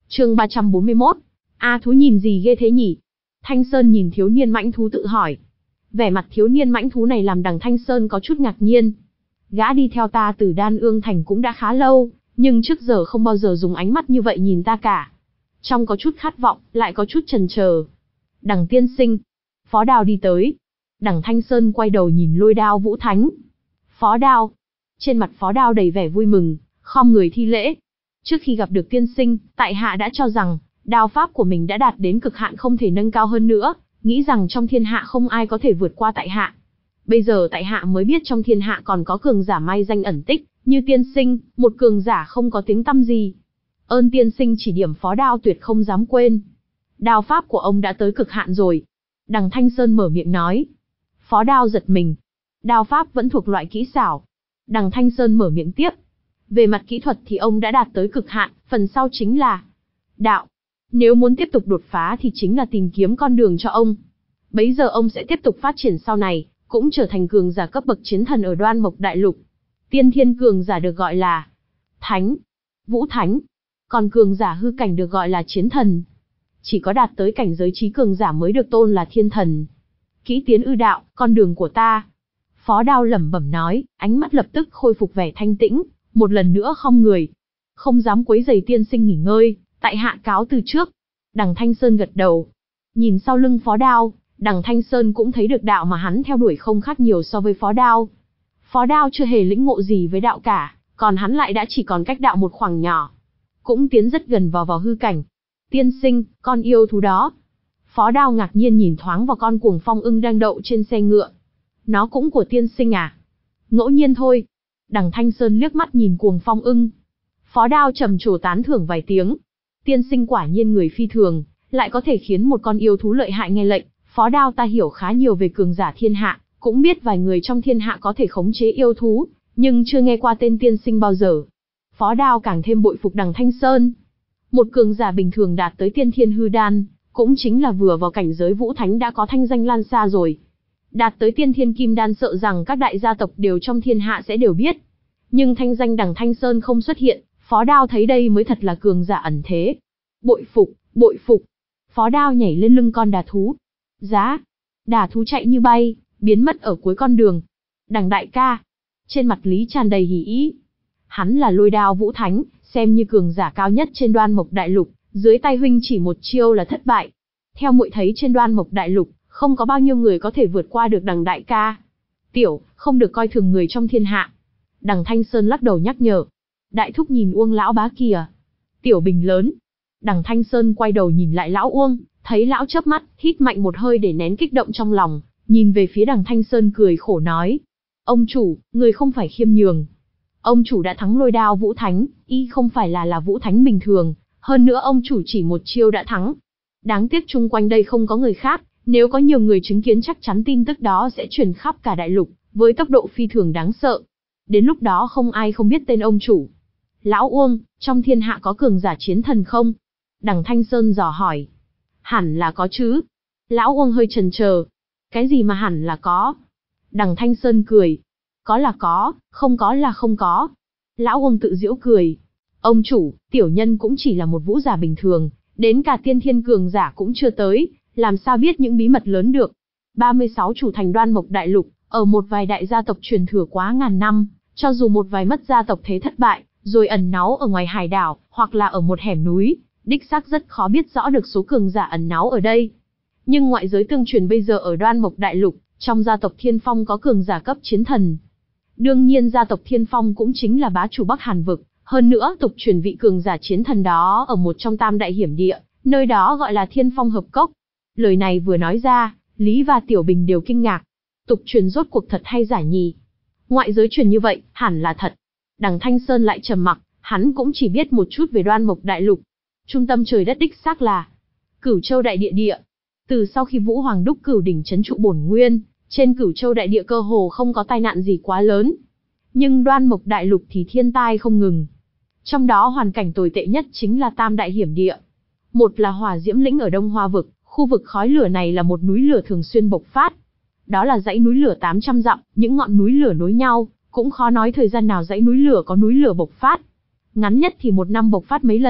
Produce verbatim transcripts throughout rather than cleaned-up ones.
Chương ba trăm bốn mươi mốt. A thú nhìn gì ghê thế nhỉ? Thanh Sơn nhìn thiếu niên mãnh thú tự hỏi. Vẻ mặt thiếu niên mãnh thú này làm đằng Thanh Sơn có chút ngạc nhiên. Gã đi theo ta từ Đan Ương Thành cũng đã khá lâu, nhưng trước giờ không bao giờ dùng ánh mắt như vậy nhìn ta cả. Trong có chút khát vọng, lại có chút chần chờ. Đằng tiên sinh. Phó Đao đi tới. Đằng Thanh Sơn quay đầu nhìn Lôi Đao Vũ Thánh. Phó Đao. Trên mặt Phó Đao đầy vẻ vui mừng, khom người thi lễ. Trước khi gặp được tiên sinh, tại hạ đã cho rằng, đao pháp của mình đã đạt đến cực hạn không thể nâng cao hơn nữa, nghĩ rằng trong thiên hạ không ai có thể vượt qua tại hạ. Bây giờ tại hạ mới biết trong thiên hạ còn có cường giả mai danh ẩn tích, như tiên sinh, một cường giả không có tiếng tăm gì. Ơn tiên sinh chỉ điểm. Phó Đao tuyệt không dám quên. Đao pháp của ông đã tới cực hạn rồi. Đằng Thanh Sơn mở miệng nói. Phó Đao giật mình. Đao pháp vẫn thuộc loại kỹ xảo. Đằng Thanh Sơn mở miệng tiếp. Về mặt kỹ thuật thì ông đã đạt tới cực hạn, phần sau chính là đạo. Nếu muốn tiếp tục đột phá thì chính là tìm kiếm con đường cho ông. Bấy giờ ông sẽ tiếp tục phát triển sau này, cũng trở thành cường giả cấp bậc chiến thần ở Đoan Mộc Đại Lục. Tiên thiên cường giả được gọi là Thánh, Vũ Thánh, còn cường giả hư cảnh được gọi là Chiến Thần. Chỉ có đạt tới cảnh giới trí cường giả mới được tôn là Thiên Thần. Kỹ tiến ư đạo, con đường của ta. Phó Đao lẩm bẩm nói, ánh mắt lập tức khôi phục vẻ thanh tĩnh, một lần nữa khom người. Không dám quấy rầy tiên sinh nghỉ ngơi, tại hạ cáo từ trước. Đằng Thanh Sơn gật đầu. Nhìn sau lưng Phó Đao, đằng Thanh Sơn cũng thấy được đạo mà hắn theo đuổi không khác nhiều so với Phó Đao. Phó Đao chưa hề lĩnh ngộ gì với đạo cả, còn hắn lại đã chỉ còn cách đạo một khoảng nhỏ. Cũng tiến rất gần vào vào hư cảnh. Tiên sinh, con yêu thú đó. Phó Đao ngạc nhiên nhìn thoáng vào con cuồng phong ưng đang đậu trên xe ngựa. Nó cũng của tiên sinh à? Ngẫu nhiên thôi. Đằng Thanh Sơn liếc mắt nhìn cuồng phong ưng. Phó Đao trầm trồ tán thưởng vài tiếng. Tiên sinh quả nhiên người phi thường, lại có thể khiến một con yêu thú lợi hại nghe lệnh. Phó Đao ta hiểu khá nhiều về cường giả thiên hạ, cũng biết vài người trong thiên hạ có thể khống chế yêu thú, nhưng chưa nghe qua tên tiên sinh bao giờ. Phó Đao càng thêm bội phục đằng Thanh Sơn. Một cường giả bình thường đạt tới tiên thiên hư đan, cũng chính là vừa vào cảnh giới Vũ Thánh đã có thanh danh lan xa rồi. Đạt tới tiên thiên kim đan sợ rằng các đại gia tộc đều trong thiên hạ sẽ đều biết. Nhưng thanh danh đằng Thanh Sơn không xuất hiện, Phó Đao thấy đây mới thật là cường giả ẩn thế. Bội phục, bội phục. Phó Đao nhảy lên lưng con đà thú. Giá. Đà thú chạy như bay, biến mất ở cuối con đường. Đằng đại ca. Trên mặt Lý tràn đầy hỉ ý. Hắn là Lôi Đao Vũ Thánh, xem như cường giả cao nhất trên Đoan Mộc Đại Lục, dưới tay huynh chỉ một chiêu là thất bại. Theo muội thấy trên Đoan Mộc Đại Lục, không có bao nhiêu người có thể vượt qua được đằng đại ca. Tiểu, không được coi thường người trong thiên hạ. Đằng Thanh Sơn lắc đầu nhắc nhở. Đại thúc nhìn Uông lão bá kìa. Tiểu bình lớn. Đằng Thanh Sơn quay đầu nhìn lại lão Uông, thấy lão chớp mắt, hít mạnh một hơi để nén kích động trong lòng, nhìn về phía đằng Thanh Sơn cười khổ nói. Ông chủ, người không phải khiêm nhường. Ông chủ đã thắng Lôi Đao Vũ Thánh, y không phải là là Vũ Thánh bình thường, hơn nữa ông chủ chỉ một chiêu đã thắng. Đáng tiếc chung quanh đây không có người khác, nếu có nhiều người chứng kiến chắc chắn tin tức đó sẽ truyền khắp cả đại lục, với tốc độ phi thường đáng sợ. Đến lúc đó không ai không biết tên ông chủ. Lão Uông, trong thiên hạ có cường giả chiến thần không? Đằng Thanh Sơn dò hỏi. Hẳn là có chứ. Lão Uông hơi chần chờ. Cái gì mà hẳn là có? Đằng Thanh Sơn cười. Có là có, không có là không có. Lão Uông tự giễu cười. Ông chủ, tiểu nhân cũng chỉ là một vũ giả bình thường, đến cả tiên thiên cường giả cũng chưa tới, làm sao biết những bí mật lớn được. ba mươi sáu chủ thành Đoan Mộc Đại Lục, ở một vài đại gia tộc truyền thừa quá ngàn năm, cho dù một vài mất gia tộc thế thất bại, rồi ẩn náu ở ngoài hải đảo, hoặc là ở một hẻm núi, đích xác rất khó biết rõ được số cường giả ẩn náu ở đây. Nhưng ngoại giới tương truyền bây giờ ở Đoan Mộc Đại Lục, trong gia tộc Thiên Phong có cường giả cấp chiến thần. Đương nhiên gia tộc Thiên Phong cũng chính là bá chủ Bắc Hàn vực, hơn nữa tục truyền vị cường giả chiến thần đó ở một trong tam đại hiểm địa, nơi đó gọi là Thiên Phong Hợp Cốc. Lời này vừa nói ra, Lý và Tiểu Bình đều kinh ngạc. Tục truyền rốt cuộc thật hay giả nhỉ? Ngoại giới truyền như vậy, hẳn là thật. Đằng Thanh Sơn lại trầm mặc, hắn cũng chỉ biết một chút về Đoan Mộc Đại Lục. Trung tâm trời đất đích xác là Cửu Châu Đại Địa địa. Từ sau khi Vũ Hoàng đúc Cửu đỉnh trấn trụ bổn nguyên, trên Cửu Châu Đại Địa cơ hồ không có tai nạn gì quá lớn. Nhưng Đoan Mộc Đại Lục thì thiên tai không ngừng. Trong đó hoàn cảnh tồi tệ nhất chính là tam đại hiểm địa. Một là Hỏa Diễm Lĩnh ở Đông Hoa vực, khu vực khói lửa này là một núi lửa thường xuyên bộc phát. Đó là dãy núi lửa tám trăm dặm, những ngọn núi lửa nối nhau, cũng khó nói thời gian nào dãy núi lửa có núi lửa bộc phát. Ngắn nhất thì một năm bộc phát mấy lần,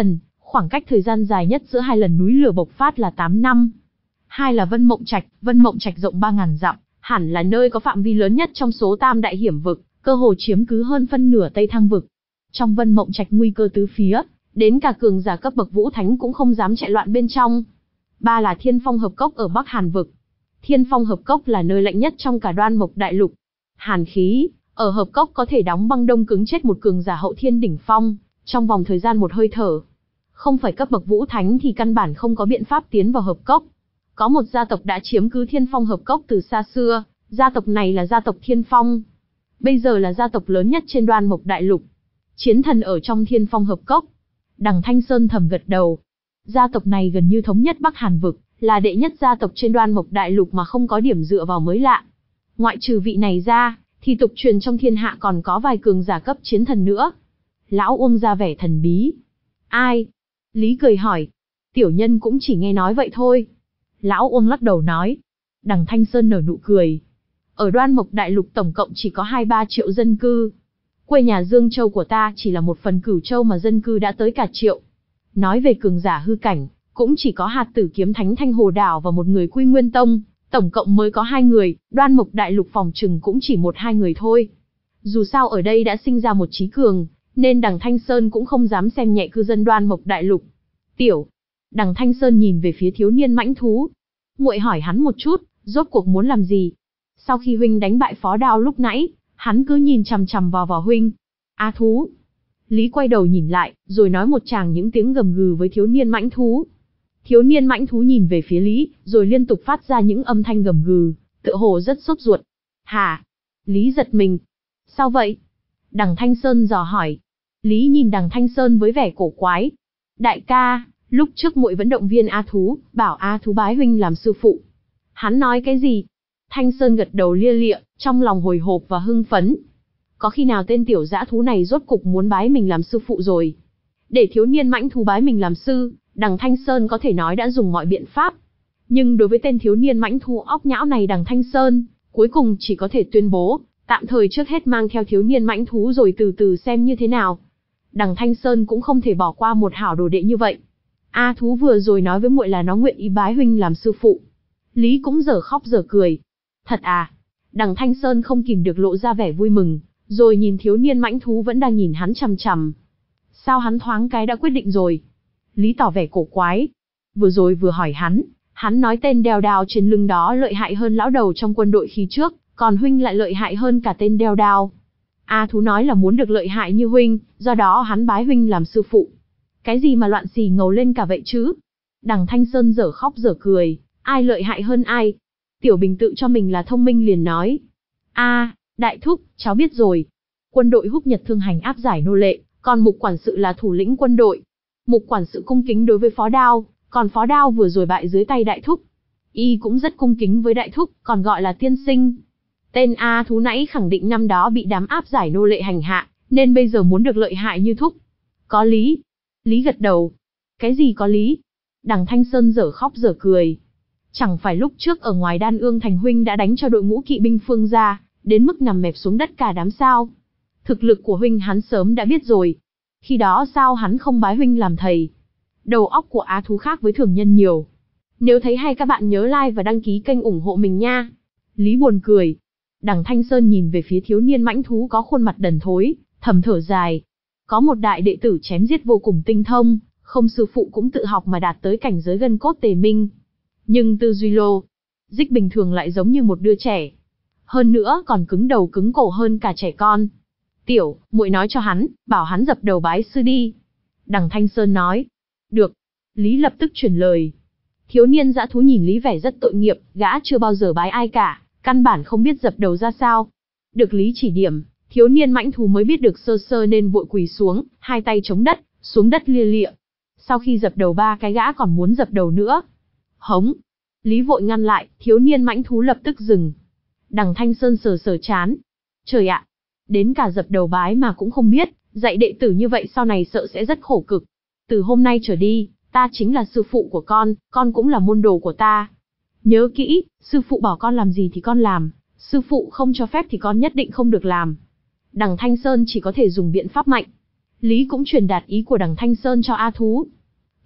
Khoảng cách thời gian dài nhất giữa hai lần núi lửa bộc phát là tám năm. Hai là Vân Mộng Trạch, Vân Mộng Trạch rộng ba nghìn dặm, hẳn là nơi có phạm vi lớn nhất trong số tam đại hiểm vực, cơ hồ chiếm cứ hơn phân nửa Tây Thăng vực. Trong Vân Mộng Trạch nguy cơ tứ phía, đến cả cường giả cấp bậc vũ thánh cũng không dám chạy loạn bên trong. Ba là Thiên Phong Hợp Cốc ở Bắc Hàn vực. Thiên Phong Hợp Cốc là nơi lạnh nhất trong cả Đoan Mộc Đại Lục. Hàn khí ở Hợp Cốc có thể đóng băng đông cứng chết một cường giả hậu thiên đỉnh phong trong vòng thời gian một hơi thở. Không phải cấp bậc vũ thánh thì căn bản không có biện pháp tiến vào Hợp Cốc. Có một gia tộc đã chiếm cứ Thiên Phong Hợp Cốc từ xa xưa, gia tộc này là gia tộc Thiên Phong. Bây giờ là gia tộc lớn nhất trên Đoan Mộc Đại Lục. Chiến thần ở trong Thiên Phong Hợp Cốc. Đằng Thanh Sơn thầm gật đầu. Gia tộc này gần như thống nhất Bắc Hàn vực, là đệ nhất gia tộc trên Đoan Mộc Đại Lục mà không có điểm dựa vào mới lạ. Ngoại trừ vị này ra, thì tục truyền trong thiên hạ còn có vài cường giả cấp chiến thần nữa. Lão Uông ra vẻ thần bí. Ai? Lý cười hỏi. Tiểu nhân cũng chỉ nghe nói vậy thôi. Lão Uông lắc đầu nói. Đằng Thanh Sơn nở nụ cười. Ở Đoan Mộc Đại Lục tổng cộng chỉ có hai ba triệu dân cư. Quê nhà Dương Châu của ta chỉ là một phần Cửu Châu mà dân cư đã tới cả triệu. Nói về cường giả hư cảnh, cũng chỉ có hạt tử kiếm thánh Thanh Hồ Đảo và một người Quy Nguyên Tông, tổng cộng mới có hai người, Đoan Mộc Đại Lục phòng trừng cũng chỉ một hai người thôi. Dù sao ở đây đã sinh ra một trí cường, nên đằng Thanh Sơn cũng không dám xem nhẹ cư dân Đoan Mộc Đại Lục. Tiểu, đằng Thanh Sơn nhìn về phía thiếu niên mãnh thú. Muội hỏi hắn một chút, rốt cuộc muốn làm gì? Sau khi huynh đánh bại Phó Đao lúc nãy, hắn cứ nhìn chằm chằm vào vào huynh. A thú. Lý quay đầu nhìn lại, rồi nói một tràng những tiếng gầm gừ với thiếu niên mãnh thú. Thiếu niên mãnh thú nhìn về phía Lý, rồi liên tục phát ra những âm thanh gầm gừ, tựa hồ rất sốt ruột. Hả? Lý giật mình. Sao vậy? Đằng Thanh Sơn dò hỏi. Lý nhìn đằng Thanh Sơn với vẻ cổ quái. Đại ca, lúc trước muội vẫn động viên A thú, bảo A thú bái huynh làm sư phụ. Hắn nói cái gì? Thanh Sơn gật đầu lia lịa, trong lòng hồi hộp và hưng phấn. Có khi nào tên tiểu dã thú này rốt cục muốn bái mình làm sư phụ rồi? Để thiếu niên mãnh thú bái mình làm sư, đằng Thanh Sơn có thể nói đã dùng mọi biện pháp. Nhưng đối với tên thiếu niên mãnh thú óc nhão này đằng Thanh Sơn, cuối cùng chỉ có thể tuyên bố, tạm thời trước hết mang theo thiếu niên mãnh thú rồi từ từ xem như thế nào. Đằng Thanh Sơn cũng không thể bỏ qua một hảo đồ đệ như vậy. A thú vừa rồi nói với muội là nó nguyện ý bái huynh làm sư phụ. Lý cũng dở khóc dở cười. Thật à? Đằng Thanh Sơn không kìm được lộ ra vẻ vui mừng, rồi nhìn thiếu niên mãnh thú vẫn đang nhìn hắn chằm chằm. Sao hắn thoáng cái đã quyết định rồi? Lý tỏ vẻ cổ quái. Vừa rồi vừa hỏi hắn, hắn nói tên đeo đao trên lưng đó lợi hại hơn lão đầu trong quân đội khi trước, còn huynh lại lợi hại hơn cả tên đeo đao. A thú nói là muốn được lợi hại như huynh, do đó hắn bái huynh làm sư phụ. Cái gì mà loạn xì ngầu lên cả vậy chứ? Đằng Thanh Sơn dở khóc dở cười, ai lợi hại hơn ai? Tiểu Bình tự cho mình là thông minh liền nói. A, đại thúc, cháu biết rồi. Quân đội Húc Nhật Thương hành áp giải nô lệ, còn Mục quản sự là thủ lĩnh quân đội. Mục quản sự cung kính đối với Phó Đao, còn Phó Đao vừa rồi bại dưới tay đại thúc. Y cũng rất cung kính với đại thúc, còn gọi là tiên sinh. Tên A thú nãy khẳng định năm đó bị đám áp giải nô lệ hành hạ, nên bây giờ muốn được lợi hại như thúc. Có lý. Lý gật đầu. Cái gì có lý? Đằng Thanh Sơn dở khóc dở cười. Chẳng phải lúc trước ở ngoài Đan Ương thành huynh đã đánh cho đội ngũ kỵ binh Phương gia, đến mức nằm mẹp xuống đất cả đám sao? Thực lực của huynh hắn sớm đã biết rồi. Khi đó sao hắn không bái huynh làm thầy? Đầu óc của á thú khác với thường nhân nhiều. Nếu thấy hay các bạn nhớ like và đăng ký kênh ủng hộ mình nha. Lý buồn cười. Đằng Thanh Sơn nhìn về phía thiếu niên mãnh thú có khuôn mặt đần thối, thầm thở dài. Có một đại đệ tử chém giết vô cùng tinh thông, không sư phụ cũng tự học mà đạt tới cảnh giới gân cốt tề minh. Nhưng tư duy lô, dích bình thường lại giống như một đứa trẻ. Hơn nữa còn cứng đầu cứng cổ hơn cả trẻ con. Tiểu, muội nói cho hắn, bảo hắn dập đầu bái sư đi. Đằng Thanh Sơn nói. Được. Lý lập tức chuyển lời. Thiếu niên dã thú nhìn Lý vẻ rất tội nghiệp, gã chưa bao giờ bái ai cả, căn bản không biết dập đầu ra sao. Được Lý chỉ điểm, thiếu niên mãnh thú mới biết được sơ sơ nên vội quỳ xuống, hai tay chống đất, xuống đất lia lịa. Sau khi dập đầu ba cái gã còn muốn dập đầu nữa. Hống. Lý vội ngăn lại, thiếu niên mãnh thú lập tức dừng. Đằng Thanh Sơn sờ sờ chán. Trời ạ, đến cả dập đầu bái mà cũng không biết, dạy đệ tử như vậy sau này sợ sẽ rất khổ cực. Từ hôm nay trở đi, ta chính là sư phụ của con, con cũng là môn đồ của ta. Nhớ kỹ, sư phụ bảo con làm gì thì con làm, sư phụ không cho phép thì con nhất định không được làm. Đằng Thanh Sơn chỉ có thể dùng biện pháp mạnh. Lý cũng truyền đạt ý của đằng Thanh Sơn cho A thú.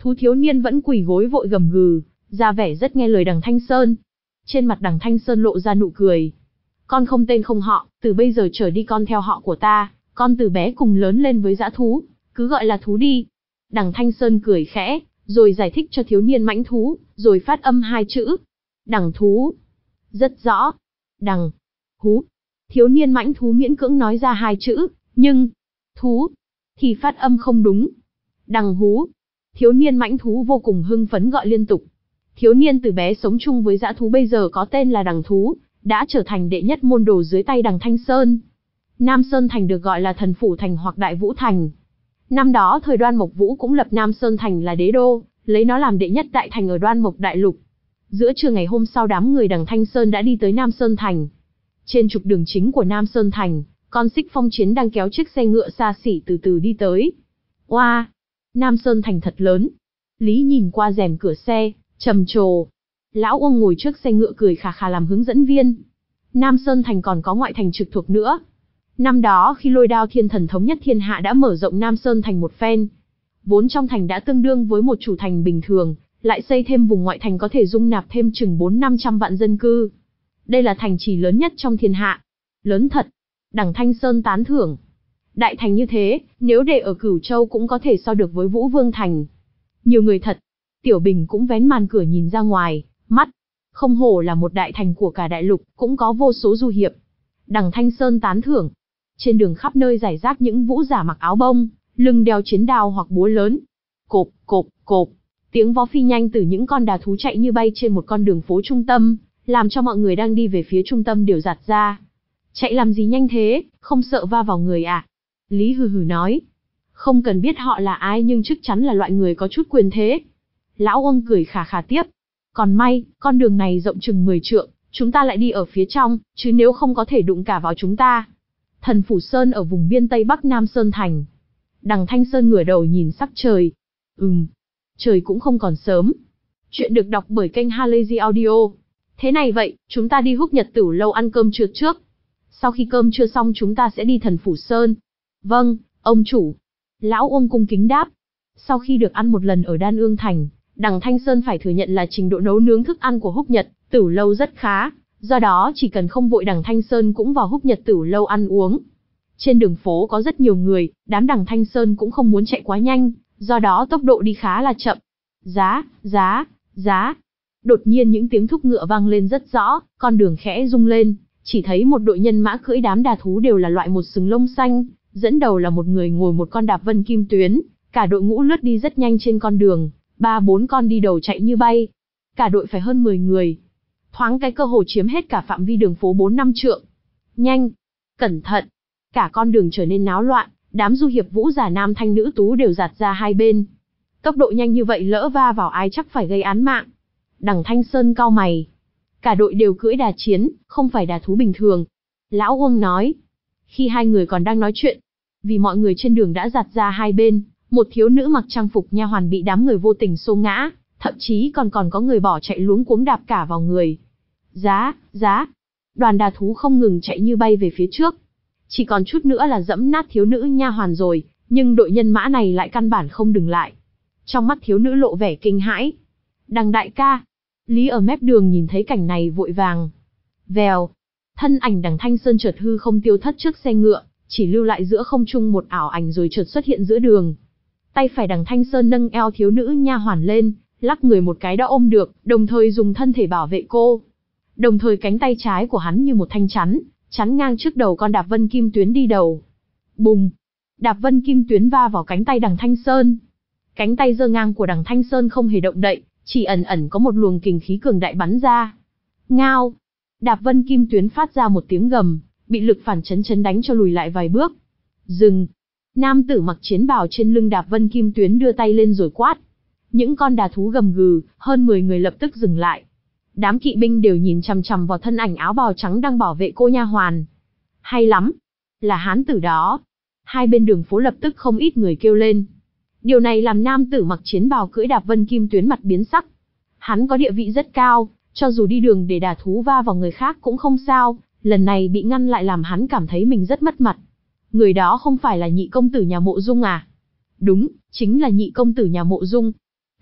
Thú thiếu niên vẫn quỳ gối vội gầm gừ, ra vẻ rất nghe lời đằng Thanh Sơn. Trên mặt đằng Thanh Sơn lộ ra nụ cười. Con không tên không họ, từ bây giờ trở đi con theo họ của ta, con từ bé cùng lớn lên với dã thú, cứ gọi là thú đi. Đằng Thanh Sơn cười khẽ, rồi giải thích cho thiếu niên mãnh thú, rồi phát âm hai chữ. Đằng thú. Rất rõ. Đằng. Hú. Thiếu niên mãnh thú miễn cưỡng nói ra hai chữ, nhưng thú thì phát âm không đúng. Đằng hú. Thiếu niên mãnh thú vô cùng hưng phấn gọi liên tục. Thiếu niên từ bé sống chung với dã thú bây giờ có tên là đằng thú, đã trở thành đệ nhất môn đồ dưới tay đằng Thanh Sơn. Nam Sơn Thành được gọi là Thần Phủ Thành hoặc Đại Vũ Thành. Năm đó thời Đoan Mộc Vũ cũng lập Nam Sơn Thành là đế đô, lấy nó làm đệ nhất đại thành ở Đoan Mộc Đại Lục. Giữa trưa ngày hôm sau đám người đằng Thanh Sơn đã đi tới Nam Sơn Thành. Trên trục đường chính của Nam Sơn Thành, con Xích Phong Chiến đang kéo chiếc xe ngựa xa xỉ từ từ đi tới. Oa! Nam Sơn Thành thật lớn. Lý nhìn qua rèm cửa xe, trầm trồ. Lão Uông ngồi trước xe ngựa cười khà khà làm hướng dẫn viên. Nam Sơn Thành còn có ngoại thành trực thuộc nữa. Năm đó khi Lôi Đao Thiên Thần thống nhất thiên hạ đã mở rộng Nam Sơn Thành một phen. Vốn trong thành đã tương đương với một chủ thành bình thường, lại xây thêm vùng ngoại thành có thể dung nạp thêm chừng bốn năm trăm vạn dân cư. Đây là thành trì lớn nhất trong thiên hạ. Lớn thật. Đằng Thanh Sơn tán thưởng. Đại thành như thế, nếu để ở Cửu Châu cũng có thể so được với Vũ Vương Thành. Nhiều người thật. Tiểu Bình cũng vén màn cửa nhìn ra ngoài, mắt. Không hổ là một đại thành của cả đại lục, cũng có vô số du hiệp. Đằng Thanh Sơn tán thưởng. Trên đường khắp nơi rải rác những vũ giả mặc áo bông, lưng đeo chiến đao hoặc búa lớn. Cộp, cộp, cộp. Tiếng vó phi nhanh từ những con đà thú chạy như bay trên một con đường phố trung tâm, làm cho mọi người đang đi về phía trung tâm đều giạt ra. Chạy làm gì nhanh thế, không sợ va vào người à? Lý hừ hừ nói. Không cần biết họ là ai nhưng chắc chắn là loại người có chút quyền thế. Lão Uông cười khà khà tiếp. Còn may, con đường này rộng chừng mười trượng, chúng ta lại đi ở phía trong, chứ nếu không có thể đụng cả vào chúng ta. Thần Phủ Sơn ở vùng biên Tây Bắc Nam Sơn Thành. Đằng Thanh Sơn ngửa đầu nhìn sắc trời. Ừm, trời cũng không còn sớm. Chuyện được đọc bởi kênh Halazy Audio. Thế này vậy, chúng ta đi Húc Nhật Tửu Lâu ăn cơm trưa trước. Sau khi cơm trưa xong chúng ta sẽ đi Thần Phủ Sơn. Vâng, ông chủ. Lão Uông cung kính đáp. Sau khi được ăn một lần ở Đan Ương Thành, đằng Thanh Sơn phải thừa nhận là trình độ nấu nướng thức ăn của Húc Nhật Tửu Lâu rất khá. Do đó chỉ cần không vội đằng Thanh Sơn cũng vào Húc Nhật Tửu Lâu ăn uống. Trên đường phố có rất nhiều người, đám đằng Thanh Sơn cũng không muốn chạy quá nhanh, do đó tốc độ đi khá là chậm. Giá, giá, giá. Đột nhiên những tiếng thúc ngựa vang lên rất rõ, con đường khẽ rung lên, chỉ thấy một đội nhân mã cưỡi đám đà thú đều là loại một sừng lông xanh, dẫn đầu là một người ngồi một con đạp vân kim tuyến, cả đội ngũ lướt đi rất nhanh trên con đường, ba bốn con đi đầu chạy như bay. Cả đội phải hơn mười người. Thoáng cái cơ hồ chiếm hết cả phạm vi đường phố bốn năm trượng. Nhanh, cẩn thận. Cả con đường trở nên náo loạn, đám du hiệp vũ giả nam thanh nữ tú đều giạt ra hai bên. Tốc độ nhanh như vậy lỡ va vào ai chắc phải gây án mạng. Đằng Thanh Sơn cau mày. Cả đội đều cưỡi đà chiến, không phải đà thú bình thường. Lão Uông nói. Khi hai người còn đang nói chuyện, vì mọi người trên đường đã giạt ra hai bên, một thiếu nữ mặc trang phục nha hoàn bị đám người vô tình xô ngã, thậm chí còn còn có người bỏ chạy luống cuống đạp cả vào người. Giá, giá. Đoàn đà thú không ngừng chạy như bay về phía trước. Chỉ còn chút nữa là dẫm nát thiếu nữ nha hoàn rồi, nhưng đội nhân mã này lại căn bản không dừng lại. Trong mắt thiếu nữ lộ vẻ kinh hãi. Đằng đại ca. Lý ở mép đường nhìn thấy cảnh này vội vàng. Vèo. Thân ảnh đằng Thanh Sơn chợt hư không tiêu thất trước xe ngựa, chỉ lưu lại giữa không trung một ảo ảnh rồi chợt xuất hiện giữa đường. Tay phải đằng Thanh Sơn nâng eo thiếu nữ nha hoàn lên, lắc người một cái đã ôm được, đồng thời dùng thân thể bảo vệ cô. Đồng thời cánh tay trái của hắn như một thanh chắn, chắn ngang trước đầu con đạp vân kim tuyến đi đầu. Bùng! Đạp vân kim tuyến va vào cánh tay đằng Thanh Sơn. Cánh tay giơ ngang của đằng Thanh Sơn không hề động đậy, chỉ ẩn ẩn có một luồng kình khí cường đại bắn ra. Ngao! Đạp vân kim tuyến phát ra một tiếng gầm, bị lực phản chấn chấn đánh cho lùi lại vài bước. Dừng! Nam tử mặc chiến bào trên lưng đạp vân kim tuyến đưa tay lên rồi quát. Những con đà thú gầm gừ, hơn mười người lập tức dừng lại. Đám kỵ binh đều nhìn chằm chằm vào thân ảnh áo bào trắng đang bảo vệ cô nha hoàn. Hay lắm! Là hán tử đó! Hai bên đường phố lập tức không ít người kêu lên. Điều này làm nam tử mặc chiến bào cưỡi đạp vân kim tuyến mặt biến sắc. Hắn có địa vị rất cao, cho dù đi đường để đà thú va vào người khác cũng không sao, lần này bị ngăn lại làm hắn cảm thấy mình rất mất mặt. Người đó không phải là nhị công tử nhà Mộ Dung à? Đúng, chính là nhị công tử nhà Mộ Dung.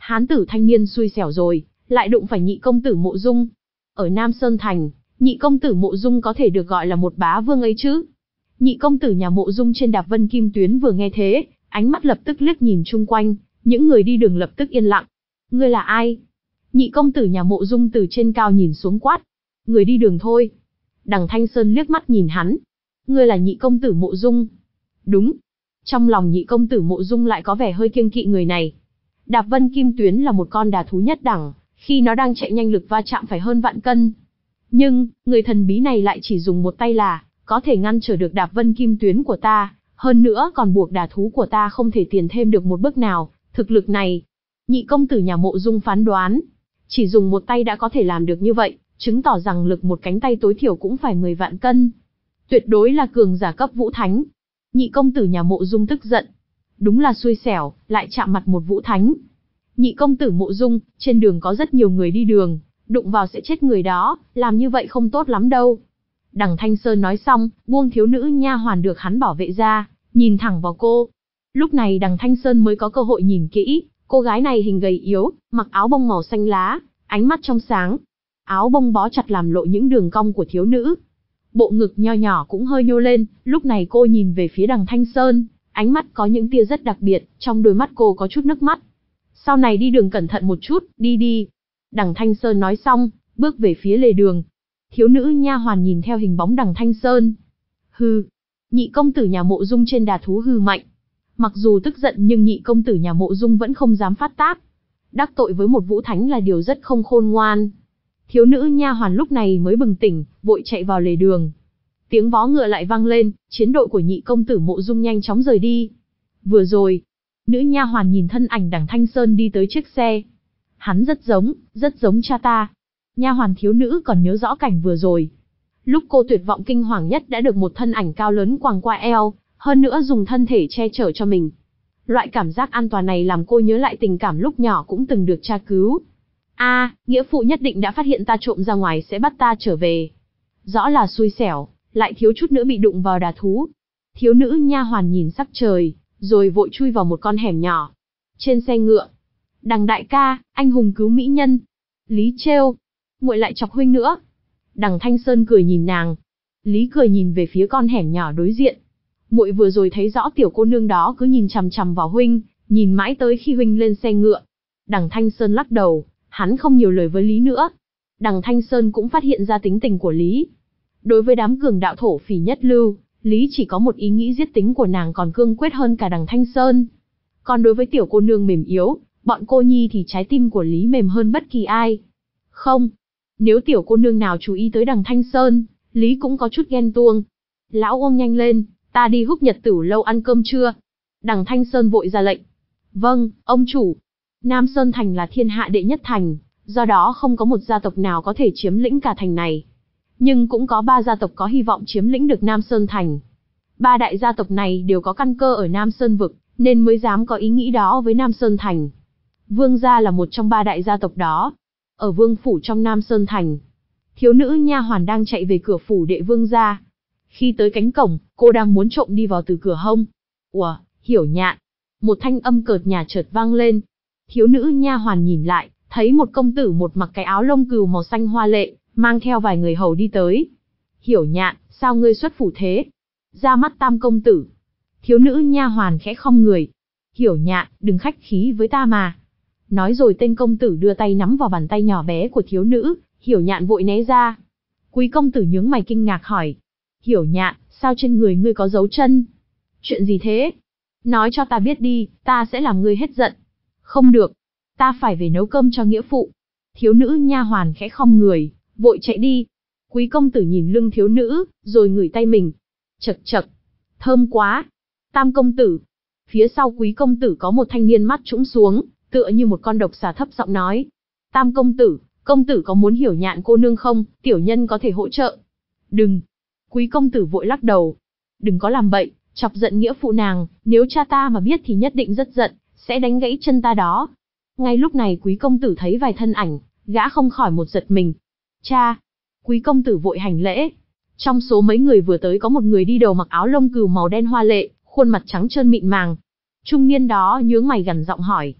Hán tử thanh niên xui xẻo rồi, lại đụng phải nhị công tử Mộ Dung. Ở Nam Sơn Thành, nhị công tử Mộ Dung có thể được gọi là một bá vương ấy chứ. Nhị công tử nhà Mộ Dung trên Đạp Vân Kim Tuyến vừa nghe thế, ánh mắt lập tức liếc nhìn chung quanh, những người đi đường lập tức yên lặng. Ngươi là ai? Nhị công tử nhà Mộ Dung từ trên cao nhìn xuống quát. Người đi đường thôi. Đằng Thanh Sơn liếc mắt nhìn hắn. Ngươi là nhị công tử Mộ Dung? Đúng. Trong lòng nhị công tử Mộ Dung lại có vẻ hơi kiêng kỵ người này. Đạp Vân Kim Tuyến là một con đà thú nhất đẳng, khi nó đang chạy nhanh lực va chạm phải hơn vạn cân. Nhưng, người thần bí này lại chỉ dùng một tay là có thể ngăn trở được Đạp Vân Kim Tuyến của ta, hơn nữa còn buộc đà thú của ta không thể tiến thêm được một bước nào. Thực lực này, nhị công tử nhà Mộ Dung phán đoán, chỉ dùng một tay đã có thể làm được như vậy, chứng tỏ rằng lực một cánh tay tối thiểu cũng phải mười vạn cân. Tuyệt đối là cường giả cấp vũ thánh. Nhị công tử nhà Mộ Dung tức giận. Đúng là xui xẻo, lại chạm mặt một vũ thánh. Nhị công tử Mộ Dung, trên đường có rất nhiều người đi đường, đụng vào sẽ chết người đó, làm như vậy không tốt lắm đâu. Đằng Thanh Sơn nói xong, buông thiếu nữ nha hoàn được hắn bảo vệ ra, nhìn thẳng vào cô. Lúc này đằng Thanh Sơn mới có cơ hội nhìn kỹ, cô gái này hình gầy yếu, mặc áo bông màu xanh lá, ánh mắt trong sáng. Áo bông bó chặt làm lộ những đường cong của thiếu nữ. Bộ ngực nho nhỏ cũng hơi nhô lên, lúc này cô nhìn về phía đằng Thanh Sơn, ánh mắt có những tia rất đặc biệt, trong đôi mắt cô có chút nước mắt. Sau này đi đường cẩn thận một chút, đi đi. Đằng Thanh Sơn nói xong, bước về phía lề đường. Thiếu nữ nha hoàn nhìn theo hình bóng đằng Thanh Sơn. Hừ, nhị công tử nhà Mộ Dung trên đà thú hừ mạnh. Mặc dù tức giận nhưng nhị công tử nhà Mộ Dung vẫn không dám phát tác. Đắc tội với một vũ thánh là điều rất không khôn ngoan. Thiếu nữ nha hoàn lúc này mới bừng tỉnh, vội chạy vào lề đường. Tiếng vó ngựa lại vang lên, chiến đội của nhị công tử Mộ Dung nhanh chóng rời đi. Vừa rồi, nữ nha hoàn nhìn thân ảnh đằng Thanh Sơn đi tới chiếc xe. Hắn rất giống, rất giống cha ta. Nha hoàn thiếu nữ còn nhớ rõ cảnh vừa rồi. Lúc cô tuyệt vọng kinh hoàng nhất đã được một thân ảnh cao lớn quàng qua eo, hơn nữa dùng thân thể che chở cho mình. Loại cảm giác an toàn này làm cô nhớ lại tình cảm lúc nhỏ cũng từng được cha cứu. A, à, nghĩa phụ nhất định đã phát hiện ta trộm ra ngoài sẽ bắt ta trở về. Rõ là xui xẻo, lại thiếu chút nữa bị đụng vào đà thú. Thiếu nữ nha hoàn nhìn sắc trời, rồi vội chui vào một con hẻm nhỏ. Trên xe ngựa, đằng đại ca, anh hùng cứu mỹ nhân. Lý trêu, muội lại chọc huynh nữa. Đằng Thanh Sơn cười nhìn nàng. Lý cười nhìn về phía con hẻm nhỏ đối diện. Muội vừa rồi thấy rõ tiểu cô nương đó cứ nhìn chằm chằm vào huynh, nhìn mãi tới khi huynh lên xe ngựa. Đằng Thanh Sơn lắc đầu, hắn không nhiều lời với Lý nữa. Đằng Thanh Sơn cũng phát hiện ra tính tình của Lý. Đối với đám cường đạo thổ phỉ nhất lưu, Lý chỉ có một ý nghĩ giết tính của nàng còn cương quyết hơn cả đằng Thanh Sơn. Còn đối với tiểu cô nương mềm yếu, bọn cô nhi thì trái tim của Lý mềm hơn bất kỳ ai. Không, nếu tiểu cô nương nào chú ý tới đằng Thanh Sơn, Lý cũng có chút ghen tuông. Lão Uông nhanh lên, ta đi Húc Nhật Tửu lâu ăn cơm trưa. Đằng Thanh Sơn vội ra lệnh. Vâng, ông chủ. Nam Sơn Thành là thiên hạ đệ nhất thành, do đó không có một gia tộc nào có thể chiếm lĩnh cả thành này. Nhưng cũng có ba gia tộc có hy vọng chiếm lĩnh được Nam Sơn Thành. Ba đại gia tộc này đều có căn cơ ở Nam Sơn Vực, nên mới dám có ý nghĩ đó với Nam Sơn Thành. Vương gia là một trong ba đại gia tộc đó. Ở vương phủ trong Nam Sơn Thành, thiếu nữ nha hoàn đang chạy về cửa phủ đệ vương gia. Khi tới cánh cổng, cô đang muốn trộm đi vào từ cửa hông. Ủa, Hiểu Nhạn. Một thanh âm cợt nhả chợt vang lên. Thiếu nữ nha hoàn nhìn lại, thấy một công tử một mặc cái áo lông cừu màu xanh hoa lệ, mang theo vài người hầu đi tới. Hiểu Nhạn, sao ngươi xuất phủ thế? Ra mắt tam công tử. Thiếu nữ nha hoàn khẽ khom người. Hiểu Nhạn, đừng khách khí với ta mà. Nói rồi tên công tử đưa tay nắm vào bàn tay nhỏ bé của thiếu nữ, Hiểu Nhạn vội né ra. Quý công tử nhướng mày kinh ngạc hỏi. Hiểu Nhạn, sao trên người ngươi có dấu chân? Chuyện gì thế? Nói cho ta biết đi, ta sẽ làm ngươi hết giận. Không được, ta phải về nấu cơm cho nghĩa phụ. Thiếu nữ nha hoàn khẽ khom người, vội chạy đi. Quý công tử nhìn lưng thiếu nữ, rồi ngửi tay mình. Chậc chậc, thơm quá. Tam công tử. Phía sau quý công tử có một thanh niên mắt trũng xuống, tựa như một con độc xà thấp giọng nói. Tam công tử, công tử có muốn Hiểu Nhạn cô nương không, tiểu nhân có thể hỗ trợ. Đừng. Quý công tử vội lắc đầu. Đừng có làm bậy, chọc giận nghĩa phụ nàng, nếu cha ta mà biết thì nhất định rất giận, sẽ đánh gãy chân ta đó. Ngay lúc này quý công tử thấy vài thân ảnh, gã không khỏi một giật mình. Cha! Quý công tử vội hành lễ. Trong số mấy người vừa tới có một người đi đầu mặc áo lông cừu màu đen hoa lệ, khuôn mặt trắng trơn mịn màng. Trung niên đó nhướng mày gằn giọng hỏi.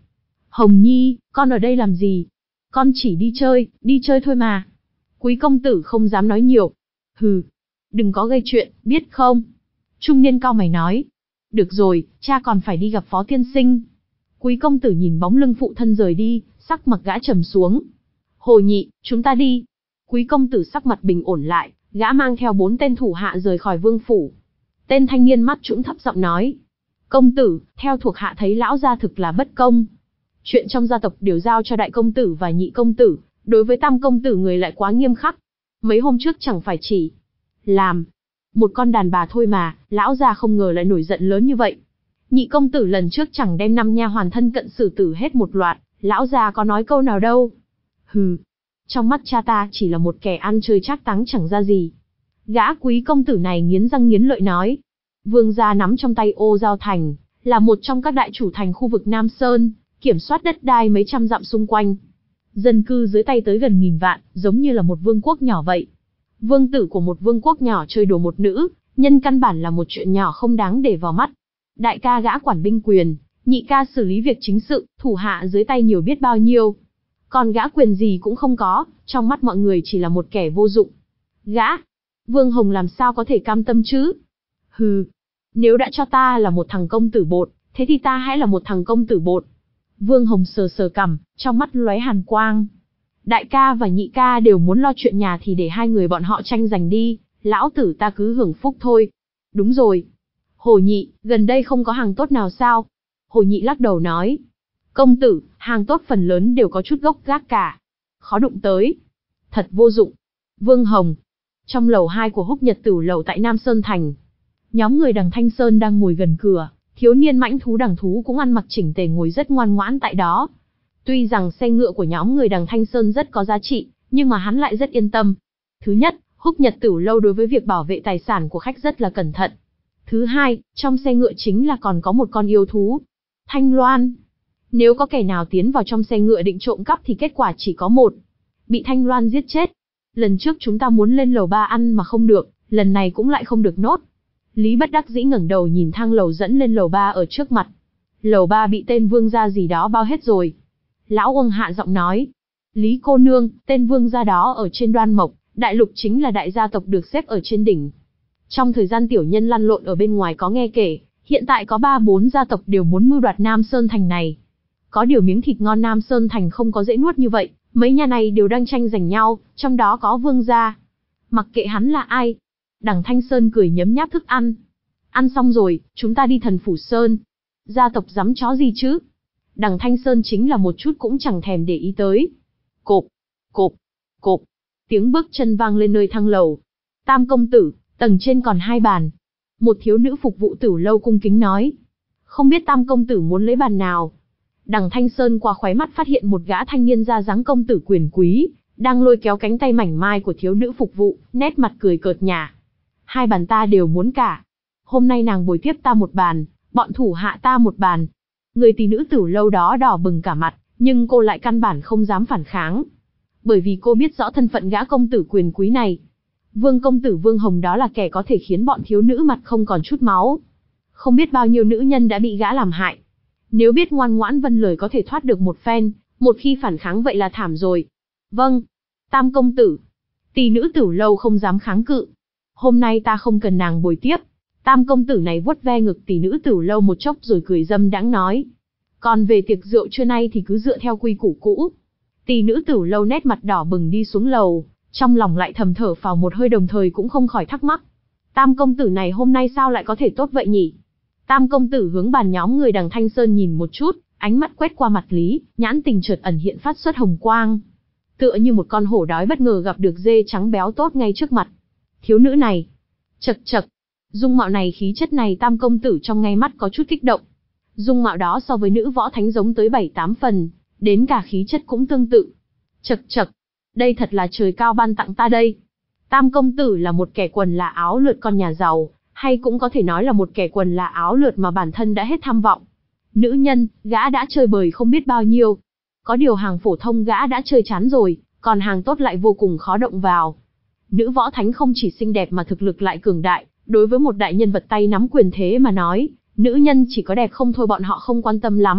Hồng Nhi, con ở đây làm gì? Con chỉ đi chơi, đi chơi thôi mà. Quý công tử không dám nói nhiều. Hừ, đừng có gây chuyện, biết không? Trung niên cau mày nói. Được rồi, cha còn phải đi gặp phó tiên sinh. Quý công tử nhìn bóng lưng phụ thân rời đi, sắc mặt gã trầm xuống. Hồ Nhị, chúng ta đi. Quý công tử sắc mặt bình ổn lại, gã mang theo bốn tên thủ hạ rời khỏi vương phủ. Tên thanh niên mắt trũng thấp giọng nói. Công tử, theo thuộc hạ thấy lão gia thực là bất công. Chuyện trong gia tộc đều giao cho đại công tử và nhị công tử, đối với tam công tử người lại quá nghiêm khắc. Mấy hôm trước chẳng phải chỉ làm một con đàn bà thôi mà, lão gia không ngờ lại nổi giận lớn như vậy. Nhị công tử lần trước chẳng đem năm nha hoàn thân cận xử tử hết một loạt, lão gia có nói câu nào đâu. Hừ, trong mắt cha ta chỉ là một kẻ ăn chơi trác táng chẳng ra gì. Gã quý công tử này nghiến răng nghiến lợi nói. Vương gia nắm trong tay Ô Giao Thành, là một trong các đại chủ thành khu vực Nam Sơn, kiểm soát đất đai mấy trăm dặm xung quanh. Dân cư dưới tay tới gần nghìn vạn, giống như là một vương quốc nhỏ vậy. Vương tử của một vương quốc nhỏ chơi đùa một nữ, nhân căn bản là một chuyện nhỏ không đáng để vào mắt. Đại ca gã quản binh quyền, nhị ca xử lý việc chính sự, thủ hạ dưới tay nhiều biết bao nhiêu. Còn gã quyền gì cũng không có, trong mắt mọi người chỉ là một kẻ vô dụng. Gã, Vương Hồng làm sao có thể cam tâm chứ? Hừ, nếu đã cho ta là một thằng công tử bột, thế thì ta hãy là một thằng công tử bột. Vương Hồng sờ sờ cằm, trong mắt lóe hàn quang. Đại ca và nhị ca đều muốn lo chuyện nhà thì để hai người bọn họ tranh giành đi, lão tử ta cứ hưởng phúc thôi. Đúng rồi. Hồ Nhị, gần đây không có hàng tốt nào sao? Hồ Nhị lắc đầu nói. Công tử, hàng tốt phần lớn đều có chút gốc gác cả. Khó đụng tới. Thật vô dụng. Vương Hồng. Trong lầu hai của Húc Nhật Tửu lầu tại Nam Sơn Thành. Nhóm người đằng Thanh Sơn đang ngồi gần cửa, thiếu niên mãnh thú đằng thú cũng ăn mặc chỉnh tề ngồi rất ngoan ngoãn tại đó. Tuy rằng xe ngựa của nhóm người đằng Thanh Sơn rất có giá trị, nhưng mà hắn lại rất yên tâm. Thứ nhất, Húc Nhật Tửu lâu đối với việc bảo vệ tài sản của khách rất là cẩn thận. Thứ hai, trong xe ngựa chính là còn có một con yêu thú. Thanh Loan. Nếu có kẻ nào tiến vào trong xe ngựa định trộm cắp thì kết quả chỉ có một. Bị Thanh Loan giết chết. Lần trước chúng ta muốn lên lầu ba ăn mà không được, lần này cũng lại không được nốt. Lý bất đắc dĩ ngẩng đầu nhìn thang lầu dẫn lên lầu ba ở trước mặt. Lầu ba bị tên vương gia gì đó bao hết rồi. Lão Uông hạ giọng nói. Lý cô nương, tên vương gia đó ở trên Đoan Mộc, đại lục chính là đại gia tộc được xếp ở trên đỉnh. Trong thời gian tiểu nhân lăn lộn ở bên ngoài có nghe kể, hiện tại có ba bốn gia tộc đều muốn mưu đoạt Nam Sơn Thành này. Có điều miếng thịt ngon Nam Sơn Thành không có dễ nuốt như vậy, mấy nhà này đều đang tranh giành nhau, trong đó có vương gia. Mặc kệ hắn là ai. Đằng Thanh Sơn cười nhấm nháp thức ăn. Ăn xong rồi, chúng ta đi Thần Phủ Sơn. Gia tộc dám chó gì chứ? Đằng Thanh Sơn chính là một chút cũng chẳng thèm để ý tới. Cộp, cộp, cộp. Tiếng bước chân vang lên nơi thang lầu. Tam công tử, tầng trên còn hai bàn. Một thiếu nữ phục vụ Tửu lâu cung kính nói. Không biết Tam công tử muốn lấy bàn nào? Đằng Thanh Sơn qua khóe mắt phát hiện một gã thanh niên ra dáng công tử quyền quý, đang lôi kéo cánh tay mảnh mai của thiếu nữ phục vụ, nét mặt cười cợt nhả. Hai bàn ta đều muốn cả. Hôm nay nàng bồi tiếp ta một bàn, bọn thủ hạ ta một bàn. Người tỷ nữ Tửu lâu đó đỏ bừng cả mặt, nhưng cô lại căn bản không dám phản kháng. Bởi vì cô biết rõ thân phận gã công tử quyền quý này. Vương công tử Vương Hồng đó là kẻ có thể khiến bọn thiếu nữ mặt không còn chút máu. Không biết bao nhiêu nữ nhân đã bị gã làm hại. Nếu biết ngoan ngoãn vâng lời có thể thoát được một phen, một khi phản kháng vậy là thảm rồi. Vâng, Tam công tử. Tỷ nữ Tửu lâu không dám kháng cự. Hôm nay ta không cần nàng bồi tiếp. Tam công tử này vuốt ve ngực tỷ nữ Tửu lâu một chốc rồi cười dâm đãng nói. Còn về tiệc rượu trưa nay thì cứ dựa theo quy củ cũ. Tỷ nữ Tửu lâu nét mặt đỏ bừng đi xuống lầu, trong lòng lại thầm thở phào một hơi đồng thời cũng không khỏi thắc mắc. Tam công tử này hôm nay sao lại có thể tốt vậy nhỉ? Tam công tử hướng bàn nhóm người đằng Thanh Sơn nhìn một chút, ánh mắt quét qua mặt Lý, nhãn tình chợt ẩn hiện phát xuất hồng quang. Tựa như một con hổ đói bất ngờ gặp được dê trắng béo tốt ngay trước mặt. Thiếu nữ này, chậc chậc, dung mạo này khí chất này Tam công tử trong ngay mắt có chút kích động. Dung mạo đó so với nữ võ thánh giống tới bảy tám phần, đến cả khí chất cũng tương tự. Chậc chậc, đây thật là trời cao ban tặng ta đây. Tam công tử là một kẻ quần là áo lượt con nhà giàu, hay cũng có thể nói là một kẻ quần là áo lượt mà bản thân đã hết tham vọng. Nữ nhân, gã đã chơi bời không biết bao nhiêu. Có điều hàng phổ thông gã đã chơi chán rồi, còn hàng tốt lại vô cùng khó động vào. Nữ võ thánh không chỉ xinh đẹp mà thực lực lại cường đại, đối với một đại nhân vật tay nắm quyền thế mà nói, nữ nhân chỉ có đẹp không thôi bọn họ không quan tâm lắm,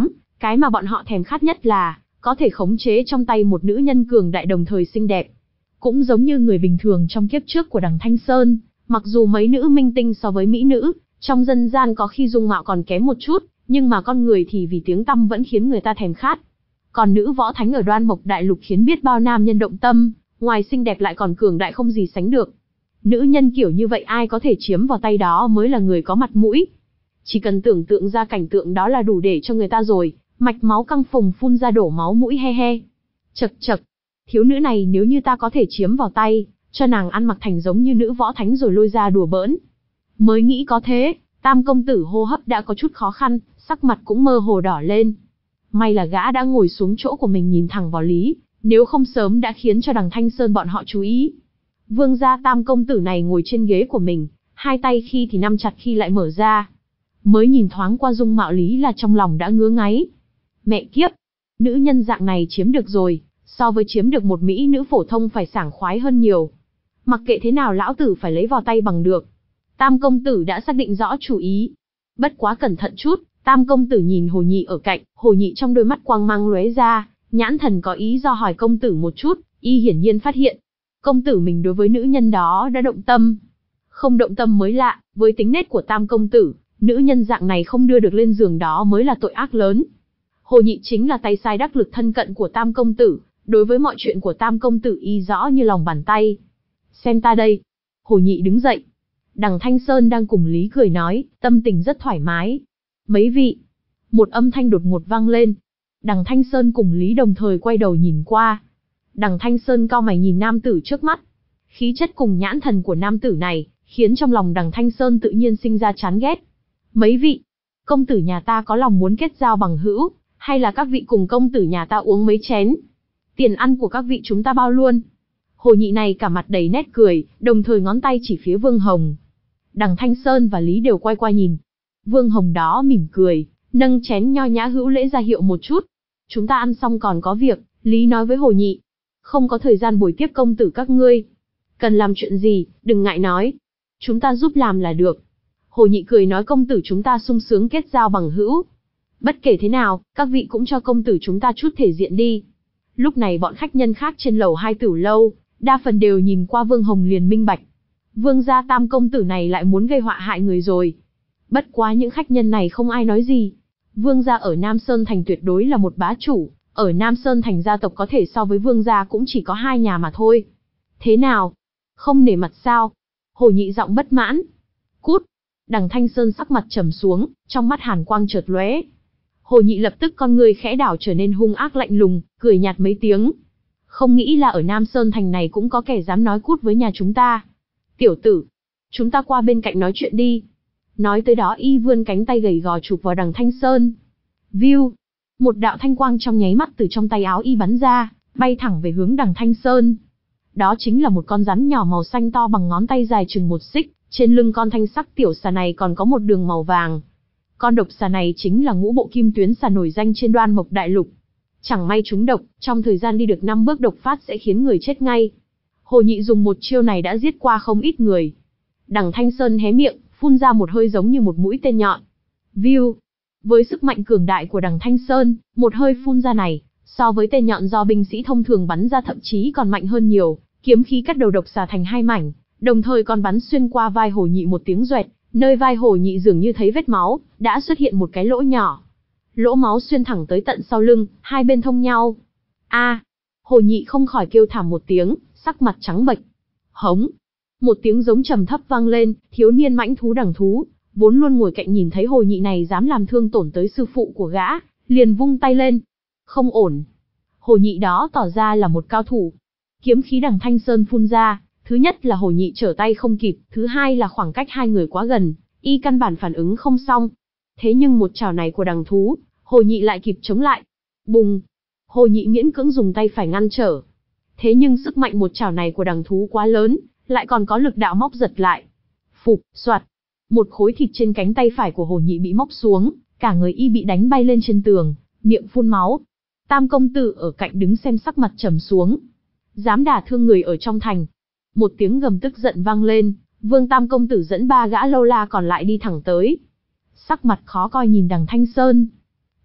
Cái mà bọn họ thèm khát nhất là có thể khống chế trong tay một nữ nhân cường đại đồng thời xinh đẹp. Cũng giống như người bình thường trong kiếp trước của đằng Thanh Sơn, mặc dù mấy nữ minh tinh so với mỹ nữ, trong dân gian có khi dung mạo còn kém một chút, nhưng mà con người thì vì tiếng tăm vẫn khiến người ta thèm khát. Còn nữ võ thánh ở Đoan Mộc Đại Lục khiến biết bao nam nhân động tâm, ngoài xinh đẹp lại còn cường đại không gì sánh được. Nữ nhân kiểu như vậy ai có thể chiếm vào tay đó mới là người có mặt mũi. Chỉ cần tưởng tượng ra cảnh tượng đó là đủ để cho người ta rồi, mạch máu căng phồng phun ra đổ máu mũi he he. Chậc chậc, thiếu nữ này nếu như ta có thể chiếm vào tay, cho nàng ăn mặc thành giống như nữ võ thánh rồi lôi ra đùa bỡn. Mới nghĩ có thế, Tam công tử hô hấp đã có chút khó khăn, sắc mặt cũng mơ hồ đỏ lên. May là gã đã ngồi xuống chỗ của mình nhìn thẳng vào Lý, nếu không sớm đã khiến cho đằng Thanh Sơn bọn họ chú ý. Vương gia Tam công tử này ngồi trên ghế của mình, hai tay khi thì nắm chặt khi lại mở ra. Mới nhìn thoáng qua dung mạo Lý là trong lòng đã ngứa ngáy. Mẹ kiếp, nữ nhân dạng này chiếm được rồi, so với chiếm được một mỹ nữ phổ thông phải sảng khoái hơn nhiều. Mặc kệ thế nào lão tử phải lấy vào tay bằng được. Tam công tử đã xác định rõ chủ ý. Bất quá cẩn thận chút, Tam công tử nhìn Hồ Nhị ở cạnh, Hồ Nhị trong đôi mắt quang mang lóe ra, nhãn thần có ý do hỏi công tử một chút, y hiển nhiên phát hiện. Công tử mình đối với nữ nhân đó đã động tâm. Không động tâm mới lạ, với tính nết của Tam công tử, nữ nhân dạng này không đưa được lên giường đó mới là tội ác lớn. Hồ Nhị chính là tay sai đắc lực thân cận của Tam công tử, đối với mọi chuyện của Tam công tử y rõ như lòng bàn tay. Xem ta đây. Hồ Nhị đứng dậy. Đằng Thanh Sơn đang cùng Lý cười nói, tâm tình rất thoải mái. Mấy vị. Một âm thanh đột ngột vang lên. Đằng Thanh Sơn cùng Lý đồng thời quay đầu nhìn qua. Đằng Thanh Sơn cau mày nhìn nam tử trước mắt. Khí chất cùng nhãn thần của nam tử này, khiến trong lòng đằng Thanh Sơn tự nhiên sinh ra chán ghét. Mấy vị. Công tử nhà ta có lòng muốn kết giao bằng hữu, hay là các vị cùng công tử nhà ta uống mấy chén? Tiền ăn của các vị chúng ta bao luôn. Hồ Nhị này cả mặt đầy nét cười, đồng thời ngón tay chỉ phía Vương Hồng. Đằng Thanh Sơn và Lý đều quay qua nhìn. Vương Hồng đó mỉm cười, nâng chén nho nhã hữu lễ ra hiệu một chút. Chúng ta ăn xong còn có việc, Lý nói với Hồ Nhị. Không có thời gian buổi tiếp công tử các ngươi. Cần làm chuyện gì, đừng ngại nói. Chúng ta giúp làm là được. Hồ Nhị cười nói công tử chúng ta sung sướng kết giao bằng hữu. Bất kể thế nào, các vị cũng cho công tử chúng ta chút thể diện đi. Lúc này bọn khách nhân khác trên lầu hai tử lâu, đa phần đều nhìn qua Vương Hồng liền minh bạch. Vương gia Tam công tử này lại muốn gây họa hại người rồi. Bất quá những khách nhân này không ai nói gì. Vương gia ở Nam Sơn Thành tuyệt đối là một bá chủ, ở Nam Sơn Thành gia tộc có thể so với vương gia cũng chỉ có hai nhà mà thôi. Thế nào? Không nể mặt sao? Hồ Nhị giọng bất mãn. Cút! Đằng Thanh Sơn sắc mặt trầm xuống, trong mắt hàn quang chợt lóe. Hồ Nhị lập tức con người khẽ đảo trở nên hung ác lạnh lùng, cười nhạt mấy tiếng. Không nghĩ là ở Nam Sơn Thành này cũng có kẻ dám nói cút với nhà chúng ta. Tiểu tử, chúng ta qua bên cạnh nói chuyện đi. Nói tới đó y vươn cánh tay gầy gò chụp vào đằng Thanh Sơn. View, một đạo thanh quang trong nháy mắt từ trong tay áo y bắn ra, bay thẳng về hướng đằng Thanh Sơn. Đó chính là một con rắn nhỏ màu xanh to bằng ngón tay dài chừng một xích, trên lưng con thanh sắc tiểu xà này còn có một đường màu vàng. Con độc xà này chính là ngũ bộ kim tuyến xà nổi danh trên Đoan Mộc Đại Lục. Chẳng may trúng độc, trong thời gian đi được năm bước độc phát sẽ khiến người chết ngay. Hồ Nhị dùng một chiêu này đã giết qua không ít người. Đằng Thanh Sơn hé miệng, phun ra một hơi giống như một mũi tên nhọn. View. Với sức mạnh cường đại của đằng Thanh Sơn, một hơi phun ra này, so với tên nhọn do binh sĩ thông thường bắn ra thậm chí còn mạnh hơn nhiều, kiếm khí cắt đầu độc xà thành hai mảnh, đồng thời còn bắn xuyên qua vai Hồ Nhị một tiếng doẹt, nơi vai Hồ Nhị dường như thấy vết máu, đã xuất hiện một cái lỗ nhỏ. Lỗ máu xuyên thẳng tới tận sau lưng, hai bên thông nhau. A! À, Hồ Nhị không khỏi kêu thảm một tiếng, sắc mặt trắng bệch. Hống! Một tiếng giống trầm thấp vang lên, thiếu niên mãnh thú đằng thú, vốn luôn ngồi cạnh nhìn thấy Hồ Nhị này dám làm thương tổn tới sư phụ của gã, liền vung tay lên. Không ổn. Hồ Nhị đó tỏ ra là một cao thủ. Kiếm khí đằng Thanh Sơn phun ra, thứ nhất là Hồ Nhị trở tay không kịp, thứ hai là khoảng cách hai người quá gần, y căn bản phản ứng không xong. Thế nhưng một chảo này của đằng thú, Hồ Nhị lại kịp chống lại. Bùng! Hồ Nhị miễn cưỡng dùng tay phải ngăn trở. Thế nhưng sức mạnh một chảo này của đằng thú quá lớn, lại còn có lực đạo móc giật lại. Phục, soạt! Một khối thịt trên cánh tay phải của Hồ Nhị bị móc xuống, cả người y bị đánh bay lên trên tường, miệng phun máu. Tam công tử ở cạnh đứng xem sắc mặt trầm xuống. Dám đả thương người ở trong thành. Một tiếng gầm tức giận vang lên, Vương Tam công tử dẫn ba gã lâu la còn lại đi thẳng tới. Sắc mặt khó coi nhìn đằng Thanh Sơn.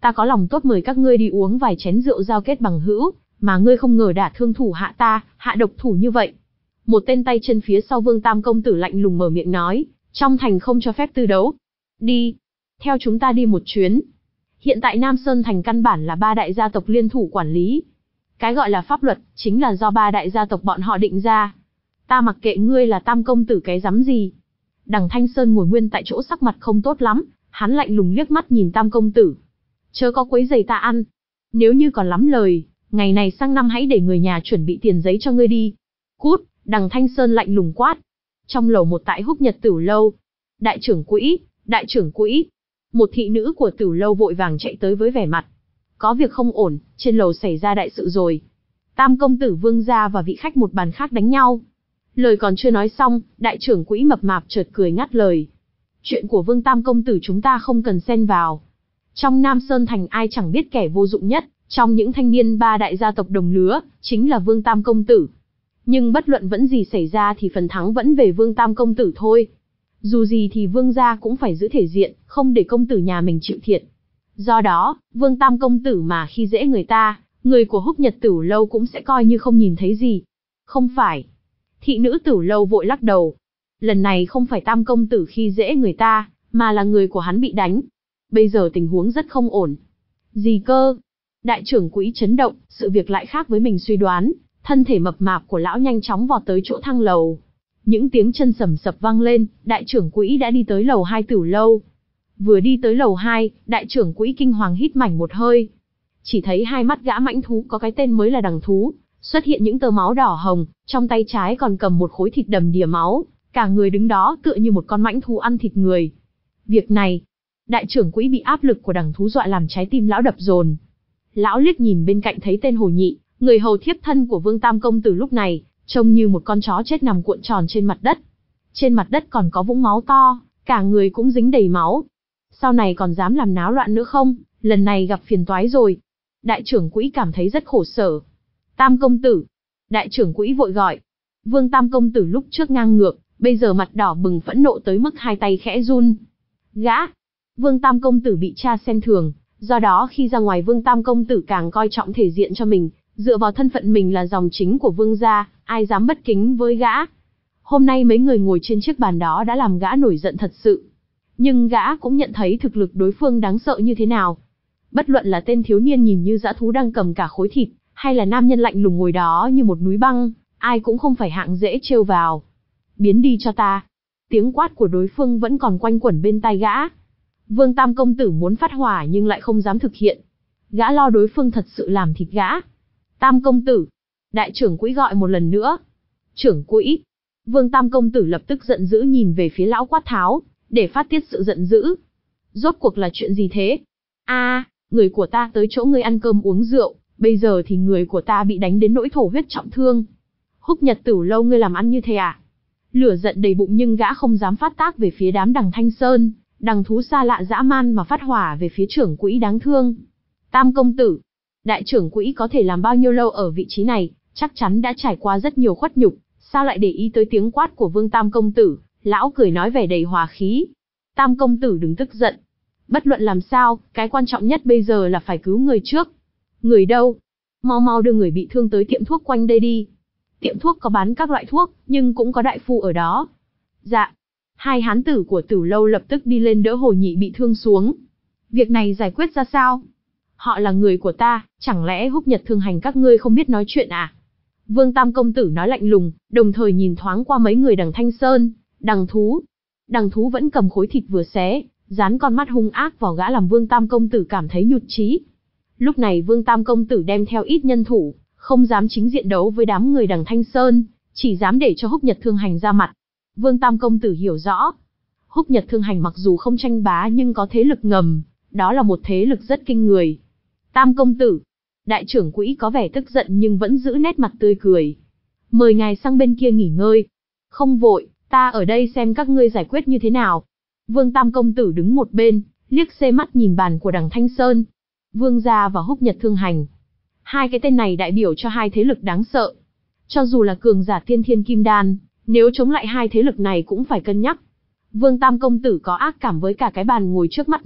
Ta có lòng tốt mời các ngươi đi uống vài chén rượu giao kết bằng hữu, mà ngươi không ngờ đả thương thủ hạ ta, hạ độc thủ như vậy. Một tên tay chân phía sau Vương Tam công tử lạnh lùng mở miệng nói, trong thành không cho phép tư đấu. Đi, theo chúng ta đi một chuyến. Hiện tại Nam Sơn thành căn bản là ba đại gia tộc liên thủ quản lý. Cái gọi là pháp luật, chính là do ba đại gia tộc bọn họ định ra. Ta mặc kệ ngươi là Tam công tử cái rắm gì. Đằng Thanh Sơn ngồi nguyên tại chỗ sắc mặt không tốt lắm, hắn lạnh lùng liếc mắt nhìn Tam công tử. Chớ có quấy giày ta ăn. Nếu như còn lắm lời, ngày này sang năm hãy để người nhà chuẩn bị tiền giấy cho ngươi đi. Cút, đằng Thanh Sơn lạnh lùng quát. Trong lầu một tại Húc Nhật Tửu lâu. Đại trưởng quỹ, đại trưởng quỹ. Một thị nữ của Tửu lâu vội vàng chạy tới với vẻ mặt. Có việc không ổn, trên lầu xảy ra đại sự rồi. Tam công tử Vương gia và vị khách một bàn khác đánh nhau. Lời còn chưa nói xong, đại trưởng quỹ mập mạp chợt cười ngắt lời. Chuyện của Vương Tam công tử chúng ta không cần xen vào. Trong Nam Sơn thành ai chẳng biết kẻ vô dụng nhất, trong những thanh niên ba đại gia tộc đồng lứa, chính là Vương Tam công tử. Nhưng bất luận vẫn gì xảy ra thì phần thắng vẫn về Vương Tam công tử thôi. Dù gì thì Vương gia cũng phải giữ thể diện, không để công tử nhà mình chịu thiệt. Do đó, Vương Tam công tử mà khi dễ người ta, người của Húc Nhật Tửu lâu cũng sẽ coi như không nhìn thấy gì. Không phải. Thị nữ Tửu lâu vội lắc đầu. Lần này không phải Tam công tử khi dễ người ta, mà là người của hắn bị đánh. Bây giờ tình huống rất không ổn. Gì cơ? Đại trưởng quỹ chấn động, sự việc lại khác với mình suy đoán, thân thể mập mạp của lão nhanh chóng vọt tới chỗ thang lầu. Những tiếng chân sầm sập vang lên, đại trưởng quỹ đã đi tới lầu hai Tửu lâu. Vừa đi tới lầu hai, đại trưởng quỹ kinh hoàng hít mảnh một hơi. Chỉ thấy hai mắt gã mãnh thú có cái tên mới là đằng thú, xuất hiện những tơ máu đỏ hồng, trong tay trái còn cầm một khối thịt đầm đìa máu, cả người đứng đó tựa như một con mãnh thú ăn thịt người. Việc này, đại trưởng quỹ bị áp lực của đằng thú dọa làm trái tim lão đập dồn. Lão liếc nhìn bên cạnh thấy tên Hồ Nhị, người hầu thiếp thân của Vương Tam công tử lúc này, trông như một con chó chết nằm cuộn tròn trên mặt đất. Trên mặt đất còn có vũng máu to, cả người cũng dính đầy máu. Sau này còn dám làm náo loạn nữa không, lần này gặp phiền toái rồi. Đại trưởng quỹ cảm thấy rất khổ sở. Tam công tử. Đại trưởng quỹ vội gọi. Vương Tam công tử lúc trước ngang ngược, bây giờ mặt đỏ bừng phẫn nộ tới mức hai tay khẽ run. Gã. Vương Tam công tử bị cha xem thường, do đó khi ra ngoài Vương Tam công tử càng coi trọng thể diện cho mình, dựa vào thân phận mình là dòng chính của Vương gia, ai dám bất kính với gã. Hôm nay mấy người ngồi trên chiếc bàn đó đã làm gã nổi giận thật sự. Nhưng gã cũng nhận thấy thực lực đối phương đáng sợ như thế nào. Bất luận là tên thiếu niên nhìn như dã thú đang cầm cả khối thịt, hay là nam nhân lạnh lùng ngồi đó như một núi băng, ai cũng không phải hạng dễ trêu vào. Biến đi cho ta. Tiếng quát của đối phương vẫn còn quanh quẩn bên tai gã. Vương Tam công tử muốn phát hỏa nhưng lại không dám thực hiện. Gã lo đối phương thật sự làm thịt gã. Tam công tử. Đại trưởng quỹ gọi một lần nữa. Trưởng quỹ. Vương Tam công tử lập tức giận dữ nhìn về phía lão quát tháo, để phát tiết sự giận dữ. Rốt cuộc là chuyện gì thế? A, à, người của ta tới chỗ ngươi ăn cơm uống rượu, bây giờ thì người của ta bị đánh đến nỗi thổ huyết trọng thương. Húc Nhật Tửu lâu ngươi làm ăn như thế à? Lửa giận đầy bụng nhưng gã không dám phát tác về phía đám đằng Thanh Sơn, đằng thú xa lạ dã man mà phát hỏa về phía trưởng quỹ đáng thương. Tam công tử, đại trưởng quỹ có thể làm bao nhiêu lâu ở vị trí này, chắc chắn đã trải qua rất nhiều khuất nhục, sao lại để ý tới tiếng quát của Vương Tam công tử? Lão cười nói vẻ đầy hòa khí. Tam công tử đừng tức giận. Bất luận làm sao, cái quan trọng nhất bây giờ là phải cứu người trước. Người đâu? Mau mau đưa người bị thương tới tiệm thuốc quanh đây đi. Tiệm thuốc có bán các loại thuốc, nhưng cũng có đại phu ở đó. Dạ. Hai hán tử của Tửu lâu lập tức đi lên đỡ Hồ Nhị bị thương xuống. Việc này giải quyết ra sao? Họ là người của ta, chẳng lẽ Húc Nhật Thương Hành các ngươi không biết nói chuyện à? Vương Tam công tử nói lạnh lùng, đồng thời nhìn thoáng qua mấy người đằng Thanh Sơn, đằng thú. Đằng thú vẫn cầm khối thịt vừa xé, dán con mắt hung ác vào gã làm Vương Tam công tử cảm thấy nhụt chí. Lúc này Vương Tam công tử đem theo ít nhân thủ, không dám chính diện đấu với đám người đằng Thanh Sơn, chỉ dám để cho Húc Nhật Thương Hành ra mặt. Vương Tam công tử hiểu rõ, Húc Nhật Thương Hành mặc dù không tranh bá nhưng có thế lực ngầm, đó là một thế lực rất kinh người. Tam công tử, đại trưởng quỹ có vẻ tức giận nhưng vẫn giữ nét mặt tươi cười. Mời ngài sang bên kia nghỉ ngơi. Không vội, ta ở đây xem các ngươi giải quyết như thế nào. Vương Tam công tử đứng một bên, liếc xê mắt nhìn bàn của đằng Thanh Sơn. Vương gia và Húc Nhật Thương Hành. Hai cái tên này đại biểu cho hai thế lực đáng sợ. Cho dù là cường giả tiên thiên kim đan, nếu chống lại hai thế lực này cũng phải cân nhắc. Vương Tam công tử có ác cảm với cả cái bàn ngồi trước mắt mình,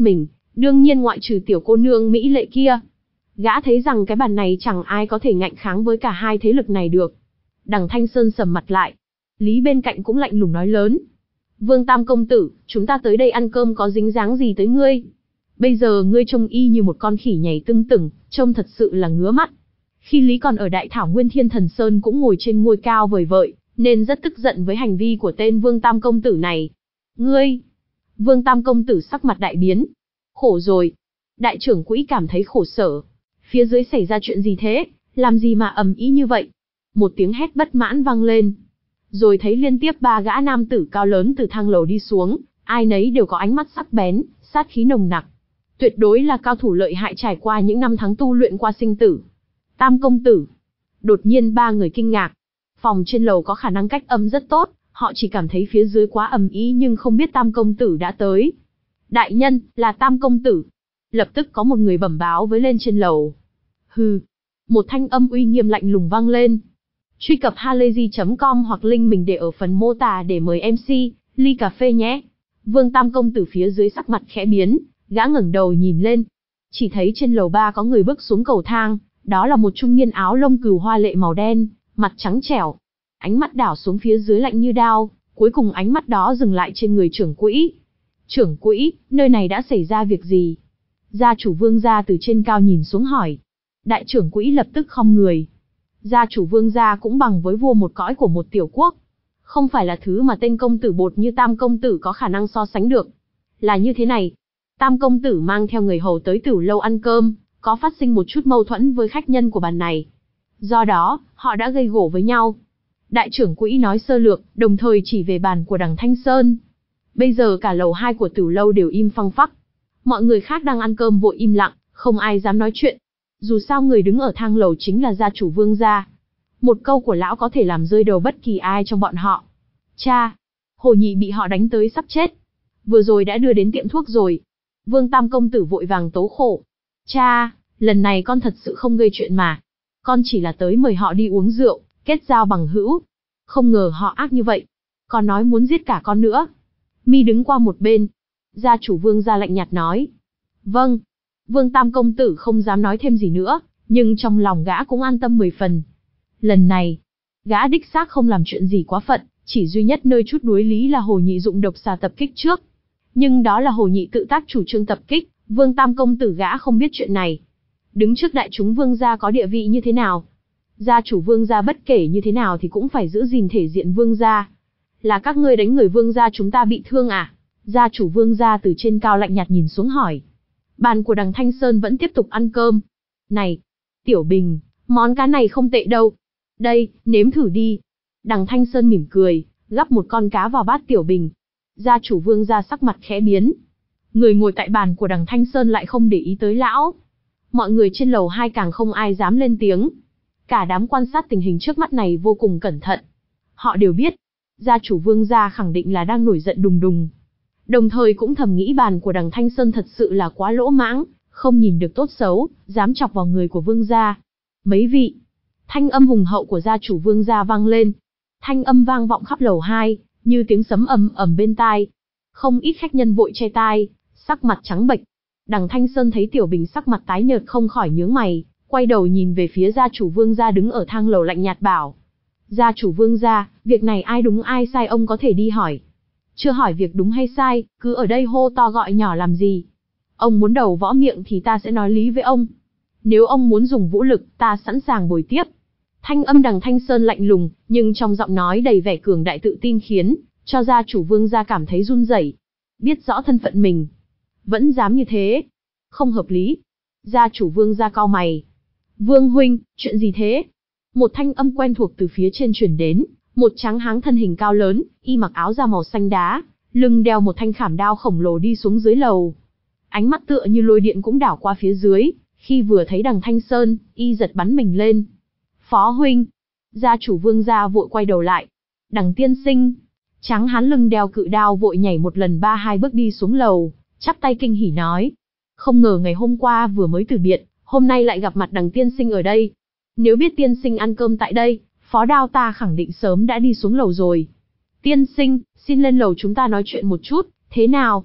Đương nhiên ngoại trừ tiểu cô nương mỹ lệ kia. Gã thấy rằng cái bàn này chẳng ai có thể ngạnh kháng với cả hai thế lực này được. Đằng Thanh Sơn sầm mặt lại. Lý bên cạnh cũng lạnh lùng nói lớn. Vương Tam công tử, chúng ta tới đây ăn cơm có dính dáng gì tới ngươi? Bây giờ ngươi trông y như một con khỉ nhảy tưng tửng, trông thật sự là ngứa mắt. Khi Lý còn ở Đại Thảo Nguyên Thiên Thần Sơn cũng ngồi trên ngôi cao vời vợi, nên rất tức giận với hành vi của tên Vương Tam công tử này. Ngươi! Vương Tam công tử sắc mặt đại biến. Khổ rồi. Đại trưởng quỹ cảm thấy khổ sở. Phía dưới xảy ra chuyện gì thế, làm gì mà ầm ĩ như vậy? Một tiếng hét bất mãn vang lên. Rồi thấy liên tiếp ba gã nam tử cao lớn từ thang lầu đi xuống, ai nấy đều có ánh mắt sắc bén, sát khí nồng nặc. Tuyệt đối là cao thủ lợi hại trải qua những năm tháng tu luyện qua sinh tử. Tam công tử. Đột nhiên ba người kinh ngạc. Phòng trên lầu có khả năng cách âm rất tốt, họ chỉ cảm thấy phía dưới quá ầm ĩ nhưng không biết Tam công tử đã tới. Đại nhân, là Tam công tử. Lập tức có một người bẩm báo với lên trên lầu. Hừ. Một thanh âm uy nghiêm lạnh lùng vang lên. Truy cập halayzi chấm com hoặc link mình để ở phần mô tả để mời em xê, ly cà phê nhé. Vương Tam công tử phía dưới sắc mặt khẽ biến, gã ngẩng đầu nhìn lên. Chỉ thấy trên lầu ba có người bước xuống cầu thang, đó là một trung niên áo lông cừu hoa lệ màu đen, mặt trắng trẻo. Ánh mắt đảo xuống phía dưới lạnh như đao, cuối cùng ánh mắt đó dừng lại trên người trưởng quỹ. Trưởng quỹ, nơi này đã xảy ra việc gì? Gia chủ Vương gia từ trên cao nhìn xuống hỏi. Đại trưởng quỹ lập tức khom người. Gia chủ Vương gia cũng bằng với vua một cõi của một tiểu quốc. Không phải là thứ mà tên công tử bột như Tam công tử có khả năng so sánh được. Là như thế này. Tam công tử mang theo người hầu tới Tửu lâu ăn cơm, có phát sinh một chút mâu thuẫn với khách nhân của bàn này. Do đó, họ đã gây gổ với nhau. Đại trưởng quỹ nói sơ lược, đồng thời chỉ về bàn của đằng Thanh Sơn. Bây giờ cả lầu hai của Tửu lâu đều im phăng phắc. Mọi người khác đang ăn cơm vội im lặng, không ai dám nói chuyện. Dù sao người đứng ở thang lầu chính là gia chủ Vương gia. Một câu của lão có thể làm rơi đầu bất kỳ ai trong bọn họ. Cha! Hồ Nhị bị họ đánh tới sắp chết. Vừa rồi đã đưa đến tiệm thuốc rồi. Vương Tam công tử vội vàng tố khổ. Cha! Lần này con thật sự không gây chuyện mà. Con chỉ là tới mời họ đi uống rượu, kết giao bằng hữu. Không ngờ họ ác như vậy. Còn nói muốn giết cả con nữa. Mi đứng qua một bên. Gia chủ Vương gia lạnh nhạt nói. Vâng. Vương Tam công tử không dám nói thêm gì nữa, nhưng trong lòng gã cũng an tâm mười phần. Lần này, gã đích xác không làm chuyện gì quá phận, chỉ duy nhất nơi chút đuối lý là Hồ Nhị dụng độc xà tập kích trước. Nhưng đó là Hồ Nhị tự tác chủ trương tập kích, Vương Tam công tử gã không biết chuyện này. Đứng trước đại chúng Vương gia có địa vị như thế nào? Gia chủ Vương gia bất kể như thế nào thì cũng phải giữ gìn thể diện Vương gia. Là các ngươi đánh người Vương gia chúng ta bị thương à? Gia chủ Vương gia từ trên cao lạnh nhạt nhìn xuống hỏi. Bàn của đằng Thanh Sơn vẫn tiếp tục ăn cơm. Này, Tiểu Bình, món cá này không tệ đâu. Đây, nếm thử đi. Đằng Thanh Sơn mỉm cười, gắp một con cá vào bát Tiểu Bình. Gia chủ Vương gia sắc mặt khẽ biến. Người ngồi tại bàn của đằng Thanh Sơn lại không để ý tới lão. Mọi người trên lầu hai càng không ai dám lên tiếng. Cả đám quan sát tình hình trước mắt này vô cùng cẩn thận. Họ đều biết, gia chủ Vương gia khẳng định là đang nổi giận đùng đùng. Đồng thời cũng thầm nghĩ bàn của đằng Thanh Sơn thật sự là quá lỗ mãng, không nhìn được tốt xấu, dám chọc vào người của Vương gia. Mấy vị, thanh âm hùng hậu của gia chủ Vương gia vang lên. Thanh âm vang vọng khắp lầu hai, như tiếng sấm ầm ầm bên tai. Không ít khách nhân vội che tai, sắc mặt trắng bệch. Đằng Thanh Sơn thấy Tiểu Bình sắc mặt tái nhợt không khỏi nhướng mày, quay đầu nhìn về phía gia chủ Vương gia đứng ở thang lầu lạnh nhạt bảo. Gia chủ Vương gia, việc này ai đúng ai sai ông có thể đi hỏi. Chưa hỏi việc đúng hay sai, cứ ở đây hô to gọi nhỏ làm gì. Ông muốn đầu võ miệng thì ta sẽ nói lý với ông. Nếu ông muốn dùng vũ lực, ta sẵn sàng bồi tiếp. Thanh âm đằng Thanh Sơn lạnh lùng, nhưng trong giọng nói đầy vẻ cường đại tự tin khiến cho gia chủ Vương gia cảm thấy run rẩy. Biết rõ thân phận mình, vẫn dám như thế, không hợp lý. Gia chủ Vương gia cau mày. Vương huynh, chuyện gì thế? Một thanh âm quen thuộc từ phía trên truyền đến. Một tráng háng thân hình cao lớn, y mặc áo da màu xanh đá, lưng đeo một thanh khảm đao khổng lồ đi xuống dưới lầu. Ánh mắt tựa như lôi điện cũng đảo qua phía dưới, khi vừa thấy đằng Thanh Sơn, y giật bắn mình lên. Phó huynh, gia chủ Vương gia vội quay đầu lại. Đằng tiên sinh, tráng hán lưng đeo cự đao vội nhảy một lần ba hai bước đi xuống lầu, chắp tay kinh hỉ nói. Không ngờ ngày hôm qua vừa mới từ biệt, hôm nay lại gặp mặt đằng tiên sinh ở đây. Nếu biết tiên sinh ăn cơm tại đây, Phó Đao ta khẳng định sớm đã đi xuống lầu rồi. Tiên sinh, xin lên lầu chúng ta nói chuyện một chút, thế nào?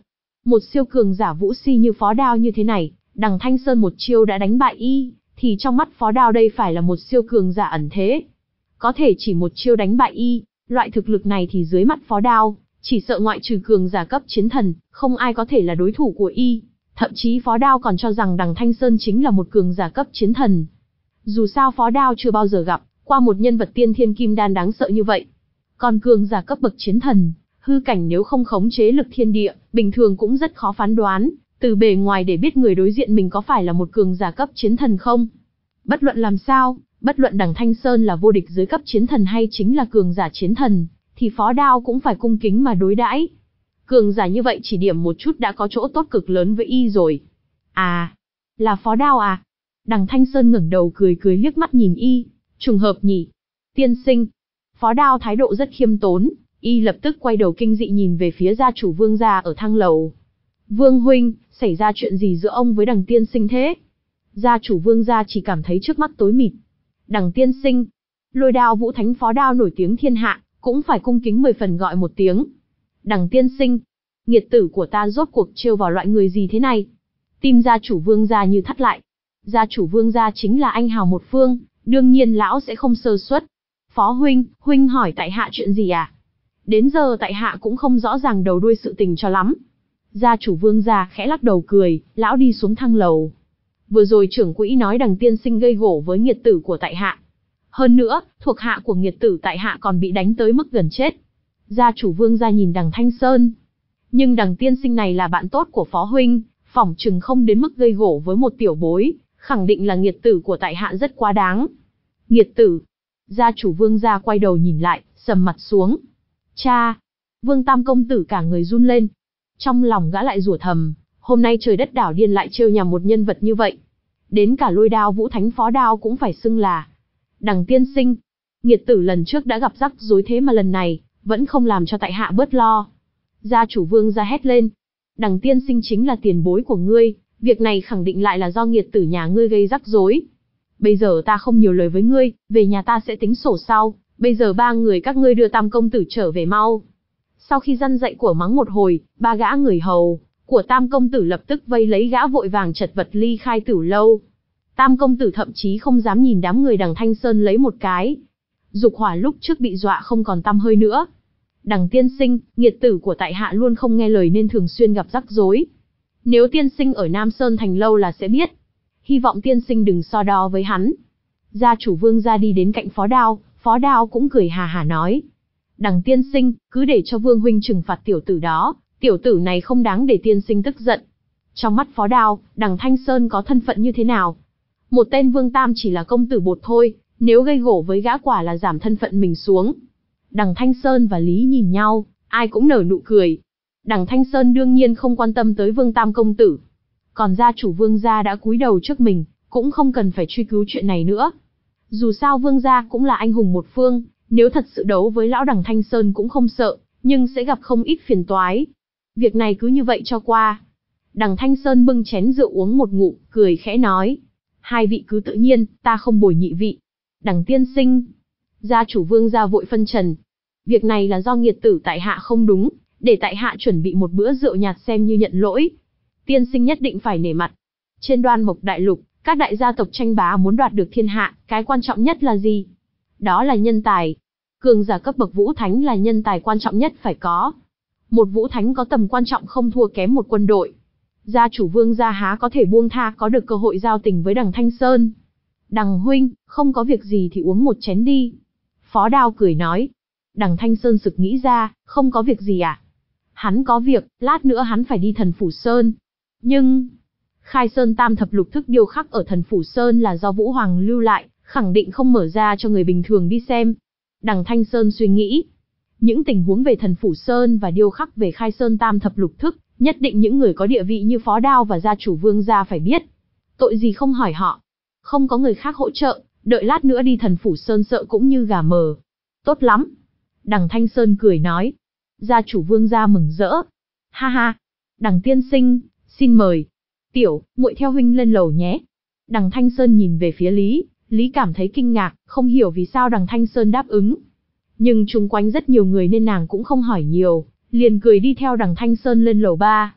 Một siêu cường giả vũ si như Phó Đao như thế này, đằng Thanh Sơn một chiêu đã đánh bại y, thì trong mắt Phó Đao đây phải là một siêu cường giả ẩn thế. Có thể chỉ một chiêu đánh bại y, loại thực lực này thì dưới mắt Phó Đao, chỉ sợ ngoại trừ cường giả cấp chiến thần, không ai có thể là đối thủ của y. Thậm chí Phó Đao còn cho rằng đằng Thanh Sơn chính là một cường giả cấp chiến thần. Dù sao Phó Đao chưa bao giờ gặp qua một nhân vật tiên thiên kim đan đáng sợ như vậy. Còn cường giả cấp bậc chiến thần, hư cảnh nếu không khống chế lực thiên địa, bình thường cũng rất khó phán đoán, từ bề ngoài để biết người đối diện mình có phải là một cường giả cấp chiến thần không. Bất luận làm sao, bất luận đằng Thanh Sơn là vô địch dưới cấp chiến thần hay chính là cường giả chiến thần, thì Phó Đao cũng phải cung kính mà đối đãi. Cường giả như vậy chỉ điểm một chút đã có chỗ tốt cực lớn với y rồi. À, là Phó Đao à? Đằng Thanh Sơn ngẩng đầu cười cười liếc mắt nhìn y, trùng hợp nhỉ. Tiên sinh. Phó Đao thái độ rất khiêm tốn, y lập tức quay đầu kinh dị nhìn về phía gia chủ Vương gia ở thang lầu. Vương huynh, xảy ra chuyện gì giữa ông với đằng tiên sinh thế? Gia chủ Vương gia chỉ cảm thấy trước mắt tối mịt. Đằng tiên sinh, Lôi Đao Vũ Thánh Phó Đao nổi tiếng thiên hạ, cũng phải cung kính mười phần gọi một tiếng. Đằng tiên sinh, nghiệt tử của ta rốt cuộc trêu vào loại người gì thế này? Tim gia chủ Vương gia như thắt lại. Gia chủ Vương gia chính là anh hào một phương, đương nhiên lão sẽ không sơ suất. Phó huynh, huynh hỏi tại hạ chuyện gì à? Đến giờ tại hạ cũng không rõ ràng đầu đuôi sự tình cho lắm. Gia chủ Vương gia khẽ lắc đầu cười, lão đi xuống thang lầu. Vừa rồi trưởng quỹ nói đằng tiên sinh gây gổ với nghiệt tử của tại hạ. Hơn nữa, thuộc hạ của nghiệt tử tại hạ còn bị đánh tới mức gần chết. Gia chủ Vương gia nhìn đằng Thanh Sơn. Nhưng đằng tiên sinh này là bạn tốt của Phó huynh, phỏng chừng không đến mức gây gổ với một tiểu bối, khẳng định là nghiệt tử của tại hạ rất quá đáng. Nghiệt tử. Gia chủ Vương gia quay đầu nhìn lại, sầm mặt xuống. Cha. Vương Tam công tử cả người run lên. Trong lòng gã lại rủa thầm, hôm nay trời đất đảo điên lại trêu nhằm một nhân vật như vậy. Đến cả Lôi Đao Vũ Thánh Phó Đao cũng phải xưng là đằng tiên sinh. Nghiệt tử lần trước đã gặp rắc rối thế mà lần này, vẫn không làm cho tại hạ bớt lo. Gia chủ Vương gia hét lên. Đằng tiên sinh chính là tiền bối của ngươi, việc này khẳng định lại là do nghiệt tử nhà ngươi gây rắc rối. Bây giờ ta không nhiều lời với ngươi, về nhà ta sẽ tính sổ sau, bây giờ ba người các ngươi đưa Tam công tử trở về mau. Sau khi răn dạy của mắng một hồi, ba gã người hầu của Tam công tử lập tức vây lấy gã vội vàng chật vật ly khai Tử lâu. Tam công tử thậm chí không dám nhìn đám người đằng Thanh Sơn lấy một cái. Dục hỏa lúc trước bị dọa không còn tăm hơi nữa. Đằng tiên sinh, nghiệt tử của tại hạ luôn không nghe lời nên thường xuyên gặp rắc rối. Nếu tiên sinh ở Nam Sơn thành lâu là sẽ biết. Hy vọng tiên sinh đừng so đo với hắn. Gia chủ Vương gia đi đến cạnh Phó Đao, Phó Đao cũng cười hà hà nói. Đằng tiên sinh, cứ để cho Vương huynh trừng phạt tiểu tử đó, tiểu tử này không đáng để tiên sinh tức giận. Trong mắt Phó Đao, đằng Thanh Sơn có thân phận như thế nào? Một tên Vương Tam chỉ là công tử bột thôi, nếu gây gổ với gã quả là giảm thân phận mình xuống. Đằng Thanh Sơn và Lý nhìn nhau, ai cũng nở nụ cười. Đằng Thanh Sơn đương nhiên không quan tâm tới Vương Tam công tử. Còn gia chủ Vương gia đã cúi đầu trước mình, cũng không cần phải truy cứu chuyện này nữa. Dù sao Vương gia cũng là anh hùng một phương, nếu thật sự đấu với lão đằng Thanh Sơn cũng không sợ, nhưng sẽ gặp không ít phiền toái. Việc này cứ như vậy cho qua. Đằng Thanh Sơn bưng chén rượu uống một ngụm, cười khẽ nói. Hai vị cứ tự nhiên, ta không bồi nhị vị. Đằng tiên sinh. Gia chủ Vương gia vội phân trần. Việc này là do nghiệt tử tại hạ không đúng, để tại hạ chuẩn bị một bữa rượu nhạt xem như nhận lỗi. Tiên sinh nhất định phải nể mặt. Trên Đoan Mộc Đại Lục, các đại gia tộc tranh bá muốn đoạt được thiên hạ, cái quan trọng nhất là gì? Đó là nhân tài. Cường giả cấp bậc Vũ Thánh là nhân tài quan trọng nhất phải có. Một Vũ Thánh có tầm quan trọng không thua kém một quân đội. Gia chủ Vương gia há có thể buông tha có được cơ hội giao tình với đằng Thanh Sơn. Đằng huynh, không có việc gì thì uống một chén đi. Phó Đao cười nói. Đằng Thanh Sơn sực nghĩ ra, không có việc gì à? Hắn có việc, lát nữa hắn phải đi Thần Phủ Sơn. Nhưng, Khai Sơn Tam Thập Lục Thức điêu khắc ở Thần Phủ Sơn là do Vũ Hoàng lưu lại, khẳng định không mở ra cho người bình thường đi xem. Đằng Thanh Sơn suy nghĩ, những tình huống về Thần Phủ Sơn và điêu khắc về Khai Sơn Tam Thập Lục Thức, nhất định những người có địa vị như Phó Đao và gia chủ Vương gia phải biết. Tội gì không hỏi họ. Không có người khác hỗ trợ, đợi lát nữa đi Thần Phủ Sơn sợ cũng như gà mờ. Tốt lắm. Đằng Thanh Sơn cười nói. Gia chủ Vương gia mừng rỡ. Ha ha. Đằng tiên sinh, xin mời. Tiểu, muội theo huynh lên lầu nhé. Đằng Thanh Sơn nhìn về phía Lý, Lý cảm thấy kinh ngạc, không hiểu vì sao đằng Thanh Sơn đáp ứng. Nhưng chung quanh rất nhiều người nên nàng cũng không hỏi nhiều, liền cười đi theo đằng Thanh Sơn lên lầu ba.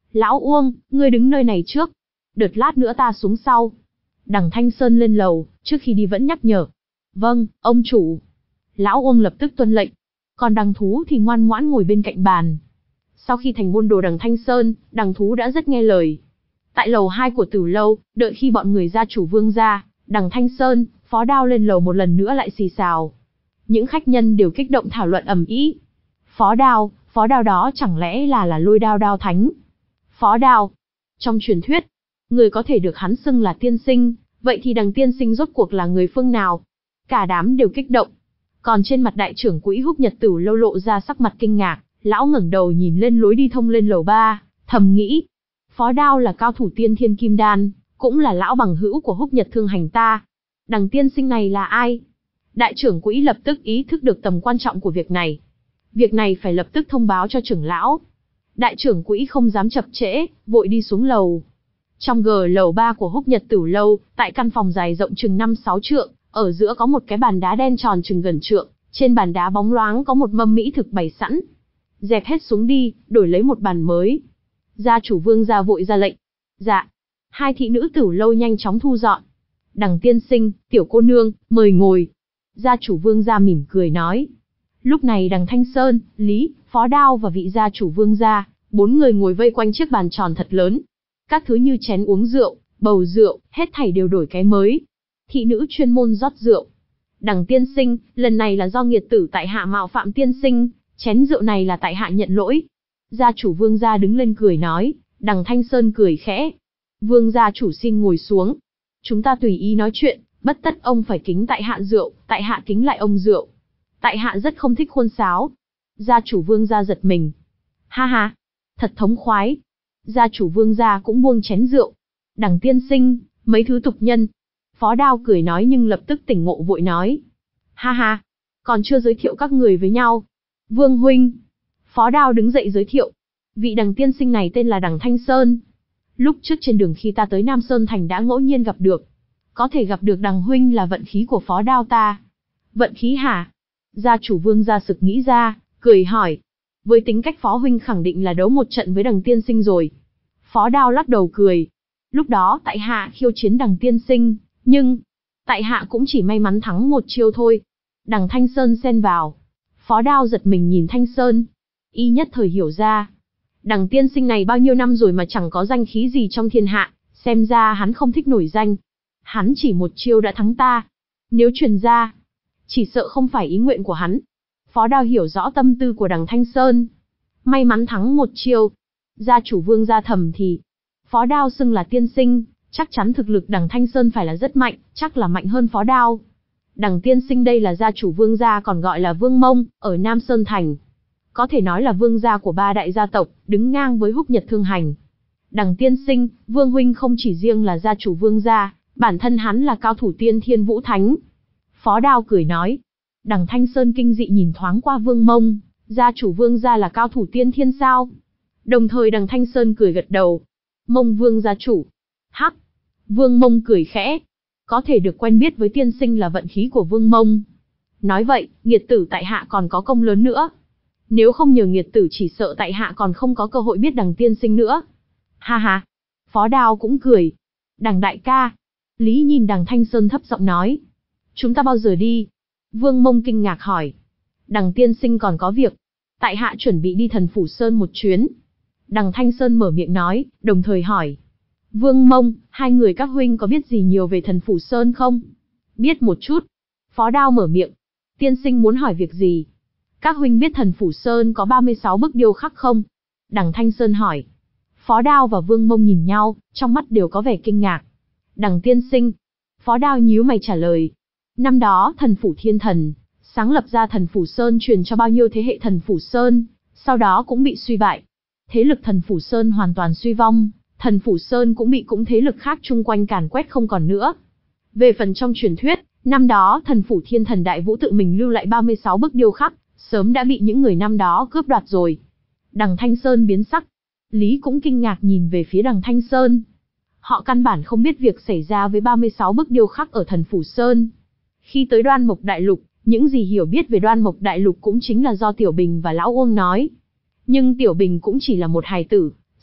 Lão Uông, ngươi đứng nơi này trước. Đợt lát nữa ta xuống sau. Đằng Thanh Sơn lên lầu, trước khi đi vẫn nhắc nhở. Vâng, ông chủ. Lão Uông lập tức tuân lệnh. Còn đằng thú thì ngoan ngoãn ngồi bên cạnh bàn. Sau khi thành môn đồ đằng Thanh Sơn, đằng thú đã rất nghe lời. Tại lầu hai của Tử lâu, đợi khi bọn người gia chủ Vương ra, đằng Thanh Sơn, Phó Đao lên lầu một lần nữa lại xì xào. Những khách nhân đều kích động thảo luận ầm ĩ. Phó Đao, Phó Đao đó chẳng lẽ là là Lôi Đao Đao Thánh? Phó Đao. Trong truyền thuyết, người có thể được hắn xưng là tiên sinh, vậy thì đằng tiên sinh rốt cuộc là người phương nào? Cả đám đều kích động. Còn trên mặt đại trưởng quỹ Húc Nhật Tử lâu lộ ra sắc mặt kinh ngạc, lão ngẩng đầu nhìn lên lối đi thông lên lầu ba, thầm nghĩ. Phó Đao là cao thủ tiên thiên kim đan, cũng là lão bằng hữu của Húc Nhật Thương Hành ta. Đằng tiên sinh này là ai? Đại trưởng quỹ lập tức ý thức được tầm quan trọng của việc này. Việc này phải lập tức thông báo cho trưởng lão. Đại trưởng quỹ không dám chậm trễ, vội đi xuống lầu. Trong G lầu ba của Húc Nhật Tử lâu, tại căn phòng dài rộng chừng năm sáu trượng, ở giữa có một cái bàn đá đen tròn chừng gần trượng, trên bàn đá bóng loáng có một mâm mỹ thực bày sẵn. Dẹp hết xuống đi, đổi lấy một bàn mới. Gia chủ Vương gia vội ra lệnh. Dạ. Hai thị nữ Tử lâu nhanh chóng thu dọn. Đằng tiên sinh, tiểu cô nương, mời ngồi. Gia chủ Vương gia mỉm cười nói. Lúc này đằng Thanh Sơn, Lý, Phó Đao và vị gia chủ Vương gia, bốn người ngồi vây quanh chiếc bàn tròn thật lớn. Các thứ như chén uống rượu, bầu rượu, hết thảy đều đổi cái mới. Thị nữ chuyên môn rót rượu. Đằng tiên sinh, lần này là do nghiệt tử tại hạ mạo phạm tiên sinh, chén rượu này là tại hạ nhận lỗi. Gia chủ Vương gia đứng lên cười nói, đằng Thanh Sơn cười khẽ. Vương gia chủ xin ngồi xuống. Chúng ta tùy ý nói chuyện, bất tất ông phải kính tại hạ rượu, tại hạ kính lại ông rượu. Tại hạ rất không thích khuôn sáo. Gia chủ Vương gia giật mình. Ha ha, thật thống khoái. Gia chủ Vương gia cũng buông chén rượu. Đằng tiên sinh, mấy thứ tục nhân. Phó Đao cười nói nhưng lập tức tỉnh ngộ vội nói. Ha ha, còn chưa giới thiệu các người với nhau. Vương huynh. Phó Đao đứng dậy giới thiệu. Vị đằng tiên sinh này tên là đằng Thanh Sơn. Lúc trước trên đường khi ta tới Nam Sơn Thành đã ngẫu nhiên gặp được. Có thể gặp được đằng huynh là vận khí của Phó Đao ta. Vận khí hả? Gia chủ Vương gia sực nghĩ ra, cười hỏi. Với tính cách Phó huynh khẳng định là đấu một trận với đằng tiên sinh rồi. Phó Đao lắc đầu cười. Lúc đó tại hạ khiêu chiến đằng tiên sinh, nhưng tại hạ cũng chỉ may mắn thắng một chiêu thôi. Đằng Thanh Sơn xen vào. Phó Đao giật mình nhìn Thanh Sơn. Y nhất thời hiểu ra. Đằng tiên sinh này bao nhiêu năm rồi mà chẳng có danh khí gì trong thiên hạ, xem ra hắn không thích nổi danh. Hắn chỉ một chiêu đã thắng ta. Nếu truyền ra, chỉ sợ không phải ý nguyện của hắn. Phó Đao hiểu rõ tâm tư của đằng Thanh Sơn. May mắn thắng một chiêu. Gia chủ Vương gia thầm thì. Phó Đao xưng là tiên sinh, chắc chắn thực lực đằng Thanh Sơn phải là rất mạnh, chắc là mạnh hơn Phó Đao. Đằng tiên sinh đây là gia chủ Vương gia còn gọi là Vương Mông, ở Nam Sơn Thành. Có thể nói là vương gia của ba đại gia tộc, đứng ngang với Húc Nhật Thương Hành. Đằng tiên sinh, Vương huynh không chỉ riêng là gia chủ Vương gia, bản thân hắn là cao thủ tiên thiên vũ thánh. Phó Đao cười nói. Đằng Thanh Sơn kinh dị nhìn thoáng qua Vương Mông, gia chủ Vương gia là cao thủ tiên thiên sao? Đồng thời đằng Thanh Sơn cười gật đầu. Mông Vương gia chủ. Hắc. Vương Mông cười khẽ. Có thể được quen biết với tiên sinh là vận khí của Vương Mông. Nói vậy, nghiệt tử tại hạ còn có công lớn nữa. Nếu không nhờ nghiệt tử chỉ sợ tại hạ còn không có cơ hội biết đằng tiên sinh nữa. Ha ha. Phó Đao cũng cười. Đằng đại ca. Lý nhìn đằng Thanh Sơn thấp giọng nói. Chúng ta bao giờ đi? Vương Mông kinh ngạc hỏi. Đằng tiên sinh còn có việc. Tại hạ chuẩn bị đi Thần Phủ Sơn một chuyến. Đằng Thanh Sơn mở miệng nói, đồng thời hỏi. Vương Mông, hai người các huynh có biết gì nhiều về Thần Phủ Sơn không? Biết một chút. Phó Đao mở miệng. Tiên sinh muốn hỏi việc gì? Các huynh biết Thần Phủ Sơn có ba mươi sáu bức điêu khắc không? Đằng Thanh Sơn hỏi. Phó Đao và Vương Mông nhìn nhau, trong mắt đều có vẻ kinh ngạc. Đằng tiên sinh. Phó Đao nhíu mày trả lời. Năm đó Thần Phủ Thiên Thần, sáng lập ra Thần Phủ Sơn truyền cho bao nhiêu thế hệ Thần Phủ Sơn, sau đó cũng bị suy bại. Thế lực Thần Phủ Sơn hoàn toàn suy vong, Thần Phủ Sơn cũng bị cũng thế lực khác chung quanh càn quét không còn nữa. Về phần trong truyền thuyết, năm đó Thần Phủ Thiên Thần Đại Vũ tự mình lưu lại ba mươi sáu bức điêu khắc, sớm đã bị những người năm đó cướp đoạt rồi. Đằng Thanh Sơn biến sắc. Lý cũng kinh ngạc nhìn về phía đằng Thanh Sơn. Họ căn bản không biết việc xảy ra với ba mươi sáu bức điêu khắc ở Thần Phủ Sơn. Khi tới Đoan Mộc Đại Lục, những gì hiểu biết về Đoan Mộc Đại Lục cũng chính là do Tiểu Bình và Lão Uông nói. Nhưng Tiểu Bình cũng chỉ là một hài tử,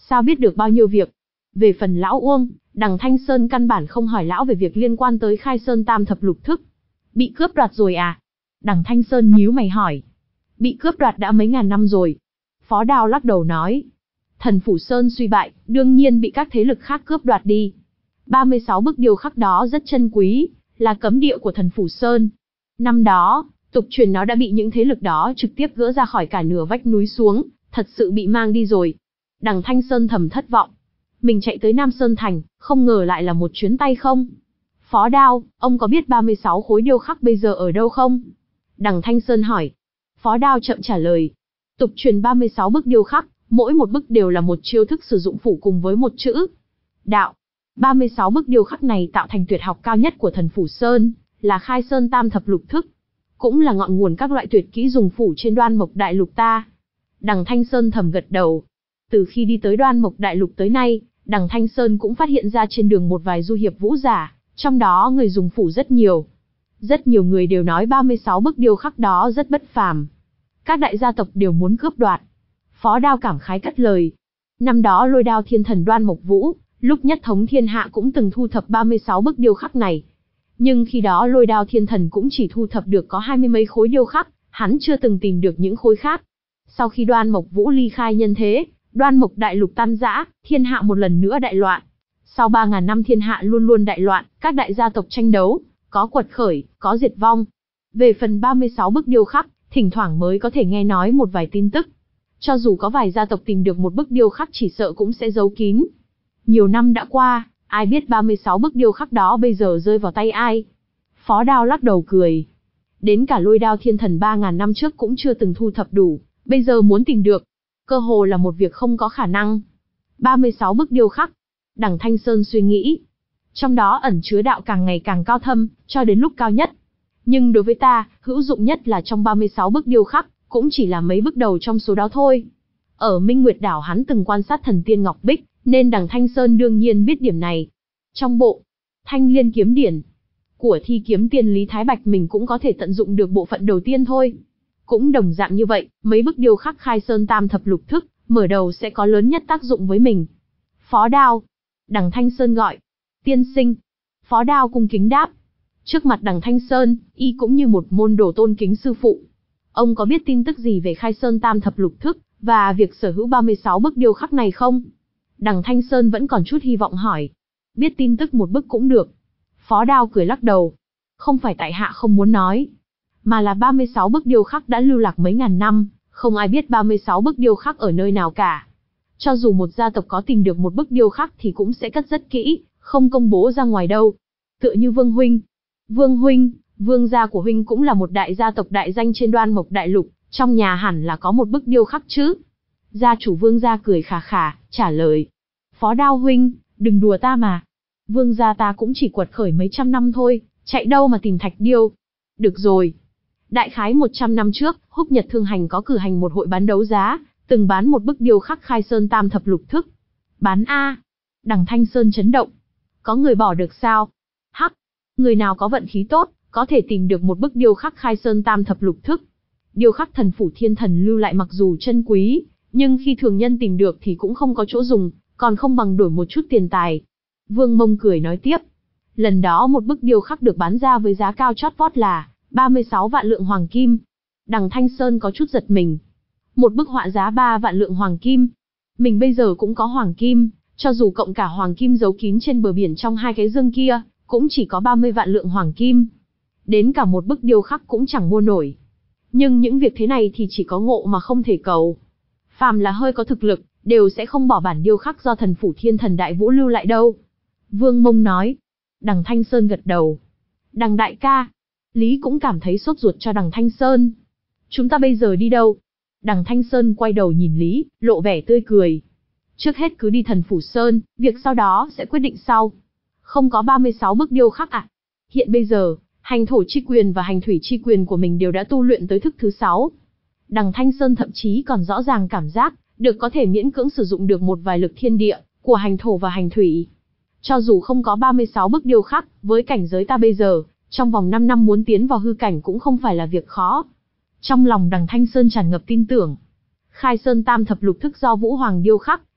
sao biết được bao nhiêu việc. Về phần lão Uông, đằng Thanh Sơn căn bản không hỏi lão về việc liên quan tới Khai Sơn Tam Thập Lục Thức. Bị cướp đoạt rồi à? Đằng Thanh Sơn nhíu mày hỏi. Bị cướp đoạt đã mấy ngàn năm rồi. Phó Đao lắc đầu nói. Thần Phủ Sơn suy bại, đương nhiên bị các thế lực khác cướp đoạt đi. ba mươi sáu bức điêu khắc đó rất chân quý, là cấm địa của Thần Phủ Sơn. Năm đó, tục truyền nó đã bị những thế lực đó trực tiếp gỡ ra khỏi cả nửa vách núi xuống, thật sự bị mang đi rồi. Đằng Thanh Sơn thầm thất vọng. Mình chạy tới Nam Sơn Thành, không ngờ lại là một chuyến tay không. Phó Đao, ông có biết ba mươi sáu khối điêu khắc bây giờ ở đâu không? Đằng Thanh Sơn hỏi. Phó Đao chậm trả lời. Tục truyền ba mươi sáu bức điêu khắc, mỗi một bức đều là một chiêu thức sử dụng phủ cùng với một chữ đạo. ba mươi sáu bức điêu khắc này tạo thành tuyệt học cao nhất của Thần Phủ Sơn, là Khai Sơn Tam Thập Lục Thức. Cũng là ngọn nguồn các loại tuyệt kỹ dùng phủ trên Đoan Mộc Đại Lục ta. Đằng Thanh Sơn thầm gật đầu. Từ khi đi tới Đoan Mộc Đại Lục tới nay, đằng Thanh Sơn cũng phát hiện ra trên đường một vài du hiệp vũ giả, trong đó người dùng phủ rất nhiều. Rất nhiều người đều nói ba mươi sáu bức điêu khắc đó rất bất phàm. Các đại gia tộc đều muốn cướp đoạt. Phó Đao cảm khái cất lời. Năm đó Lôi Đao Thiên Thần Đoan Mộc Vũ, lúc nhất thống thiên hạ cũng từng thu thập ba mươi sáu bức điêu khắc này. Nhưng khi đó Lôi Đao Thiên Thần cũng chỉ thu thập được có hai mươi mấy khối điêu khắc, hắn chưa từng tìm được những khối khác. Sau khi Đoan Mộc Vũ ly khai nhân thế, Đoan Mộc Đại Lục tan rã, thiên hạ một lần nữa đại loạn. Sau ba ngàn năm thiên hạ luôn luôn đại loạn, các đại gia tộc tranh đấu, có quật khởi, có diệt vong. Về phần ba mươi sáu bức điêu khắc, thỉnh thoảng mới có thể nghe nói một vài tin tức. Cho dù có vài gia tộc tìm được một bức điêu khắc chỉ sợ cũng sẽ giấu kín. Nhiều năm đã qua, ai biết ba mươi sáu bức điêu khắc đó bây giờ rơi vào tay ai? Phó Đao lắc đầu cười. Đến cả Lôi Đao Thiên Thần ba ngàn năm trước cũng chưa từng thu thập đủ, bây giờ muốn tìm được, cơ hồ là một việc không có khả năng. ba mươi sáu bức điêu khắc. Đằng Thanh Sơn suy nghĩ. Trong đó ẩn chứa đạo càng ngày càng cao thâm, cho đến lúc cao nhất. Nhưng đối với ta, hữu dụng nhất là trong ba mươi sáu bức điêu khắc, cũng chỉ là mấy bức đầu trong số đó thôi. Ở Minh Nguyệt Đảo hắn từng quan sát thần tiên Ngọc Bích, nên đằng Thanh Sơn đương nhiên biết điểm này. Trong bộ Thanh Liên Kiếm Điển của Thi Kiếm Tiên Lý Thái Bạch mình cũng có thể tận dụng được bộ phận đầu tiên thôi. Cũng đồng dạng như vậy, mấy bức điêu khắc Khai Sơn Tam Thập Lục Thức, mở đầu sẽ có lớn nhất tác dụng với mình. Phó Đao. Đằng Thanh Sơn gọi. Tiên sinh. Phó Đao cung kính đáp. Trước mặt đằng Thanh Sơn, y cũng như một môn đồ tôn kính sư phụ. Ông có biết tin tức gì về Khai Sơn Tam Thập Lục Thức, và việc sở hữu ba mươi sáu bức điêu khắc này không? Đằng Thanh Sơn vẫn còn chút hy vọng hỏi. Biết tin tức một bức cũng được. Phó Đao cười lắc đầu. Không phải tại hạ không muốn nói, mà là ba mươi sáu bức điêu khắc đã lưu lạc mấy ngàn năm, không ai biết ba mươi sáu bức điêu khắc ở nơi nào cả. Cho dù một gia tộc có tìm được một bức điêu khắc thì cũng sẽ cất rất kỹ, không công bố ra ngoài đâu. Tựa như Vương huynh. Vương huynh, Vương gia của huynh cũng là một đại gia tộc đại danh trên Đoan Mộc Đại Lục, trong nhà hẳn là có một bức điêu khắc chứ? Gia chủ Vương gia cười khà khà, trả lời. Phó Đao huynh, đừng đùa ta mà. Vương gia ta cũng chỉ quật khởi mấy trăm năm thôi, chạy đâu mà tìm thạch điêu. Được rồi. Đại khái một trăm năm trước, Húc Nhật Thương Hành có cử hành một hội bán đấu giá, từng bán một bức điêu khắc Khai Sơn Tam Thập Lục Thức. Bán a? Đằng Thanh Sơn chấn động. Có người bỏ được sao? Hắc, người nào có vận khí tốt, có thể tìm được một bức điêu khắc Khai Sơn Tam Thập Lục Thức. Điêu khắc Thần Phủ Thiên Thần lưu lại mặc dù chân quý, nhưng khi thường nhân tìm được thì cũng không có chỗ dùng, còn không bằng đổi một chút tiền tài. Vương Mông cười nói tiếp. Lần đó một bức điêu khắc được bán ra với giá cao chót vót là ba mươi sáu vạn lượng hoàng kim. Đằng Thanh Sơn có chút giật mình. Một bức họa giá ba vạn lượng hoàng kim. Mình bây giờ cũng có hoàng kim, cho dù cộng cả hoàng kim giấu kín trên bờ biển trong hai cái dương kia, cũng chỉ có ba mươi vạn lượng hoàng kim. Đến cả một bức điêu khắc cũng chẳng mua nổi. Nhưng những việc thế này thì chỉ có ngộ mà không thể cầu. Phàm là hơi có thực lực, đều sẽ không bỏ bản điêu khắc do Thần Phủ Thiên Thần Đại Vũ lưu lại đâu. Vương Mông nói. Đằng Thanh Sơn gật đầu. Đằng đại ca. Lý cũng cảm thấy sốt ruột cho đằng Thanh Sơn. Chúng ta bây giờ đi đâu? Đằng Thanh Sơn quay đầu nhìn Lý, lộ vẻ tươi cười. Trước hết cứ đi Thần Phủ Sơn, việc sau đó sẽ quyết định sau. Không có ba mươi sáu bức điêu khắc à? Hiện bây giờ, hành thổ chi quyền và hành thủy chi quyền của mình đều đã tu luyện tới thức thứ sáu. Đằng Thanh Sơn thậm chí còn rõ ràng cảm giác được có thể miễn cưỡng sử dụng được một vài lực thiên địa của hành thổ và hành thủy. Cho dù không có ba mươi sáu bức điêu khắc, với cảnh giới ta bây giờ, trong vòng năm năm muốn tiến vào hư cảnh cũng không phải là việc khó. Trong lòng đằng Thanh Sơn tràn ngập tin tưởng. Khai Sơn Tam Thập Lục Thức do Vũ Hoàng điêu khắc,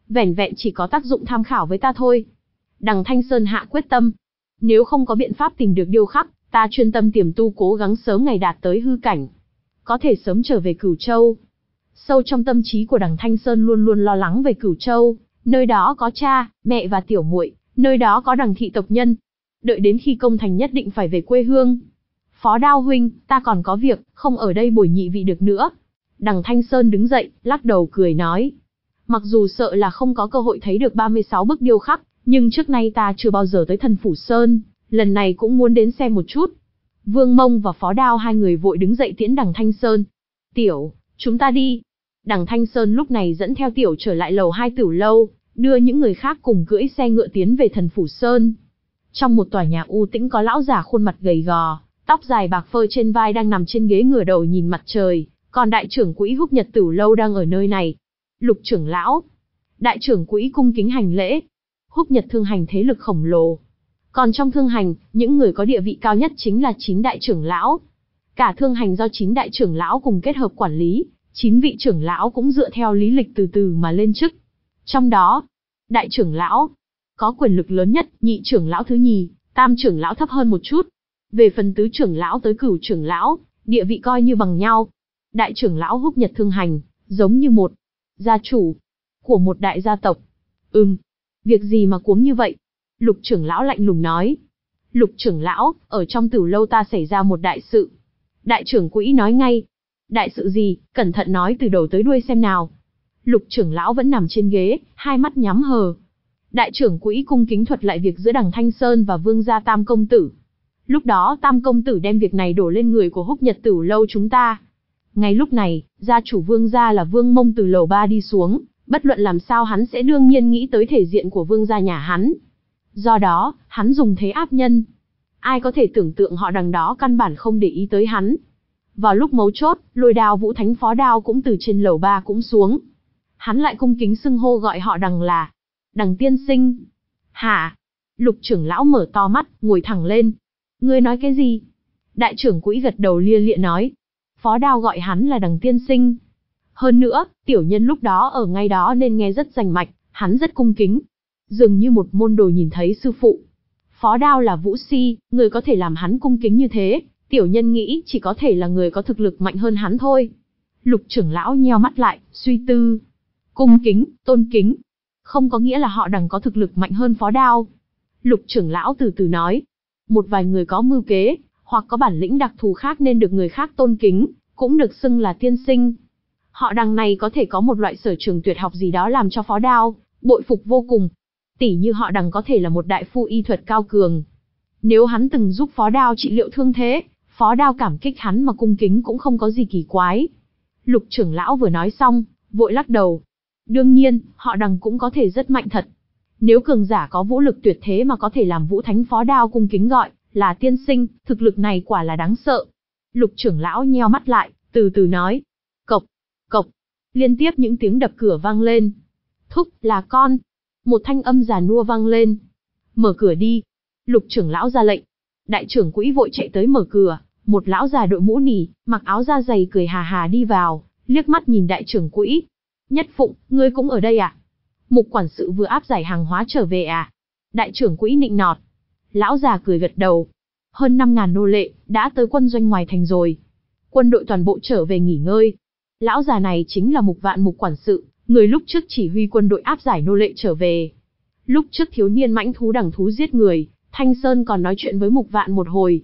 vẻn vẹn chỉ có tác dụng tham khảo với ta thôi. Đằng Thanh Sơn hạ quyết tâm. Nếu không có biện pháp tìm được điêu khắc, ta chuyên tâm tiềm tu cố gắng sớm ngày đạt tới hư cảnh. Có thể sớm trở về Cửu Châu. Sâu trong tâm trí của đằng Thanh Sơn luôn luôn lo lắng về Cửu Châu, nơi đó có cha, mẹ và tiểu muội, nơi đó có đằng thị tộc nhân. Đợi đến khi công thành nhất định phải về quê hương. Phó Đao huynh, ta còn có việc, không ở đây bồi nhị vị được nữa. Đằng Thanh Sơn đứng dậy, lắc đầu cười nói. Mặc dù sợ là không có cơ hội thấy được ba mươi sáu bức điêu khắc, nhưng trước nay ta chưa bao giờ tới Thần Phủ Sơn, lần này cũng muốn đến xem một chút. Vương Mông và Phó Đao hai người vội đứng dậy tiễn đằng Thanh Sơn. Tiểu, chúng ta đi. Đằng Thanh Sơn lúc này dẫn theo Tiểu trở lại lầu hai Tửu lâu, đưa những người khác cùng cưỡi xe ngựa tiến về Thần Phủ Sơn. Trong một tòa nhà u tĩnh có lão già khuôn mặt gầy gò, tóc dài bạc phơ trên vai đang nằm trên ghế ngửa đầu nhìn mặt trời, còn đại trưởng quỹ Húc Nhật Tửu lâu đang ở nơi này. Lục trưởng lão. Đại trưởng quỹ cung kính hành lễ. Húc Nhật thương hành thế lực khổng lồ. Còn trong thương hành, những người có địa vị cao nhất chính là chín đại trưởng lão. Cả thương hành do chín đại trưởng lão cùng kết hợp quản lý, chín vị trưởng lão cũng dựa theo lý lịch từ từ mà lên chức. Trong đó, đại trưởng lão có quyền lực lớn nhất, nhị trưởng lão thứ nhì, tam trưởng lão thấp hơn một chút. Về phần tứ trưởng lão tới cửu trưởng lão, địa vị coi như bằng nhau. Đại trưởng lão Húc Nhật thương hành, giống như một gia chủ của một đại gia tộc. Ừm, việc gì mà cuống như vậy? Lục trưởng lão lạnh lùng nói. Lục trưởng lão, ở trong Tửu lâu ta xảy ra một đại sự. Đại trưởng quỹ nói ngay. Đại sự gì, cẩn thận nói từ đầu tới đuôi xem nào. Lục trưởng lão vẫn nằm trên ghế, hai mắt nhắm hờ. Đại trưởng quỹ cung kính thuật lại việc giữa đằng Thanh Sơn và Vương gia Tam công tử. Lúc đó Tam công tử đem việc này đổ lên người của Húc Nhật Tửu lâu chúng ta. Ngay lúc này, gia chủ Vương gia là Vương Mông từ lầu ba đi xuống, bất luận làm sao hắn sẽ đương nhiên nghĩ tới thể diện của Vương gia nhà hắn. Do đó, hắn dùng thế áp nhân. Ai có thể tưởng tượng họ đằng đó căn bản không để ý tới hắn. Vào lúc mấu chốt, Lôi Đao Vũ Thánh Phó Đao cũng từ trên lầu ba cũng xuống. Hắn lại cung kính xưng hô gọi họ đằng là Đằng tiên sinh. Hả? Lục trưởng lão mở to mắt, ngồi thẳng lên. Ngươi nói cái gì? Đại trưởng quỹ gật đầu lia lịa nói. Phó Đao gọi hắn là Đằng tiên sinh. Hơn nữa, tiểu nhân lúc đó ở ngay đó nên nghe rất rành mạch, hắn rất cung kính. Dường như một môn đồ nhìn thấy sư phụ. Phó Đao là vũ si, người có thể làm hắn cung kính như thế, tiểu nhân nghĩ chỉ có thể là người có thực lực mạnh hơn hắn thôi. Lục trưởng lão nheo mắt lại, suy tư. Cung kính, tôn kính. Không có nghĩa là họ Đằng có thực lực mạnh hơn Phó Đao. Lục trưởng lão từ từ nói. Một vài người có mưu kế, hoặc có bản lĩnh đặc thù khác nên được người khác tôn kính, cũng được xưng là tiên sinh. Họ Đằng này có thể có một loại sở trường tuyệt học gì đó làm cho Phó Đao bội phục vô cùng. Tỉ như họ Đằng có thể là một đại phu y thuật cao cường. Nếu hắn từng giúp Phó Đao trị liệu thương thế, Phó Đao cảm kích hắn mà cung kính cũng không có gì kỳ quái. Lục trưởng lão vừa nói xong, vội lắc đầu. Đương nhiên, họ Đằng cũng có thể rất mạnh thật. Nếu cường giả có vũ lực tuyệt thế mà có thể làm Vũ Thánh Phó Đao cung kính gọi là tiên sinh, thực lực này quả là đáng sợ. Lục trưởng lão nheo mắt lại, từ từ nói. Cộc, cộc, liên tiếp những tiếng đập cửa vang lên. Thúc, là con. Một thanh âm già nua vang lên. Mở cửa đi. Lục trưởng lão ra lệnh. Đại trưởng quỹ vội chạy tới mở cửa. Một lão già đội mũ nỉ, mặc áo da dày cười hà hà đi vào, liếc mắt nhìn đại trưởng quỹ. Nhất Phụng, ngươi cũng ở đây à? Mục quản sự vừa áp giải hàng hóa trở về à? Đại trưởng quỹ nịnh nọt. Lão già cười gật đầu. Hơn năm ngàn nô lệ, đã tới quân doanh ngoài thành rồi. Quân đội toàn bộ trở về nghỉ ngơi. Lão già này chính là Mục Vạn Mục quản sự, người lúc trước chỉ huy quân đội áp giải nô lệ trở về. Lúc trước thiếu niên mãnh thú đằng thú giết người, Thanh Sơn còn nói chuyện với Mục Vạn một hồi.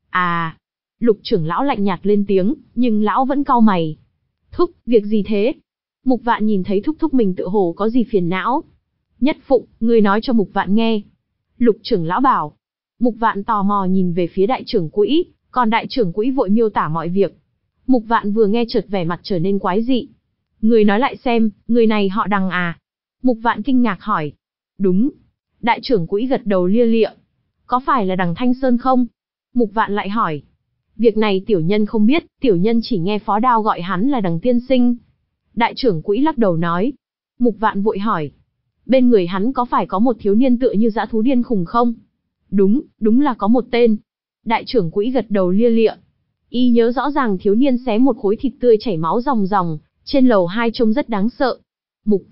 À, Lục trưởng lão lạnh nhạt lên tiếng, nhưng lão vẫn cau mày. Thúc, việc gì thế? Mục Vạn nhìn thấy thúc thúc mình tự hồ có gì phiền não. Nhất Phụng, ngươi nói cho Mục Vạn nghe. Lục trưởng lão bảo. Mục Vạn tò mò nhìn về phía đại trưởng quỹ, còn đại trưởng quỹ vội miêu tả mọi việc. Mục Vạn vừa nghe chợt vẻ mặt trở nên quái dị. Người nói lại xem, người này họ Đằng à? Mục Vạn kinh ngạc hỏi. Đúng. Đại trưởng quỹ gật đầu lia lịa. Có phải là Đằng Thanh Sơn không? Mục Vạn lại hỏi. Việc này tiểu nhân không biết, tiểu nhân chỉ nghe Phó Đao gọi hắn là Đằng tiên sinh. Đại trưởng quỹ lắc đầu nói. Mục Vạn vội hỏi. Bên người hắn có phải có một thiếu niên tựa như dã thú điên khùng không? Đúng, đúng là có một tên. Đại trưởng quỹ gật đầu lia lịa. Y nhớ rõ ràng thiếu niên xé một khối thịt tươi chảy máu ròng ròng, trên lầu hai trông rất đáng sợ. Mục Vạn,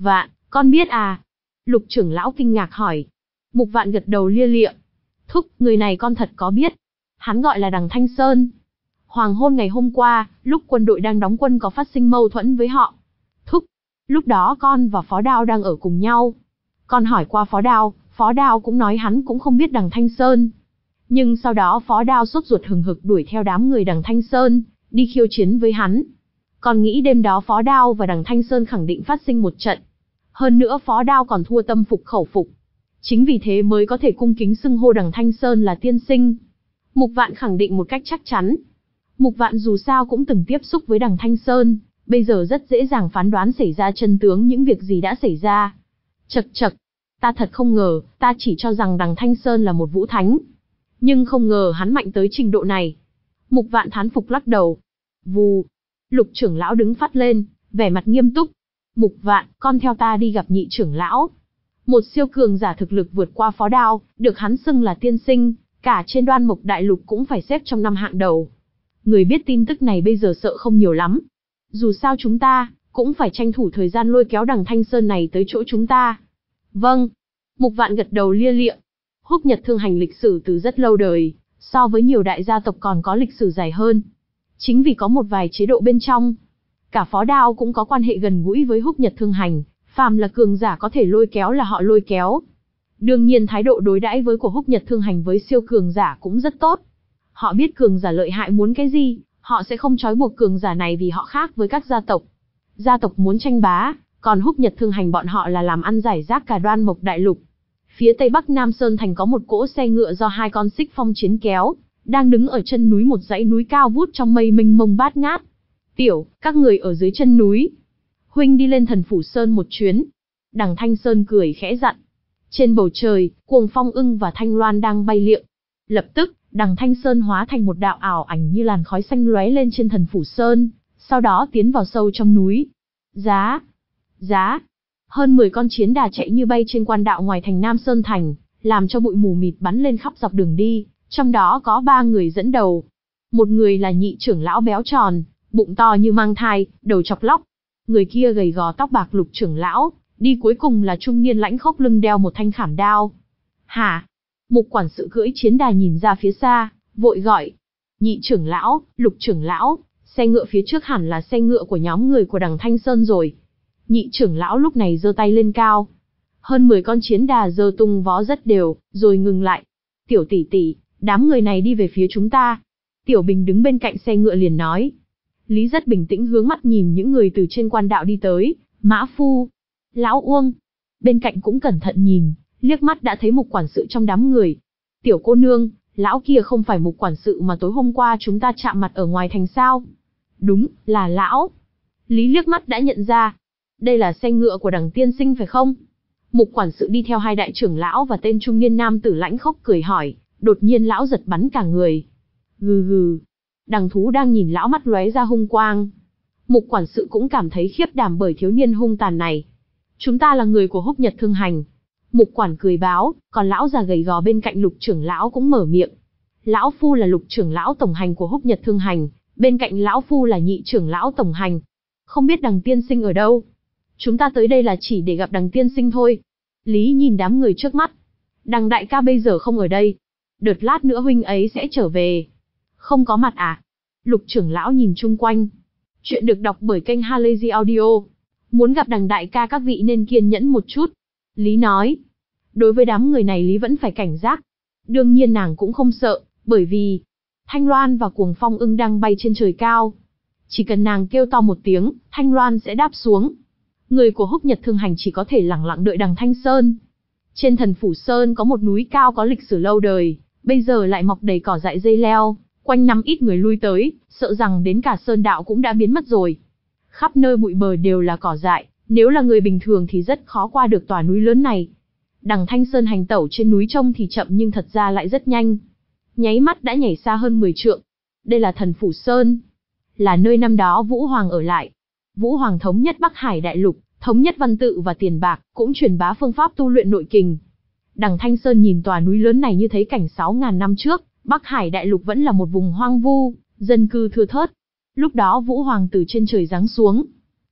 Con biết à? Lục trưởng lão kinh ngạc hỏi. Mục Vạn gật đầu lia lịa. Thúc, người này con thật có biết. Hắn gọi là Đằng Thanh Sơn. Hoàng hôn ngày hôm qua, lúc quân đội đang đóng quân có phát sinh mâu thuẫn với họ. Thúc, lúc đó con và Phó Đao đang ở cùng nhau. Con hỏi qua Phó Đao, Phó Đao cũng nói hắn cũng không biết Đằng Thanh Sơn. Nhưng sau đó Phó Đao sốt ruột hừng hực đuổi theo đám người Đằng Thanh Sơn, đi khiêu chiến với hắn. Con nghĩ đêm đó Phó Đao và Đằng Thanh Sơn khẳng định phát sinh một trận. Hơn nữa Phó Đao còn thua tâm phục khẩu phục. Chính vì thế mới có thể cung kính xưng hô Đằng Thanh Sơn là tiên sinh. Mục Vạn khẳng định một cách chắc chắn. Mục Vạn dù sao cũng từng tiếp xúc với Đằng Thanh Sơn, bây giờ rất dễ dàng phán đoán xảy ra chân tướng những việc gì đã xảy ra. Chậc chậc, ta thật không ngờ, ta chỉ cho rằng Đằng Thanh Sơn là một vũ thánh. Nhưng không ngờ hắn mạnh tới trình độ này. Mục Vạn thán phục lắc đầu. Vù, Lục trưởng lão đứng phát lên, vẻ mặt nghiêm túc. Mục Vạn, con theo ta đi gặp nhị trưởng lão. Một siêu cường giả thực lực vượt qua Phó Đao, được hắn xưng là tiên sinh, cả trên Đoan Mộc Đại Lục cũng phải xếp trong năm hạng đầu. Người biết tin tức này bây giờ sợ không nhiều lắm. Dù sao chúng ta, cũng phải tranh thủ thời gian lôi kéo Đằng Thanh Sơn này tới chỗ chúng ta. Vâng. Mục Vạn gật đầu lia lịa. Húc Nhật Thương Hành lịch sử từ rất lâu đời, so với nhiều đại gia tộc còn có lịch sử dài hơn. Chính vì có một vài chế độ bên trong. Cả Phó Đao cũng có quan hệ gần gũi với Húc Nhật Thương Hành, phàm là cường giả có thể lôi kéo là họ lôi kéo. Đương nhiên thái độ đối đãi với của Húc Nhật Thương Hành với siêu cường giả cũng rất tốt. Họ biết cường giả lợi hại muốn cái gì, họ sẽ không trói buộc cường giả này vì họ khác với các gia tộc. Gia tộc muốn tranh bá, còn Húc Nhật Thương Hành bọn họ là làm ăn giải rác cả Đoan Mộc Đại Lục. Phía tây bắc Nam Sơn Thành có một cỗ xe ngựa do hai con xích phong chiến kéo, đang đứng ở chân núi một dãy núi cao vút trong mây mênh mông bát ngát. Tiểu, các người ở dưới chân núi. Huynh đi lên Thần Phủ Sơn một chuyến. Đằng Thanh Sơn cười khẽ dặn. Trên bầu trời, Cuồng Phong Ưng và Thanh Loan đang bay liệng. Lập tức, Đằng Thanh Sơn hóa thành một đạo ảo ảnh như làn khói xanh lóe lên trên Thần Phủ Sơn, sau đó tiến vào sâu trong núi. Giá! Giá! Hơn mười con chiến đà chạy như bay trên quan đạo ngoài thành Nam Sơn Thành, làm cho bụi mù mịt bắn lên khắp dọc đường đi, trong đó có ba người dẫn đầu. Một người là nhị trưởng lão béo tròn, bụng to như mang thai, đầu chọc lóc. Người kia gầy gò tóc bạc Lục trưởng lão, đi cuối cùng là trung niên lãnh khốc lưng đeo một thanh khảm đao. Hả? Mục quản sự cưỡi chiến đà nhìn ra phía xa, vội gọi. Nhị trưởng lão, Lục trưởng lão, xe ngựa phía trước hẳn là xe ngựa của nhóm người của Đằng Thanh Sơn rồi. Nhị trưởng lão lúc này giơ tay lên cao. Hơn mười con chiến đà giơ tung vó rất đều, rồi ngừng lại. Tiểu tỷ tỷ, đám người này đi về phía chúng ta. Tiểu Bình đứng bên cạnh xe ngựa liền nói. Lý rất bình tĩnh hướng mắt nhìn những người từ trên quan đạo đi tới. Mã Phu, Lão Uông. Bên cạnh cũng cẩn thận nhìn, liếc mắt đã thấy Mục quản sự trong đám người. Tiểu cô nương, lão kia không phải Mục quản sự mà tối hôm qua chúng ta chạm mặt ở ngoài thành sao? Đúng, là lão. Lý liếc mắt đã nhận ra. Đây là xe ngựa của Đằng tiên sinh phải không? Mục quản sự đi theo hai đại trưởng lão và tên trung niên nam tử lãnh khốc cười hỏi, đột nhiên lão giật bắn cả người. Gừ gừ. Đằng thú đang nhìn lão mắt lóe ra hung quang. Mục quản sự cũng cảm thấy khiếp đảm bởi thiếu niên hung tàn này. Chúng ta là người của Húc Nhật Thương Hành. Mục quản cười báo, còn lão già gầy gò bên cạnh Lục trưởng lão cũng mở miệng. Lão phu là Lục trưởng lão tổng hành của Húc Nhật Thương Hành, bên cạnh lão phu là nhị trưởng lão tổng hành. Không biết Đằng tiên sinh ở đâu? Chúng ta tới đây là chỉ để gặp Đằng tiên sinh thôi. Lý nhìn đám người trước mắt. Đằng đại ca bây giờ không ở đây. Đợt lát nữa huynh ấy sẽ trở về. Không có mặt à? Lục trưởng lão nhìn chung quanh. Chuyện được đọc bởi kênh Halazy Audio. Muốn gặp Đằng đại ca các vị nên kiên nhẫn một chút. Lý nói. Đối với đám người này Lý vẫn phải cảnh giác. Đương nhiên nàng cũng không sợ, bởi vì Thanh Loan và Cuồng Phong Ưng đang bay trên trời cao. Chỉ cần nàng kêu to một tiếng, Thanh Loan sẽ đáp xuống. Người của Húc Nhật Thương Hành chỉ có thể lẳng lặng đợi Đằng Thanh Sơn. Trên Thần Phủ Sơn có một núi cao có lịch sử lâu đời, bây giờ lại mọc đầy cỏ dại dây leo, quanh năm ít người lui tới, sợ rằng đến cả sơn đạo cũng đã biến mất rồi. Khắp nơi bụi bờ đều là cỏ dại, nếu là người bình thường thì rất khó qua được tòa núi lớn này. Đằng Thanh Sơn hành tẩu trên núi trông thì chậm nhưng thật ra lại rất nhanh. Nháy mắt đã nhảy xa hơn mười trượng. Đây là Thần Phủ Sơn, là nơi năm đó Vũ Hoàng ở lại. Vũ Hoàng thống nhất Bắc Hải Đại Lục, thống nhất văn tự và tiền bạc, cũng truyền bá phương pháp tu luyện nội kình. Đằng Thanh Sơn nhìn tòa núi lớn này như thấy cảnh sáu ngàn năm trước, Bắc Hải Đại Lục vẫn là một vùng hoang vu, dân cư thưa thớt. Lúc đó Vũ Hoàng từ trên trời giáng xuống.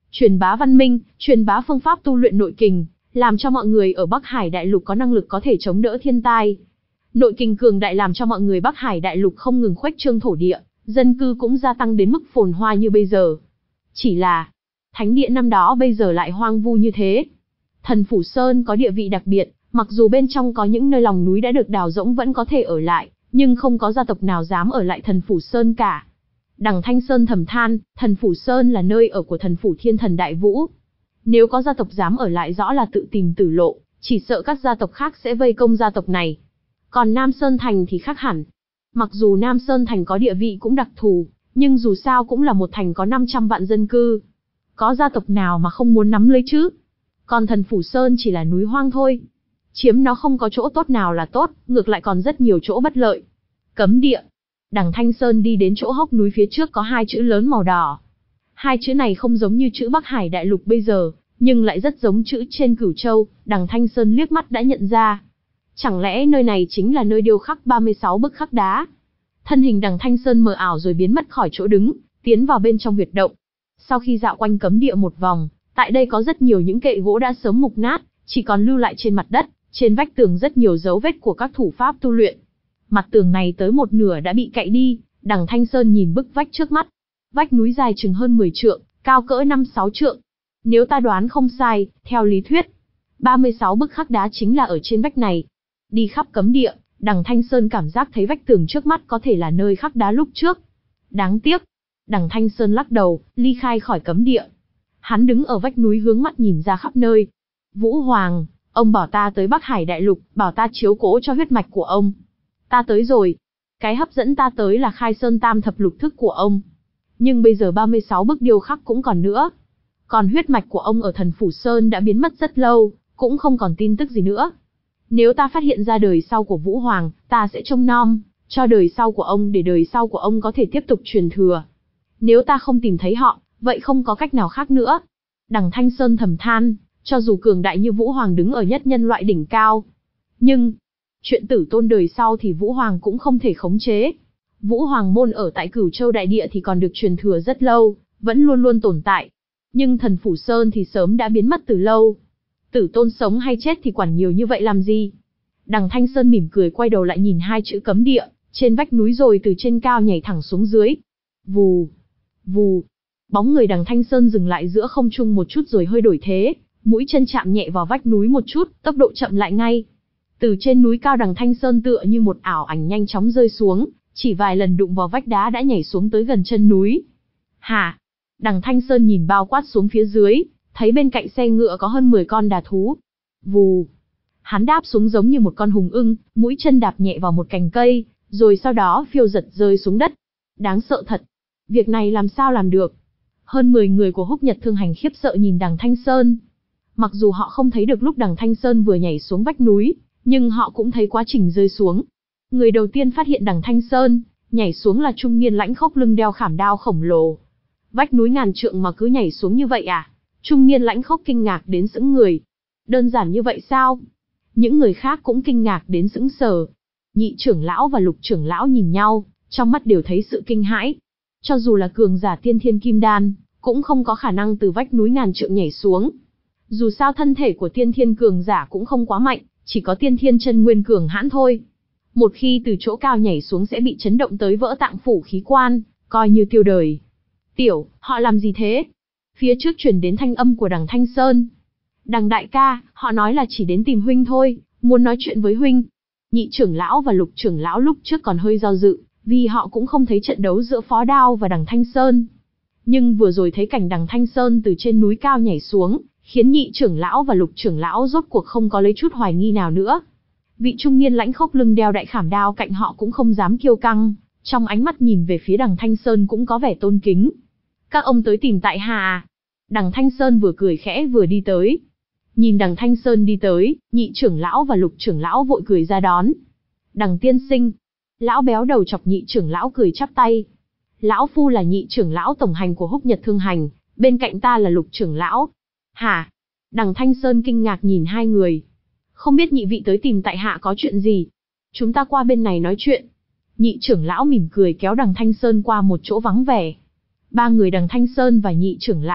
truyền bá văn minh, truyền bá phương pháp tu luyện nội kình, làm cho mọi người ở Bắc Hải Đại Lục có năng lực có thể chống đỡ thiên tai. Nội kình cường đại làm cho mọi người Bắc Hải Đại Lục không ngừng khuếch trương thổ địa, dân cư cũng gia tăng đến mức phồn hoa như bây giờ. Chỉ là, thánh địa năm đó bây giờ lại hoang vu như thế. Thần Phủ Sơn có địa vị đặc biệt, mặc dù bên trong có những nơi lòng núi đã được đào rỗng vẫn có thể ở lại, nhưng không có gia tộc nào dám ở lại Thần Phủ Sơn cả. Đằng Thanh Sơn thầm than, Thần Phủ Sơn là nơi ở của Thần Phủ Thiên Thần Đại Vũ. Nếu có gia tộc dám ở lại rõ là tự tìm tử lộ, chỉ sợ các gia tộc khác sẽ vây công gia tộc này. Còn Nam Sơn Thành thì khác hẳn. Mặc dù Nam Sơn Thành có địa vị cũng đặc thù, nhưng dù sao cũng là một thành có năm trăm vạn dân cư. Có gia tộc nào mà không muốn nắm lấy chứ? Còn Thần Phủ Sơn chỉ là núi hoang thôi. Chiếm nó không có chỗ tốt nào là tốt, ngược lại còn rất nhiều chỗ bất lợi. Cấm địa. Đằng Thanh Sơn đi đến chỗ hốc núi phía trước có hai chữ lớn màu đỏ. Hai chữ này không giống như chữ Bắc Hải Đại Lục bây giờ, nhưng lại rất giống chữ trên Cửu Châu, đằng Thanh Sơn liếc mắt đã nhận ra. Chẳng lẽ nơi này chính là nơi điêu khắc ba mươi sáu bức khắc đá? Thân hình đằng Thanh Sơn mờ ảo rồi biến mất khỏi chỗ đứng, tiến vào bên trong huyệt động. Sau khi dạo quanh cấm địa một vòng, tại đây có rất nhiều những kệ gỗ đã sớm mục nát, chỉ còn lưu lại trên mặt đất, trên vách tường rất nhiều dấu vết của các thủ pháp tu luyện. Mặt tường này tới một nửa đã bị cạy đi, đằng Thanh Sơn nhìn bức vách trước mắt. Vách núi dài chừng hơn mười trượng, cao cỡ năm sáu trượng. Nếu ta đoán không sai, theo lý thuyết, ba mươi sáu bức khắc đá chính là ở trên vách này. Đi khắp cấm địa, đằng Thanh Sơn cảm giác thấy vách tường trước mắt có thể là nơi khắc đá lúc trước. Đáng tiếc. Đằng Thanh Sơn lắc đầu, ly khai khỏi cấm địa. Hắn đứng ở vách núi hướng mắt nhìn ra khắp nơi. Vũ Hoàng, ông bảo ta tới Bắc Hải Đại Lục, bảo ta chiếu cố cho huyết mạch của ông. Ta tới rồi. Cái hấp dẫn ta tới là khai sơn tam thập lục thức của ông. Nhưng bây giờ ba mươi sáu bức điêu khắc cũng còn nữa. Còn huyết mạch của ông ở Thần Phủ Sơn đã biến mất rất lâu, cũng không còn tin tức gì nữa. Nếu ta phát hiện ra đời sau của Vũ Hoàng, ta sẽ trông nom cho đời sau của ông để đời sau của ông có thể tiếp tục truyền thừa. Nếu ta không tìm thấy họ, vậy không có cách nào khác nữa. Đằng Thanh Sơn thầm than, cho dù cường đại như Vũ Hoàng đứng ở nhất nhân loại đỉnh cao. Nhưng, chuyện tử tôn đời sau thì Vũ Hoàng cũng không thể khống chế. Vũ Hoàng môn ở tại Cửu Châu Đại Địa thì còn được truyền thừa rất lâu, vẫn luôn luôn tồn tại. Nhưng Thần Phủ Sơn thì sớm đã biến mất từ lâu. Tử tôn sống hay chết thì quản nhiều như vậy làm gì? Đằng Thanh Sơn mỉm cười quay đầu lại nhìn hai chữ cấm địa, trên vách núi rồi từ trên cao nhảy thẳng xuống dưới. Vù, vù. Bóng người đằng Thanh Sơn dừng lại giữa không trung một chút rồi hơi đổi thế, mũi chân chạm nhẹ vào vách núi một chút, tốc độ chậm lại ngay. Từ trên núi cao đằng Thanh Sơn tựa như một ảo ảnh nhanh chóng rơi xuống, chỉ vài lần đụng vào vách đá đã nhảy xuống tới gần chân núi. Hả? Đằng Thanh Sơn nhìn bao quát xuống phía dưới, thấy bên cạnh xe ngựa có hơn mười con đà thú. Vù. Hắn đáp xuống giống như một con hùng ưng, mũi chân đạp nhẹ vào một cành cây, rồi sau đó phiêu giật rơi xuống đất. Đáng sợ thật. Việc này làm sao làm được? Hơn mười người của Húc Nhật Thương Hành khiếp sợ nhìn đằng Thanh Sơn. Mặc dù họ không thấy được lúc đằng Thanh Sơn vừa nhảy xuống vách núi, nhưng họ cũng thấy quá trình rơi xuống. Người đầu tiên phát hiện đằng Thanh Sơn nhảy xuống là trung niên lãnh khốc lưng đeo khảm đao khổng lồ. Vách núi ngàn trượng mà cứ nhảy xuống như vậy à? Trung niên lãnh khốc kinh ngạc đến sững người. Đơn giản như vậy sao? Những người khác cũng kinh ngạc đến sững sờ. Nhị trưởng lão và lục trưởng lão nhìn nhau, trong mắt đều thấy sự kinh hãi. Cho dù là cường giả tiên thiên kim đan, cũng không có khả năng từ vách núi ngàn trượng nhảy xuống. Dù sao thân thể của tiên thiên cường giả cũng không quá mạnh, chỉ có tiên thiên chân nguyên cường hãn thôi. Một khi từ chỗ cao nhảy xuống sẽ bị chấn động tới vỡ tạng phủ khí quan, coi như tiêu đời. Tiểu, họ làm gì thế? Phía trước truyền đến thanh âm của đằng Thanh Sơn. Đằng đại ca, họ nói là chỉ đến tìm huynh thôi, muốn nói chuyện với huynh. Nhị trưởng lão và lục trưởng lão lúc trước còn hơi do dự, vì họ cũng không thấy trận đấu giữa Phó Đao và đằng Thanh Sơn. Nhưng vừa rồi thấy cảnh đằng Thanh Sơn từ trên núi cao nhảy xuống, khiến nhị trưởng lão và lục trưởng lão rốt cuộc không có lấy chút hoài nghi nào nữa. Vị trung niên lãnh khốc lưng đeo đại khảm đao cạnh họ cũng không dám kiêu căng, trong ánh mắt nhìn về phía đằng Thanh Sơn cũng có vẻ tôn kính. Các ông tới tìm tại hạ à? Đằng Thanh Sơn vừa cười khẽ vừa đi tới. Nhìn đằng Thanh Sơn đi tới, nhị trưởng lão và lục trưởng lão vội cười ra đón. Đằng tiên sinh. Lão béo đầu chọc nhị trưởng lão cười chắp tay. Lão phu là nhị trưởng lão tổng hành của Húc Nhật Thương Hành, bên cạnh ta là lục trưởng lão. Hả? Đằng Thanh Sơn kinh ngạc nhìn hai người. Không biết nhị vị tới tìm tại hạ có chuyện gì? Chúng ta qua bên này nói chuyện. Nhị trưởng lão mỉm cười kéo đằng Thanh Sơn qua một chỗ vắng vẻ. Ba người đằng Thanh Sơn và nhị trưởng lão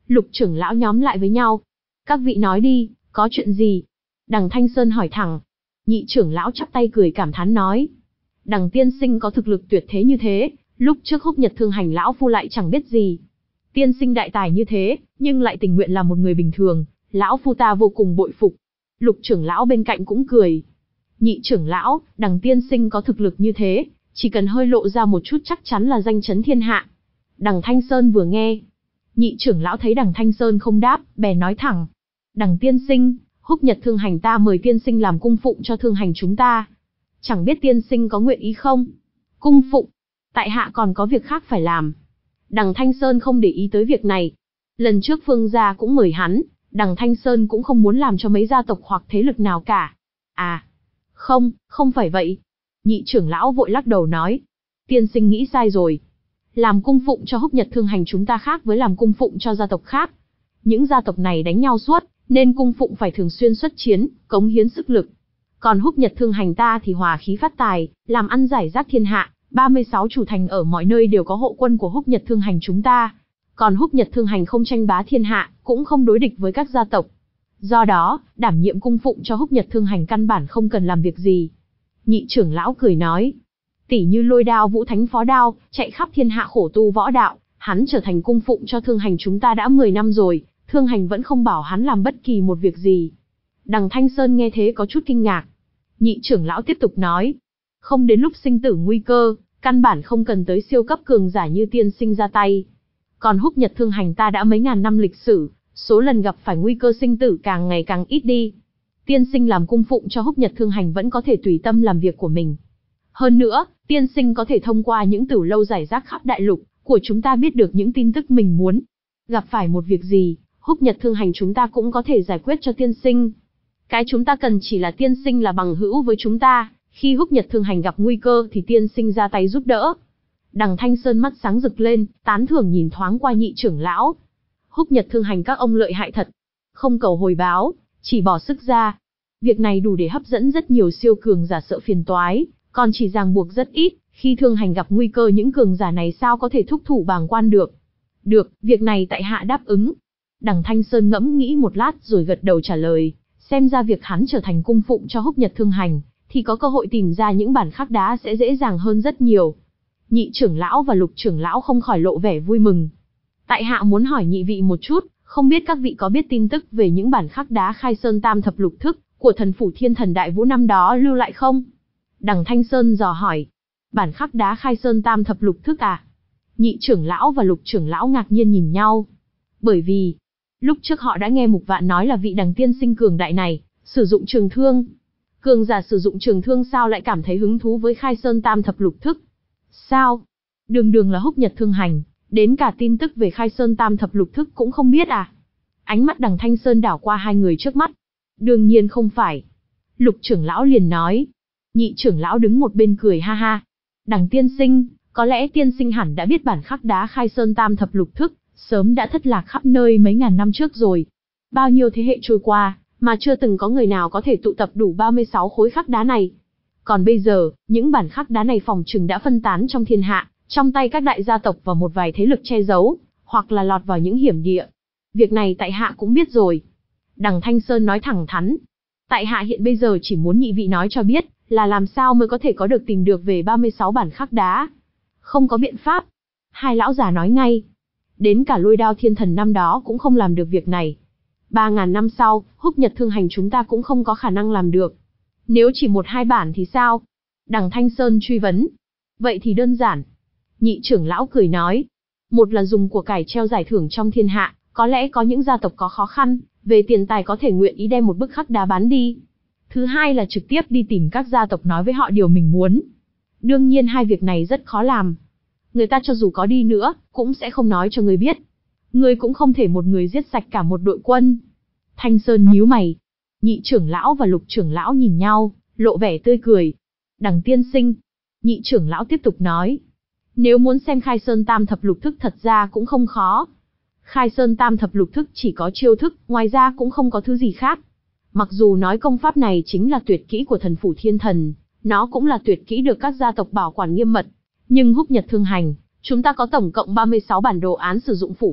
Lục trưởng lão nhóm lại với nhau. Các vị nói đi, có chuyện gì? Đằng Thanh Sơn hỏi thẳng. Nhị trưởng lão chắp tay cười cảm thán nói. Đằng tiên sinh có thực lực tuyệt thế như thế, lúc trước Húc Nhật Thương Hành lão phu lại chẳng biết gì. Tiên sinh đại tài như thế, nhưng lại tình nguyện là một người bình thường, lão phu ta vô cùng bội phục. Lục trưởng lão bên cạnh cũng cười. Nhị trưởng lão, đằng tiên sinh có thực lực như thế, chỉ cần hơi lộ ra một chút chắc chắn là danh chấn thiên hạ. Đằng Thanh Sơn vừa nghe. Nhị trưởng lão thấy đằng Thanh Sơn không đáp, bèn nói thẳng. Đằng tiên sinh, Húc Nhật Thương Hành ta mời tiên sinh làm cung phụng cho thương hành chúng ta. Chẳng biết tiên sinh có nguyện ý không? Cung phụng? Tại hạ còn có việc khác phải làm. Đằng Thanh Sơn không để ý tới việc này. Lần trước Phương gia cũng mời hắn, đằng Thanh Sơn cũng không muốn làm cho mấy gia tộc hoặc thế lực nào cả. À, không, không phải vậy. Nhị trưởng lão vội lắc đầu nói. Tiên sinh nghĩ sai rồi. Làm cung phụng cho Húc Nhật Thương Hành chúng ta khác với làm cung phụng cho gia tộc khác. Những gia tộc này đánh nhau suốt, nên cung phụng phải thường xuyên xuất chiến, cống hiến sức lực. Còn Húc Nhật Thương Hành ta thì hòa khí phát tài, làm ăn giải rác thiên hạ, ba mươi sáu chủ thành ở mọi nơi đều có hộ quân của Húc Nhật Thương Hành chúng ta. Còn Húc Nhật Thương Hành không tranh bá thiên hạ, cũng không đối địch với các gia tộc. Do đó, đảm nhiệm cung phụng cho Húc Nhật Thương Hành căn bản không cần làm việc gì. Nhị trưởng lão cười nói. Tỷ như Lôi Đao Vũ Thánh Phó Đao, chạy khắp thiên hạ khổ tu võ đạo, hắn trở thành cung phụng cho Thương Hành chúng ta đã mười năm rồi, Thương Hành vẫn không bảo hắn làm bất kỳ một việc gì. Đằng Thanh Sơn nghe thế có chút kinh ngạc. Nhị trưởng lão tiếp tục nói. Không đến lúc sinh tử nguy cơ, căn bản không cần tới siêu cấp cường giả như tiên sinh ra tay. Còn Húc Nhật Thương Hành ta đã mấy ngàn năm lịch sử, số lần gặp phải nguy cơ sinh tử càng ngày càng ít đi. Tiên sinh làm cung phụng cho Húc Nhật Thương Hành vẫn có thể tùy tâm làm việc của mình. Hơn nữa, tiên sinh có thể thông qua những tửu lâu giải rác khắp đại lục của chúng ta biết được những tin tức mình muốn. Gặp phải một việc gì, Húc Nhật Thương Hành chúng ta cũng có thể giải quyết cho tiên sinh. Cái chúng ta cần chỉ là tiên sinh là bằng hữu với chúng ta, khi Húc Nhật Thương Hành gặp nguy cơ thì tiên sinh ra tay giúp đỡ. Đằng Thanh Sơn mắt sáng rực lên, tán thưởng nhìn thoáng qua nhị trưởng lão. Húc Nhật Thương Hành các ông lợi hại thật. Không cầu hồi báo, chỉ bỏ sức ra. Việc này đủ để hấp dẫn rất nhiều siêu cường giả sợ phiền toái, còn chỉ ràng buộc rất ít, khi Thương Hành gặp nguy cơ những cường giả này sao có thể thúc thủ bàng quan được. Được, việc này tại hạ đáp ứng. Đằng Thanh Sơn ngẫm nghĩ một lát rồi gật đầu trả lời, xem ra việc hắn trở thành cung phụng cho Húc Nhật Thương Hành, thì có cơ hội tìm ra những bản khắc đá sẽ dễ dàng hơn rất nhiều. Nhị trưởng lão và lục trưởng lão không khỏi lộ vẻ vui mừng. Tại hạ muốn hỏi nhị vị một chút, không biết các vị có biết tin tức về những bản khắc đá Khai Sơn Tam Thập Lục Thức của thần phủ Thiên Thần Đại Vũ năm đó lưu lại không? Đằng Thanh Sơn dò hỏi. Bản khắc đá Khai Sơn Tam Thập Lục Thức à? Nhị trưởng lão và lục trưởng lão ngạc nhiên nhìn nhau. Bởi vì, lúc trước họ đã nghe Mục Vạn nói là vị đằng tiên sinh cường đại này, sử dụng trường thương. Cường giả sử dụng trường thương sao lại cảm thấy hứng thú với Khai Sơn Tam Thập Lục Thức? Sao? Đường đường là Húc Nhật Thương Hành, đến cả tin tức về Khai Sơn Tam Thập Lục Thức cũng không biết à? Ánh mắt đằng Thanh Sơn đảo qua hai người trước mắt. Đương nhiên không phải. Lục trưởng lão liền nói. Nhị trưởng lão đứng một bên cười ha ha. Đằng tiên sinh, có lẽ tiên sinh hẳn đã biết bản khắc đá Khai Sơn Tam Thập Lục Thức, sớm đã thất lạc khắp nơi mấy ngàn năm trước rồi. Bao nhiêu thế hệ trôi qua, mà chưa từng có người nào có thể tụ tập đủ ba mươi sáu khối khắc đá này. Còn bây giờ, những bản khắc đá này phòng trừng đã phân tán trong thiên hạ, trong tay các đại gia tộc và một vài thế lực che giấu, hoặc là lọt vào những hiểm địa. Việc này tại hạ cũng biết rồi. Đằng Thanh Sơn nói thẳng thắn. Tại hạ hiện bây giờ chỉ muốn nhị vị nói cho biết, là làm sao mới có thể có được tìm được về ba mươi sáu bản khắc đá. Không có biện pháp. Hai lão già nói ngay. Đến cả Lôi Đao Thiên Thần năm đó cũng không làm được việc này. Ba ngàn năm sau, Húc Nhật Thương Hành chúng ta cũng không có khả năng làm được. Nếu chỉ một hai bản thì sao? Đằng Thanh Sơn truy vấn. Vậy thì đơn giản. Nhị trưởng lão cười nói. Một là dùng của cải treo giải thưởng trong thiên hạ, có lẽ có những gia tộc có khó khăn, về tiền tài có thể nguyện ý đem một bức khắc đá bán đi. Thứ hai là trực tiếp đi tìm các gia tộc nói với họ điều mình muốn. Đương nhiên hai việc này rất khó làm. Người ta cho dù có đi nữa, cũng sẽ không nói cho người biết. Người cũng không thể một người giết sạch cả một đội quân. Thanh Sơn nhíu mày. Nhị trưởng lão và lục trưởng lão nhìn nhau, lộ vẻ tươi cười. Đằng tiên sinh. Nhị trưởng lão tiếp tục nói. Nếu muốn xem Khai Sơn Tam Thập Lục Thức thật ra cũng không khó. Khai Sơn Tam Thập Lục Thức chỉ có chiêu thức, ngoài ra cũng không có thứ gì khác. Mặc dù nói công pháp này chính là tuyệt kỹ của thần phủ Thiên Thần, nó cũng là tuyệt kỹ được các gia tộc bảo quản nghiêm mật. Nhưng Húc Nhật Thương Hành, chúng ta có tổng cộng ba mươi sáu bản đồ án sử dụng phủ pháp,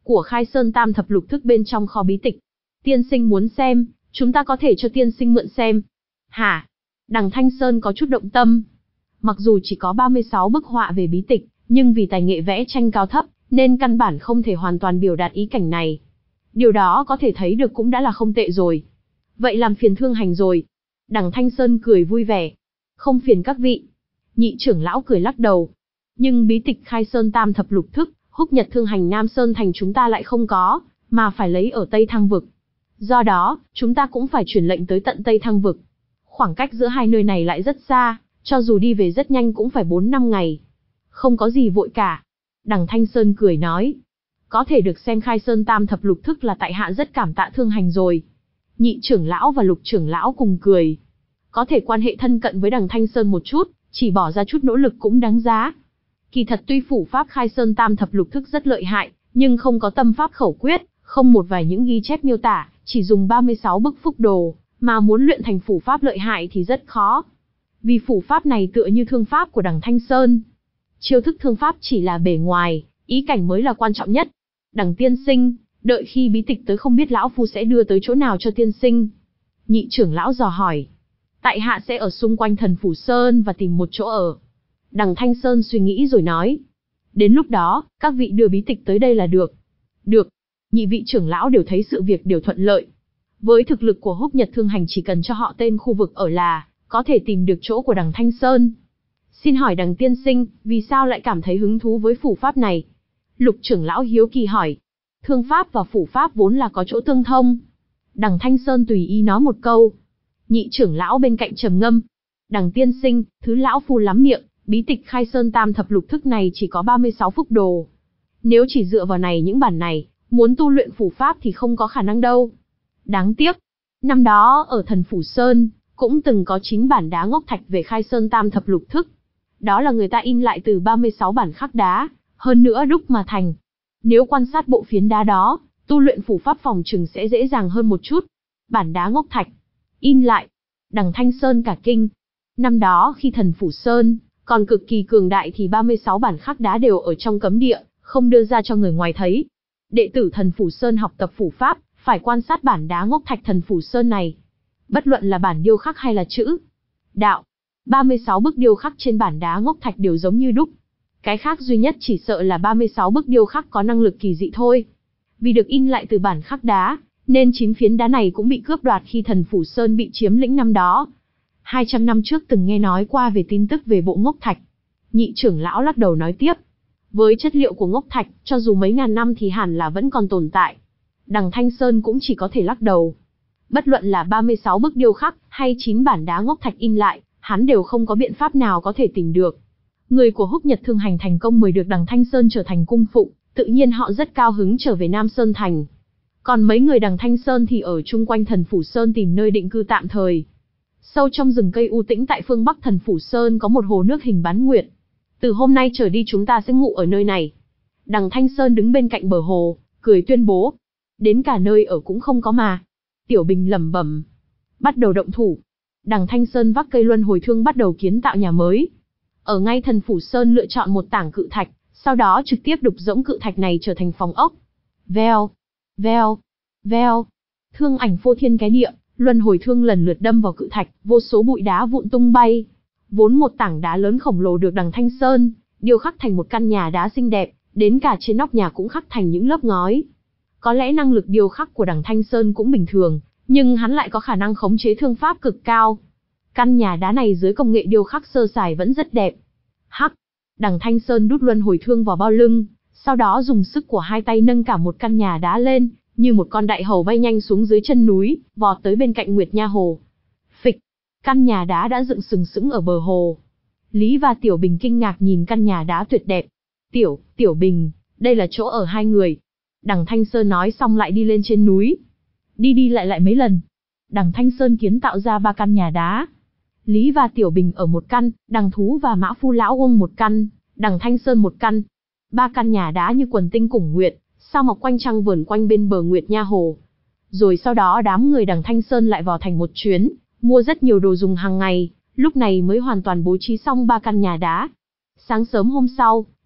của Khai Sơn Tam Thập Lục Thức bên trong kho bí tịch. Tiên sinh muốn xem, chúng ta có thể cho tiên sinh mượn xem. Hả? Đằng Thanh Sơn có chút động tâm. Mặc dù chỉ có ba mươi sáu bức họa về bí tịch, nhưng vì tài nghệ vẽ tranh cao thấp, nên căn bản không thể hoàn toàn biểu đạt ý cảnh này. Điều đó có thể thấy được cũng đã là không tệ rồi. Vậy làm phiền Thương Hành rồi. Đằng Thanh Sơn cười vui vẻ. Không phiền các vị. Nhị trưởng lão cười lắc đầu. Nhưng bí tịch Khai Sơn Tam Thập Lục Thức, Húc Nhật Thương Hành Nam Sơn Thành chúng ta lại không có, mà phải lấy ở Tây Thăng Vực. Do đó, chúng ta cũng phải chuyển lệnh tới tận Tây Thăng Vực. Khoảng cách giữa hai nơi này lại rất xa, cho dù đi về rất nhanh cũng phải bốn năm ngày. Không có gì vội cả. Đằng Thanh Sơn cười nói. Có thể được xem Khai Sơn Tam Thập Lục Thức là tại hạ rất cảm tạ Thương Hành rồi. Nhị trưởng lão và Lục trưởng lão cùng cười. Có thể quan hệ thân cận với đằng Thanh Sơn một chút, chỉ bỏ ra chút nỗ lực cũng đáng giá. Kỳ thật tuy phủ pháp Khai Sơn Tam Thập Lục Thức rất lợi hại, nhưng không có tâm pháp khẩu quyết, không một vài những ghi chép miêu tả, chỉ dùng ba mươi sáu bức phúc đồ, mà muốn luyện thành phủ pháp lợi hại thì rất khó. Vì phủ pháp này tựa như thương pháp của đằng Thanh Sơn. Chiêu thức thương pháp chỉ là bề ngoài, ý cảnh mới là quan trọng nhất. Đằng tiên sinh, đợi khi bí tịch tới không biết lão phu sẽ đưa tới chỗ nào cho tiên sinh. Nhị trưởng lão dò hỏi. Tại hạ sẽ ở xung quanh Thần Phủ Sơn và tìm một chỗ ở. Đằng Thanh Sơn suy nghĩ rồi nói. Đến lúc đó, các vị đưa bí tịch tới đây là được. Được. Nhị vị trưởng lão đều thấy sự việc đều thuận lợi. Với thực lực của Húc Nhật Thương Hành chỉ cần cho họ tên khu vực ở là có thể tìm được chỗ của đằng Thanh Sơn. Xin hỏi đằng tiên sinh, vì sao lại cảm thấy hứng thú với phủ pháp này? Lục trưởng lão hiếu kỳ hỏi. Thương pháp và phủ pháp vốn là có chỗ tương thông. Đằng Thanh Sơn tùy ý nói một câu. Nhị trưởng lão bên cạnh trầm ngâm. Đằng tiên sinh, thứ lão phu lắm miệng, bí tịch Khai Sơn Tam Thập Lục Thức này chỉ có ba mươi sáu phúc đồ. Nếu chỉ dựa vào này những bản này, muốn tu luyện phủ pháp thì không có khả năng đâu. Đáng tiếc, năm đó ở Thần Phủ Sơn, cũng từng có chín bản đá ngốc thạch về Khai Sơn Tam Thập Lục Thức. Đó là người ta in lại từ ba mươi sáu bản khắc đá, hơn nữa đúc mà thành. Nếu quan sát bộ phiến đá đó, tu luyện phủ pháp phòng chừng sẽ dễ dàng hơn một chút. Bản đá ngốc thạch, in lại. Đằng Thanh Sơn cả kinh. Năm đó khi Thần Phủ Sơn còn cực kỳ cường đại thì ba mươi sáu bản khắc đá đều ở trong cấm địa, không đưa ra cho người ngoài thấy. Đệ tử Thần Phủ Sơn học tập phủ pháp, phải quan sát bản đá ngốc thạch Thần Phủ Sơn này. Bất luận là bản điêu khắc hay là chữ đạo, ba mươi sáu bức điêu khắc trên bản đá ngốc thạch đều giống như đúc. Cái khác duy nhất chỉ sợ là ba mươi sáu bức điêu khắc có năng lực kỳ dị thôi. Vì được in lại từ bản khắc đá, nên chín phiến đá này cũng bị cướp đoạt khi Thần Phủ Sơn bị chiếm lĩnh năm đó. hai trăm năm trước từng nghe nói qua về tin tức về bộ ngốc thạch. Nhị trưởng lão lắc đầu nói tiếp. Với chất liệu của ngốc thạch, cho dù mấy ngàn năm thì hẳn là vẫn còn tồn tại. Đằng Thanh Sơn cũng chỉ có thể lắc đầu. Bất luận là ba mươi sáu bức điêu khắc hay chín bản đá ngốc thạch in lại, hắn đều không có biện pháp nào có thể tìm được. Người của Húc Nhật Thương Hành thành công mời được đằng Thanh Sơn trở thành cung phụng, tự nhiên họ rất cao hứng trở về Nam Sơn Thành. Còn mấy người đằng Thanh Sơn thì ở chung quanh Thần Phủ Sơn tìm nơi định cư tạm thời. Sâu trong rừng cây u tĩnh tại phương Bắc Thần Phủ Sơn có một hồ nước hình bán nguyệt. Từ hôm nay trở đi chúng ta sẽ ngủ ở nơi này. Đằng Thanh Sơn đứng bên cạnh bờ hồ, cười tuyên bố. Đến cả nơi ở cũng không có mà. Tiểu Bình lẩm bẩm. Bắt đầu động thủ. Đằng Thanh Sơn vác cây luân hồi thương bắt đầu kiến tạo nhà mới. Ở ngay Thần Phủ Sơn lựa chọn một tảng cự thạch, sau đó trực tiếp đục rỗng cự thạch này trở thành phòng ốc. Veo, veo, veo. Thương ảnh phô thiên cái địa, luân hồi thương lần lượt đâm vào cự thạch, vô số bụi đá vụn tung bay. Vốn một tảng đá lớn khổng lồ được đằng Thanh Sơn điêu khắc thành một căn nhà đá xinh đẹp, đến cả trên nóc nhà cũng khắc thành những lớp ngói. Có lẽ năng lực điêu khắc của đằng Thanh Sơn cũng bình thường, nhưng hắn lại có khả năng khống chế thương pháp cực cao. Căn nhà đá này dưới công nghệ điêu khắc sơ sài vẫn rất đẹp. Hắc, đằng Thanh Sơn đút luân hồi thương vào bao lưng, sau đó dùng sức của hai tay nâng cả một căn nhà đá lên, như một con đại hầu bay nhanh xuống dưới chân núi, vọt tới bên cạnh Nguyệt Nha Hồ. Phịch, căn nhà đá đã dựng sừng sững ở bờ hồ. Lý và Tiểu Bình kinh ngạc nhìn căn nhà đá tuyệt đẹp. Tiểu, Tiểu Bình, đây là chỗ ở hai người. Đằng Thanh Sơn nói xong lại đi lên trên núi. Đi đi lại lại mấy lần. Đằng Thanh Sơn kiến tạo ra ba căn nhà đá. Lý và Tiểu Bình ở một căn, đằng Thú và Mã Phu Lão Uông một căn, đằng Thanh Sơn một căn. Ba căn nhà đá như quần tinh cùng nguyệt, sao mọc quanh trăng vờn quanh bên bờ Nguyệt Nha Hồ. Rồi sau đó đám người đằng Thanh Sơn lại vào thành một chuyến, mua rất nhiều đồ dùng hàng ngày, lúc này mới hoàn toàn bố trí xong ba căn nhà đá. Sáng sớm hôm sau,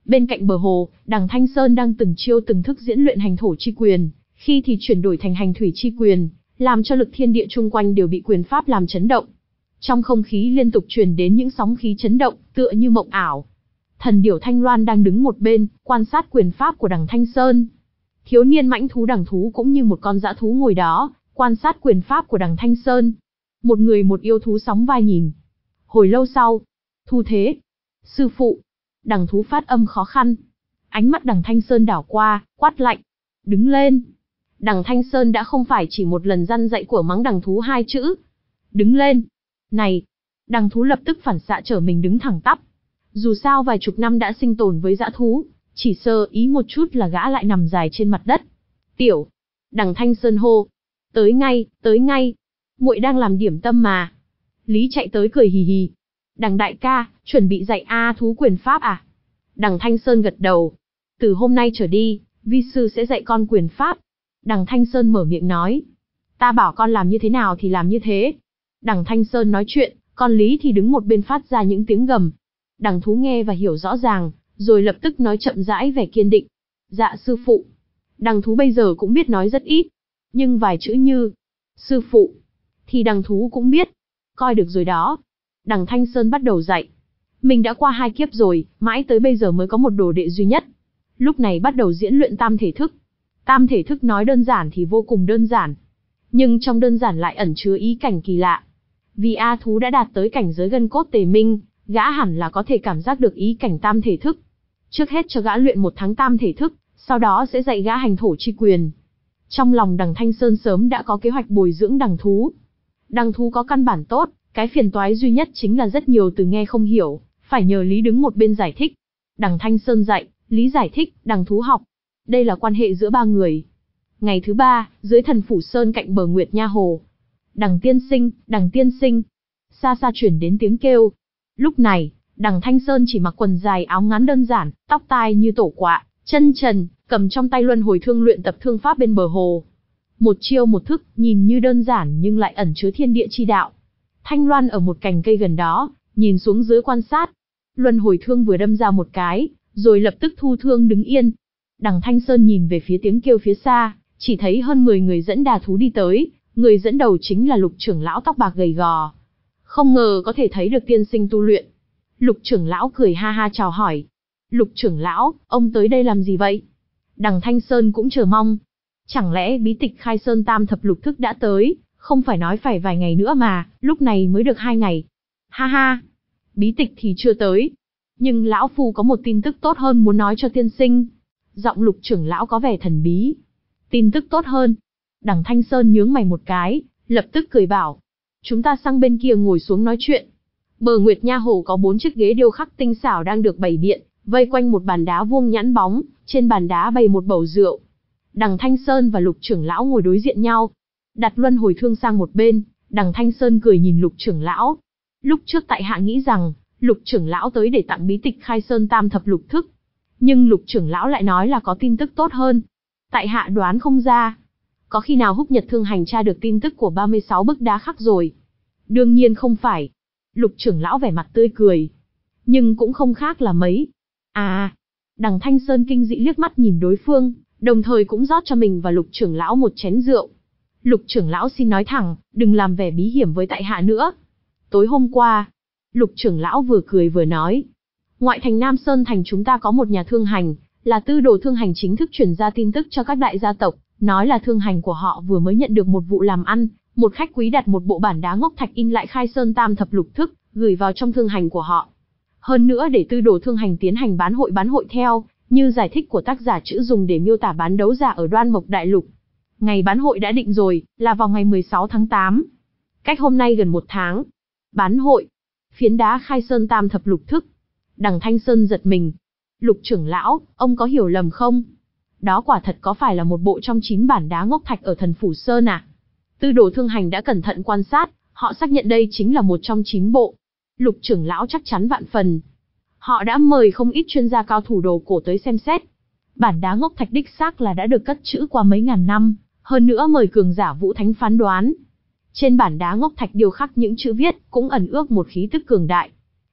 Bên cạnh bờ hồ, Đằng Thanh Sơn đang từng chiêu từng thức diễn luyện hành thổ chi quyền, khi thì chuyển đổi thành hành thủy chi quyền, làm cho lực thiên địa chung quanh đều bị quyền pháp làm chấn động. Trong không khí liên tục truyền đến những sóng khí chấn động, tựa như mộng ảo. Thần điểu Thanh Loan đang đứng một bên, quan sát quyền pháp của Đằng Thanh Sơn. Thiếu niên mãnh thú Đằng Thú cũng như một con dã thú ngồi đó, quan sát quyền pháp của Đằng Thanh Sơn. Một người một yêu thú sóng vai nhìn. Hồi lâu sau, Thu thế. Sư phụ. Đằng Thú phát âm khó khăn. Ánh mắt Đằng Thanh Sơn đảo qua, quát lạnh. Đứng lên. Đằng Thanh Sơn đã không phải chỉ một lần răn dạy của mắng Đằng Thú hai chữ. Đứng lên. Này. Đằng Thú lập tức phản xạ trở mình đứng thẳng tắp. Dù sao vài chục năm đã sinh tồn với dã thú, chỉ sơ ý một chút là gã lại nằm dài trên mặt đất. Tiểu. Đằng Thanh Sơn hô. Tới ngay, tới ngay. Muội đang làm điểm tâm mà. Lý chạy tới cười hì hì. Đằng đại ca, chuẩn bị dạy A thú quyền pháp à? Đằng Thanh Sơn gật đầu. Từ hôm nay trở đi, vi sư sẽ dạy con quyền pháp. Đằng Thanh Sơn mở miệng nói. Ta bảo con làm như thế nào thì làm như thế. Đằng Thanh Sơn nói chuyện, còn Lý thì đứng một bên phát ra những tiếng gầm. Đằng Thú nghe và hiểu rõ ràng, rồi lập tức nói chậm rãi vẻ kiên định. Dạ sư phụ. Đằng Thú bây giờ cũng biết nói rất ít, nhưng vài chữ như sư phụ thì Đằng Thú cũng biết. Coi được rồi đó. Đằng Thanh Sơn bắt đầu dạy. Mình đã qua hai kiếp rồi, mãi tới bây giờ mới có một đồ đệ duy nhất. Lúc này bắt đầu diễn luyện tam thể thức. Tam thể thức nói đơn giản thì vô cùng đơn giản, nhưng trong đơn giản lại ẩn chứa ý cảnh kỳ lạ. Vì A thú đã đạt tới cảnh giới gân cốt tề minh, gã hẳn là có thể cảm giác được ý cảnh tam thể thức. Trước hết cho gã luyện một tháng tam thể thức, sau đó sẽ dạy gã hành thổ chi quyền. Trong lòng Đằng Thanh Sơn sớm đã có kế hoạch bồi dưỡng Đằng Thú. Đằng Thú có căn bản tốt, cái phiền toái duy nhất chính là rất nhiều từ nghe không hiểu, phải nhờ Lý đứng một bên giải thích. Đằng Thanh Sơn dạy, Lý giải thích, Đằng Thú học. Đây là quan hệ giữa ba người. Ngày thứ ba, dưới Thần Phủ Sơn cạnh bờ Nguyệt Nha Hồ. Đằng tiên sinh, Đằng tiên sinh. Xa xa chuyển đến tiếng kêu. Lúc này, Đằng Thanh Sơn chỉ mặc quần dài áo ngắn đơn giản, tóc tai như tổ quạ, chân trần, cầm trong tay luân hồi thương luyện tập thương pháp bên bờ hồ. Một chiêu một thức, nhìn như đơn giản nhưng lại ẩn chứa thiên địa chi đạo. Thanh Loan ở một cành cây gần đó, nhìn xuống dưới quan sát. Luân hồi thương vừa đâm ra một cái, rồi lập tức thu thương đứng yên. Đằng Thanh Sơn nhìn về phía tiếng kêu phía xa, chỉ thấy hơn mười người dẫn đà thú đi tới, người dẫn đầu chính là Lục trưởng lão tóc bạc gầy gò. Không ngờ có thể thấy được tiên sinh tu luyện. Lục trưởng lão cười ha ha chào hỏi. Lục trưởng lão, ông tới đây làm gì vậy? Đằng Thanh Sơn cũng chờ mong. Chẳng lẽ bí tịch khai sơn tam thập lục thức đã tới, không phải nói phải vài ngày nữa mà, lúc này mới được hai ngày. Ha ha, bí tịch thì chưa tới. Nhưng lão phu có một tin tức tốt hơn muốn nói cho tiên sinh. Giọng Lục trưởng lão có vẻ thần bí. Tin tức tốt hơn. Đằng Thanh Sơn nhướng mày một cái, lập tức cười bảo. Chúng ta sang bên kia ngồi xuống nói chuyện. Bờ Nguyệt Nha Hồ có bốn chiếc ghế điêu khắc tinh xảo đang được bày biện, vây quanh một bàn đá vuông nhẵn bóng, trên bàn đá bày một bầu rượu. Đằng Thanh Sơn và Lục trưởng lão ngồi đối diện nhau. Đặt luân hồi thương sang một bên, Đằng Thanh Sơn cười nhìn Lục trưởng lão. Lúc trước tại hạ nghĩ rằng, Lục trưởng lão tới để tặng bí tịch khai sơn tam thập lục thức. Nhưng Lục trưởng lão lại nói là có tin tức tốt hơn. Tại hạ đoán không ra. Có khi nào Húc Nhật Thương Hành tra được tin tức của ba mươi sáu bức đá khắc rồi? Đương nhiên không phải. Lục trưởng lão vẻ mặt tươi cười. Nhưng cũng không khác là mấy. À, Đằng Thanh Sơn kinh dị liếc mắt nhìn đối phương, đồng thời cũng rót cho mình và Lục trưởng lão một chén rượu. Lục trưởng lão xin nói thẳng, đừng làm vẻ bí hiểm với tại hạ nữa. Tối hôm qua, Lục trưởng lão vừa cười vừa nói. Ngoại thành Nam Sơn thành chúng ta có một nhà thương hành, là tư đồ thương hành chính thức truyền ra tin tức cho các đại gia tộc, nói là thương hành của họ vừa mới nhận được một vụ làm ăn, một khách quý đặt một bộ bản đá ngốc thạch in lại khai sơn tam thập lục thức, gửi vào trong thương hành của họ. Hơn nữa để tư đồ thương hành tiến hành bán hội bán hội theo, như giải thích của tác giả chữ dùng để miêu tả bán đấu giá ở Đoan Mộc Đại Lục. Ngày bán hội đã định rồi, là vào ngày mười sáu tháng tám. Cách hôm nay gần một tháng. Bán hội. Phiến đá khai sơn tam thập lục thức. Đằng Thanh Sơn giật mình. Lục trưởng lão, ông có hiểu lầm không? Đó quả thật có phải là một bộ trong chín bản đá ngốc thạch ở Thần Phủ Sơn à? Tư đồ thương hành đã cẩn thận quan sát, họ xác nhận đây chính là một trong chín bộ. Lục trưởng lão chắc chắn vạn phần. Họ đã mời không ít chuyên gia cao thủ đồ cổ tới xem xét. Bản đá ngốc thạch đích xác là đã được cất trữ qua mấy ngàn năm, hơn nữa mời cường giả Vũ Thánh phán đoán. Trên bản đá ngốc thạch điêu khắc những chữ viết, cũng ẩn ước một khí tức cường đại.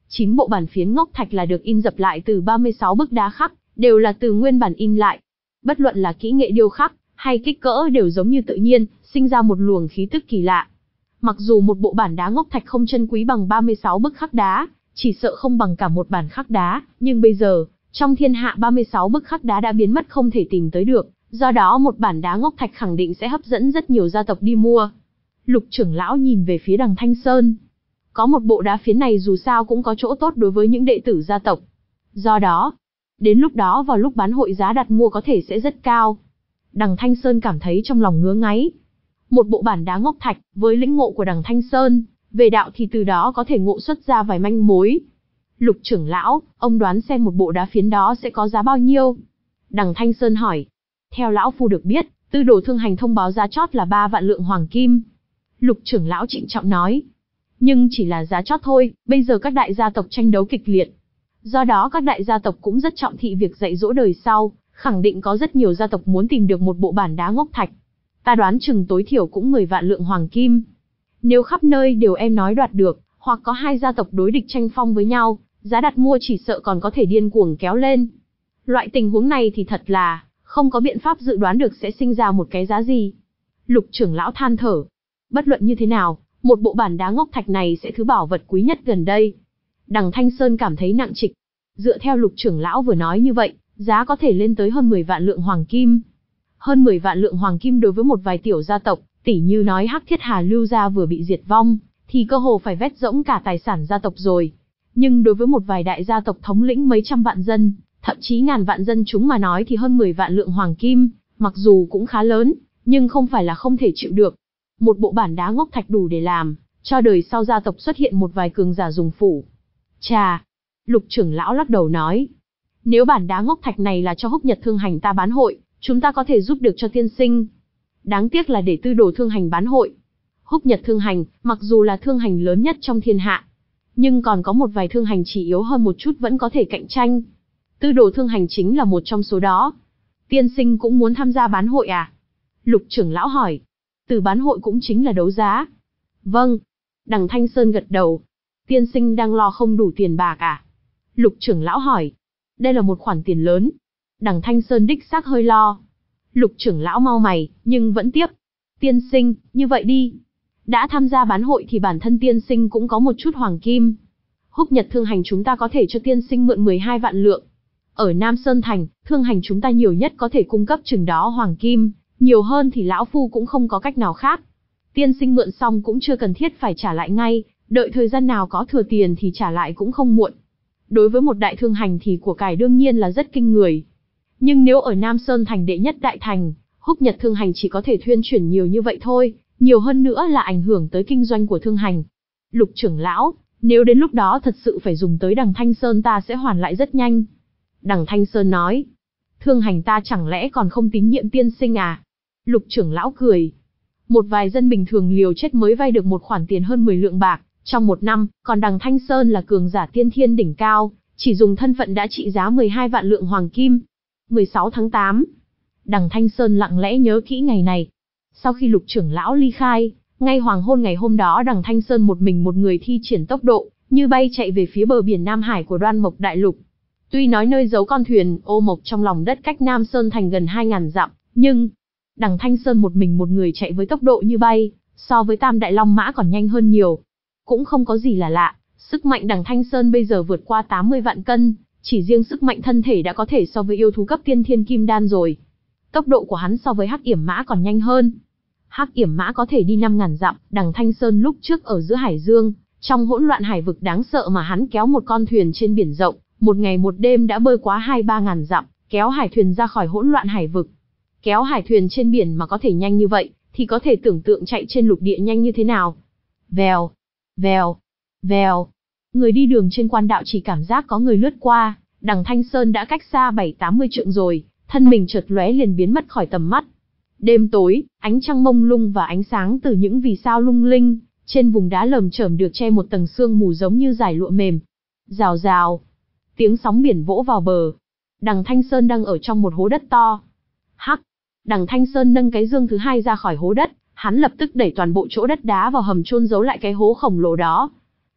chín bộ bản phiến ngốc thạch là được in dập lại từ ba mươi sáu bức đá khắc, đều là từ nguyên bản in lại. Bất luận là kỹ nghệ điêu khắc, hay kích cỡ đều giống như tự nhiên, sinh ra một luồng khí tức kỳ lạ. Mặc dù một bộ bản đá ngốc thạch không chân quý bằng ba mươi sáu bức khắc đá, chỉ sợ không bằng cả một bản khắc đá, nhưng bây giờ, trong thiên hạ ba mươi sáu bức khắc đá đã biến mất không thể tìm tới được, do đó một bản đá ngốc thạch khẳng định sẽ hấp dẫn rất nhiều gia tộc đi mua. Lục trưởng lão nhìn về phía đằng Thanh Sơn. Có một bộ đá phiến này dù sao cũng có chỗ tốt đối với những đệ tử gia tộc. Do đó, đến lúc đó vào lúc bán hội giá đặt mua có thể sẽ rất cao. Đằng Thanh Sơn cảm thấy trong lòng ngứa ngáy. Một bộ bản đá ngốc thạch, với lĩnh ngộ của đằng Thanh Sơn, về đạo thì từ đó có thể ngộ xuất ra vài manh mối. Lục trưởng lão, ông đoán xem một bộ đá phiến đó sẽ có giá bao nhiêu? Đằng Thanh Sơn hỏi. Theo lão phu được biết, tư đồ thương hành thông báo giá chót là ba vạn lượng hoàng kim. Lục trưởng lão trịnh trọng nói. Nhưng chỉ là giá chót thôi, bây giờ các đại gia tộc tranh đấu kịch liệt. Do đó các đại gia tộc cũng rất trọng thị việc dạy dỗ đời sau, khẳng định có rất nhiều gia tộc muốn tìm được một bộ bản đá ngốc thạch. Ta đoán chừng tối thiểu cũng mười vạn lượng hoàng kim. Nếu khắp nơi đều em nói đoạt được, hoặc có hai gia tộc đối địch tranh phong với nhau, giá đặt mua chỉ sợ còn có thể điên cuồng kéo lên. Loại tình huống này thì thật là, không có biện pháp dự đoán được sẽ sinh ra một cái giá gì. Lục trưởng lão than thở. Bất luận như thế nào, một bộ bản đá ngốc thạch này sẽ thứ bảo vật quý nhất gần đây. Đằng Thanh Sơn cảm thấy nặng trịch. Dựa theo lục trưởng lão vừa nói như vậy, giá có thể lên tới hơn mười vạn lượng hoàng kim. Hơn mười vạn lượng hoàng kim đối với một vài tiểu gia tộc, tỉ như nói Hắc Thiết Hà Lưu gia vừa bị diệt vong, thì cơ hồ phải vét rỗng cả tài sản gia tộc rồi. Nhưng đối với một vài đại gia tộc thống lĩnh mấy trăm vạn dân, thậm chí ngàn vạn dân chúng mà nói thì hơn mười vạn lượng hoàng kim, mặc dù cũng khá lớn, nhưng không phải là không thể chịu được. Một bộ bản đá ngốc thạch đủ để làm cho đời sau gia tộc xuất hiện một vài cường giả dùng phủ. Chà, lục trưởng lão lắc đầu nói. Nếu bản đá ngốc thạch này là cho Húc Nhật Thương Hành ta bán hội, chúng ta có thể giúp được cho tiên sinh. Đáng tiếc là để tư đồ thương hành bán hội. Húc Nhật Thương Hành, mặc dù là thương hành lớn nhất trong thiên hạ, nhưng còn có một vài thương hành chỉ yếu hơn một chút vẫn có thể cạnh tranh. Tư đồ thương hành chính là một trong số đó. Tiên sinh cũng muốn tham gia bán hội à? Lục trưởng lão hỏi. Từ bán hội cũng chính là đấu giá. Vâng. Đằng Thanh Sơn gật đầu. Tiên sinh đang lo không đủ tiền bạc à? Lục trưởng lão hỏi. Đây là một khoản tiền lớn. Đằng Thanh Sơn đích xác hơi lo. Lục trưởng lão mau mày, nhưng vẫn tiếp. Tiên sinh, như vậy đi. Đã tham gia bán hội thì bản thân tiên sinh cũng có một chút hoàng kim. Húc Nhật Thương Hành chúng ta có thể cho tiên sinh mượn mười hai vạn lượng. Ở Nam Sơn Thành, thương hành chúng ta nhiều nhất có thể cung cấp chừng đó hoàng kim, nhiều hơn thì lão phu cũng không có cách nào khác. Tiên sinh mượn xong cũng chưa cần thiết phải trả lại ngay, đợi thời gian nào có thừa tiền thì trả lại cũng không muộn. Đối với một đại thương hành thì của cải đương nhiên là rất kinh người. Nhưng nếu ở Nam Sơn Thành đệ nhất đại thành, Húc Nhật Thương Hành chỉ có thể thuyên chuyển nhiều như vậy thôi, nhiều hơn nữa là ảnh hưởng tới kinh doanh của thương hành. Lục trưởng lão, nếu đến lúc đó thật sự phải dùng tới đằng Thanh Sơn ta sẽ hoàn lại rất nhanh. Đằng Thanh Sơn nói, thương hành ta chẳng lẽ còn không tín nhiệm tiên sinh à? Lục trưởng lão cười. Một vài dân bình thường liều chết mới vay được một khoản tiền hơn mười lượng bạc, trong một năm, còn đằng Thanh Sơn là cường giả tiên thiên đỉnh cao, chỉ dùng thân phận đã trị giá mười hai vạn lượng hoàng kim. mười sáu tháng tám. Đằng Thanh Sơn lặng lẽ nhớ kỹ ngày này. Sau khi lục trưởng lão ly khai, ngay hoàng hôn ngày hôm đó đằng Thanh Sơn một mình một người thi triển tốc độ, như bay chạy về phía bờ biển Nam Hải của Đoan Mộc Đại Lục. Tuy nói nơi giấu con thuyền, ô mộc trong lòng đất cách Nam Sơn Thành gần hai ngàn dặm, nhưng đằng Thanh Sơn một mình một người chạy với tốc độ như bay, so với Tam Đại Long Mã còn nhanh hơn nhiều. Cũng không có gì là lạ, sức mạnh đằng Thanh Sơn bây giờ vượt qua tám mươi vạn cân, chỉ riêng sức mạnh thân thể đã có thể so với yêu thú cấp tiên thiên kim đan rồi. Tốc độ của hắn so với Hắc Yểm Mã còn nhanh hơn. Hắc Yểm Mã có thể đi năm ngàn dặm, đằng Thanh Sơn lúc trước ở giữa hải dương, trong hỗn loạn hải vực đáng sợ mà hắn kéo một con thuyền trên biển rộng, một ngày một đêm đã bơi quá hai ba ngàn dặm, kéo hải thuyền ra khỏi hỗn loạn hải vực. Kéo hải thuyền trên biển mà có thể nhanh như vậy, thì có thể tưởng tượng chạy trên lục địa nhanh như thế nào. Vèo, vèo, vèo. Người đi đường trên quan đạo chỉ cảm giác có người lướt qua, đằng Thanh Sơn đã cách xa bảy tám mươi trượng rồi, thân mình chợt lóe liền biến mất khỏi tầm mắt. Đêm tối, ánh trăng mông lung và ánh sáng từ những vì sao lung linh, trên vùng đá lởm chởm được che một tầng sương mù giống như dải lụa mềm. Rào rào, tiếng sóng biển vỗ vào bờ. Đằng Thanh Sơn đang ở trong một hố đất to. Hắc, đằng Thanh Sơn nâng cái dương thứ hai ra khỏi hố đất, hắn lập tức đẩy toàn bộ chỗ đất đá vào hầm chôn giấu lại cái hố khổng lồ đó.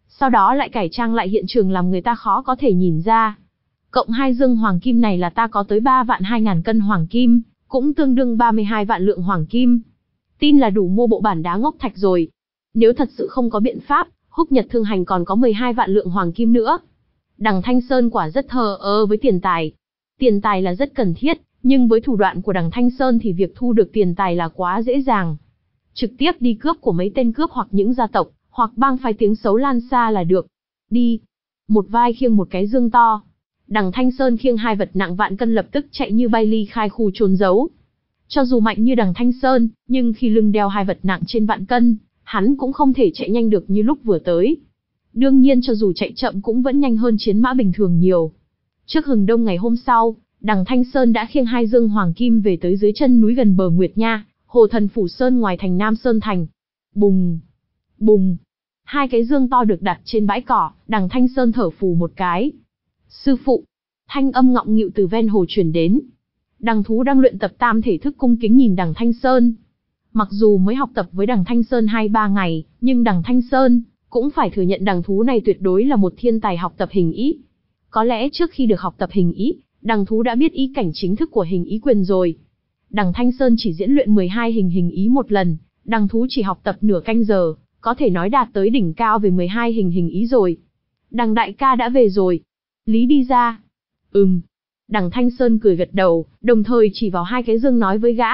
sau đó lại cải trang lại hiện trường làm người ta khó có thể nhìn ra. Cộng hai dương hoàng kim này là ta có tới ba vạn hai ngàn cân hoàng kim, cũng tương đương ba mươi hai vạn lượng hoàng kim. Tin là đủ mua bộ bản đá ngốc thạch rồi. Nếu thật sự không có biện pháp, Húc Nhật Thương Hành còn có mười hai vạn lượng hoàng kim nữa. Đằng Thanh Sơn quả rất thờ ơ với tiền tài. Tiền tài là rất cần thiết, nhưng với thủ đoạn của đằng Thanh Sơn thì việc thu được tiền tài là quá dễ dàng. Trực tiếp đi cướp của mấy tên cướp hoặc những gia tộc, hoặc bang phái tiếng xấu lan xa là được. Đi. Một vai khiêng một cái dương to. Đằng Thanh Sơn khiêng hai vật nặng vạn cân lập tức chạy như bay ly khai khu trốn giấu. Cho dù mạnh như đằng Thanh Sơn, nhưng khi lưng đeo hai vật nặng trên vạn cân, hắn cũng không thể chạy nhanh được như lúc vừa tới. Đương nhiên cho dù chạy chậm cũng vẫn nhanh hơn chiến mã bình thường nhiều. Trước hừng đông ngày hôm sau, đằng Thanh Sơn đã khiêng hai dương hoàng kim về tới dưới chân núi gần bờ Nguyệt Nha, Hồ Thần Phủ Sơn ngoài thành Nam Sơn Thành. Bùng! Bùng! Hai cái dương to được đặt trên bãi cỏ, đằng Thanh Sơn thở phù một cái. Sư phụ! Thanh âm ngọng nghịu từ ven hồ truyền đến. Đằng Thú đang luyện tập tam thể thức cung kính nhìn đằng Thanh Sơn. Mặc dù mới học tập với đằng Thanh Sơn hai ba ngày, nhưng đằng Thanh Sơn cũng phải thừa nhận đằng Thú này tuyệt đối là một thiên tài học tập hình ý. Có lẽ trước khi được học tập hình ý, đằng Thú đã biết ý cảnh chính thức của hình ý quyền rồi. Đằng Thanh Sơn chỉ diễn luyện mười hai hình hình ý một lần, đằng Thú chỉ học tập nửa canh giờ, có thể nói đạt tới đỉnh cao về mười hai hình hình ý rồi. Đằng đại ca đã về rồi. Lý đi ra. Ừm. Đằng Thanh Sơn cười gật đầu, đồng thời chỉ vào hai cái dương nói với gã.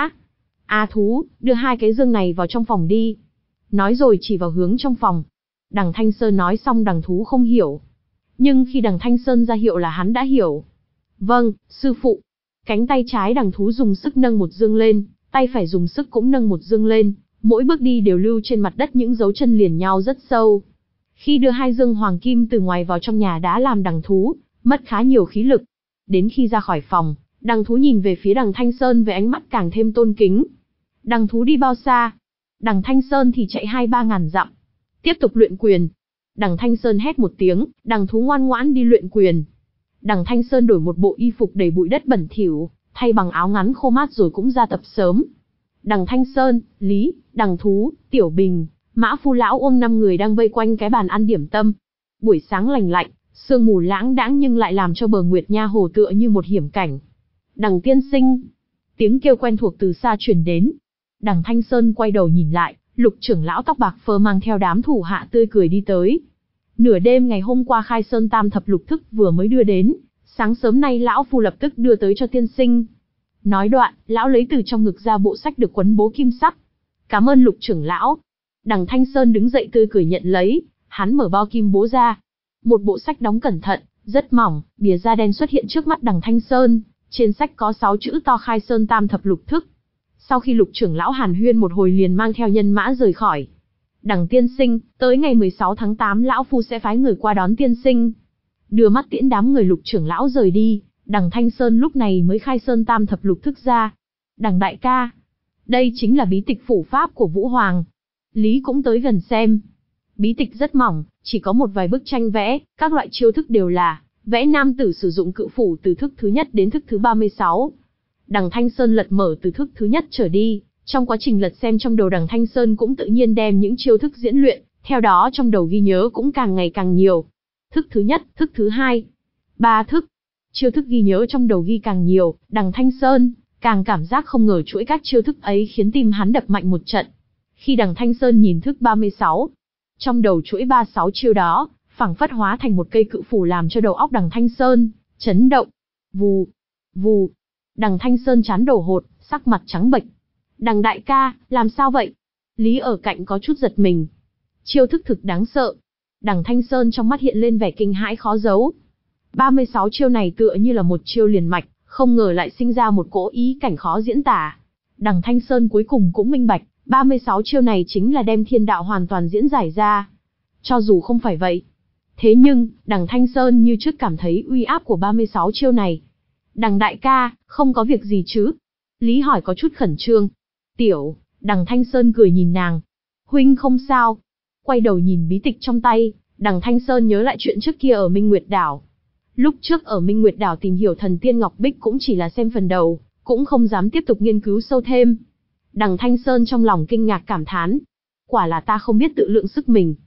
A Thú, đưa hai cái dương này vào trong phòng đi. Nói rồi chỉ vào hướng trong phòng. Đằng Thanh Sơn nói xong đằng Thú không hiểu. Nhưng khi đằng Thanh Sơn ra hiệu là hắn đã hiểu. Vâng, sư phụ. Cánh tay trái đằng Thú dùng sức nâng một dương lên, tay phải dùng sức cũng nâng một dương lên, mỗi bước đi đều lưu trên mặt đất những dấu chân liền nhau rất sâu. Khi đưa hai dương hoàng kim từ ngoài vào trong nhà đã làm đằng Thú mất khá nhiều khí lực. Đến khi ra khỏi phòng, đằng Thú nhìn về phía đằng Thanh Sơn với ánh mắt càng thêm tôn kính. Đằng Thú đi bao xa? Đằng Thanh Sơn thì chạy hai ba ngàn dặm. Tiếp tục luyện quyền. Đằng Thanh Sơn hét một tiếng, đằng Thú ngoan ngoãn đi luyện quyền. Đằng Thanh Sơn đổi một bộ y phục đầy bụi đất bẩn thỉu, thay bằng áo ngắn khô mát rồi cũng ra tập sớm. Đằng Thanh Sơn, Lý, đằng Thú, Tiểu Bình, Mã Phu Lão Uông năm người đang vây quanh cái bàn ăn điểm tâm. Buổi sáng lành lạnh, sương mù lãng đãng nhưng lại làm cho bờ Nguyệt Nha hồ tựa như một hiểm cảnh. Đằng tiên sinh. Tiếng kêu quen thuộc từ xa truyền đến. Đằng Thanh Sơn quay đầu nhìn lại, Lục trưởng lão tóc bạc phơ mang theo đám thủ hạ tươi cười đi tới. Nửa đêm ngày hôm qua khai sơn tam thập lục thức vừa mới đưa đến, sáng sớm nay lão phu lập tức đưa tới cho tiên sinh. Nói đoạn, lão lấy từ trong ngực ra bộ sách được quấn bố kim sắc. Cảm ơn Lục trưởng lão. Đằng Thanh Sơn đứng dậy tươi cười nhận lấy, hắn mở bao kim bố ra. Một bộ sách đóng cẩn thận, rất mỏng, bìa da đen xuất hiện trước mắt đằng Thanh Sơn, trên sách có sáu chữ to khai sơn tam thập lục thức. Sau khi Lục trưởng lão hàn huyên một hồi liền mang theo nhân mã rời khỏi. Đằng tiên sinh, tới ngày mười sáu tháng tám lão phu sẽ phái người qua đón tiên sinh. Đưa mắt tiễn đám người Lục trưởng lão rời đi, đằng Thanh Sơn lúc này mới khai sơn tam thập lục thức ra. Đằng đại ca, đây chính là bí tịch phủ pháp của Vũ Hoàng. Lý cũng tới gần xem. Bí tịch rất mỏng, chỉ có một vài bức tranh vẽ, các loại chiêu thức đều là vẽ nam tử sử dụng cự phủ từ thức thứ nhất đến thức thứ ba mươi sáu. Đằng Thanh Sơn lật mở từ thức thứ nhất trở đi, trong quá trình lật xem trong đầu đằng Thanh Sơn cũng tự nhiên đem những chiêu thức diễn luyện, theo đó trong đầu ghi nhớ cũng càng ngày càng nhiều. Thức thứ nhất, thức thứ hai, ba thức. Chiêu thức ghi nhớ trong đầu ghi càng nhiều, đằng Thanh Sơn càng cảm giác không ngờ chuỗi các chiêu thức ấy khiến tim hắn đập mạnh một trận. Khi đằng Thanh Sơn nhìn thức ba mươi sáu, trong đầu chuỗi ba mươi sáu chiêu đó, phảng phất hóa thành một cây cự phủ làm cho đầu óc đằng Thanh Sơn chấn động. Vù, vù. Đằng Thanh Sơn chán đổ hột, sắc mặt trắng bệch. Đằng đại ca, làm sao vậy? Lý ở cạnh có chút giật mình. Chiêu thức thực đáng sợ. Đằng Thanh Sơn trong mắt hiện lên vẻ kinh hãi khó giấu. ba mươi sáu chiêu này tựa như là một chiêu liền mạch, không ngờ lại sinh ra một cỗ ý cảnh khó diễn tả. Đằng Thanh Sơn cuối cùng cũng minh bạch, ba mươi sáu chiêu này chính là đem thiên đạo hoàn toàn diễn giải ra. Cho dù không phải vậy. Thế nhưng, đằng Thanh Sơn như trước cảm thấy uy áp của ba mươi sáu chiêu này. Đằng đại ca, không có việc gì chứ? Lý hỏi có chút khẩn trương. Tiểu, đằng Thanh Sơn cười nhìn nàng. Huynh không sao. Quay đầu nhìn bí tịch trong tay, đằng Thanh Sơn nhớ lại chuyện trước kia ở Minh Nguyệt Đảo. Lúc trước ở Minh Nguyệt Đảo tìm hiểu thần tiên Ngọc Bích cũng chỉ là xem phần đầu, cũng không dám tiếp tục nghiên cứu sâu thêm. Đằng Thanh Sơn trong lòng kinh ngạc cảm thán. Quả là ta không biết tự lượng sức mình.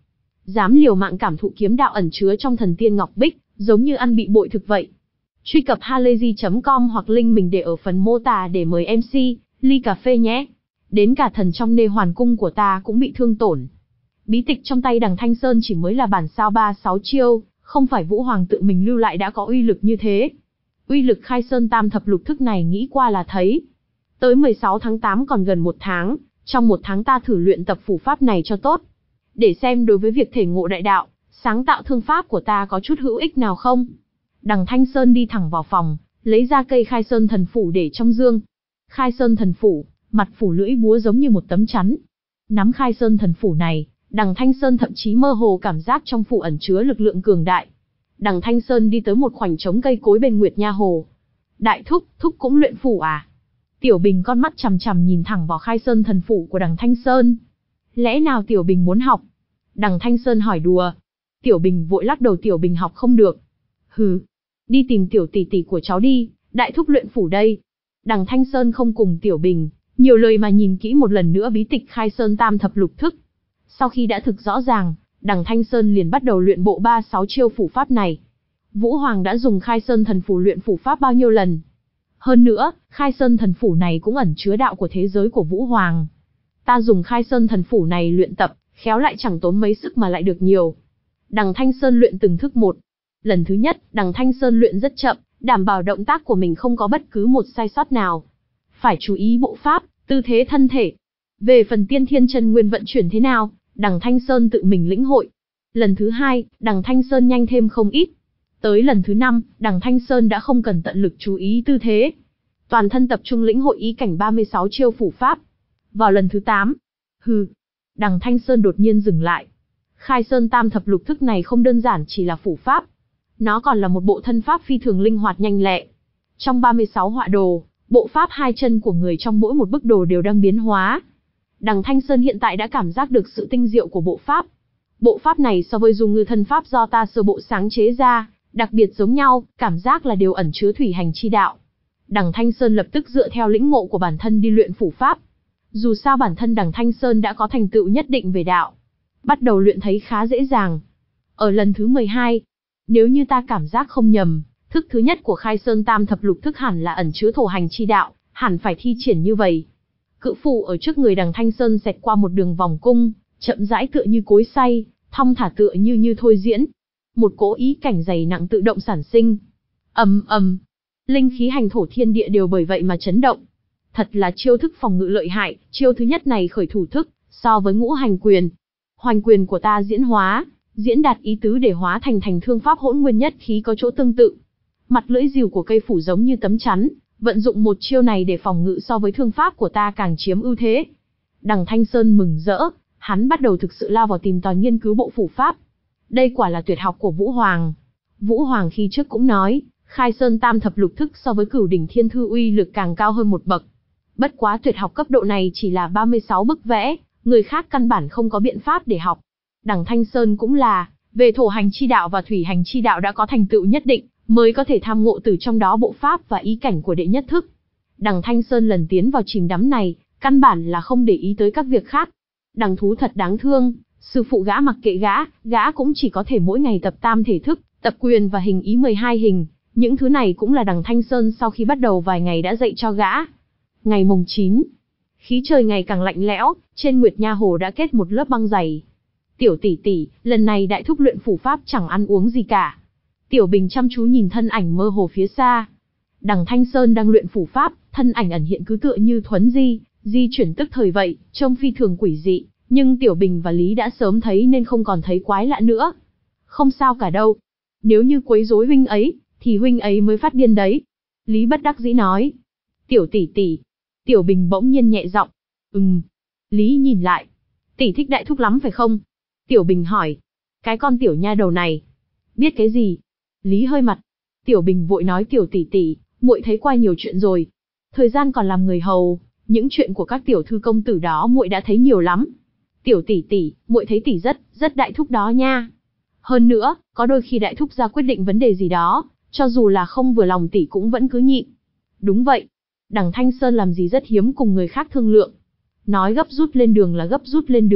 dám liều mạng cảm thụ kiếm đạo ẩn chứa trong thần tiên ngọc bích, giống như ăn bị bội thực vậy. Truy cập halayzi chấm com hoặc link mình để ở phần mô tả để mời em xê, ly cà phê nhé. Đến cả thần trong nê hoàn cung của ta cũng bị thương tổn. Bí tịch trong tay đằng Thanh Sơn chỉ mới là bản sao ba sáu chiêu, không phải Vũ Hoàng tự mình lưu lại đã có uy lực như thế. Uy lực khai sơn tam thập lục thức này nghĩ qua là thấy. Tới mười sáu tháng tám còn gần một tháng, trong một tháng ta thử luyện tập phủ pháp này cho tốt. Để xem đối với việc thể ngộ đại đạo, sáng tạo thương pháp của ta có chút hữu ích nào không. Đằng Thanh Sơn đi thẳng vào phòng, lấy ra cây khai sơn thần phủ để trong dương. Khai sơn thần phủ, mặt phủ lưỡi búa giống như một tấm chắn. Nắm khai sơn thần phủ này, đằng Thanh Sơn thậm chí mơ hồ cảm giác trong phủ ẩn chứa lực lượng cường đại. Đằng Thanh Sơn đi tới một khoảnh trống cây cối bên Nguyệt Nha Hồ. Đại thúc, thúc cũng luyện phủ à? Tiểu Bình con mắt chằm chằm nhìn thẳng vào khai sơn thần phủ của đằng Thanh Sơn. Lẽ nào Tiểu Bình muốn học? Đằng Thanh Sơn hỏi đùa. Tiểu Bình vội lắc đầu, Tiểu Bình học không được. Hừ, đi tìm tiểu tỷ tỷ của cháu đi, đại thúc luyện phủ đây. Đằng Thanh Sơn không cùng Tiểu Bình nhiều lời mà nhìn kỹ một lần nữa bí tịch khai sơn tam thập lục thức. Sau khi đã thực rõ ràng, đằng Thanh Sơn liền bắt đầu luyện bộ ba sáu chiêu phủ pháp này. Vũ Hoàng đã dùng khai sơn thần phủ luyện phủ pháp bao nhiêu lần? Hơn nữa, khai sơn thần phủ này cũng ẩn chứa đạo của thế giới của Vũ Hoàng. Ta dùng khai sơn thần phủ này luyện tập, khéo lại chẳng tốn mấy sức mà lại được nhiều. Đằng Thanh Sơn luyện từng thức một. Lần thứ nhất, đằng Thanh Sơn luyện rất chậm, đảm bảo động tác của mình không có bất cứ một sai sót nào. Phải chú ý bộ pháp, tư thế thân thể. Về phần tiên thiên chân nguyên vận chuyển thế nào, đằng Thanh Sơn tự mình lĩnh hội. Lần thứ hai, đằng Thanh Sơn nhanh thêm không ít. Tới lần thứ năm, đằng Thanh Sơn đã không cần tận lực chú ý tư thế. Toàn thân tập trung lĩnh hội ý cảnh ba mươi sáu chiêu phủ pháp. Vào lần thứ tám, hừ, đằng Thanh Sơn đột nhiên dừng lại. Khai sơn tam thập lục thức này không đơn giản chỉ là phủ pháp. Nó còn là một bộ thân pháp phi thường linh hoạt nhanh lẹ. Trong ba mươi sáu họa đồ, bộ pháp hai chân của người trong mỗi một bức đồ đều đang biến hóa. Đằng Thanh Sơn hiện tại đã cảm giác được sự tinh diệu của bộ pháp. Bộ pháp này so với dùng ngư thân pháp do ta sơ bộ sáng chế ra, đặc biệt giống nhau, cảm giác là đều ẩn chứa thủy hành chi đạo. Đằng Thanh Sơn lập tức dựa theo lĩnh ngộ của bản thân đi luyện phủ pháp. Dù sao bản thân đằng Thanh Sơn đã có thành tựu nhất định về đạo. Bắt đầu luyện thấy khá dễ dàng. Ở lần thứ mười hai, nếu như ta cảm giác không nhầm, thức thứ nhất của khai sơn tam thập lục thức hẳn là ẩn chứa thổ hành chi đạo, hẳn phải thi triển như vậy. Cự phủ ở trước người đằng Thanh Sơn xẹt qua một đường vòng cung, chậm rãi tựa như cối xay, thong thả tựa như như thôi diễn. Một cỗ ý cảnh dày nặng tự động sản sinh. Ầm ầm, linh khí hành thổ thiên địa đều bởi vậy mà chấn động. Thật là chiêu thức phòng ngự lợi hại, chiêu thứ nhất này khởi thủ thức, so với ngũ hành quyền. Hoành quyền của ta diễn hóa, diễn đạt ý tứ để hóa thành thành thương pháp hỗn nguyên nhất khí có chỗ tương tự. Mặt lưỡi rìu của cây phủ giống như tấm chắn, vận dụng một chiêu này để phòng ngự so với thương pháp của ta càng chiếm ưu thế. Đằng Thanh Sơn mừng rỡ, hắn bắt đầu thực sự lao vào tìm tòi nghiên cứu bộ phủ pháp. Đây quả là tuyệt học của Vũ Hoàng. Vũ Hoàng khi trước cũng nói, khai sơn tam thập lục thức so với cửu đỉnh thiên thư uy lực càng cao hơn một bậc. Bất quá tuyệt học cấp độ này chỉ là ba mươi sáu bức vẽ, người khác căn bản không có biện pháp để học. Đằng Thanh Sơn cũng là, về thổ hành chi đạo và thủy hành chi đạo đã có thành tựu nhất định, mới có thể tham ngộ từ trong đó bộ pháp và ý cảnh của đệ nhất thức. Đằng Thanh Sơn lần tiến vào chìm đắm này, căn bản là không để ý tới các việc khác. Đằng thú thật đáng thương, sư phụ gã mặc kệ gã, gã cũng chỉ có thể mỗi ngày tập tam thể thức, tập quyền và hình ý mười hai hình. Những thứ này cũng là đằng Thanh Sơn sau khi bắt đầu vài ngày đã dạy cho gã. Ngày mùng chín, khí trời ngày càng lạnh lẽo, trên Nguyệt Nha Hồ đã kết một lớp băng dày. Tiểu tỷ tỷ, lần này đại thúc luyện phủ pháp chẳng ăn uống gì cả. Tiểu Bình chăm chú nhìn thân ảnh mơ hồ phía xa. Đằng Thanh Sơn đang luyện phủ pháp, thân ảnh ẩn hiện cứ tựa như thuấn di, di chuyển tức thời vậy, trông phi thường quỷ dị, nhưng Tiểu Bình và Lý đã sớm thấy nên không còn thấy quái lạ nữa. Không sao cả đâu. Nếu như quấy rối huynh ấy, thì huynh ấy mới phát điên đấy. Lý bất đắc dĩ nói. Tiểu tỷ tỷ. Tiểu Bình bỗng nhiên nhẹ giọng. Ừm. Lý nhìn lại. Tỷ thích đại thúc lắm phải không? Tiểu Bình hỏi. Cái con tiểu nha đầu này. Biết cái gì? Lý hơi mặt. Tiểu Bình vội nói tiểu tỷ tỷ, muội thấy qua nhiều chuyện rồi. Thời gian còn làm người hầu, những chuyện của các tiểu thư công tử đó muội đã thấy nhiều lắm. Tiểu tỷ tỷ, muội thấy tỷ rất, rất đại thúc đó nha. Hơn nữa, có đôi khi đại thúc ra quyết định vấn đề gì đó, cho dù là không vừa lòng tỷ cũng vẫn cứ nhịn. Đúng vậy. Đằng Thanh Sơn làm gì rất hiếm cùng người khác thương lượng. Nói gấp rút lên đường là gấp rút lên đường,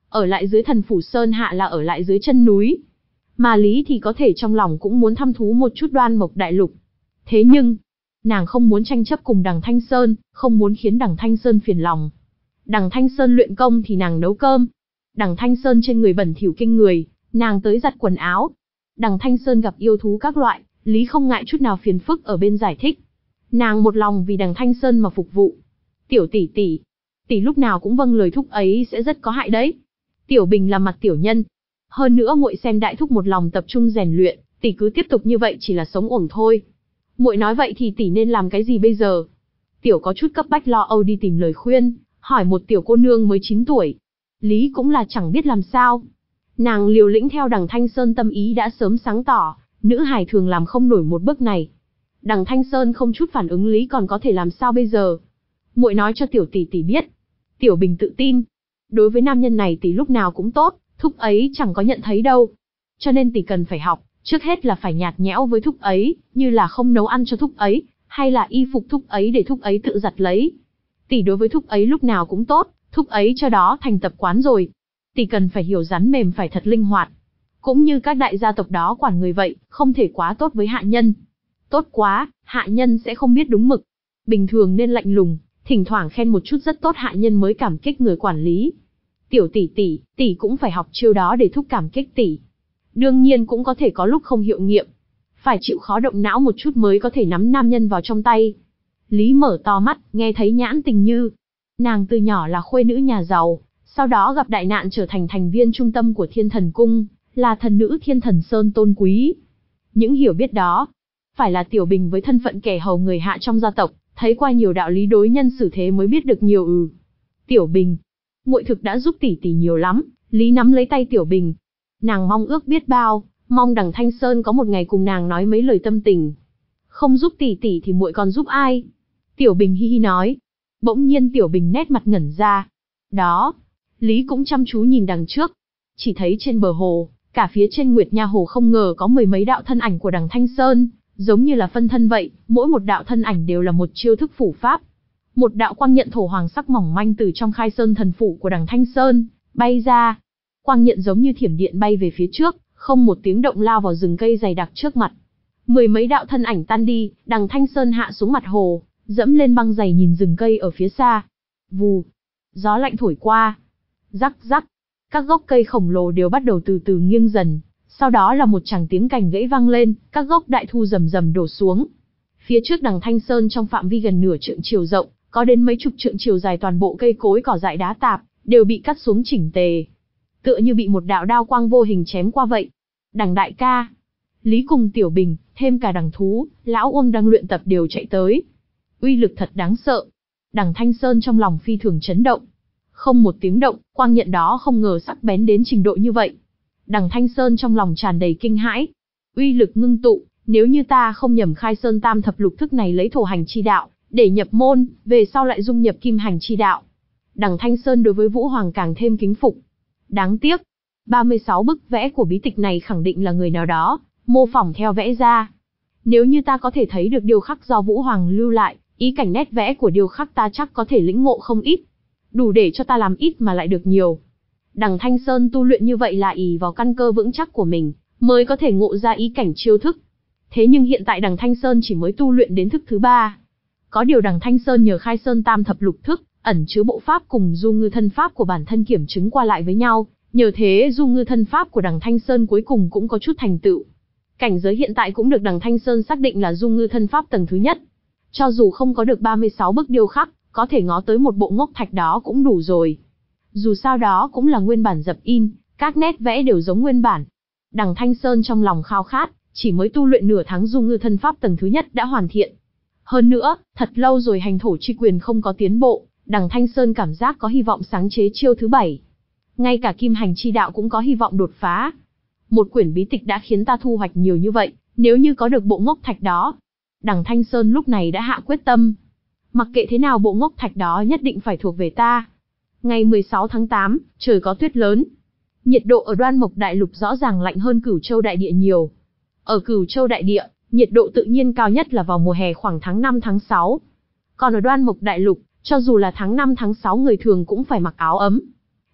ở lại dưới Thần Phủ Sơn Hạ là ở lại dưới chân núi. Mà Lý thì có thể trong lòng cũng muốn thăm thú một chút Đoan Mộc Đại Lục. Thế nhưng, nàng không muốn tranh chấp cùng Đằng Thanh Sơn, không muốn khiến Đằng Thanh Sơn phiền lòng. Đằng Thanh Sơn luyện công thì nàng nấu cơm. Đằng Thanh Sơn trên người bẩn thỉu kinh người, nàng tới giặt quần áo. Đằng Thanh Sơn gặp yêu thú các loại, Lý không ngại chút nào phiền phức ở bên giải thích. Nàng một lòng vì Đằng Thanh Sơn mà phục vụ. Tiểu tỷ tỷ, tỷ lúc nào cũng vâng lời thúc ấy sẽ rất có hại đấy. Tiểu Bình là mặt tiểu nhân. Hơn nữa muội xem đại thúc một lòng tập trung rèn luyện, tỷ cứ tiếp tục như vậy chỉ là sống uổng thôi. Muội nói vậy thì tỷ nên làm cái gì bây giờ? Tiểu có chút cấp bách lo âu đi tìm lời khuyên, hỏi một tiểu cô nương mới chín tuổi. Lý cũng là chẳng biết làm sao. Nàng liều lĩnh theo Đằng Thanh Sơn tâm ý đã sớm sáng tỏ, nữ hài thường làm không nổi một bước này. Đằng Thanh Sơn không chút phản ứng Lý còn có thể làm sao bây giờ? Muội nói cho tiểu tỷ tỷ biết. Tiểu Bình tự tin. Đối với nam nhân này tỷ lúc nào cũng tốt, thúc ấy chẳng có nhận thấy đâu. Cho nên tỷ cần phải học, trước hết là phải nhạt nhẽo với thúc ấy, như là không nấu ăn cho thúc ấy, hay là y phục thúc ấy để thúc ấy tự giặt lấy. Tỷ đối với thúc ấy lúc nào cũng tốt, thúc ấy cho đó thành tập quán rồi. Tỷ cần phải hiểu rắn mềm phải thật linh hoạt. Cũng như các đại gia tộc đó quản người vậy, không thể quá tốt với hạ nhân. Tốt quá, hạ nhân sẽ không biết đúng mực. Bình thường nên lạnh lùng, thỉnh thoảng khen một chút rất tốt hạ nhân mới cảm kích người quản lý. Tiểu tỷ tỷ, tỷ cũng phải học chiêu đó để thúc cảm kích tỷ. Đương nhiên cũng có thể có lúc không hiệu nghiệm. Phải chịu khó động não một chút mới có thể nắm nam nhân vào trong tay. Lý mở to mắt, nghe thấy Nhãn Tình Như. Nàng từ nhỏ là khuê nữ nhà giàu, sau đó gặp đại nạn trở thành thành viên trung tâm của Thiên Thần Cung, là thần nữ Thiên Thần Sơn tôn quý. Những hiểu biết đó, phải là Tiểu Bình với thân phận kẻ hầu người hạ trong gia tộc, thấy qua nhiều đạo lý đối nhân xử thế mới biết được nhiều. Ừ. Tiểu Bình, muội thực đã giúp tỷ tỷ nhiều lắm. Lý nắm lấy tay Tiểu Bình. Nàng mong ước biết bao, mong Đằng Thanh Sơn có một ngày cùng nàng nói mấy lời tâm tình. Không giúp tỷ tỷ thì muội còn giúp ai? Tiểu Bình hi hi nói. Bỗng nhiên Tiểu Bình nét mặt ngẩn ra. Đó, Lý cũng chăm chú nhìn đằng trước. Chỉ thấy trên bờ hồ, cả phía trên Nguyệt Nha Hồ không ngờ có mười mấy đạo thân ảnh của Đằng Thanh Sơn, giống như là phân thân vậy, mỗi một đạo thân ảnh đều là một chiêu thức phủ pháp. Một đạo quang nhận thổ hoàng sắc mỏng manh từ trong Khai Sơn thần phủ của Đằng Thanh Sơn bay ra. Quang nhận giống như thiểm điện bay về phía trước, không một tiếng động lao vào rừng cây dày đặc trước mặt. Mười mấy đạo thân ảnh tan đi, Đằng Thanh Sơn hạ xuống mặt hồ, dẫm lên băng dày nhìn rừng cây ở phía xa. Vù, gió lạnh thổi qua. Rắc rắc, các gốc cây khổng lồ đều bắt đầu từ từ nghiêng dần. Sau đó là một tràng tiếng cành gãy vang lên, các gốc đại thu rầm rầm đổ xuống. Phía trước Đằng Thanh Sơn trong phạm vi gần nửa trượng chiều rộng, có đến mấy chục trượng chiều dài toàn bộ cây cối cỏ dại đá tạp, đều bị cắt xuống chỉnh tề. Tựa như bị một đạo đao quang vô hình chém qua vậy. Đằng đại ca, Lý cùng Tiểu Bình, thêm cả Đằng Thú, lão Uông đang luyện tập đều chạy tới. Uy lực thật đáng sợ. Đằng Thanh Sơn trong lòng phi thường chấn động. Không một tiếng động, quang nhận đó không ngờ sắc bén đến trình độ như vậy. Đằng Thanh Sơn trong lòng tràn đầy kinh hãi. Uy lực ngưng tụ, nếu như ta không nhầm Khai Sơn Tam Thập Lục Thức này lấy thổ hành chi đạo, để nhập môn, về sau lại dung nhập kim hành chi đạo. Đằng Thanh Sơn đối với Vũ Hoàng càng thêm kính phục. Đáng tiếc, ba mươi sáu bức vẽ của bí tịch này khẳng định là người nào đó mô phỏng theo vẽ ra. Nếu như ta có thể thấy được điêu khắc do Vũ Hoàng lưu lại, ý cảnh nét vẽ của điêu khắc ta chắc có thể lĩnh ngộ không ít. Đủ để cho ta làm ít mà lại được nhiều. Đằng Thanh Sơn tu luyện như vậy là ỷ vào căn cơ vững chắc của mình, mới có thể ngộ ra ý cảnh chiêu thức. Thế nhưng hiện tại Đằng Thanh Sơn chỉ mới tu luyện đến thức thứ ba. Có điều Đằng Thanh Sơn nhờ Khai Sơn Tam Thập Lục Thức, ẩn chứa bộ pháp cùng Du Ngư Thân Pháp của bản thân kiểm chứng qua lại với nhau, nhờ thế Du Ngư Thân Pháp của Đằng Thanh Sơn cuối cùng cũng có chút thành tựu. Cảnh giới hiện tại cũng được Đằng Thanh Sơn xác định là Du Ngư Thân Pháp tầng thứ nhất. Cho dù không có được ba mươi sáu bức điêu khắc, có thể ngó tới một bộ ngốc thạch đó cũng đủ rồi. Dù sao đó cũng là nguyên bản dập in, các nét vẽ đều giống nguyên bản. Đằng Thanh Sơn trong lòng khao khát, chỉ mới tu luyện nửa tháng Du Ngư Thân Pháp tầng thứ nhất đã hoàn thiện. Hơn nữa, thật lâu rồi hành thổ chi quyền không có tiến bộ, Đằng Thanh Sơn cảm giác có hy vọng sáng chế chiêu thứ bảy. Ngay cả kim hành chi đạo cũng có hy vọng đột phá. Một quyển bí tịch đã khiến ta thu hoạch nhiều như vậy, nếu như có được bộ ngốc thạch đó. Đằng Thanh Sơn lúc này đã hạ quyết tâm. Mặc kệ thế nào bộ ngốc thạch đó nhất định phải thuộc về ta. Ngày mười sáu tháng tám, trời có tuyết lớn. Nhiệt độ ở Đoan Mộc Đại Lục rõ ràng lạnh hơn Cửu Châu Đại Địa nhiều. Ở Cửu Châu Đại Địa, nhiệt độ tự nhiên cao nhất là vào mùa hè khoảng tháng năm tháng sáu. Còn ở Đoan Mộc Đại Lục, cho dù là tháng năm tháng sáu người thường cũng phải mặc áo ấm.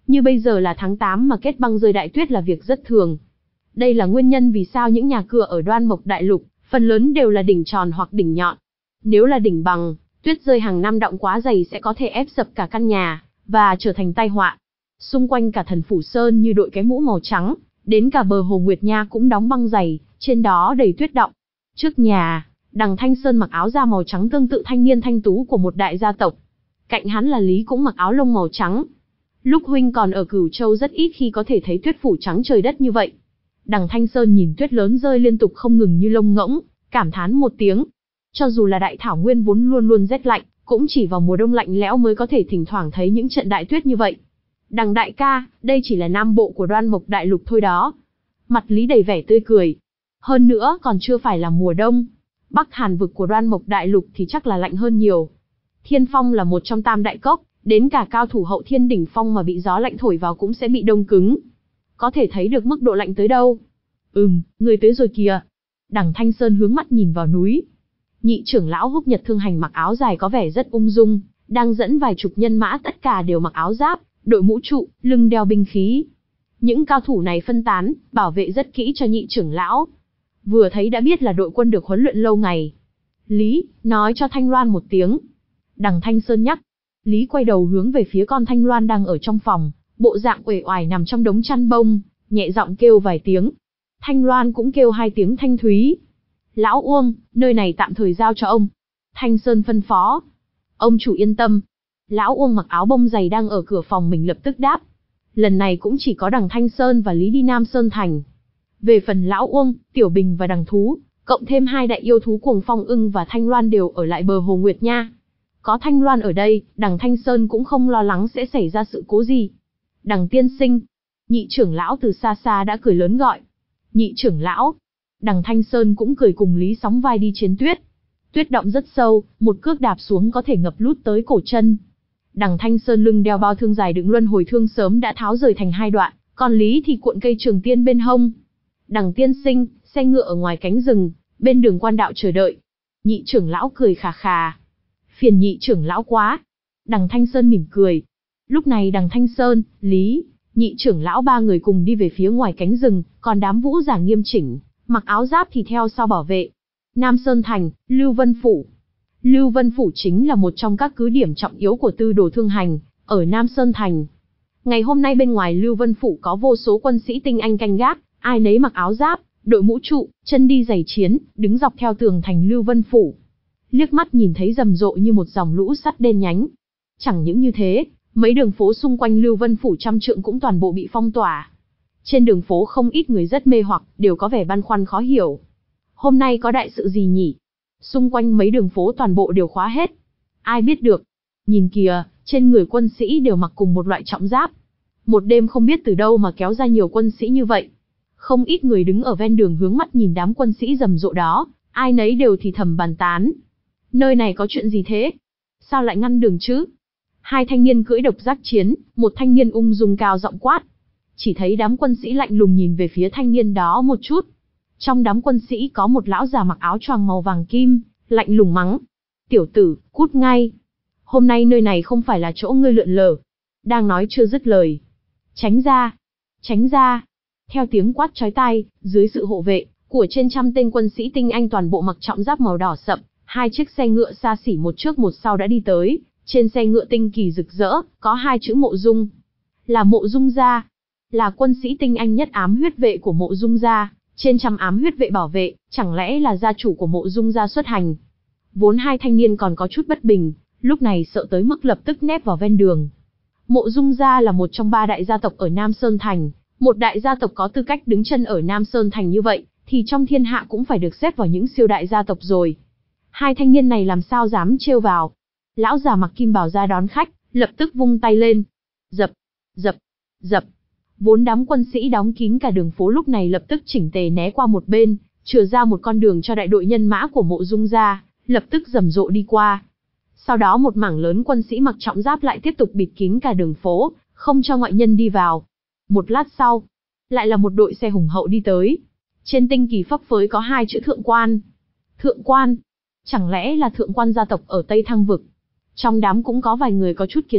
Như bây giờ là tháng tám mà kết băng rơi đại tuyết là việc rất thường. Đây là nguyên nhân vì sao những nhà cửa ở Đoan Mộc Đại Lục, phần lớn đều là đỉnh tròn hoặc đỉnh nhọn. Nếu là đỉnh bằng, tuyết rơi hàng năm đọng quá dày sẽ có thể ép sập cả căn nhà, và trở thành tai họa. Xung quanh cả Thần Phủ Sơn như đội cái mũ màu trắng, đến cả bờ hồ Nguyệt Nha cũng đóng băng dày, trên đó đầy tuyết đọng. Trước nhà, Đằng Thanh Sơn mặc áo da màu trắng tương tự thanh niên thanh tú của một đại gia tộc. Cạnh hắn là Lý cũng mặc áo lông màu trắng. Lúc huynh còn ở Cửu Châu rất ít khi có thể thấy tuyết phủ trắng trời đất như vậy. Đằng Thanh Sơn nhìn tuyết lớn rơi liên tục không ngừng như lông ngỗng, cảm thán một tiếng. Cho dù là đại thảo nguyên vốn luôn luôn rét lạnh, cũng chỉ vào mùa đông lạnh lẽo mới có thể thỉnh thoảng thấy những trận đại tuyết như vậy. Đằng đại ca, đây chỉ là nam bộ của Đoan Mộc Đại Lục thôi đó. Mặt Lý đầy vẻ tươi cười. Hơn nữa còn chưa phải là mùa đông. Bắc Hàn vực của Đoan Mộc Đại Lục thì chắc là lạnh hơn nhiều. Thiên Phong là một trong tam đại cốc, đến cả cao thủ hậu thiên đỉnh phong mà bị gió lạnh thổi vào cũng sẽ bị đông cứng. Có thể thấy được mức độ lạnh tới đâu. Ừm, người tới rồi kìa. Đằng Thanh Sơn hướng mắt nhìn vào núi. Nhị trưởng lão Húc Nhật Thương Hành mặc áo dài có vẻ rất ung dung, đang dẫn vài chục nhân mã tất cả đều mặc áo giáp, đội mũ trụ, lưng đeo binh khí. Những cao thủ này phân tán, bảo vệ rất kỹ cho nhị trưởng lão. Vừa thấy đã biết là đội quân được huấn luyện lâu ngày. Lý, nói cho Thanh Loan một tiếng. Đằng Thanh Sơn nhắc. Lý quay đầu hướng về phía con Thanh Loan đang ở trong phòng, bộ dạng uể oải nằm trong đống chăn bông, nhẹ giọng kêu vài tiếng. Thanh Loan cũng kêu hai tiếng thanh thúy. Lão Uông, nơi này tạm thời giao cho ông. Thanh Sơn phân phó. Ông chủ yên tâm. Lão Uông mặc áo bông dày đang ở cửa phòng mình lập tức đáp. Lần này cũng chỉ có Đằng Thanh Sơn và Lý đi Nam Sơn Thành. Về phần Lão Uông, Tiểu Bình và Đằng Thú, cộng thêm hai đại yêu thú Cuồng Phong Ưng và Thanh Loan đều ở lại bờ hồ Nguyệt Nha. Có Thanh Loan ở đây, Đằng Thanh Sơn cũng không lo lắng sẽ xảy ra sự cố gì. Đằng tiên sinh. Nhị trưởng lão từ xa xa đã cười lớn gọi. Nhị trưởng lão. Đằng Thanh Sơn cũng cười cùng Lý sóng vai đi trên tuyết. Tuyết động rất sâu, một cước đạp xuống có thể ngập lút tới cổ chân. Đằng Thanh Sơn lưng đeo bao thương dài đựng luân hồi thương sớm đã tháo rời thành hai đoạn, còn Lý thì cuộn cây trường tiên bên hông. Đằng tiên sinh, xe ngựa ở ngoài cánh rừng, bên đường quan đạo chờ đợi. Nhị trưởng lão cười khà khà. Phiền nhị trưởng lão quá. Đằng Thanh Sơn mỉm cười. Lúc này Đằng Thanh Sơn, Lý, nhị trưởng lão ba người cùng đi về phía ngoài cánh rừng, còn đám vũ giả nghiêm chỉnh, mặc áo giáp thì theo sau bảo vệ. Nam Sơn Thành, Lưu Vân Phủ. Lưu Vân Phủ chính là một trong các cứ điểm trọng yếu của Tư Đồ Thương Hành, ở Nam Sơn Thành. Ngày hôm nay bên ngoài Lưu Vân Phủ có vô số quân sĩ tinh anh canh gác, ai nấy mặc áo giáp, đội mũ trụ, chân đi giày chiến, đứng dọc theo tường thành Lưu Vân Phủ. Liếc mắt nhìn thấy rầm rộ như một dòng lũ sắt đen nhánh. Chẳng những như thế, mấy đường phố xung quanh Lưu Vân Phủ trăm trượng cũng toàn bộ bị phong tỏa. Trên đường phố không ít người rất mê hoặc, đều có vẻ băn khoăn khó hiểu. Hôm nay có đại sự gì nhỉ? Xung quanh mấy đường phố toàn bộ đều khóa hết. Ai biết được? Nhìn kìa, trên người quân sĩ đều mặc cùng một loại trọng giáp. Một đêm không biết từ đâu mà kéo ra nhiều quân sĩ như vậy. Không ít người đứng ở ven đường hướng mắt nhìn đám quân sĩ rầm rộ đó, ai nấy đều thì thầm bàn tán. Nơi này có chuyện gì thế? Sao lại ngăn đường chứ? Hai thanh niên cưỡi độc giác chiến, một thanh niên ung dung cao giọng quát. Chỉ thấy đám quân sĩ lạnh lùng nhìn về phía thanh niên đó một chút. Trong đám quân sĩ có một lão già mặc áo choàng màu vàng kim, lạnh lùng mắng. Tiểu tử, cút ngay. Hôm nay nơi này không phải là chỗ ngươi lượn lờ. Đang nói chưa dứt lời. Tránh ra. Tránh ra. Theo tiếng quát chói tai, dưới sự hộ vệ của trên trăm tên quân sĩ tinh anh toàn bộ mặc trọng giáp màu đỏ sậm, hai chiếc xe ngựa xa xỉ một trước một sau đã đi tới. Trên xe ngựa tinh kỳ rực rỡ, có hai chữ Mộ Dung. Là Mộ Dung gia. Là quân sĩ tinh anh nhất ám huyết vệ của Mộ Dung gia. Trên trăm ám huyết vệ bảo vệ, chẳng lẽ là gia chủ của Mộ Dung gia xuất hành. Vốn hai thanh niên còn có chút bất bình, lúc này sợ tới mức lập tức nép vào ven đường. Mộ Dung gia là một trong ba đại gia tộc ở Nam Sơn Thành. Một đại gia tộc có tư cách đứng chân ở Nam Sơn Thành như vậy, thì trong thiên hạ cũng phải được xếp vào những siêu đại gia tộc rồi. Hai thanh niên này làm sao dám trêu vào. Lão già mặc kim bào ra đón khách, lập tức vung tay lên. Dập, dập, dập. Vốn đám quân sĩ đóng kín cả đường phố lúc này lập tức chỉnh tề né qua một bên, chừa ra một con đường cho đại đội nhân mã của Mộ Dung gia, lập tức rầm rộ đi qua. Sau đó một mảng lớn quân sĩ mặc trọng giáp lại tiếp tục bịt kín cả đường phố, không cho ngoại nhân đi vào. Một lát sau, lại là một đội xe hùng hậu đi tới. Trên tinh kỳ phấp phới có hai chữ thượng quan. Thượng quan? Chẳng lẽ là thượng quan gia tộc ở Tây Thăng Vực? Trong đám cũng có vài người có chút kiến thức,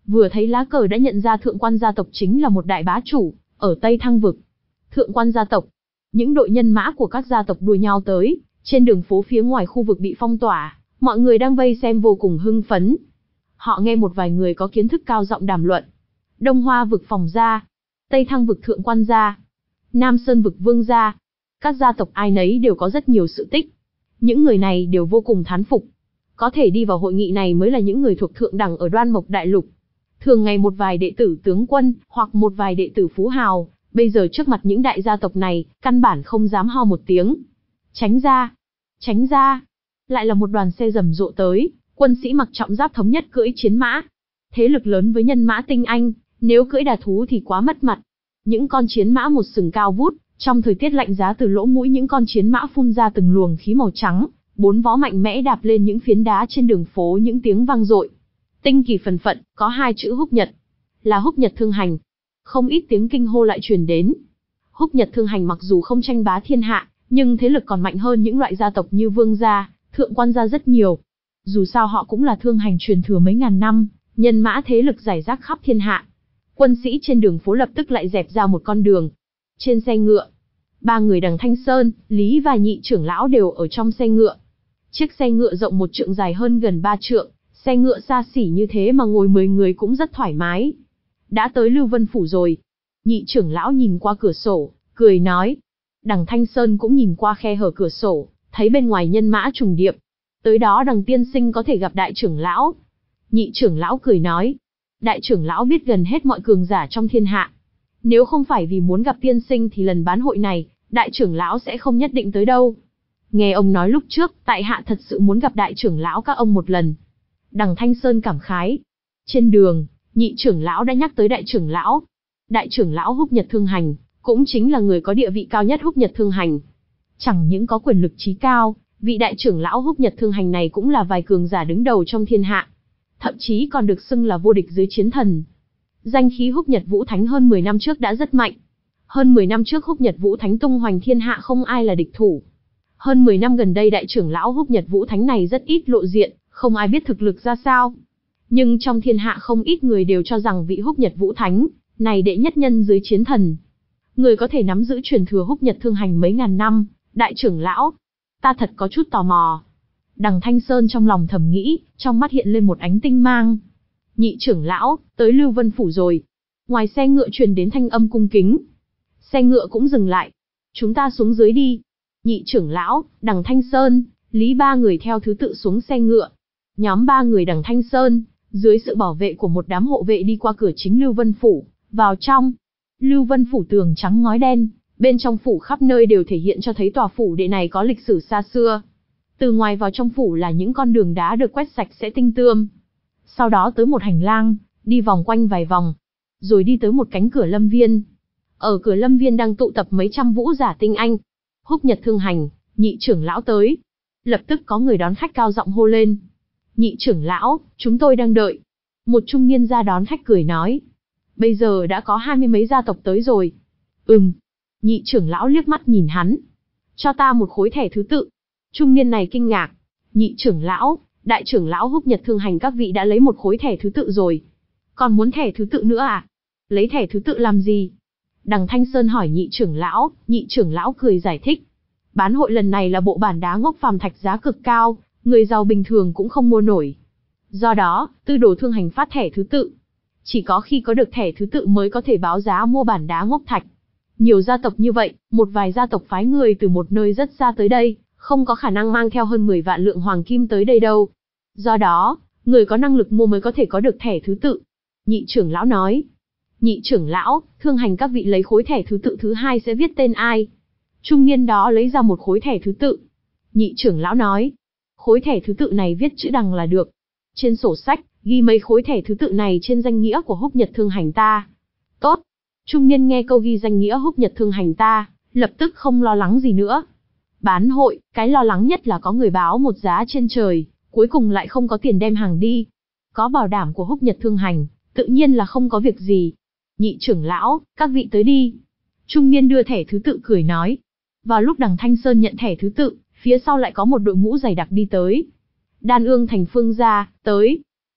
vừa thấy lá cờ đã nhận ra thượng quan gia tộc chính là một đại bá chủ, ở Tây Thăng Vực. Thượng quan gia tộc, những đội nhân mã của các gia tộc đua nhau tới, trên đường phố phía ngoài khu vực bị phong tỏa, mọi người đang vây xem vô cùng hưng phấn. Họ nghe một vài người có kiến thức cao giọng đàm luận. Đông Hoa vực Phòng gia, Tây Thăng vực Thượng quan gia, Nam Sơn vực Vương gia. Các gia tộc ai nấy đều có rất nhiều sự tích. Những người này đều vô cùng thán phục. Có thể đi vào hội nghị này mới là những người thuộc thượng đẳng ở Đoan Mộc Đại Lục. Thường ngày một vài đệ tử tướng quân, hoặc một vài đệ tử phú hào, bây giờ trước mặt những đại gia tộc này, căn bản không dám ho một tiếng. Tránh ra! Tránh ra! Lại là một đoàn xe rầm rộ tới, quân sĩ mặc trọng giáp thống nhất cưỡi chiến mã. Thế lực lớn với nhân mã tinh anh, nếu cưỡi đà thú thì quá mất mặt. Những con chiến mã một sừng cao vút, trong thời tiết lạnh giá từ lỗ mũi những con chiến mã phun ra từng luồng khí màu trắng, bốn vó mạnh mẽ đạp lên những phiến đá trên đường phố, những tiếng vang dội. Tinh kỳ phần phận, có hai chữ Húc Nhật. Là Húc Nhật Thương Hành. Không ít tiếng kinh hô lại truyền đến. Húc Nhật Thương Hành mặc dù không tranh bá thiên hạ, nhưng thế lực còn mạnh hơn những loại gia tộc như Vương gia, Thượng quan gia rất nhiều. Dù sao họ cũng là thương hành truyền thừa mấy ngàn năm, nhân mã thế lực rải rác khắp thiên hạ. Quân sĩ trên đường phố lập tức lại dẹp ra một con đường. Trên xe ngựa, ba người Đằng Thanh Sơn, Lý và Nhị trưởng lão đều ở trong xe ngựa. Chiếc xe ngựa rộng một trượng dài hơn gần ba trượng, xe ngựa xa xỉ như thế mà ngồi mười người cũng rất thoải mái. Đã tới Lưu Vân Phủ rồi. Nhị trưởng lão nhìn qua cửa sổ, cười nói. Đằng Thanh Sơn cũng nhìn qua khe hở cửa sổ, thấy bên ngoài nhân mã trùng điệp. Tới đó Đằng tiên sinh có thể gặp đại trưởng lão. Nhị trưởng lão cười nói. Đại trưởng lão biết gần hết mọi cường giả trong thiên hạ. Nếu không phải vì muốn gặp tiên sinh thì lần bán hội này, đại trưởng lão sẽ không nhất định tới đâu. Nghe ông nói lúc trước, tại hạ thật sự muốn gặp đại trưởng lão các ông một lần. Đằng Thanh Sơn cảm khái. Trên đường, nhị trưởng lão đã nhắc tới đại trưởng lão. Đại trưởng lão Húc Nhật Thương Hành, cũng chính là người có địa vị cao nhất Húc Nhật Thương Hành. Chẳng những có quyền lực trí cao, vị đại trưởng lão Húc Nhật Thương Hành này cũng là vài cường giả đứng đầu trong thiên hạ. Thậm chí còn được xưng là vô địch dưới chiến thần. Danh khí Húc Nhật Vũ Thánh hơn mười năm trước đã rất mạnh. Hơn mười năm trước Húc Nhật Vũ Thánh tung hoành thiên hạ không ai là địch thủ. Hơn mười năm gần đây đại trưởng lão Húc Nhật Vũ Thánh này rất ít lộ diện, không ai biết thực lực ra sao. Nhưng trong thiên hạ không ít người đều cho rằng vị Húc Nhật Vũ Thánh này đệ nhất nhân dưới chiến thần. Người có thể nắm giữ truyền thừa Húc Nhật Thương Hành mấy ngàn năm, đại trưởng lão. Ta thật có chút tò mò. Đằng Thanh Sơn trong lòng thầm nghĩ, trong mắt hiện lên một ánh tinh mang. Nhị trưởng lão, tới Lưu Vân Phủ rồi. Ngoài xe ngựa truyền đến thanh âm cung kính. Xe ngựa cũng dừng lại. Chúng ta xuống dưới đi. Nhị trưởng lão, Đằng Thanh Sơn, Lý ba người theo thứ tự xuống xe ngựa. Nhóm ba người Đằng Thanh Sơn, dưới sự bảo vệ của một đám hộ vệ đi qua cửa chính Lưu Vân Phủ, vào trong. Lưu Vân Phủ tường trắng ngói đen, bên trong phủ khắp nơi đều thể hiện cho thấy tòa phủ đệ này có lịch sử xa xưa. Từ ngoài vào trong phủ là những con đường đá được quét sạch sẽ tinh tươm. Sau đó tới một hành lang, đi vòng quanh vài vòng, rồi đi tới một cánh cửa lâm viên. Ở cửa lâm viên đang tụ tập mấy trăm vũ giả tinh anh. Húc Nhật Thương Hành, nhị trưởng lão tới. Lập tức có người đón khách cao giọng hô lên. Nhị trưởng lão, chúng tôi đang đợi. Một trung niên ra đón khách cười nói. Bây giờ đã có hai mươi mấy gia tộc tới rồi. Ừm. Nhị trưởng lão liếc mắt nhìn hắn. Cho ta một khối thẻ thứ tự. Trung niên này kinh ngạc. Nhị trưởng lão, đại trưởng lão Húc Nhật Thương Hành các vị đã lấy một khối thẻ thứ tự rồi. Còn muốn thẻ thứ tự nữa à? Lấy thẻ thứ tự làm gì? Đằng Thanh Sơn hỏi nhị trưởng lão, nhị trưởng lão cười giải thích. Bán hội lần này là bộ bản đá ngốc phàm thạch giá cực cao, người giàu bình thường cũng không mua nổi. Do đó, tư đồ thương hành phát thẻ thứ tự. Chỉ có khi có được thẻ thứ tự mới có thể báo giá mua bản đá ngốc thạch. Nhiều gia tộc như vậy, một vài gia tộc phái người từ một nơi rất xa tới đây, không có khả năng mang theo hơn mười vạn lượng hoàng kim tới đây đâu. Do đó, người có năng lực mua mới có thể có được thẻ thứ tự. Nhị trưởng lão nói. Nhị trưởng lão, thương hành các vị lấy khối thẻ thứ tự thứ hai sẽ viết tên ai? Trung niên đó lấy ra một khối thẻ thứ tự. Nhị trưởng lão nói. Khối thẻ thứ tự này viết chữ Đằng là được. Trên sổ sách, ghi mấy khối thẻ thứ tự này trên danh nghĩa của Húc Nhật Thương Hành ta. Tốt. Trung niên nghe câu ghi danh nghĩa Húc Nhật Thương Hành ta, lập tức không lo lắng gì nữa. Bán hội, cái lo lắng nhất là có người báo một giá trên trời, cuối cùng lại không có tiền đem hàng đi. Có bảo đảm của Húc Nhật Thương Hành, tự nhiên là không có việc gì. Nhị trưởng lão, các vị tới đi. Trung niên đưa thẻ thứ tự cười nói. Vào lúc Đằng Thanh Sơn nhận thẻ thứ tự, phía sau lại có một đội ngũ dày đặc đi tới. Đan Ương Thành Phương gia, tới.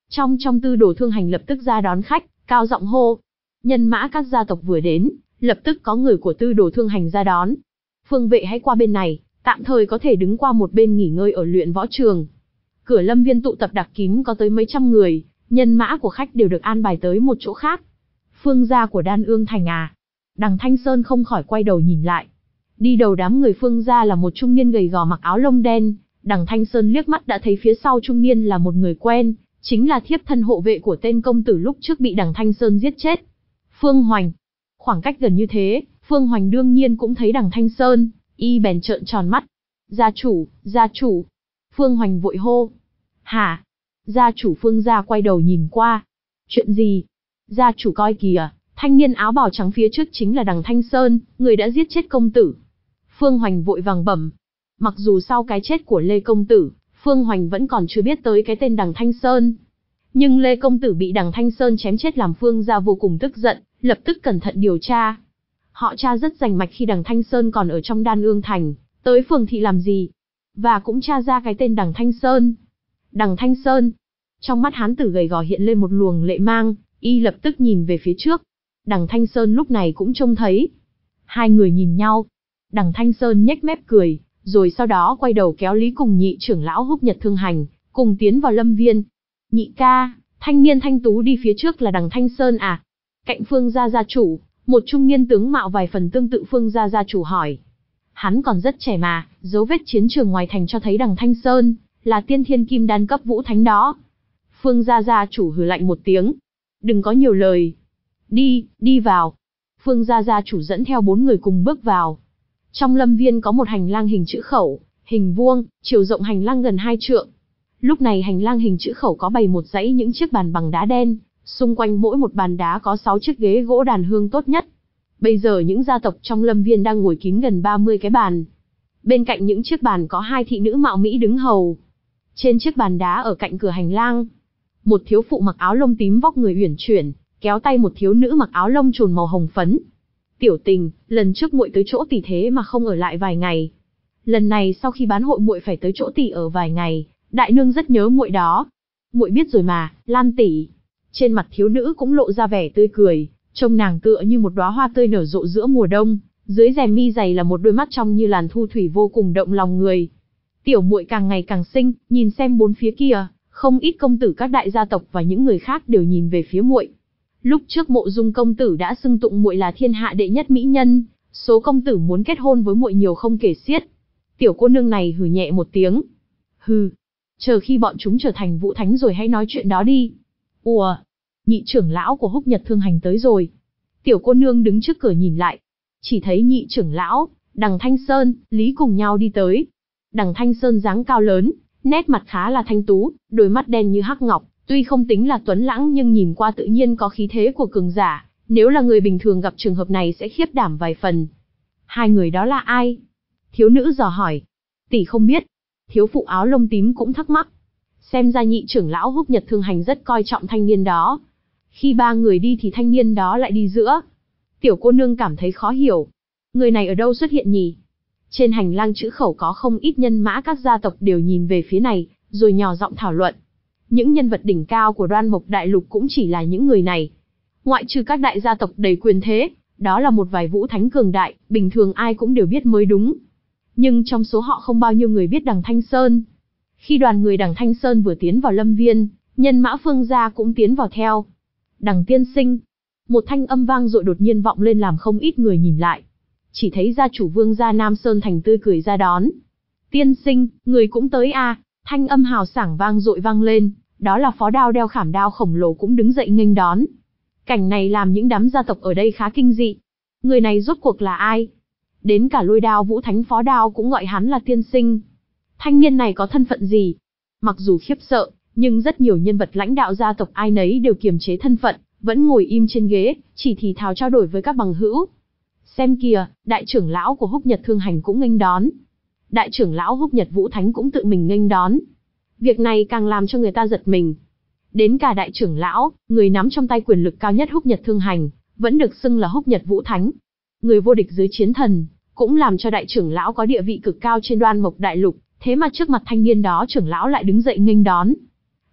Trong trong tư đồ thương hành lập tức ra đón khách, cao giọng hô. Nhân mã các gia tộc vừa đến, lập tức có người của tư đồ thương hành ra đón. Phương vệ hãy qua bên này, tạm thời có thể đứng qua một bên nghỉ ngơi ở luyện võ trường. Cửa lâm viên tụ tập đặc kín có tới mấy trăm người, nhân mã của khách đều được an bài tới một chỗ khác. Phương gia của Đan Ương Thành à? Đằng Thanh Sơn không khỏi quay đầu nhìn lại. Đi đầu đám người Phương gia là một trung niên gầy gò mặc áo lông đen. Đằng Thanh Sơn liếc mắt đã thấy phía sau trung niên là một người quen, chính là thiếp thân hộ vệ của tên công tử lúc trước bị đằng Thanh Sơn giết chết. Phương Hoành. Khoảng cách gần như thế, Phương Hoành đương nhiên cũng thấy đằng Thanh Sơn, y bèn trợn tròn mắt. Gia chủ, gia chủ. Phương Hoành vội hô. Hả? Gia chủ Phương gia quay đầu nhìn qua. Chuyện gì? Gia chủ coi kìa, thanh niên áo bào trắng phía trước chính là đằng Thanh Sơn, người đã giết chết công tử. Phương Hoành vội vàng bẩm. Mặc dù sau cái chết của Lê Công Tử, Phương Hoành vẫn còn chưa biết tới cái tên đằng Thanh Sơn. Nhưng Lê Công Tử bị đằng Thanh Sơn chém chết làm Phương gia vô cùng tức giận, lập tức cẩn thận điều tra. Họ tra rất rành mạch khi đằng Thanh Sơn còn ở trong Đan Ương Thành, tới phường thị làm gì. Và cũng tra ra cái tên đằng Thanh Sơn. Đằng Thanh Sơn. Trong mắt hán tử gầy gò hiện lên một luồng lệ mang, y lập tức nhìn về phía trước. Đằng Thanh Sơn lúc này cũng trông thấy. Hai người nhìn nhau. Đằng Thanh Sơn nhếch mép cười, rồi sau đó quay đầu kéo Lý cùng nhị trưởng lão Húc Nhật Thương Hành, cùng tiến vào lâm viên. Nhị ca, thanh niên thanh tú đi phía trước là đằng Thanh Sơn à? Cạnh Phương gia gia chủ, một trung niên tướng mạo vài phần tương tự Phương gia gia chủ hỏi. Hắn còn rất trẻ mà, dấu vết chiến trường ngoài thành cho thấy đằng Thanh Sơn là tiên thiên kim đan cấp vũ thánh đó. Phương gia gia chủ hừ lạnh một tiếng. Đừng có nhiều lời. Đi, đi vào. Phương gia gia chủ dẫn theo bốn người cùng bước vào. Trong lâm viên có một hành lang hình chữ khẩu, hình vuông, chiều rộng hành lang gần hai trượng. Lúc này hành lang hình chữ khẩu có bày một dãy những chiếc bàn bằng đá đen, xung quanh mỗi một bàn đá có sáu chiếc ghế gỗ đàn hương tốt nhất. Bây giờ những gia tộc trong lâm viên đang ngồi kín gần ba mươi cái bàn. Bên cạnh những chiếc bàn có hai thị nữ mạo mỹ đứng hầu. Trên chiếc bàn đá ở cạnh cửa hành lang, một thiếu phụ mặc áo lông tím vóc người uyển chuyển, kéo tay một thiếu nữ mặc áo lông trồn màu hồng phấn. Tiểu Tình, lần trước muội tới chỗ tỷ thế mà không ở lại vài ngày. Lần này sau khi bán hội muội phải tới chỗ tỷ ở vài ngày, đại nương rất nhớ muội đó. Muội biết rồi mà, Lan tỷ. Trên mặt thiếu nữ cũng lộ ra vẻ tươi cười, trông nàng tựa như một đóa hoa tươi nở rộ giữa mùa đông, dưới rèm mi dày là một đôi mắt trong như làn thu thủy vô cùng động lòng người. Tiểu muội càng ngày càng xinh, nhìn xem bốn phía kia, không ít công tử các đại gia tộc và những người khác đều nhìn về phía muội. Lúc trước Mộ Dung công tử đã xưng tụng muội là thiên hạ đệ nhất mỹ nhân, số công tử muốn kết hôn với muội nhiều không kể xiết. Tiểu cô nương này hừ nhẹ một tiếng. Hừ, chờ khi bọn chúng trở thành vũ thánh rồi hãy nói chuyện đó đi. Ủa, nhị trưởng lão của Húc Nhật Thương Hành tới rồi. Tiểu cô nương đứng trước cửa nhìn lại, chỉ thấy nhị trưởng lão, đằng Thanh Sơn, Lý cùng nhau đi tới. Đằng Thanh Sơn dáng cao lớn, nét mặt khá là thanh tú, đôi mắt đen như hắc ngọc, tuy không tính là tuấn lãng nhưng nhìn qua tự nhiên có khí thế của cường giả, nếu là người bình thường gặp trường hợp này sẽ khiếp đảm vài phần. Hai người đó là ai? Thiếu nữ dò hỏi. Tỷ không biết. Thiếu phụ áo lông tím cũng thắc mắc. Xem ra nhị trưởng lão Húc Nhật Thương Hành rất coi trọng thanh niên đó. Khi ba người đi thì thanh niên đó lại đi giữa. Tiểu cô nương cảm thấy khó hiểu. Người này ở đâu xuất hiện nhỉ? Trên hành lang chữ khẩu có không ít nhân mã các gia tộc đều nhìn về phía này, rồi nhỏ giọng thảo luận. Những nhân vật đỉnh cao của Đoan Mộc Đại Lục cũng chỉ là những người này. Ngoại trừ các đại gia tộc đầy quyền thế, đó là một vài vũ thánh cường đại, bình thường ai cũng đều biết mới đúng. Nhưng trong số họ không bao nhiêu người biết đằng Thanh Sơn. Khi đoàn người đằng Thanh Sơn vừa tiến vào lâm viên, nhân mã Phương gia cũng tiến vào theo. Đằng tiên sinh. Một thanh âm vang dội đột nhiên vọng lên làm không ít người nhìn lại. Chỉ thấy gia chủ Vương gia Nam Sơn Thành tươi cười ra đón. Tiên sinh, người cũng tới à? Thanh âm hào sảng vang dội vang lên, đó là phó đao đeo khảm đao khổng lồ cũng đứng dậy nghênh đón. Cảnh này làm những đám gia tộc ở đây khá kinh dị. Người này rốt cuộc là ai? Đến cả Lôi Đao Vũ Thánh phó đao cũng gọi hắn là tiên sinh. Thanh niên này có thân phận gì? Mặc dù khiếp sợ, nhưng rất nhiều nhân vật lãnh đạo gia tộc ai nấy đều kiềm chế thân phận, vẫn ngồi im trên ghế, chỉ thì thào trao đổi với các bằng hữu. Xem kìa, đại trưởng lão của Húc Nhật Thương Hành cũng nghênh đón. Đại trưởng lão Húc Nhật Vũ Thánh cũng tự mình nghênh đón. Việc này càng làm cho người ta giật mình. Đến cả đại trưởng lão, người nắm trong tay quyền lực cao nhất Húc Nhật Thương Hành, vẫn được xưng là Húc Nhật Vũ Thánh. Người vô địch dưới chiến thần, cũng làm cho đại trưởng lão có địa vị cực cao trên Đoan Mộc Đại Lục, thế mà trước mặt thanh niên đó trưởng lão lại đứng dậy nghênh đón.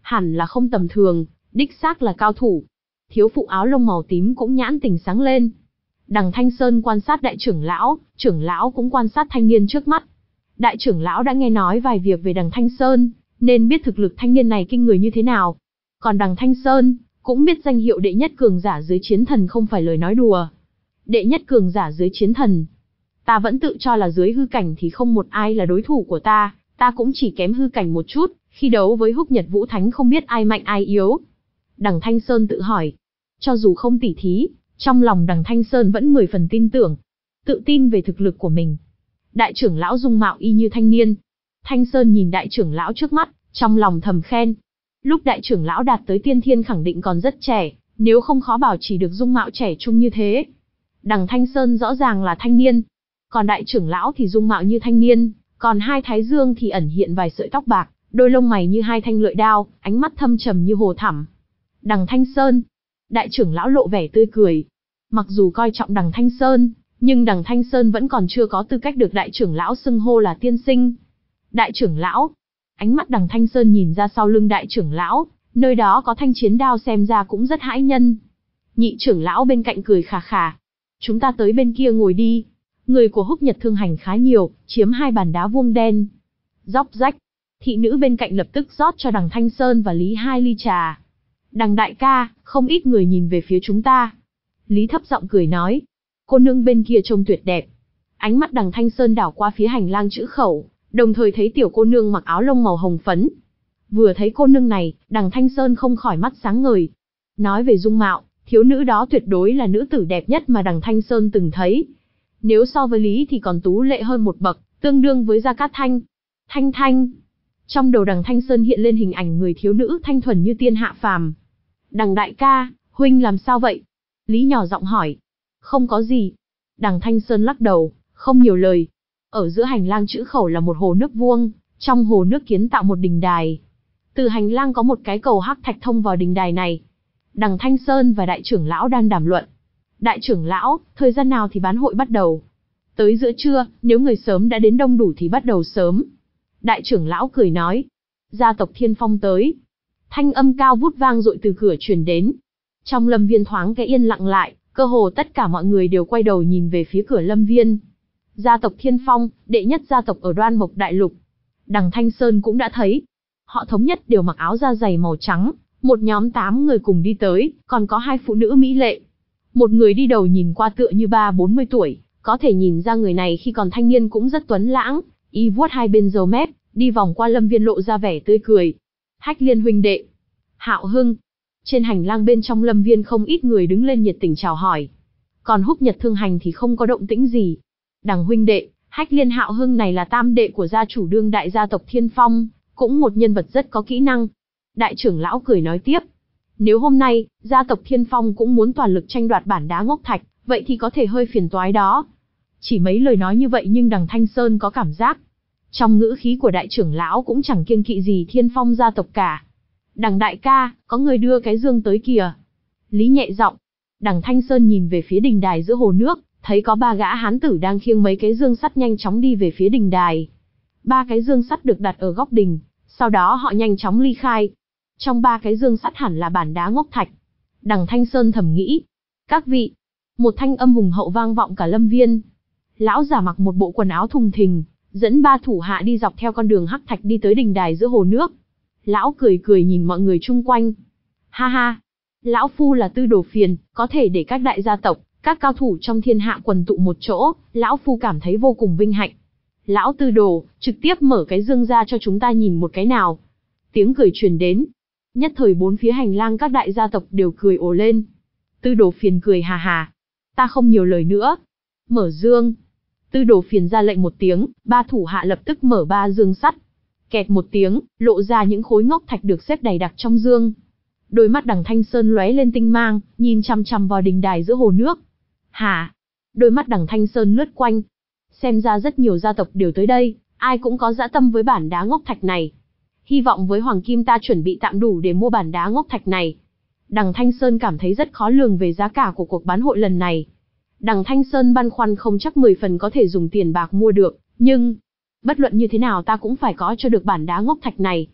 hẳn là không tầm thường, đích xác là cao thủ. Thiếu phụ áo lông màu tím cũng nhãn tình sáng lên. Đằng Thanh Sơn quan sát đại trưởng lão, trưởng lão cũng quan sát thanh niên trước mắt. Đại trưởng lão đã nghe nói vài việc về đằng Thanh Sơn, nên biết thực lực thanh niên này kinh người như thế nào. Còn đằng Thanh Sơn, cũng biết danh hiệu đệ nhất cường giả dưới chiến thần không phải lời nói đùa. Đệ nhất cường giả dưới chiến thần. Ta vẫn tự cho là dưới hư cảnh thì không một ai là đối thủ của ta, ta cũng chỉ kém hư cảnh một chút, khi đấu với Húc Nhật Vũ Thánh không biết ai mạnh ai yếu. Đằng Thanh Sơn tự hỏi. Cho dù không tỉ thí, trong lòng đằng Thanh Sơn vẫn mười phần tin tưởng, tự tin về thực lực của mình. Đại trưởng lão dung mạo y như thanh niên. Thanh Sơn nhìn đại trưởng lão trước mắt, trong lòng thầm khen. Lúc đại trưởng lão đạt tới tiên thiên khẳng định còn rất trẻ, nếu không khó bảo chỉ được dung mạo trẻ trung như thế. Đằng Thanh Sơn rõ ràng là thanh niên, còn đại trưởng lão thì dung mạo như thanh niên, còn hai thái dương thì ẩn hiện vài sợi tóc bạc, đôi lông mày như hai thanh lợi đao, ánh mắt thâm trầm như hồ thẳm. Đằng Thanh Sơn, đại trưởng lão lộ vẻ tươi cười. Mặc dù coi trọng đằng Thanh Sơn, nhưng đằng Thanh Sơn vẫn còn chưa có tư cách được đại trưởng lão xưng hô là tiên sinh. Đại trưởng lão, ánh mắt đằng Thanh Sơn nhìn ra sau lưng đại trưởng lão, nơi đó có thanh chiến đao xem ra cũng rất hãi nhân. Nhị trưởng lão bên cạnh cười khà khà. Chúng ta tới bên kia ngồi đi. Người của Húc Nhật Thương Hành khá nhiều, chiếm hai bàn đá vuông đen. Róc rách. Thị nữ bên cạnh lập tức rót cho đằng Thanh Sơn và Lý hai ly trà. Đằng đại ca, không ít người nhìn về phía chúng ta. Lý thấp giọng cười nói. Cô nương bên kia trông tuyệt đẹp. Ánh mắt đằng Thanh Sơn đảo qua phía hành lang chữ khẩu, đồng thời thấy tiểu cô nương mặc áo lông màu hồng phấn. Vừa thấy cô nương này, đằng Thanh Sơn không khỏi mắt sáng ngời. Nói về dung mạo, thiếu nữ đó tuyệt đối là nữ tử đẹp nhất mà đằng Thanh Sơn từng thấy. Nếu so với Lý thì còn tú lệ hơn một bậc, tương đương với Gia Cát Thanh. Thanh Thanh. Trong đầu đằng Thanh Sơn hiện lên hình ảnh người thiếu nữ thanh thuần như tiên hạ phàm. Đằng đại ca, huynh làm sao vậy? Lý nhỏ giọng hỏi. Không có gì. Đằng Thanh Sơn lắc đầu, không nhiều lời. Ở giữa hành lang chữ khẩu là một hồ nước vuông, trong hồ nước kiến tạo một đình đài. Từ hành lang có một cái cầu hắc thạch thông vào đình đài này. Đằng Thanh Sơn và đại trưởng lão đang đàm luận. Đại trưởng lão, thời gian nào thì bán hội bắt đầu? Tới giữa trưa, nếu người sớm đã đến đông đủ thì bắt đầu sớm. Đại trưởng lão cười nói. Gia tộc Thiên Phong tới. Thanh âm cao vút vang dội từ cửa truyền đến. Trong lâm viên thoáng cái yên lặng lại, cơ hồ tất cả mọi người đều quay đầu nhìn về phía cửa lâm viên. Gia tộc Thiên Phong, đệ nhất gia tộc ở Đoan Mộc Đại Lục. Đằng Thanh Sơn cũng đã thấy. Họ thống nhất đều mặc áo da dày màu trắng, một nhóm tám người cùng đi tới, còn có hai phụ nữ mỹ lệ. Một người đi đầu nhìn qua tựa như ba bốn mươi tuổi, có thể nhìn ra người này khi còn thanh niên cũng rất tuấn lãng, y vuốt hai bên râu mép, đi vòng qua lâm viên lộ ra vẻ tươi cười. Hách Liên huynh đệ. Hạo Hưng. Trên hành lang bên trong lâm viên không ít người đứng lên nhiệt tình chào hỏi. Còn Húc Nhật Thương Hành thì không có động tĩnh gì. Đằng huynh đệ, Hách Liên Hạo Hưng này là tam đệ của gia chủ đương đại gia tộc Thiên Phong, cũng một nhân vật rất có kỹ năng. Đại trưởng lão cười nói tiếp. Nếu hôm nay, gia tộc Thiên Phong cũng muốn toàn lực tranh đoạt bản đá ngốc thạch, vậy thì có thể hơi phiền toái đó. Chỉ mấy lời nói như vậy nhưng đằng Thanh Sơn có cảm giác. Trong ngữ khí của đại trưởng lão cũng chẳng kiêng kỵ gì Thiên Phong gia tộc cả. Đằng đại ca, có người đưa cái dương tới kìa. Lý nhẹ giọng. Đằng Thanh Sơn nhìn về phía đình đài giữa hồ nước, thấy có ba gã hán tử đang khiêng mấy cái dương sắt nhanh chóng đi về phía đình đài. Ba cái dương sắt được đặt ở góc đình, sau đó họ nhanh chóng ly khai. Trong ba cái dương sắt hẳn là bản đá ngốc thạch. Đằng Thanh Sơn thầm nghĩ. Các vị. Một thanh âm hùng hậu vang vọng cả lâm viên. Lão giả mặc một bộ quần áo thùng thình, dẫn ba thủ hạ đi dọc theo con đường hắc thạch đi tới đình đài giữa hồ nước. Lão cười cười nhìn mọi người chung quanh. Ha ha. Lão phu là Tư Đồ Phiền, có thể để các đại gia tộc, các cao thủ trong thiên hạ quần tụ một chỗ, lão phu cảm thấy vô cùng vinh hạnh. Lão Tư Đồ, trực tiếp mở cái dương ra cho chúng ta nhìn một cái nào. Tiếng cười truyền đến. Nhất thời bốn phía hành lang các đại gia tộc đều cười ồ lên. Tư Đồ Phiền cười hà hà. Ta không nhiều lời nữa. Mở dương. Tư Đồ Phiền ra lệnh một tiếng, ba thủ hạ lập tức mở ba dương sắt. Kẹt một tiếng, lộ ra những khối ngốc thạch được xếp đầy đặc trong dương. Đôi mắt đằng Thanh Sơn lóe lên tinh mang, nhìn chằm chằm vào đình đài giữa hồ nước. Hả? Đôi mắt đằng Thanh Sơn lướt quanh. Xem ra rất nhiều gia tộc đều tới đây, ai cũng có dã tâm với bản đá ngốc thạch này. Hy vọng với Hoàng Kim ta chuẩn bị tạm đủ để mua bản đá ngốc thạch này. Đằng Thanh Sơn cảm thấy rất khó lường về giá cả của cuộc bán hội lần này. Đằng Thanh Sơn băn khoăn không chắc mười phần có thể dùng tiền bạc mua được, nhưng bất luận như thế nào ta cũng phải có cho được bản đá ngốc thạch này.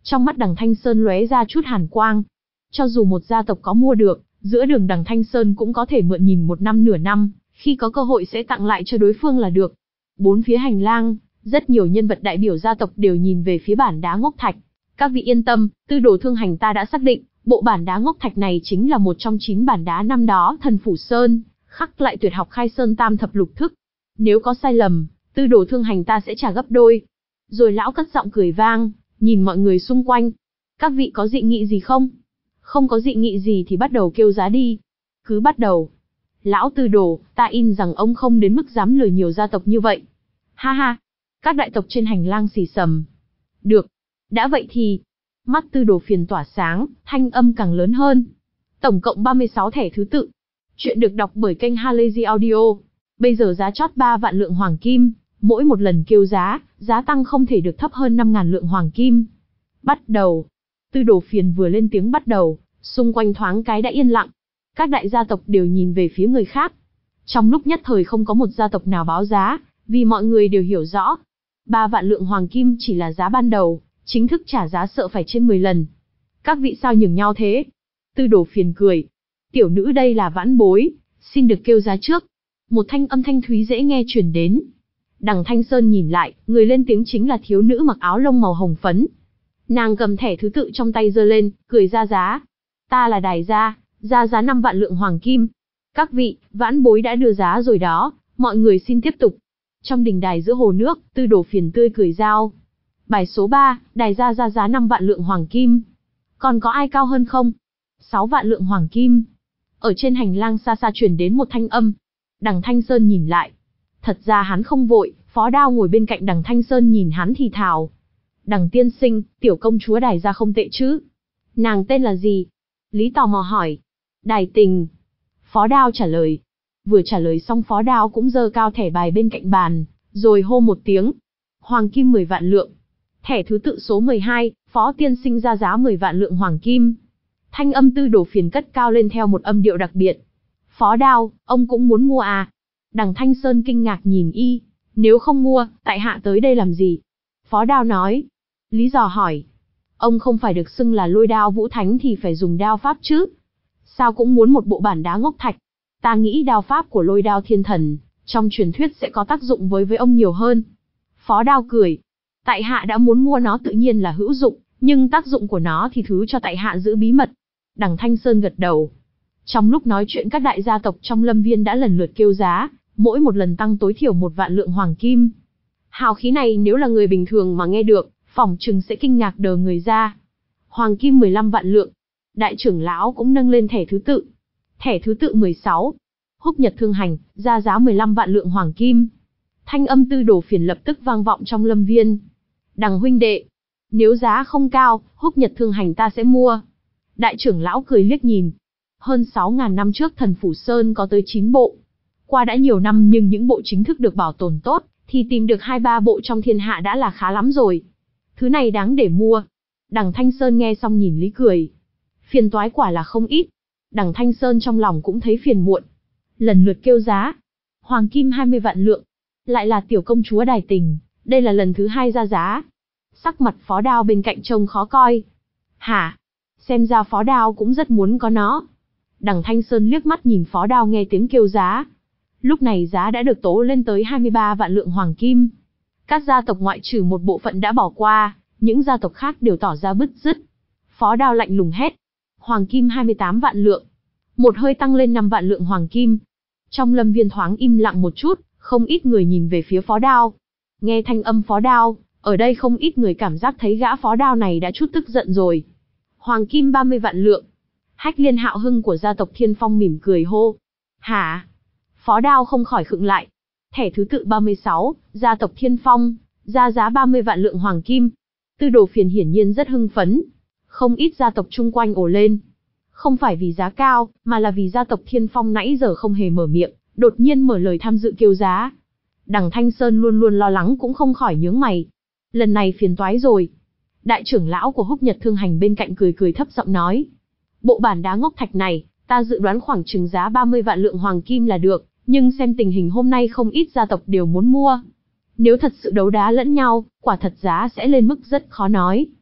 Trong mắt Đằng Thanh Sơn lóe ra chút hàn quang. Cho dù một gia tộc có mua được, giữa đường Đằng Thanh Sơn cũng có thể mượn nhìn một năm nửa năm, khi có cơ hội sẽ tặng lại cho đối phương là được. Bốn phía hành lang, rất nhiều nhân vật đại biểu gia tộc đều nhìn về phía bản đá ngốc thạch. Các vị yên tâm, tư đồ thương hành ta đã xác định, bộ bản đá ngốc thạch này chính là một trong chín bản đá năm đó Thần Phủ Sơn khắc lại tuyệt học Khai Sơn Tam Thập Lục Thức. Nếu có sai lầm, tư đồ thương hành ta sẽ trả gấp đôi. Rồi lão cất giọng cười vang, nhìn mọi người xung quanh. Các vị có dị nghị gì không? Không có dị nghị gì thì bắt đầu kêu giá đi. Cứ bắt đầu. Lão tư đồ, ta in rằng ông không đến mức dám lừa nhiều gia tộc như vậy. Ha ha. Các đại tộc trên hành lang xì xầm. Được. Đã vậy thì. Mắt tư đồ phiền tỏa sáng, thanh âm càng lớn hơn. Tổng cộng ba mươi sáu thẻ thứ tự. Chuyện được đọc bởi kênh Halazy Audio. Bây giờ giá chót ba vạn lượng hoàng kim. Mỗi một lần kêu giá, giá tăng không thể được thấp hơn năm ngàn lượng hoàng kim. Bắt đầu. Tư đồ phiền vừa lên tiếng bắt đầu, xung quanh thoáng cái đã yên lặng. Các đại gia tộc đều nhìn về phía người khác. Trong lúc nhất thời không có một gia tộc nào báo giá, vì mọi người đều hiểu rõ. Ba vạn lượng hoàng kim chỉ là giá ban đầu, chính thức trả giá sợ phải trên mười lần. Các vị sao nhường nhau thế? Tư đồ phiền cười. Tiểu nữ đây là vãn bối, xin được kêu giá trước. Một thanh âm thanh thúy dễ nghe truyền đến. Đằng Thanh Sơn nhìn lại, người lên tiếng chính là thiếu nữ mặc áo lông màu hồng phấn. Nàng cầm thẻ thứ tự trong tay giơ lên, cười ra giá. Ta là Đài gia, ra giá năm vạn lượng hoàng kim. Các vị, vãn bối đã đưa giá rồi đó, mọi người xin tiếp tục. Trong đình đài giữa hồ nước, tư đồ phiền tươi cười giao. Bài số ba, Đài gia ra giá năm vạn lượng hoàng kim. Còn có ai cao hơn không? sáu vạn lượng hoàng kim. Ở trên hành lang xa xa truyền đến một thanh âm. Đằng Thanh Sơn nhìn lại. Thật ra hắn không vội, Phó Đao ngồi bên cạnh Đằng Thanh Sơn nhìn hắn thì thào. Đằng tiên sinh, tiểu công chúa Đài gia không tệ chứ? Nàng tên là gì? Lý tò mò hỏi. Đài Tình. Phó Đao trả lời. Vừa trả lời xong Phó Đao cũng giơ cao thẻ bài bên cạnh bàn, rồi hô một tiếng. Hoàng kim mười vạn lượng. Thẻ thứ tự số mười hai, Phó tiên sinh ra giá mười vạn lượng hoàng kim. Thanh âm tư đồ phiền cất cao lên theo một âm điệu đặc biệt. Phó Đao, ông cũng muốn mua à? Đằng Thanh Sơn kinh ngạc nhìn y. Nếu không mua, tại hạ tới đây làm gì? Phó Đao nói. Lý do hỏi. Ông không phải được xưng là lôi đao vũ thánh thì phải dùng đao pháp chứ? Sao cũng muốn một bộ bản đá ngốc thạch? Ta nghĩ đao pháp của lôi đao thiên thần, trong truyền thuyết sẽ có tác dụng với với ông nhiều hơn. Phó Đao cười. Tại hạ đã muốn mua nó tự nhiên là hữu dụng, nhưng tác dụng của nó thì thứ cho tại hạ giữ bí mật. Đằng Thanh Sơn gật đầu. Trong lúc nói chuyện các đại gia tộc trong lâm viên đã lần lượt kêu giá, mỗi một lần tăng tối thiểu một vạn lượng hoàng kim. Hào khí này nếu là người bình thường mà nghe được, phỏng chừng sẽ kinh ngạc đờ người ra. Hoàng kim mười lăm vạn lượng. Đại trưởng lão cũng nâng lên thẻ thứ tự. Thẻ thứ tự mười sáu. Húc Nhật Thương Hành, ra giá mười lăm vạn lượng hoàng kim. Thanh âm tư đồ phiền lập tức vang vọng trong lâm viên. Đằng huynh đệ, nếu giá không cao, Húc Nhật Thương Hành ta sẽ mua. Đại trưởng lão cười liếc nhìn. Hơn sáu ngàn năm trước Thần Phủ Sơn có tới chín bộ. Qua đã nhiều năm nhưng những bộ chính thức được bảo tồn tốt, thì tìm được hai ba bộ trong thiên hạ đã là khá lắm rồi. Thứ này đáng để mua. Đằng Thanh Sơn nghe xong nhìn Lý cười. Phiền toái quả là không ít. Đằng Thanh Sơn trong lòng cũng thấy phiền muộn. Lần lượt kêu giá. Hoàng kim hai mươi vạn lượng. Lại là tiểu công chúa Đài Tình. Đây là lần thứ hai ra giá. Sắc mặt Phó Đao bên cạnh trông khó coi. Hả? Xem ra Phó Đao cũng rất muốn có nó. Đằng Thanh Sơn liếc mắt nhìn Phó Đao nghe tiếng kêu giá. Lúc này giá đã được tố lên tới hai mươi ba vạn lượng hoàng kim. Các gia tộc ngoại trừ một bộ phận đã bỏ qua, những gia tộc khác đều tỏ ra bứt rứt. Phó Đao lạnh lùng hét. Hoàng kim hai mươi tám vạn lượng. Một hơi tăng lên năm vạn lượng hoàng kim. Trong lâm viên thoáng im lặng một chút, không ít người nhìn về phía Phó Đao. Nghe thanh âm Phó Đao, ở đây không ít người cảm giác thấy gã Phó Đao này đã chút tức giận rồi. Hoàng kim ba mươi vạn lượng. Hách Liên Hạo Hưng của gia tộc Thiên Phong mỉm cười hô. Hả? Phó Đao không khỏi khựng lại. Thẻ thứ tự ba mươi sáu, gia tộc Thiên Phong, ra giá ba mươi vạn lượng hoàng kim. Tư đồ phiền hiển nhiên rất hưng phấn. Không ít gia tộc chung quanh ồ lên. Không phải vì giá cao, mà là vì gia tộc Thiên Phong nãy giờ không hề mở miệng, đột nhiên mở lời tham dự kêu giá. Đằng Thanh Sơn luôn luôn lo lắng cũng không khỏi nhướng mày. Lần này phiền toái rồi. Đại trưởng lão của Húc Nhật Thương Hành bên cạnh cười cười thấp giọng nói. Bộ bản đá ngốc thạch này, ta dự đoán khoảng chừng giá ba mươi vạn lượng hoàng kim là được, nhưng xem tình hình hôm nay không ít gia tộc đều muốn mua. Nếu thật sự đấu đá lẫn nhau, quả thật giá sẽ lên mức rất khó nói.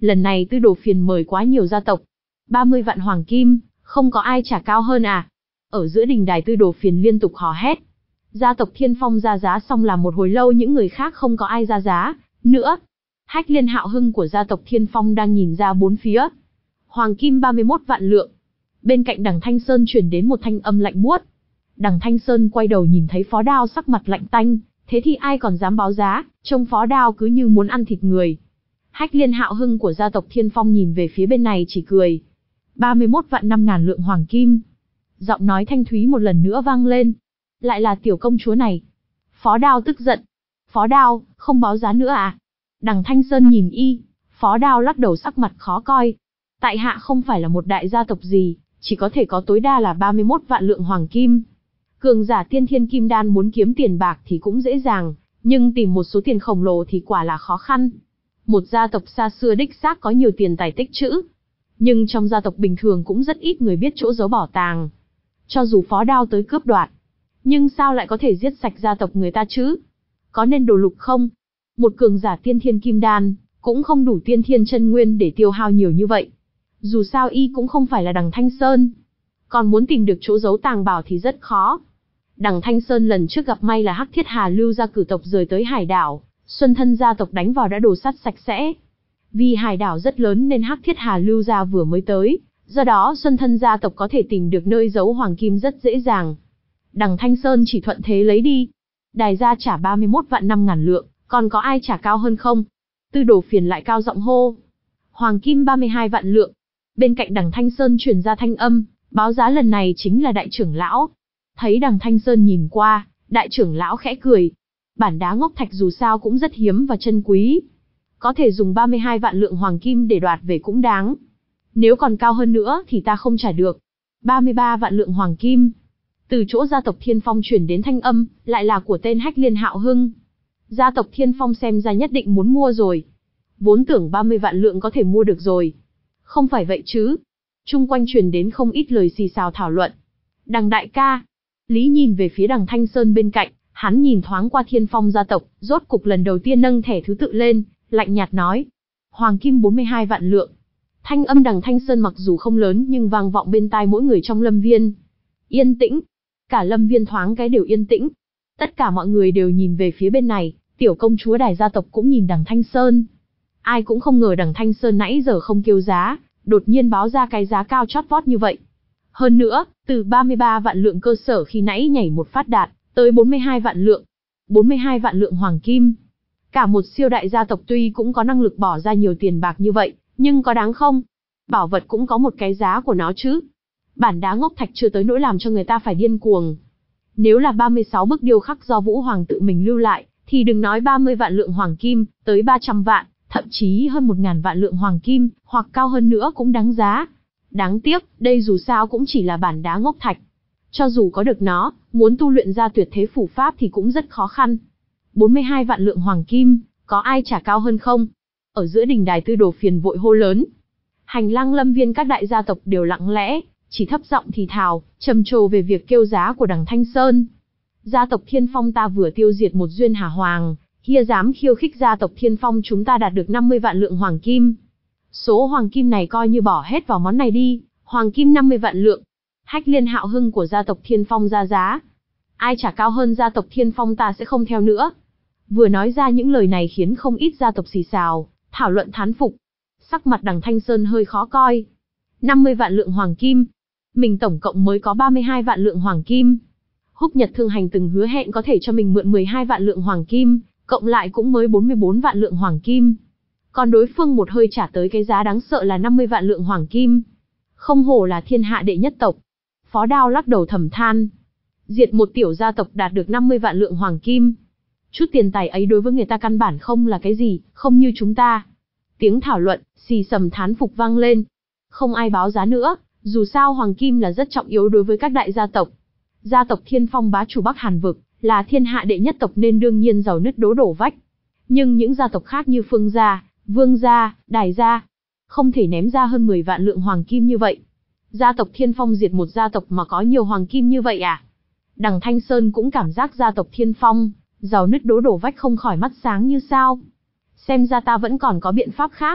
lần này Tư Đồ Phiền mời quá nhiều gia tộc. ba mươi vạn hoàng kim, không có ai trả cao hơn à? Ở giữa đình đài Tư Đồ Phiền liên tục hò hét. Gia tộc Thiên Phong ra giá xong làm một hồi lâu những người khác không có ai ra giá nữa. Hách Liên Hạo Hưng của gia tộc Thiên Phong đang nhìn ra bốn phía. Hoàng kim ba mươi mốt vạn lượng. Bên cạnh Đằng Thanh Sơn truyền đến một thanh âm lạnh buốt. Đằng Thanh Sơn quay đầu nhìn thấy Phó Đao sắc mặt lạnh tanh, thế thì ai còn dám báo giá, trông Phó Đao cứ như muốn ăn thịt người. Hách Liên Hạo Hưng của gia tộc Thiên Phong nhìn về phía bên này chỉ cười. ba mươi mốt vạn năm ngàn lượng hoàng kim. Giọng nói thanh thúy một lần nữa vang lên. Lại là tiểu công chúa này. Phó Đao tức giận. Phó Đao, không báo giá nữa à? Đằng Thanh Sơn nhìn y. Phó Đao lắc đầu sắc mặt khó coi. Tại hạ không phải là một đại gia tộc gì, chỉ có thể có tối đa là ba mươi mốt vạn lượng hoàng kim. Cường giả tiên thiên kim đan muốn kiếm tiền bạc thì cũng dễ dàng, nhưng tìm một số tiền khổng lồ thì quả là khó khăn. Một gia tộc xa xưa đích xác có nhiều tiền tài tích trữ, nhưng trong gia tộc bình thường cũng rất ít người biết chỗ giấu bảo tàng. Cho dù Phó Đao tới cướp đoạt, nhưng sao lại có thể giết sạch gia tộc người ta chứ? Có nên đồ lục không? Một cường giả tiên thiên kim đan, cũng không đủ tiên thiên chân nguyên để tiêu hao nhiều như vậy. Dù sao y cũng không phải là Đằng Thanh Sơn. Còn muốn tìm được chỗ giấu tàng bảo thì rất khó. Đằng Thanh Sơn lần trước gặp may là Hắc Thiết Hà Lưu gia cử tộc rời tới hải đảo, Xuân Thân gia tộc đánh vào đã đổ sắt sạch sẽ. Vì hải đảo rất lớn nên Hắc Thiết Hà Lưu gia vừa mới tới, do đó Xuân Thân gia tộc có thể tìm được nơi giấu hoàng kim rất dễ dàng. Đằng Thanh Sơn chỉ thuận thế lấy đi. Đài gia trả ba mươi mốt vạn năm ngàn lượng, còn có ai trả cao hơn không? Tư Đồ Phiền lại cao giọng hô. Hoàng kim ba mươi hai vạn lượng. Bên cạnh Đằng Thanh Sơn truyền ra thanh âm, báo giá lần này chính là đại trưởng lão. Thấy Đằng Thanh Sơn nhìn qua, đại trưởng lão khẽ cười. Bản đá ngốc thạch dù sao cũng rất hiếm và chân quý. Có thể dùng ba mươi hai vạn lượng hoàng kim để đoạt về cũng đáng. Nếu còn cao hơn nữa thì ta không trả được. ba mươi ba vạn lượng hoàng kim. Từ chỗ gia tộc Thiên Phong truyền đến thanh âm, lại là của tên Hách Liên Hạo Hưng. Gia tộc Thiên Phong xem ra nhất định muốn mua rồi. Vốn tưởng ba mươi vạn lượng có thể mua được rồi. Không phải vậy chứ. Trung quanh truyền đến không ít lời xì xào thảo luận. Đằng đại ca. Lý nhìn về phía Đằng Thanh Sơn bên cạnh, hắn nhìn thoáng qua Thiên Phong gia tộc, rốt cục lần đầu tiên nâng thẻ thứ tự lên, lạnh nhạt nói. Hoàng kim bốn mươi hai vạn lượng. Thanh âm Đằng Thanh Sơn mặc dù không lớn nhưng vang vọng bên tai mỗi người trong lâm viên. Yên tĩnh. Cả lâm viên thoáng cái đều yên tĩnh. Tất cả mọi người đều nhìn về phía bên này, tiểu công chúa đài gia tộc cũng nhìn Đằng Thanh Sơn. Ai cũng không ngờ Đằng Thanh Sơn nãy giờ không kêu giá, đột nhiên báo ra cái giá cao chót vót như vậy. Hơn nữa, từ ba mươi ba vạn lượng cơ sở khi nãy nhảy một phát đạt, tới bốn mươi hai vạn lượng. bốn mươi hai vạn lượng hoàng kim. Cả một siêu đại gia tộc tuy cũng có năng lực bỏ ra nhiều tiền bạc như vậy, nhưng có đáng không? Bảo vật cũng có một cái giá của nó chứ. Bản đá ngốc thạch chưa tới nỗi làm cho người ta phải điên cuồng. Nếu là ba mươi sáu bức điêu khắc do Vũ Hoàng tự mình lưu lại, thì đừng nói ba mươi vạn lượng hoàng kim, tới ba trăm vạn, thậm chí hơn một ngàn vạn lượng hoàng kim, hoặc cao hơn nữa cũng đáng giá. Đáng tiếc, đây dù sao cũng chỉ là bản đá ngốc thạch. Cho dù có được nó, muốn tu luyện ra tuyệt thế phủ pháp thì cũng rất khó khăn. bốn mươi hai vạn lượng hoàng kim, có ai trả cao hơn không? Ở giữa đình đài Tư Đồ Phiền vội hô lớn. Hành lang lâm viên các đại gia tộc đều lặng lẽ, chỉ thấp giọng thì thào, trầm trồ về việc kêu giá của Đằng Thanh Sơn. Gia tộc Thiên Phong ta vừa tiêu diệt một duyên hà hoàng, kia dám khiêu khích gia tộc Thiên Phong chúng ta đạt được năm mươi vạn lượng hoàng kim. Số hoàng kim này coi như bỏ hết vào món này đi, hoàng kim năm mươi vạn lượng. Hách Liên Hạo Hưng của gia tộc Thiên Phong ra giá. Ai trả cao hơn gia tộc Thiên Phong ta sẽ không theo nữa. Vừa nói ra những lời này khiến không ít gia tộc xì xào, thảo luận thán phục. Sắc mặt Đằng Thanh Sơn hơi khó coi. năm mươi vạn lượng hoàng kim. Mình tổng cộng mới có ba mươi hai vạn lượng hoàng kim. Húc Nhật Thương Hành từng hứa hẹn có thể cho mình mượn mười hai vạn lượng hoàng kim, cộng lại cũng mới bốn mươi bốn vạn lượng hoàng kim. Còn đối phương một hơi trả tới cái giá đáng sợ là năm mươi vạn lượng hoàng kim. Không hổ là thiên hạ đệ nhất tộc. Phó Đao lắc đầu thầm than. Diệt một tiểu gia tộc đạt được năm mươi vạn lượng hoàng kim. Chút tiền tài ấy đối với người ta căn bản không là cái gì, không như chúng ta. Tiếng thảo luận, xì xầm thán phục vang lên. Không ai báo giá nữa, dù sao hoàng kim là rất trọng yếu đối với các đại gia tộc. Gia tộc Thiên Phong bá chủ Bắc Hàn Vực, là thiên hạ đệ nhất tộc nên đương nhiên giàu nứt đố đổ vách. Nhưng những gia tộc khác như Phương gia, Vương gia, Đài gia, không thể ném ra hơn mười vạn lượng hoàng kim như vậy. Gia tộc Thiên Phong diệt một gia tộc mà có nhiều hoàng kim như vậy à? Đằng Thanh Sơn cũng cảm giác gia tộc Thiên Phong, giàu nứt đố đổ vách không khỏi mắt sáng như sao. Xem ra ta vẫn còn có biện pháp khác.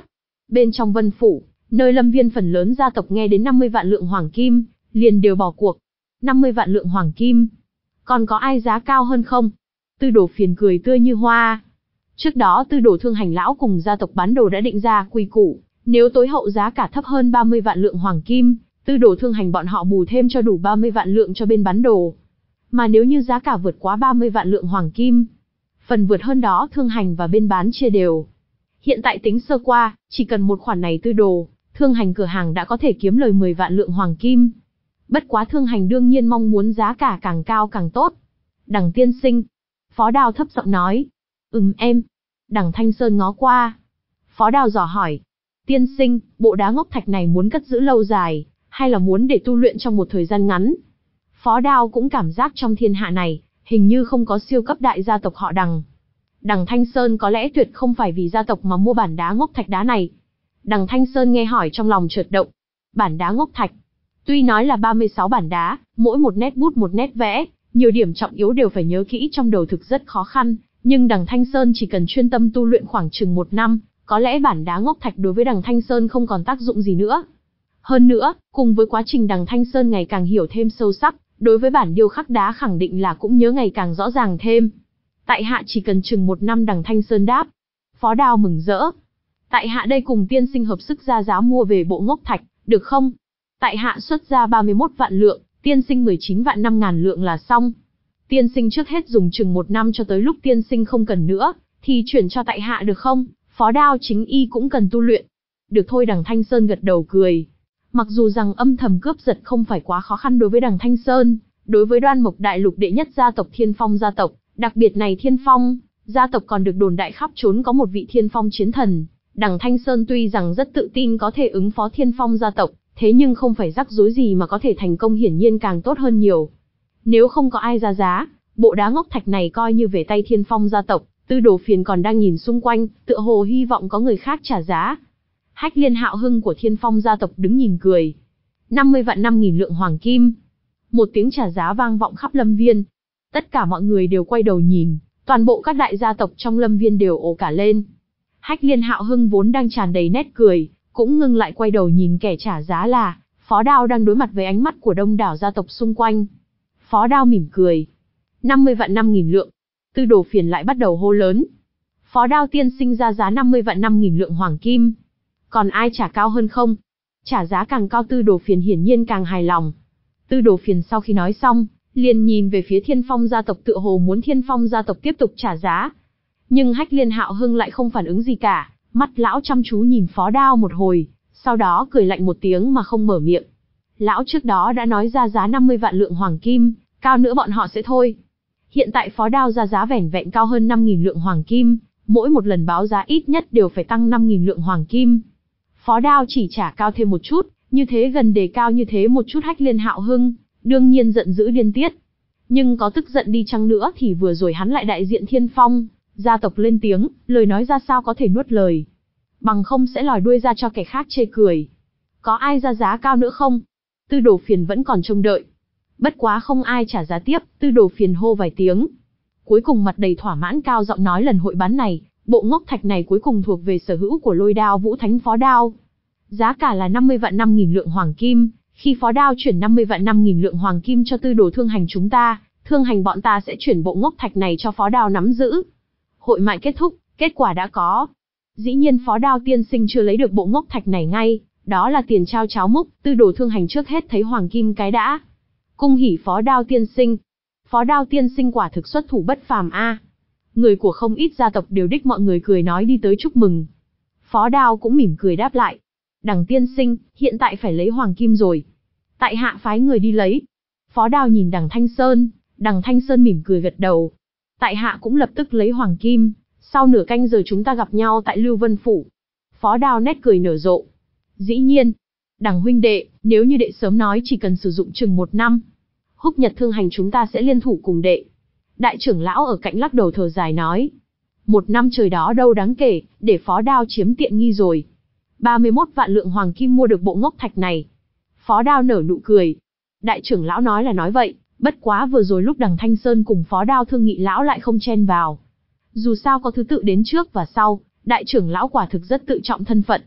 Bên trong Vân Phủ, nơi lâm viên phần lớn gia tộc nghe đến năm mươi vạn lượng hoàng kim, liền đều bỏ cuộc. năm mươi vạn lượng hoàng kim. Còn có ai giá cao hơn không? Tư Đồ Phiền cười tươi như hoa. Trước đó Tư Đồ Thương Hành lão cùng gia tộc bán đồ đã định ra quy củ, nếu tối hậu giá cả thấp hơn ba mươi vạn lượng hoàng kim, Tư Đồ Thương Hành bọn họ bù thêm cho đủ ba mươi vạn lượng cho bên bán đồ. Mà nếu như giá cả vượt quá ba mươi vạn lượng hoàng kim, phần vượt hơn đó Thương Hành và bên bán chia đều. Hiện tại tính sơ qua, chỉ cần một khoản này Tư Đồ Thương Hành cửa hàng đã có thể kiếm lời mười vạn lượng hoàng kim. Bất quá Thương Hành đương nhiên mong muốn giá cả càng cao càng tốt. Đằng tiên sinh. Phó Đao thấp giọng nói. Ừm em. Đằng Thanh Sơn ngó qua. Phó Đao dò hỏi. Tiên sinh, bộ đá ngốc thạch này muốn cất giữ lâu dài, hay là muốn để tu luyện trong một thời gian ngắn? Phó Đao cũng cảm giác trong thiên hạ này, hình như không có siêu cấp đại gia tộc họ Đằng. Đằng Thanh Sơn có lẽ tuyệt không phải vì gia tộc mà mua bản đá ngốc thạch đá này. Đằng Thanh Sơn nghe hỏi trong lòng chợt động. Bản đá ngốc thạch. Tuy nói là ba mươi sáu bản đá, mỗi một nét bút một nét vẽ, nhiều điểm trọng yếu đều phải nhớ kỹ trong đầu thực rất khó khăn, nhưng Đằng Thanh Sơn chỉ cần chuyên tâm tu luyện khoảng chừng một năm, có lẽ bản đá ngốc thạch đối với Đằng Thanh Sơn không còn tác dụng gì nữa. Hơn nữa, cùng với quá trình Đằng Thanh Sơn ngày càng hiểu thêm sâu sắc, đối với bản điêu khắc đá khẳng định là cũng nhớ ngày càng rõ ràng thêm. Tại hạ chỉ cần chừng một năm. Đằng Thanh Sơn đáp. Phó Đao mừng rỡ. Tại hạ đây cùng tiên sinh hợp sức ra giá mua về bộ ngốc thạch, được không? Tại hạ xuất ra ba mươi mốt vạn lượng, tiên sinh mười chín vạn năm ngàn lượng là xong. Tiên sinh trước hết dùng chừng một năm cho tới lúc tiên sinh không cần nữa, thì chuyển cho tại hạ được không? Phó Đao chính y cũng cần tu luyện. Được thôi. Đằng Thanh Sơn gật đầu cười. Mặc dù rằng âm thầm cướp giật không phải quá khó khăn đối với Đằng Thanh Sơn, đối với Đoan Mộc Đại Lục đệ nhất gia tộc Thiên Phong gia tộc, đặc biệt này Thiên Phong gia tộc còn được đồn đại khắp trốn có một vị Thiên Phong chiến thần. Đằng Thanh Sơn tuy rằng rất tự tin có thể ứng phó Thiên Phong gia tộc, thế nhưng không phải rắc rối gì mà có thể thành công hiển nhiên càng tốt hơn nhiều. Nếu không có ai ra giá, bộ đá ngốc thạch này coi như về tay Thiên Phong gia tộc. Tư Đồ Phiền còn đang nhìn xung quanh, tựa hồ hy vọng có người khác trả giá. Hách Liên Hạo Hưng của Thiên Phong gia tộc đứng nhìn cười. năm mươi vạn năm nghìn lượng hoàng kim. Một tiếng trả giá vang vọng khắp lâm viên. Tất cả mọi người đều quay đầu nhìn, toàn bộ các đại gia tộc trong lâm viên đều ồ cả lên. Hách Liên Hạo Hưng vốn đang tràn đầy nét cười, cũng ngưng lại quay đầu nhìn kẻ trả giá là Phó Đao đang đối mặt với ánh mắt của đông đảo gia tộc xung quanh. Phó Đao mỉm cười. năm mươi vạn năm nghìn lượng. Tư Đồ Phiền lại bắt đầu hô lớn. Phó Đao tiên sinh ra giá năm mươi vạn năm nghìn lượng hoàng kim. Còn ai trả cao hơn không? Trả giá càng cao Tư Đồ Phiền hiển nhiên càng hài lòng. Tư Đồ Phiền sau khi nói xong, liền nhìn về phía Thiên Phong gia tộc tựa hồ muốn Thiên Phong gia tộc tiếp tục trả giá. Nhưng Hách Liên Hạo Hưng lại không phản ứng gì cả, mắt lão chăm chú nhìn Phó Đao một hồi, sau đó cười lạnh một tiếng mà không mở miệng. Lão trước đó đã nói ra giá năm mươi vạn lượng hoàng kim, cao nữa bọn họ sẽ thôi. Hiện tại Phó Đao ra giá vẻn vẹn cao hơn năm nghìn lượng hoàng kim, mỗi một lần báo giá ít nhất đều phải tăng năm nghìn lượng hoàng kim. Phó Đao chỉ trả cao thêm một chút, như thế gần đề cao như thế một chút Hách Liên Hạo Hưng, đương nhiên giận dữ điên tiết. Nhưng có tức giận đi chăng nữa thì vừa rồi hắn lại đại diện Thiên Phong gia tộc lên tiếng, lời nói ra sao có thể nuốt lời. Bằng không sẽ lòi đuôi ra cho kẻ khác chê cười. Có ai ra giá cao nữa không? Tư Đồ Phiền vẫn còn trông đợi. Bất quá không ai trả giá tiếp, Tư Đồ Phiền hô vài tiếng. Cuối cùng mặt đầy thỏa mãn cao giọng nói lần hội bán này, bộ ngốc thạch này cuối cùng thuộc về sở hữu của Lôi Đao Vũ Thánh Phó Đao. Giá cả là năm mươi vạn năm nghìn lượng hoàng kim, khi Phó Đao chuyển năm mươi vạn năm nghìn lượng hoàng kim cho Tư Đồ Thương Hành chúng ta, Thương Hành bọn ta sẽ chuyển bộ ngốc thạch này cho Phó Đao nắm giữ. Hội mại kết thúc, kết quả đã có. Dĩ nhiên Phó Đao tiên sinh chưa lấy được bộ ngốc thạch này ngay, đó là tiền trao cháo múc, Tư Đồ Thương Hành trước hết thấy hoàng kim cái đã. Cung hỉ Phó Đao tiên sinh. Phó Đao tiên sinh quả thực xuất thủ bất phàm a. Người của không ít gia tộc đều đích mọi người cười nói đi tới chúc mừng. Phó Đao cũng mỉm cười đáp lại. Đằng tiên sinh, hiện tại phải lấy hoàng kim rồi. Tại hạ phái người đi lấy. Phó Đao nhìn Đằng Thanh Sơn, Đằng Thanh Sơn mỉm cười gật đầu. Tại hạ cũng lập tức lấy hoàng kim, sau nửa canh giờ chúng ta gặp nhau tại Lưu Vân Phủ. Phó Đao nét cười nở rộ. Dĩ nhiên, Đằng huynh đệ, nếu như đệ sớm nói chỉ cần sử dụng chừng một năm, Húc Nhật Thương Hành chúng ta sẽ liên thủ cùng đệ. Đại trưởng lão ở cạnh lắc đầu thở dài nói. Một năm trời đó đâu đáng kể, để Phó Đao chiếm tiện nghi rồi. ba mươi mốt vạn lượng hoàng kim mua được bộ ngốc thạch này. Phó Đao nở nụ cười. Đại trưởng lão nói là nói vậy, bất quá vừa rồi lúc Đằng Thanh Sơn cùng Phó Đao thương nghị lão lại không chen vào. Dù sao có thứ tự đến trước và sau, đại trưởng lão quả thực rất tự trọng thân phận.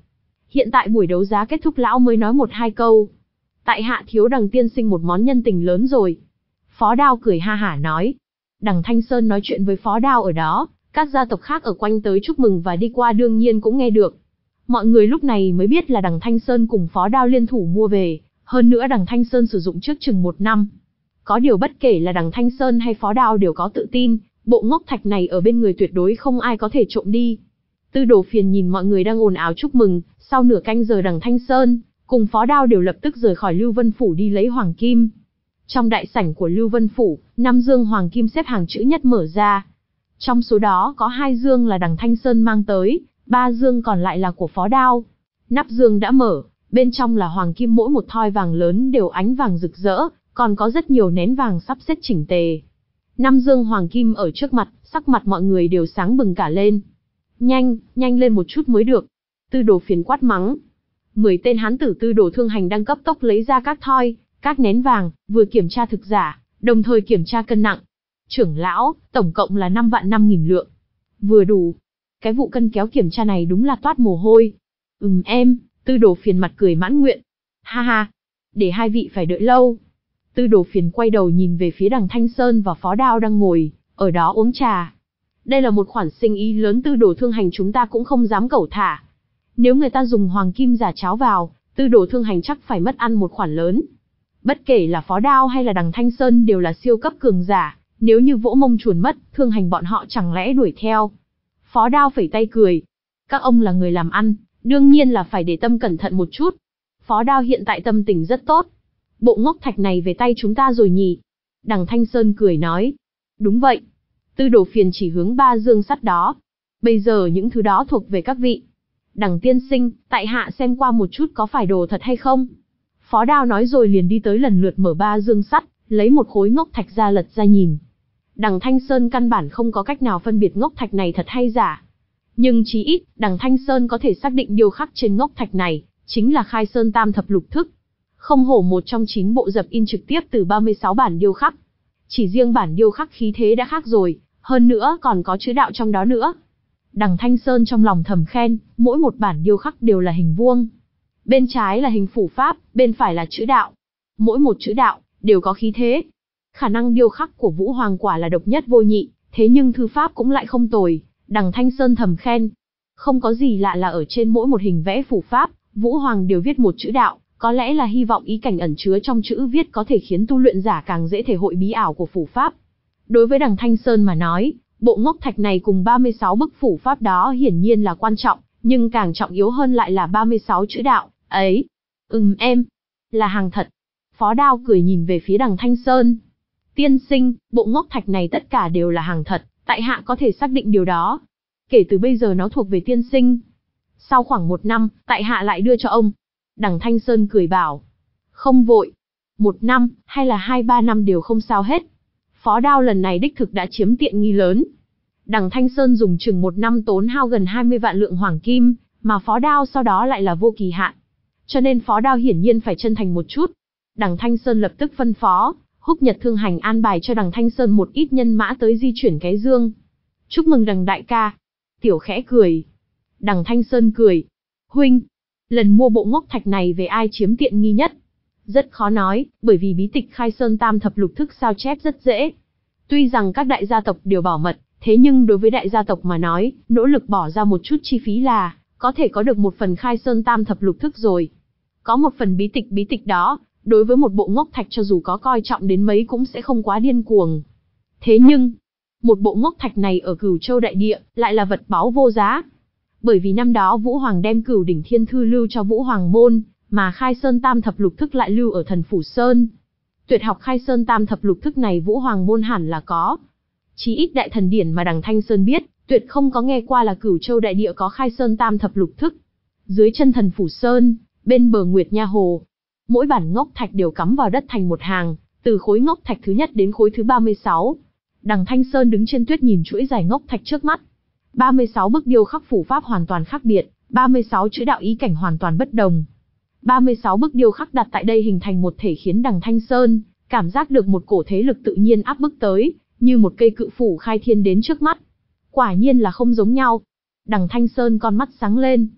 Hiện tại buổi đấu giá kết thúc lão mới nói một hai câu. Tại hạ thiếu Đằng tiên sinh một món nhân tình lớn rồi. Phó Đao cười ha hả nói. Đằng Thanh Sơn nói chuyện với Phó Đao ở đó, các gia tộc khác ở quanh tới chúc mừng và đi qua đương nhiên cũng nghe được. Mọi người lúc này mới biết là Đằng Thanh Sơn cùng Phó Đao liên thủ mua về, hơn nữa Đằng Thanh Sơn sử dụng trước chừng một năm. Có điều bất kể là Đằng Thanh Sơn hay Phó Đao đều có tự tin, bộ ngốc thạch này ở bên người tuyệt đối không ai có thể trộm đi. Tư Đồ Phiền nhìn mọi người đang ồn ào chúc mừng, sau nửa canh giờ Đằng Thanh Sơn cùng Phó Đao đều lập tức rời khỏi Lưu Vân Phủ đi lấy hoàng kim. Trong đại sảnh của Lưu Vân Phủ, năm dương hoàng kim xếp hàng chữ nhất mở ra. Trong số đó có hai dương là Đằng Thanh Sơn mang tới, ba dương còn lại là của Phó Đao. Nắp dương đã mở, bên trong là hoàng kim mỗi một thoi vàng lớn đều ánh vàng rực rỡ, còn có rất nhiều nén vàng sắp xếp chỉnh tề. Năm dương hoàng kim ở trước mặt, sắc mặt mọi người đều sáng bừng cả lên. Nhanh, nhanh lên một chút mới được. Tư Đồ Phiền quát mắng. Mười tên hán tử Tư Đồ Thương Hành đang cấp tốc lấy ra các thoi, các nén vàng, vừa kiểm tra thực giả, đồng thời kiểm tra cân nặng. Trưởng lão, tổng cộng là năm vạn năm nghìn lượng. Vừa đủ. Cái vụ cân kéo kiểm tra này đúng là toát mồ hôi. Ừm em, Tư Đồ Phiền mặt cười mãn nguyện. Ha ha, để hai vị phải đợi lâu. Tư Đồ Phiền quay đầu nhìn về phía Đằng Thanh Sơn và Phó Đao đang ngồi ở đó uống trà. Đây là một khoản sinh ý lớn Tư Đồ Thương Hành chúng ta cũng không dám cẩu thả. Nếu người ta dùng hoàng kim giả cháo vào, Tư Đồ Thương Hành chắc phải mất ăn một khoản lớn. Bất kể là Phó Đao hay là Đằng Thanh Sơn đều là siêu cấp cường giả, nếu như vỗ mông chuồn mất, Thương Hành bọn họ chẳng lẽ đuổi theo. Phó Đao phẩy tay cười. Các ông là người làm ăn, đương nhiên là phải để tâm cẩn thận một chút. Phó Đao hiện tại tâm tình rất tốt. Bộ ngốc thạch này về tay chúng ta rồi nhỉ? Đằng Thanh Sơn cười nói. Đúng vậy. Tư Đồ Phiền chỉ hướng ba dương sắt đó. Bây giờ những thứ đó thuộc về các vị. Đằng tiên sinh, tại hạ xem qua một chút có phải đồ thật hay không? Phó Đao nói rồi liền đi tới lần lượt mở ba dương sắt, lấy một khối ngốc thạch ra lật ra nhìn. Đằng Thanh Sơn căn bản không có cách nào phân biệt ngốc thạch này thật hay giả. Nhưng chí ít, Đằng Thanh Sơn có thể xác định điêu khắc trên ngốc thạch này chính là Khai Sơn Tam Thập Lục Thức. Không hổ một trong chín bộ dập in trực tiếp từ ba mươi sáu bản điêu khắc. Chỉ riêng bản điêu khắc khí thế đã khác rồi, hơn nữa còn có chữ đạo trong đó nữa. Đằng Thanh Sơn trong lòng thầm khen, mỗi một bản điêu khắc đều là hình vuông. Bên trái là hình phủ pháp, bên phải là chữ đạo. Mỗi một chữ đạo đều có khí thế. Khả năng điêu khắc của Vũ Hoàng quả là độc nhất vô nhị, thế nhưng thư pháp cũng lại không tồi. Đằng Thanh Sơn thầm khen. Không có gì lạ là ở trên mỗi một hình vẽ phủ pháp, Vũ Hoàng đều viết một chữ đạo, có lẽ là hy vọng ý cảnh ẩn chứa trong chữ viết có thể khiến tu luyện giả càng dễ thể hội bí ảo của phủ pháp. Đối với Đằng Thanh Sơn mà nói, bộ ngốc thạch này cùng ba mươi sáu bức phủ pháp đó hiển nhiên là quan trọng, nhưng càng trọng yếu hơn lại là ba mươi sáu chữ đạo, ấy. Ừm em, là hàng thật. Phó Đao cười nhìn về phía Đằng Thanh Sơn. Tiên sinh, bộ ngốc thạch này tất cả đều là hàng thật, tại hạ có thể xác định điều đó. Kể từ bây giờ nó thuộc về tiên sinh. Sau khoảng một năm, tại hạ lại đưa cho ông. Đằng Thanh Sơn cười bảo. Không vội. Một năm, hay là hai ba năm đều không sao hết. Phó Đao lần này đích thực đã chiếm tiện nghi lớn. Đằng Thanh Sơn dùng chừng một năm tốn hao gần hai mươi vạn lượng hoàng kim, mà Phó Đao sau đó lại là vô kỳ hạn. Cho nên Phó Đao hiển nhiên phải chân thành một chút. Đằng Thanh Sơn lập tức phân phó, Húc Nhật Thương Hành an bài cho Đằng Thanh Sơn một ít nhân mã tới di chuyển cái dương. Chúc mừng Đằng đại ca. Tiểu khẽ cười. Đằng Thanh Sơn cười. Huynh, lần mua bộ ngốc thạch này về ai chiếm tiện nghi nhất? Rất khó nói, bởi vì bí tịch Khai Sơn Tam Thập Lục Thức sao chép rất dễ. Tuy rằng các đại gia tộc đều bảo mật, thế nhưng đối với đại gia tộc mà nói, nỗ lực bỏ ra một chút chi phí là có thể có được một phần Khai Sơn Tam Thập Lục Thức rồi. Có một phần bí tịch bí tịch đó, đối với một bộ ngốc thạch cho dù có coi trọng đến mấy cũng sẽ không quá điên cuồng. Thế nhưng, một bộ ngốc thạch này ở Cửu Châu đại địa lại là vật báu vô giá. Bởi vì năm đó Vũ Hoàng đem Cửu Đỉnh Thiên Thư lưu cho Vũ Hoàng môn, mà Khai Sơn Tam Thập Lục Thức lại lưu ở Thần Phủ Sơn. Tuyệt học Khai Sơn Tam Thập Lục Thức này Vũ Hoàng môn hẳn là có. Chí ít đại thần điển mà Đằng Thanh Sơn biết, tuyệt không có nghe qua là Cửu Châu đại địa có Khai Sơn Tam Thập Lục Thức. Dưới chân Thần Phủ Sơn, bên bờ Nguyệt Nha Hồ, mỗi bản ngốc thạch đều cắm vào đất thành một hàng, từ khối ngốc thạch thứ nhất đến khối thứ ba mươi sáu. Đằng Thanh Sơn đứng trên tuyết nhìn chuỗi dài ngốc thạch trước mắt. ba mươi sáu bức điêu khắc phủ pháp hoàn toàn khác biệt, ba mươi sáu chữ đạo ý cảnh hoàn toàn bất đồng. ba mươi sáu bức điêu khắc đặt tại đây hình thành một thể khiến Đằng Thanh Sơn cảm giác được một cổ thế lực tự nhiên áp bức tới, như một cây cự phủ khai thiên đến trước mắt. Quả nhiên là không giống nhau. Đằng Thanh Sơn con mắt sáng lên.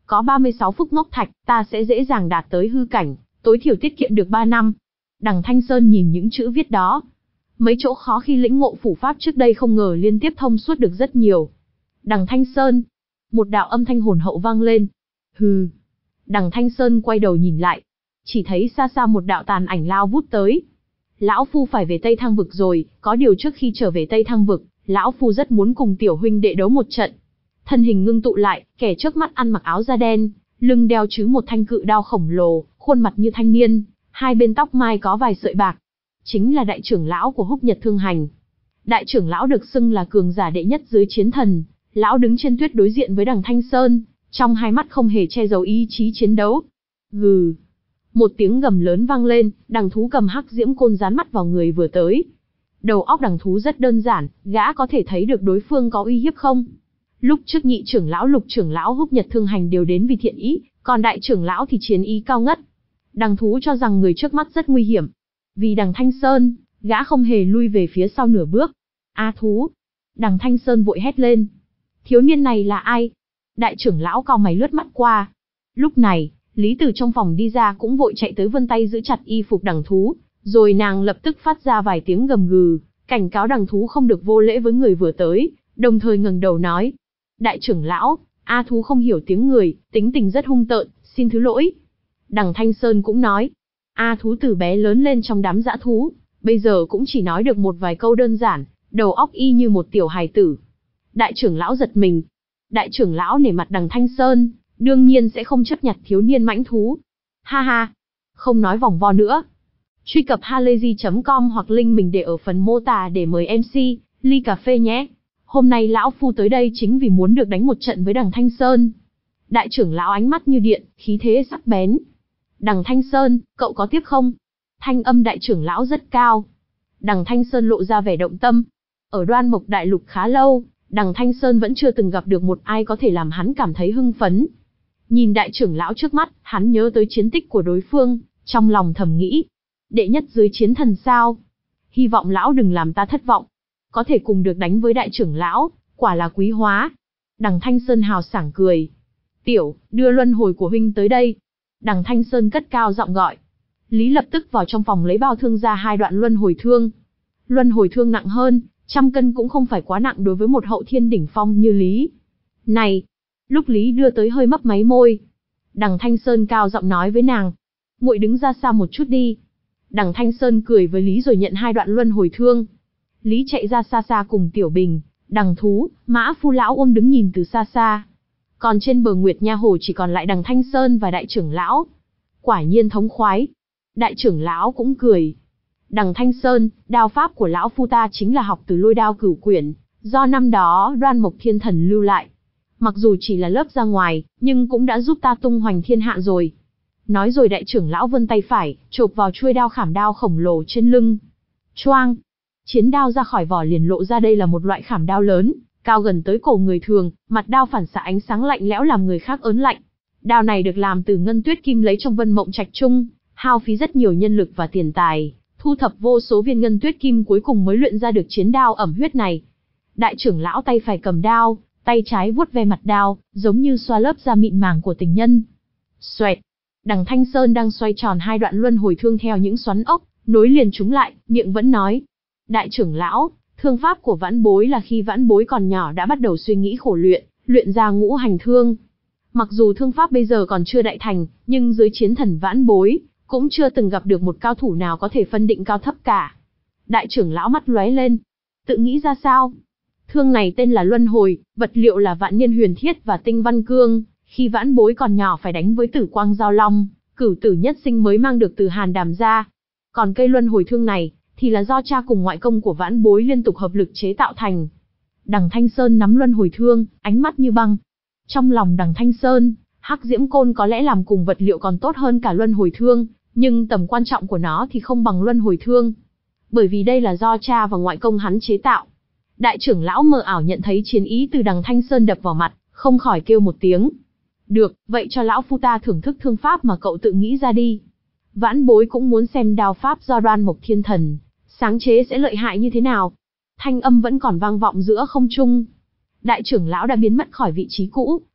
Có ba mươi sáu phúc ngốc thạch, ta sẽ dễ dàng đạt tới hư cảnh, tối thiểu tiết kiệm được ba năm. Đằng Thanh Sơn nhìn những chữ viết đó. Mấy chỗ khó khi lĩnh ngộ phủ pháp trước đây không ngờ liên tiếp thông suốt được rất nhiều. Đằng Thanh Sơn. Một đạo âm thanh hồn hậu vang lên. Hừ. Đằng Thanh Sơn quay đầu nhìn lại. Chỉ thấy xa xa một đạo tàn ảnh lao vút tới. Lão Phu phải về Tây Thăng Vực rồi, có điều trước khi trở về Tây Thăng Vực, Lão Phu rất muốn cùng tiểu huynh đệ đấu một trận. Thân hình ngưng tụ lại, kẻ trước mắt ăn mặc áo da đen, lưng đeo chứ một thanh cự đao khổng lồ, khuôn mặt như thanh niên, hai bên tóc mai có vài sợi bạc. Chính là đại trưởng lão của Húc Nhật Thương Hành. Đại trưởng lão được xưng là cường giả đệ nhất dưới chiến thần, lão đứng trên tuyết đối diện với đằng Thanh Sơn, trong hai mắt không hề che giấu ý chí chiến đấu. Gừ. Một tiếng gầm lớn vang lên, đằng thú cầm hắc diễm côn dán mắt vào người vừa tới. Đầu óc đằng thú rất đơn giản, gã có thể thấy được đối phương có uy hiếp không. Lúc trước nhị trưởng lão lục trưởng lão Húc Nhật Thương Hành đều đến vì thiện ý, còn đại trưởng lão thì chiến ý cao ngất. Đằng thú cho rằng người trước mắt rất nguy hiểm. Vì đằng Thanh Sơn, gã không hề lui về phía sau nửa bước. A thú! Đằng Thanh Sơn vội hét lên. Thiếu niên này là ai? Đại trưởng lão cau mày lướt mắt qua. Lúc này, Lý từ trong phòng đi ra cũng vội chạy tới vươn tay giữ chặt y phục đằng thú, rồi nàng lập tức phát ra vài tiếng gầm gừ, cảnh cáo đằng thú không được vô lễ với người vừa tới, đồng thời ngẩng đầu nói. Đại trưởng lão, A thú không hiểu tiếng người, tính tình rất hung tợn, xin thứ lỗi. Đằng Thanh Sơn cũng nói. A thú từ bé lớn lên trong đám dã thú, bây giờ cũng chỉ nói được một vài câu đơn giản, đầu óc y như một tiểu hài tử. Đại trưởng lão giật mình. Đại trưởng lão nể mặt đằng Thanh Sơn, đương nhiên sẽ không chấp nhặt thiếu niên mãnh thú. Ha ha, không nói vòng vo nữa. Truy cập halayzi chấm com hoặc link mình để ở phần mô tả để mời em xê, ly cà phê nhé. Hôm nay lão phu tới đây chính vì muốn được đánh một trận với đằng Thanh Sơn. Đại trưởng lão ánh mắt như điện, khí thế sắc bén. Đằng Thanh Sơn, cậu có tiếp không? Thanh âm đại trưởng lão rất cao. Đằng Thanh Sơn lộ ra vẻ động tâm. Ở Đoan Mộc Đại Lục khá lâu, đằng Thanh Sơn vẫn chưa từng gặp được một ai có thể làm hắn cảm thấy hưng phấn. Nhìn đại trưởng lão trước mắt, hắn nhớ tới chiến tích của đối phương, trong lòng thầm nghĩ. Đệ nhất dưới chiến thần sao? Hy vọng lão đừng làm ta thất vọng. Có thể cùng được đánh với đại trưởng lão, quả là quý hóa. Đằng Thanh Sơn hào sảng cười. Tiểu, đưa luân hồi của huynh tới đây. Đằng Thanh Sơn cất cao giọng gọi. Lý lập tức vào trong phòng lấy bao thương ra hai đoạn luân hồi thương. Luân hồi thương nặng hơn, trăm cân cũng không phải quá nặng đối với một hậu thiên đỉnh phong như Lý. Này! Lúc Lý đưa tới hơi mấp máy môi. Đằng Thanh Sơn cao giọng nói với nàng. Muội đứng ra xa một chút đi. Đằng Thanh Sơn cười với Lý rồi nhận hai đoạn luân hồi thương. Lý chạy ra xa xa cùng Tiểu Bình, đằng thú, Mã Phu lão ôm đứng nhìn từ xa xa. Còn trên bờ Nguyệt Nha Hồ chỉ còn lại đằng Thanh Sơn và đại trưởng lão. Quả nhiên thống khoái. Đại trưởng lão cũng cười. Đằng Thanh Sơn, đao pháp của lão phu ta chính là học từ Lôi Đao Cửu Quyển, do năm đó Đoan Mộc Thiên Thần lưu lại. Mặc dù chỉ là lớp ra ngoài, nhưng cũng đã giúp ta tung hoành thiên hạ rồi. Nói rồi đại trưởng lão vươn tay phải, chộp vào chuôi đao khảm đao khổng lồ trên lưng. Choang! Chiến đao ra khỏi vỏ liền lộ ra đây là một loại khảm đao lớn, cao gần tới cổ người thường, mặt đao phản xạ ánh sáng lạnh lẽo làm người khác ớn lạnh. Đao này được làm từ ngân tuyết kim lấy trong Vân Mộng Trạch Trung, hao phí rất nhiều nhân lực và tiền tài, thu thập vô số viên ngân tuyết kim cuối cùng mới luyện ra được chiến đao ẩm huyết này. Đại trưởng lão tay phải cầm đao, tay trái vuốt ve mặt đao, giống như xoa lớp da mịn màng của tình nhân. Xoẹt! Đằng Thanh Sơn đang xoay tròn hai đoạn luân hồi thương theo những xoắn ốc, nối liền chúng lại, miệng vẫn nói. Đại trưởng lão, thương pháp của vãn bối là khi vãn bối còn nhỏ đã bắt đầu suy nghĩ khổ luyện, luyện ra ngũ hành thương. Mặc dù thương pháp bây giờ còn chưa đại thành, nhưng dưới chiến thần vãn bối, cũng chưa từng gặp được một cao thủ nào có thể phân định cao thấp cả. Đại trưởng lão mắt lóe lên. Tự nghĩ ra sao? Thương này tên là luân hồi, vật liệu là vạn niên huyền thiết và tinh văn cương. Khi vãn bối còn nhỏ phải đánh với tử quang giao long, cửu tử nhất sinh mới mang được từ hàn đàm ra. Còn cây luân hồi thương này, thì là do cha cùng ngoại công của vãn bối liên tục hợp lực chế tạo thành. Đằng Thanh Sơn nắm luân hồi thương, ánh mắt như băng. Trong lòng đằng Thanh Sơn, hắc diễm côn có lẽ làm cùng vật liệu còn tốt hơn cả luân hồi thương, nhưng tầm quan trọng của nó thì không bằng luân hồi thương. Bởi vì đây là do cha và ngoại công hắn chế tạo. Đại trưởng lão mờ ảo nhận thấy chiến ý từ đằng Thanh Sơn đập vào mặt, không khỏi kêu một tiếng. Được, vậy cho lão phu ta thưởng thức thương pháp mà cậu tự nghĩ ra đi. Vãn bối cũng muốn xem đao pháp do Đoan Mộc Thiên Thần sáng chế sẽ lợi hại như thế nào. Thanh âm vẫn còn vang vọng giữa không trung. Đại trưởng lão đã biến mất khỏi vị trí cũ,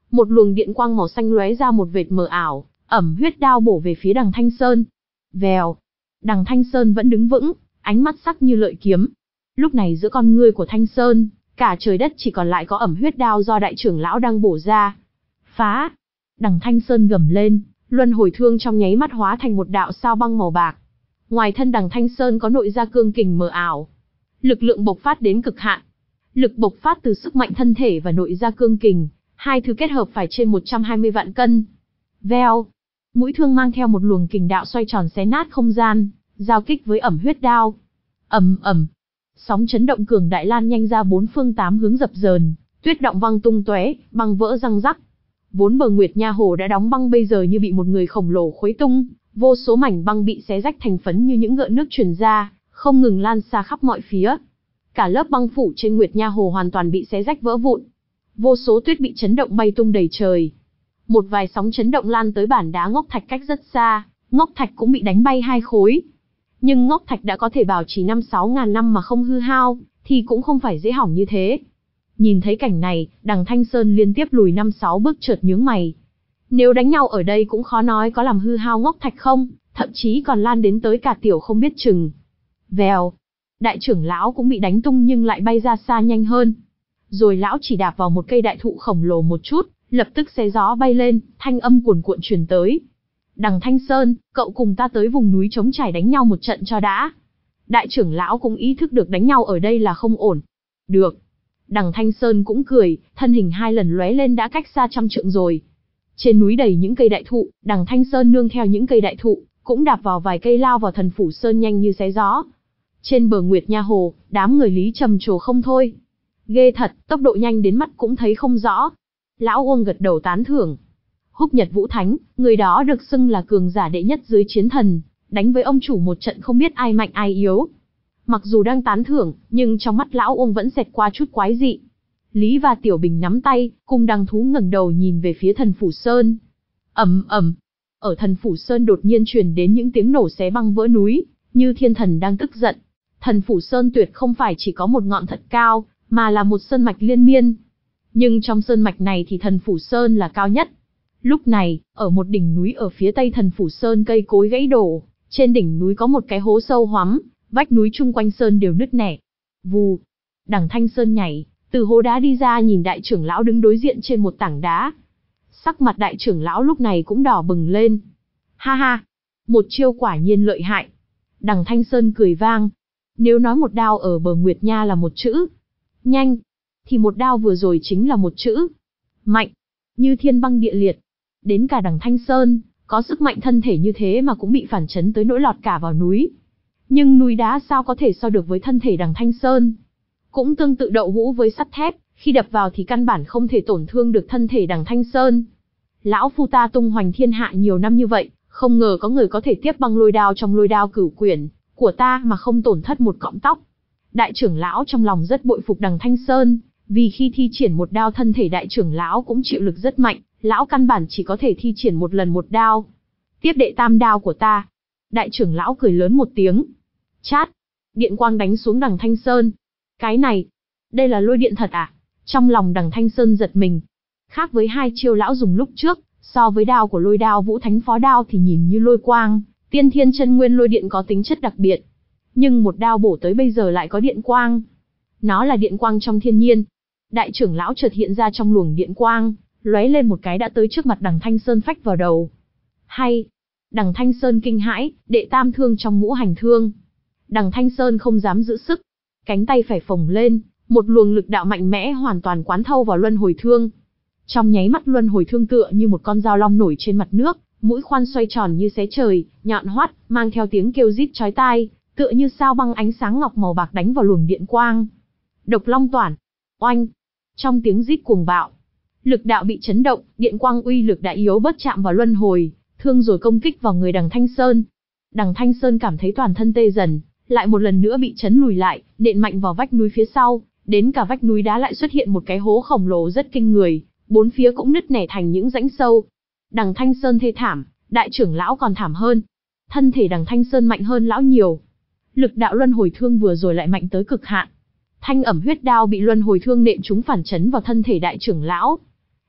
Một luồng điện quang màu xanh lóe ra một vệt mờ ảo, ẩm huyết đao bổ về phía đằng Thanh Sơn. Vèo, đằng Thanh Sơn vẫn đứng vững, ánh mắt sắc như lợi kiếm. Lúc này giữa con ngươi của Thanh Sơn, cả trời đất chỉ còn lại có ẩm huyết đao do đại trưởng lão đang bổ ra. Phá! Đằng Thanh Sơn gầm lên, luân hồi thương trong nháy mắt hóa thành một đạo sao băng màu bạc. Ngoài thân đằng Thanh Sơn có nội gia cương kình mờ ảo. Lực lượng bộc phát đến cực hạn. Lực bộc phát từ sức mạnh thân thể và nội gia cương kình, hai thứ kết hợp phải trên một trăm hai mươi vạn cân. Veo! Mũi thương mang theo một luồng kình đạo xoay tròn xé nát không gian, giao kích với ẩm huyết đao. Ầm ầm! Sóng chấn động cường đại lan nhanh ra bốn phương tám hướng dập dờn, tuyết động văng tung tóe, băng vỡ răng rắc. Vốn bờ Nguyệt Nha Hồ đã đóng băng bây giờ như bị một người khổng lồ khuấy tung, vô số mảnh băng bị xé rách thành phấn như những gợn nước truyền ra, không ngừng lan xa khắp mọi phía. Cả lớp băng phủ trên Nguyệt Nha Hồ hoàn toàn bị xé rách vỡ vụn. Vô số tuyết bị chấn động bay tung đầy trời. Một vài sóng chấn động lan tới bản đá ngốc thạch cách rất xa, ngốc thạch cũng bị đánh bay hai khối. Nhưng ngốc thạch đã có thể bảo trì năm sáu ngàn năm mà không hư hao, thì cũng không phải dễ hỏng như thế. Nhìn thấy cảnh này, đằng Thanh Sơn liên tiếp lùi năm sáu bước chợt nhướng mày. Nếu đánh nhau ở đây cũng khó nói có làm hư hao ngốc thạch không, thậm chí còn lan đến tới cả tiểu không biết chừng. Vèo! Đại trưởng lão cũng bị đánh tung nhưng lại bay ra xa nhanh hơn. Rồi lão chỉ đạp vào một cây đại thụ khổng lồ một chút, lập tức xé gió bay lên, thanh âm cuồn cuộn truyền tới. Đằng Thanh Sơn, cậu cùng ta tới vùng núi trống trải đánh nhau một trận cho đã. Đại trưởng lão cũng ý thức được đánh nhau ở đây là không ổn. Được. Đằng Thanh Sơn cũng cười, thân hình hai lần lóe lên đã cách xa trăm trượng rồi. Trên núi đầy những cây đại thụ, đằng Thanh Sơn nương theo những cây đại thụ, cũng đạp vào vài cây lao vào Thần Phủ Sơn nhanh như xé gió. Trên bờ Nguyệt Nha Hồ, đám người Lý trầm trồ không thôi. Ghê thật, tốc độ nhanh đến mắt cũng thấy không rõ. Lão Uông gật đầu tán thưởng. Húc Nhật Vũ Thánh, người đó được xưng là cường giả đệ nhất dưới chiến thần, đánh với ông chủ một trận không biết ai mạnh ai yếu. Mặc dù đang tán thưởng, nhưng trong mắt Lão Uông vẫn xẹt qua chút quái dị. Lý và Tiểu Bình nắm tay, cùng đằng thú ngẩng đầu nhìn về phía Thần Phủ Sơn. Ầm ầm, ở Thần Phủ Sơn đột nhiên truyền đến những tiếng nổ xé băng vỡ núi, như thiên thần đang tức giận. Thần Phủ Sơn tuyệt không phải chỉ có một ngọn thật cao, mà là một sơn mạch liên miên. Nhưng trong sơn mạch này thì Thần Phủ Sơn là cao nhất. Lúc này, ở một đỉnh núi ở phía tây Thần Phủ Sơn cây cối gãy đổ, trên đỉnh núi có một cái hố sâu hoắm, vách núi chung quanh sơn đều nứt nẻ. Vù, đằng Thanh Sơn nhảy, từ hố đá đi ra nhìn đại trưởng lão đứng đối diện trên một tảng đá. Sắc mặt đại trưởng lão lúc này cũng đỏ bừng lên. Ha ha, một chiêu quả nhiên lợi hại. Đằng Thanh Sơn cười vang. Nếu nói một đao ở bờ Nguyệt Nha là một chữ nhanh, thì một đao vừa rồi chính là một chữ mạnh, như thiên băng địa liệt. Đến cả đằng Thanh Sơn, có sức mạnh thân thể như thế mà cũng bị phản chấn tới nỗi lọt cả vào núi. Nhưng núi đá sao có thể so được với thân thể đằng Thanh Sơn? Cũng tương tự đậu hũ với sắt thép, khi đập vào thì căn bản không thể tổn thương được thân thể đằng Thanh Sơn. Lão phu ta tung hoành thiên hạ nhiều năm như vậy, không ngờ có người có thể tiếp băng lôi đao trong lôi đao cửu quyển của ta mà không tổn thất một cọng tóc. Đại trưởng lão trong lòng rất bội phục đằng Thanh Sơn, vì khi thi triển một đao thân thể đại trưởng lão cũng chịu lực rất mạnh, lão căn bản chỉ có thể thi triển một lần một đao. Tiếp đệ tam đao của ta. Đại trưởng lão cười lớn một tiếng. Chát, điện quang đánh xuống đằng Thanh Sơn. Cái này, đây là lôi điện thật à? Trong lòng đằng Thanh Sơn giật mình. Khác với hai chiêu lão dùng lúc trước, so với đao của lôi đao Vũ Thánh Phó Đao thì nhìn như lôi quang, tiên thiên chân nguyên lôi điện có tính chất đặc biệt. Nhưng một đao bổ tới bây giờ lại có điện quang. Nó là điện quang trong thiên nhiên. Đại trưởng lão chợt hiện ra trong luồng điện quang, lóe lên một cái đã tới trước mặt đằng Thanh Sơn phách vào đầu. Hay! Đằng Thanh Sơn kinh hãi, đệ tam thương trong ngũ hành thương. Đằng Thanh Sơn không dám giữ sức. Cánh tay phải phồng lên, một luồng lực đạo mạnh mẽ hoàn toàn quán thâu vào luân hồi thương. Trong nháy mắt luân hồi thương tựa như một con dao long nổi trên mặt nước, mũi khoan xoay tròn như xé trời, nhọn hoắt, mang theo tiếng kêu rít chói tai, tựa như sao băng ánh sáng ngọc màu bạc đánh vào luồng điện quang. Độc Long Toản, oanh! Trong tiếng rít cuồng bạo, lực đạo bị chấn động, điện quang uy lực đã yếu bớt chạm vào luân hồi thương rồi công kích vào người đằng Thanh Sơn. Đằng Thanh Sơn cảm thấy toàn thân tê dần, lại một lần nữa bị chấn lùi lại, nện mạnh vào vách núi phía sau, đến cả vách núi đá lại xuất hiện một cái hố khổng lồ rất kinh người, bốn phía cũng nứt nẻ thành những rãnh sâu. Đằng Thanh Sơn thê thảm, đại trưởng lão còn thảm hơn. Thân thể đằng Thanh Sơn mạnh hơn lão nhiều. Lực đạo luân hồi thương vừa rồi lại mạnh tới cực hạn. Thanh ẩm huyết đao bị luân hồi thương nện trúng phản chấn vào thân thể đại trưởng lão.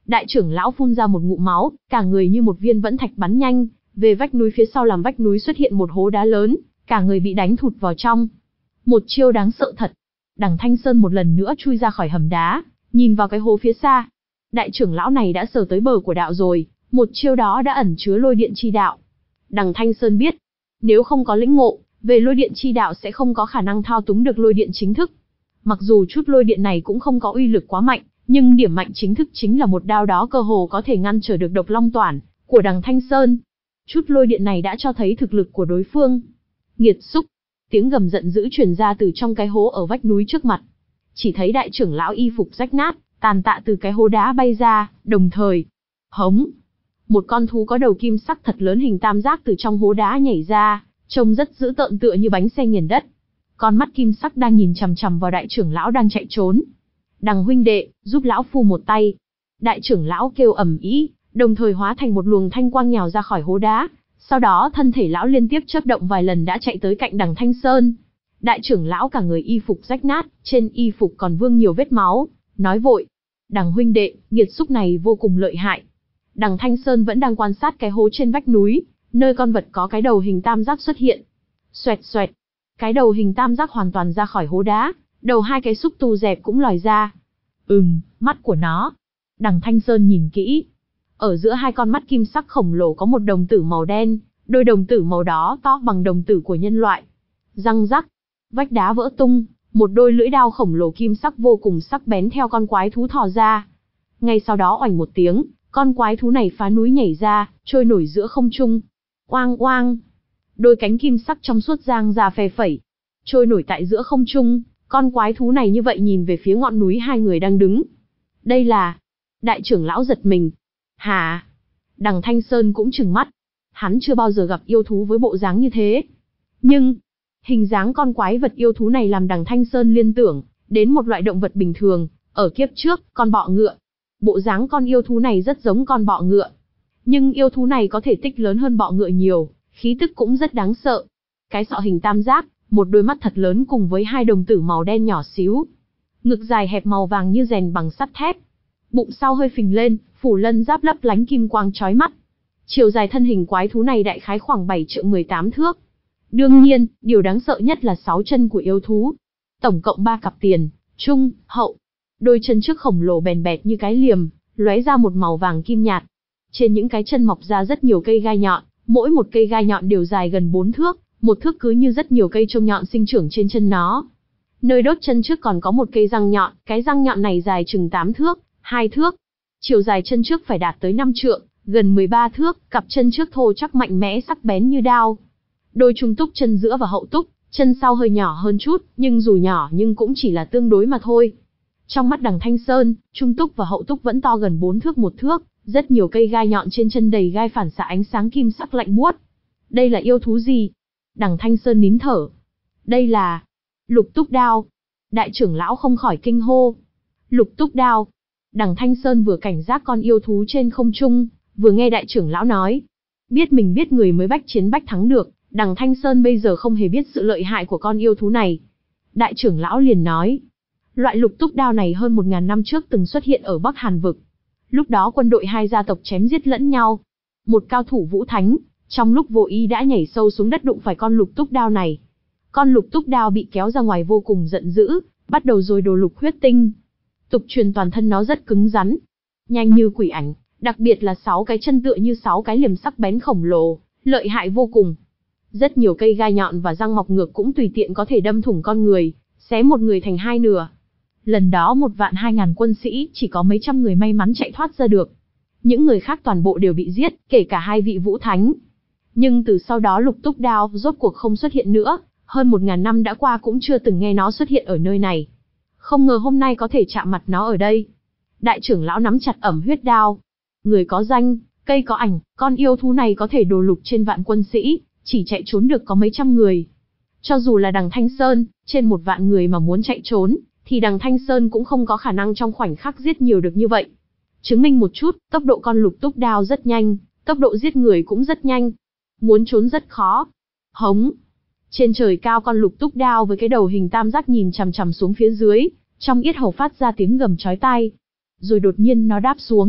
Đại trưởng lão phun ra một ngụm máu, cả người như một viên vẫn thạch bắn nhanh, về vách núi phía sau làm vách núi xuất hiện một hố đá lớn, cả người bị đánh thụt vào trong. Một chiêu đáng sợ thật. Đằng Thanh Sơn một lần nữa chui ra khỏi hầm đá, nhìn vào cái hố phía xa. Đại trưởng lão này đã sờ tới bờ của đạo rồi, một chiêu đó đã ẩn chứa lôi điện chi đạo. Đằng Thanh Sơn biết, nếu không có lĩnh ngộ về lôi điện chi đạo sẽ không có khả năng thao túng được lôi điện chính thức. Mặc dù chút lôi điện này cũng không có uy lực quá mạnh, nhưng điểm mạnh chính thức chính là một đao đó cơ hồ có thể ngăn trở được độc long toản của đằng Thanh Sơn. Chút lôi điện này đã cho thấy thực lực của đối phương. Nghiệt xúc! Tiếng gầm giận dữ truyền ra từ trong cái hố ở vách núi trước mặt. Chỉ thấy đại trưởng lão y phục rách nát, tàn tạ từ cái hố đá bay ra, đồng thời, hống! Một con thú có đầu kim sắc thật lớn hình tam giác từ trong hố đá nhảy ra, trông rất dữ tợn tựa như bánh xe nghiền đất. Con mắt kim sắc đang nhìn chằm chằm vào đại trưởng lão đang chạy trốn. Đằng huynh đệ, giúp lão phu một tay. Đại trưởng lão kêu ầm ĩ, đồng thời hóa thành một luồng thanh quang nhào ra khỏi hố đá. Sau đó thân thể lão liên tiếp chớp động vài lần đã chạy tới cạnh đằng Thanh Sơn. Đại trưởng lão cả người y phục rách nát, trên y phục còn vương nhiều vết máu, nói vội. Đằng huynh đệ, nghiệt xúc này vô cùng lợi hại. Đằng Thanh Sơn vẫn đang quan sát cái hố trên vách núi, nơi con vật có cái đầu hình tam giác xuất hiện. Xoẹt xoẹt, cái đầu hình tam giác hoàn toàn ra khỏi hố đá, đầu hai cái xúc tu dẹp cũng lòi ra. Ừm, mắt của nó. Đằng Thanh Sơn nhìn kỹ. Ở giữa hai con mắt kim sắc khổng lồ có một đồng tử màu đen, đôi đồng tử màu đó to bằng đồng tử của nhân loại. Răng rắc, vách đá vỡ tung, một đôi lưỡi đao khổng lồ kim sắc vô cùng sắc bén theo con quái thú thò ra. Ngay sau đó oành một tiếng, con quái thú này phá núi nhảy ra, trôi nổi giữa không trung. Oang oang, đôi cánh kim sắc trong suốt giang ra phe phẩy, trôi nổi tại giữa không trung. Con quái thú này như vậy nhìn về phía ngọn núi hai người đang đứng. Đây là... Đại trưởng lão giật mình. Hả? Đằng Thanh Sơn cũng trừng mắt. Hắn chưa bao giờ gặp yêu thú với bộ dáng như thế. Nhưng, hình dáng con quái vật yêu thú này làm đằng Thanh Sơn liên tưởng đến một loại động vật bình thường, ở kiếp trước, con bọ ngựa. Bộ dáng con yêu thú này rất giống con bọ ngựa. Nhưng yêu thú này có thể tích lớn hơn bọ ngựa nhiều, khí tức cũng rất đáng sợ. Cái sọ hình tam giác, một đôi mắt thật lớn cùng với hai đồng tử màu đen nhỏ xíu. Ngực dài hẹp màu vàng như rèn bằng sắt thép. Bụng sau hơi phình lên, phủ lân giáp lấp lánh kim quang chói mắt. Chiều dài thân hình quái thú này đại khái khoảng bảy trượng mười tám thước. Đương nhiên, điều đáng sợ nhất là sáu chân của yêu thú. Tổng cộng ba cặp tiền, trung, hậu. Đôi chân trước khổng lồ bèn bẹt như cái liềm, lóe ra một màu vàng kim nhạt. Trên những cái chân mọc ra rất nhiều cây gai nhọn, mỗi một cây gai nhọn đều dài gần bốn thước, một thước cứ như rất nhiều cây trông nhọn sinh trưởng trên chân nó. Nơi đốt chân trước còn có một cây răng nhọn, cái răng nhọn này dài chừng tám thước, hai thước. Chiều dài chân trước phải đạt tới năm trượng, gần mười ba thước, cặp chân trước thô chắc mạnh mẽ sắc bén như đao. Đôi trung túc chân giữa và hậu túc, chân sau hơi nhỏ hơn chút, nhưng dù nhỏ nhưng cũng chỉ là tương đối mà thôi. Trong mắt đằng Thanh Sơn, trung túc và hậu túc vẫn to gần bốn thước một thước, rất nhiều cây gai nhọn trên chân đầy gai phản xạ ánh sáng kim sắc lạnh buốt. Đây là yêu thú gì? Đằng Thanh Sơn nín thở. Đây là lục túc đao. Đại trưởng lão không khỏi kinh hô. Lục túc đao. Đằng Thanh Sơn vừa cảnh giác con yêu thú trên không trung, vừa nghe đại trưởng lão nói. Biết mình biết người mới bách chiến bách thắng được, đằng Thanh Sơn bây giờ không hề biết sự lợi hại của con yêu thú này. Đại trưởng lão liền nói. Loại lục túc đao này hơn một ngàn năm trước từng xuất hiện ở Bắc Hàn Vực. Lúc đó quân đội hai gia tộc chém giết lẫn nhau. Một cao thủ vũ thánh, trong lúc vô ý đã nhảy sâu xuống đất đụng phải con lục túc đao này. Con lục túc đao bị kéo ra ngoài vô cùng giận dữ, bắt đầu rồi đồ lục huyết tinh. Tục truyền toàn thân nó rất cứng rắn, nhanh như quỷ ảnh, đặc biệt là sáu cái chân tựa như sáu cái liềm sắc bén khổng lồ, lợi hại vô cùng. Rất nhiều cây gai nhọn và răng mọc ngược cũng tùy tiện có thể đâm thủng con người, xé một người thành hai nửa. Lần đó một vạn hai ngàn quân sĩ chỉ có mấy trăm người may mắn chạy thoát ra được. Những người khác toàn bộ đều bị giết, kể cả hai vị vũ thánh. Nhưng từ sau đó lục túc đao rốt cuộc không xuất hiện nữa, hơn một ngàn năm đã qua cũng chưa từng nghe nó xuất hiện ở nơi này. Không ngờ hôm nay có thể chạm mặt nó ở đây. Đại trưởng lão nắm chặt ẩm huyết đao. Người có danh, cây có ảnh, con yêu thú này có thể đồ lục trên vạn quân sĩ, chỉ chạy trốn được có mấy trăm người. Cho dù là đằng Thanh Sơn, trên một vạn người mà muốn chạy trốn, thì đằng Thanh Sơn cũng không có khả năng trong khoảnh khắc giết nhiều được như vậy. Chứng minh một chút, tốc độ con lục túc đao rất nhanh, tốc độ giết người cũng rất nhanh. Muốn trốn rất khó. Hống. Trên trời cao con lục túc đao với cái đầu hình tam giác nhìn chằm chằm xuống phía dưới, trong yết hầu phát ra tiếng gầm chói tai. Rồi đột nhiên nó đáp xuống,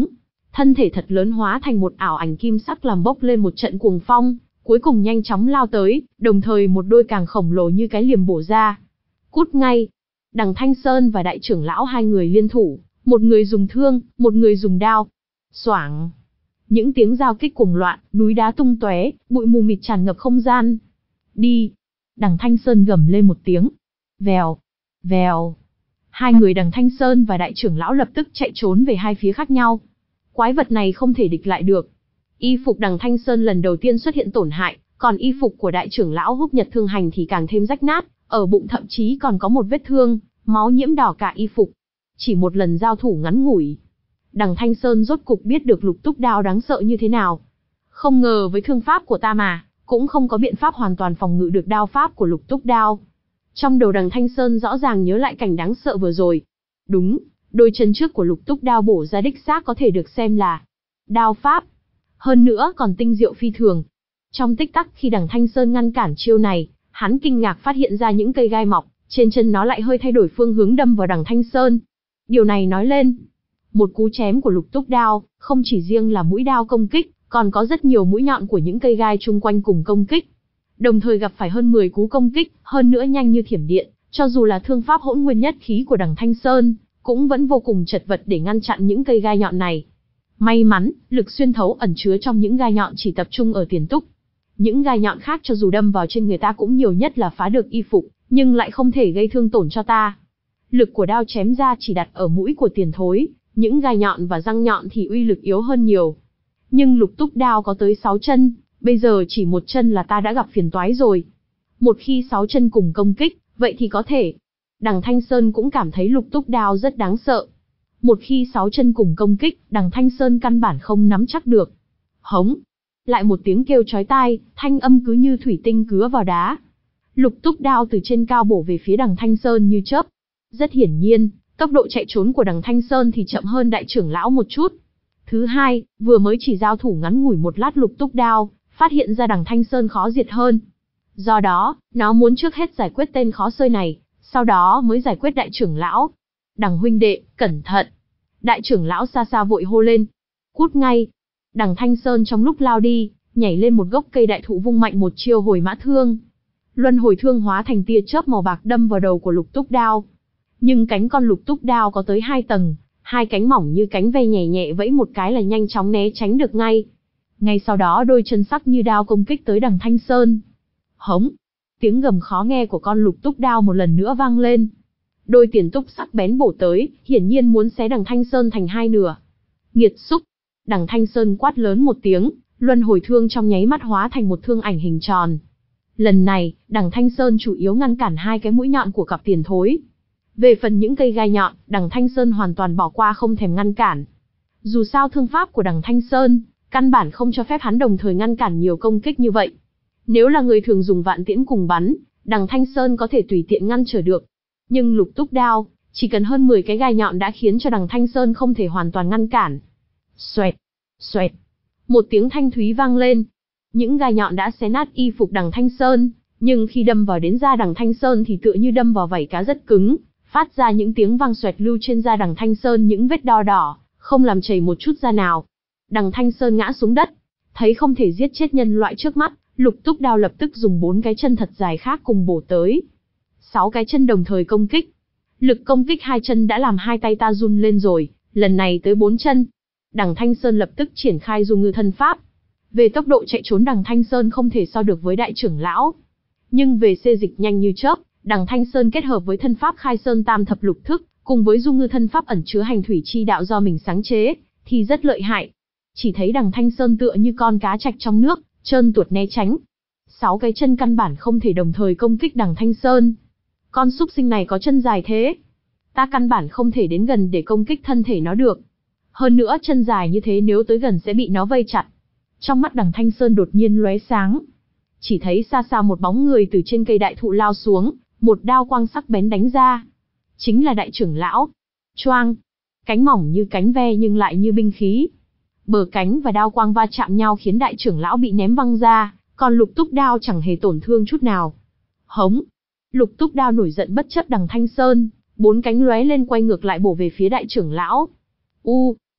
thân thể thật lớn hóa thành một ảo ảnh kim sắc làm bốc lên một trận cuồng phong, cuối cùng nhanh chóng lao tới, đồng thời một đôi càng khổng lồ như cái liềm bổ ra. Cút ngay! Đằng Thanh Sơn và đại trưởng lão hai người liên thủ, một người dùng thương, một người dùng đao. Xoảng! Những tiếng giao kích cuồng loạn, núi đá tung tóe, bụi mù mịt tràn ngập không gian. Đi! Đằng Thanh Sơn gầm lên một tiếng. Vèo! Vèo! Hai người đằng Thanh Sơn và đại trưởng lão lập tức chạy trốn về hai phía khác nhau. Quái vật này không thể địch lại được. Y phục đằng Thanh Sơn lần đầu tiên xuất hiện tổn hại, còn y phục của đại trưởng lão Húc Nhật Thương Hành thì càng thêm rách nát, ở bụng thậm chí còn có một vết thương, máu nhiễm đỏ cả y phục. Chỉ một lần giao thủ ngắn ngủi, đằng Thanh Sơn rốt cục biết được lục túc đao đáng sợ như thế nào. Không ngờ với thương pháp của ta mà, cũng không có biện pháp hoàn toàn phòng ngự được đao pháp của lục túc đao. Trong đầu đằng Thanh Sơn rõ ràng nhớ lại cảnh đáng sợ vừa rồi. Đúng, đôi chân trước của lục túc đao bổ ra đích xác có thể được xem là đao pháp. Hơn nữa còn tinh diệu phi thường. Trong tích tắc khi đằng Thanh Sơn ngăn cản chiêu này, hắn kinh ngạc phát hiện ra những cây gai mọc, trên chân nó lại hơi thay đổi phương hướng đâm vào đằng Thanh Sơn. Điều này nói lên, một cú chém của lục túc đao, không chỉ riêng là mũi đao công kích, còn có rất nhiều mũi nhọn của những cây gai chung quanh cùng công kích. Đồng thời gặp phải hơn mười cú công kích, hơn nữa nhanh như thiểm điện, cho dù là thương pháp hỗn nguyên nhất khí của đằng Thanh Sơn, cũng vẫn vô cùng chật vật để ngăn chặn những cây gai nhọn này. May mắn, lực xuyên thấu ẩn chứa trong những gai nhọn chỉ tập trung ở tiền túc. Những gai nhọn khác cho dù đâm vào trên người ta cũng nhiều nhất là phá được y phục, nhưng lại không thể gây thương tổn cho ta. Lực của đao chém ra chỉ đặt ở mũi của tiền thối, những gai nhọn và răng nhọn thì uy lực yếu hơn nhiều. Nhưng lục túc đao có tới sáu chân, bây giờ chỉ một chân là ta đã gặp phiền toái rồi. Một khi sáu chân cùng công kích, vậy thì có thể. Đằng Thanh Sơn cũng cảm thấy lục túc đao rất đáng sợ. Một khi sáu chân cùng công kích, đằng Thanh Sơn căn bản không nắm chắc được. Hống! Lại một tiếng kêu chói tai, thanh âm cứ như thủy tinh cứa vào đá. Lục túc đao từ trên cao bổ về phía đằng Thanh Sơn như chớp. Rất hiển nhiên, tốc độ chạy trốn của đằng Thanh Sơn thì chậm hơn đại trưởng lão một chút. Thứ hai, vừa mới chỉ giao thủ ngắn ngủi một lát lục túc đao, phát hiện ra đằng Thanh Sơn khó diệt hơn. Do đó, nó muốn trước hết giải quyết tên khó xơi này, sau đó mới giải quyết đại trưởng lão. Đằng huynh đệ, cẩn thận! Đại trưởng lão xa xa vội hô lên. Cút ngay! Đằng Thanh Sơn trong lúc lao đi, nhảy lên một gốc cây đại thụ vung mạnh một chiêu hồi mã thương. Luân hồi thương hóa thành tia chớp màu bạc đâm vào đầu của lục túc đao. Nhưng cánh con lục túc đao có tới hai tầng, hai cánh mỏng như cánh ve nhẹ nhẹ vẫy một cái là nhanh chóng né tránh được ngay. Ngay sau đó đôi chân sắc như đao công kích tới đằng Thanh Sơn. Hống! Tiếng gầm khó nghe của con lục túc đao một lần nữa vang lên. Đôi tiền túc sắc bén bổ tới, hiển nhiên muốn xé đằng Thanh Sơn thành hai nửa. Nghiệt xúc! Đằng Thanh Sơn quát lớn một tiếng, luân hồi thương trong nháy mắt hóa thành một thương ảnh hình tròn. Lần này, đằng Thanh Sơn chủ yếu ngăn cản hai cái mũi nhọn của cặp tiền thối. Về phần những cây gai nhọn, đằng Thanh Sơn hoàn toàn bỏ qua không thèm ngăn cản. Dù sao thương pháp của đằng Thanh Sơn, căn bản không cho phép hắn đồng thời ngăn cản nhiều công kích như vậy. Nếu là người thường dùng vạn tiễn cùng bắn, đằng Thanh Sơn có thể tùy tiện ngăn trở được. Nhưng lục túc đao, chỉ cần hơn mười cái gai nhọn đã khiến cho đằng Thanh Sơn không thể hoàn toàn ngăn cản. Xoẹt, xoẹt, một tiếng thanh thúy vang lên. Những gai nhọn đã xé nát y phục đằng Thanh Sơn, nhưng khi đâm vào đến da đằng Thanh Sơn thì tựa như đâm vào vảy cá rất cứng, phát ra những tiếng vang xoẹt lưu trên da đằng Thanh Sơn những vết đo đỏ, không làm chảy một chút da nào. Đằng Thanh Sơn ngã xuống đất, thấy không thể giết chết nhân loại trước mắt, lục túc đao lập tức dùng bốn cái chân thật dài khác cùng bổ tới. Sáu cái chân đồng thời công kích. Lực công kích hai chân đã làm hai tay ta run lên rồi, lần này tới bốn chân. Đằng Thanh Sơn lập tức triển khai Du Ngư Thân Pháp. Về tốc độ chạy trốn đằng Thanh Sơn không thể so được với đại trưởng lão. Nhưng về xê dịch nhanh như chớp, đằng Thanh Sơn kết hợp với thân pháp Khai Sơn Tam Thập Lục Thức, cùng với Du Ngư Thân Pháp ẩn chứa hành thủy chi đạo do mình sáng chế, thì rất lợi hại. Chỉ thấy đằng Thanh Sơn tựa như con cá trạch trong nước, trơn tuột né tránh. Sáu cái chân căn bản không thể đồng thời công kích đằng Thanh Sơn. Con súc sinh này có chân dài thế, ta căn bản không thể đến gần để công kích thân thể nó được. Hơn nữa chân dài như thế nếu tới gần sẽ bị nó vây chặt. Trong mắt đằng Thanh Sơn đột nhiên lóe sáng. Chỉ thấy xa xa một bóng người từ trên cây đại thụ lao xuống, một đao quang sắc bén đánh ra. Chính là đại trưởng lão. Choang! Cánh mỏng như cánh ve nhưng lại như binh khí. Bờ cánh và đao quang va chạm nhau khiến đại trưởng lão bị ném văng ra, còn lục túc đao chẳng hề tổn thương chút nào. Hống! Lục túc đao nổi giận bất chấp đằng Thanh Sơn, bốn cánh lóe lên quay ngược lại bổ về phía đại trưởng lão. U!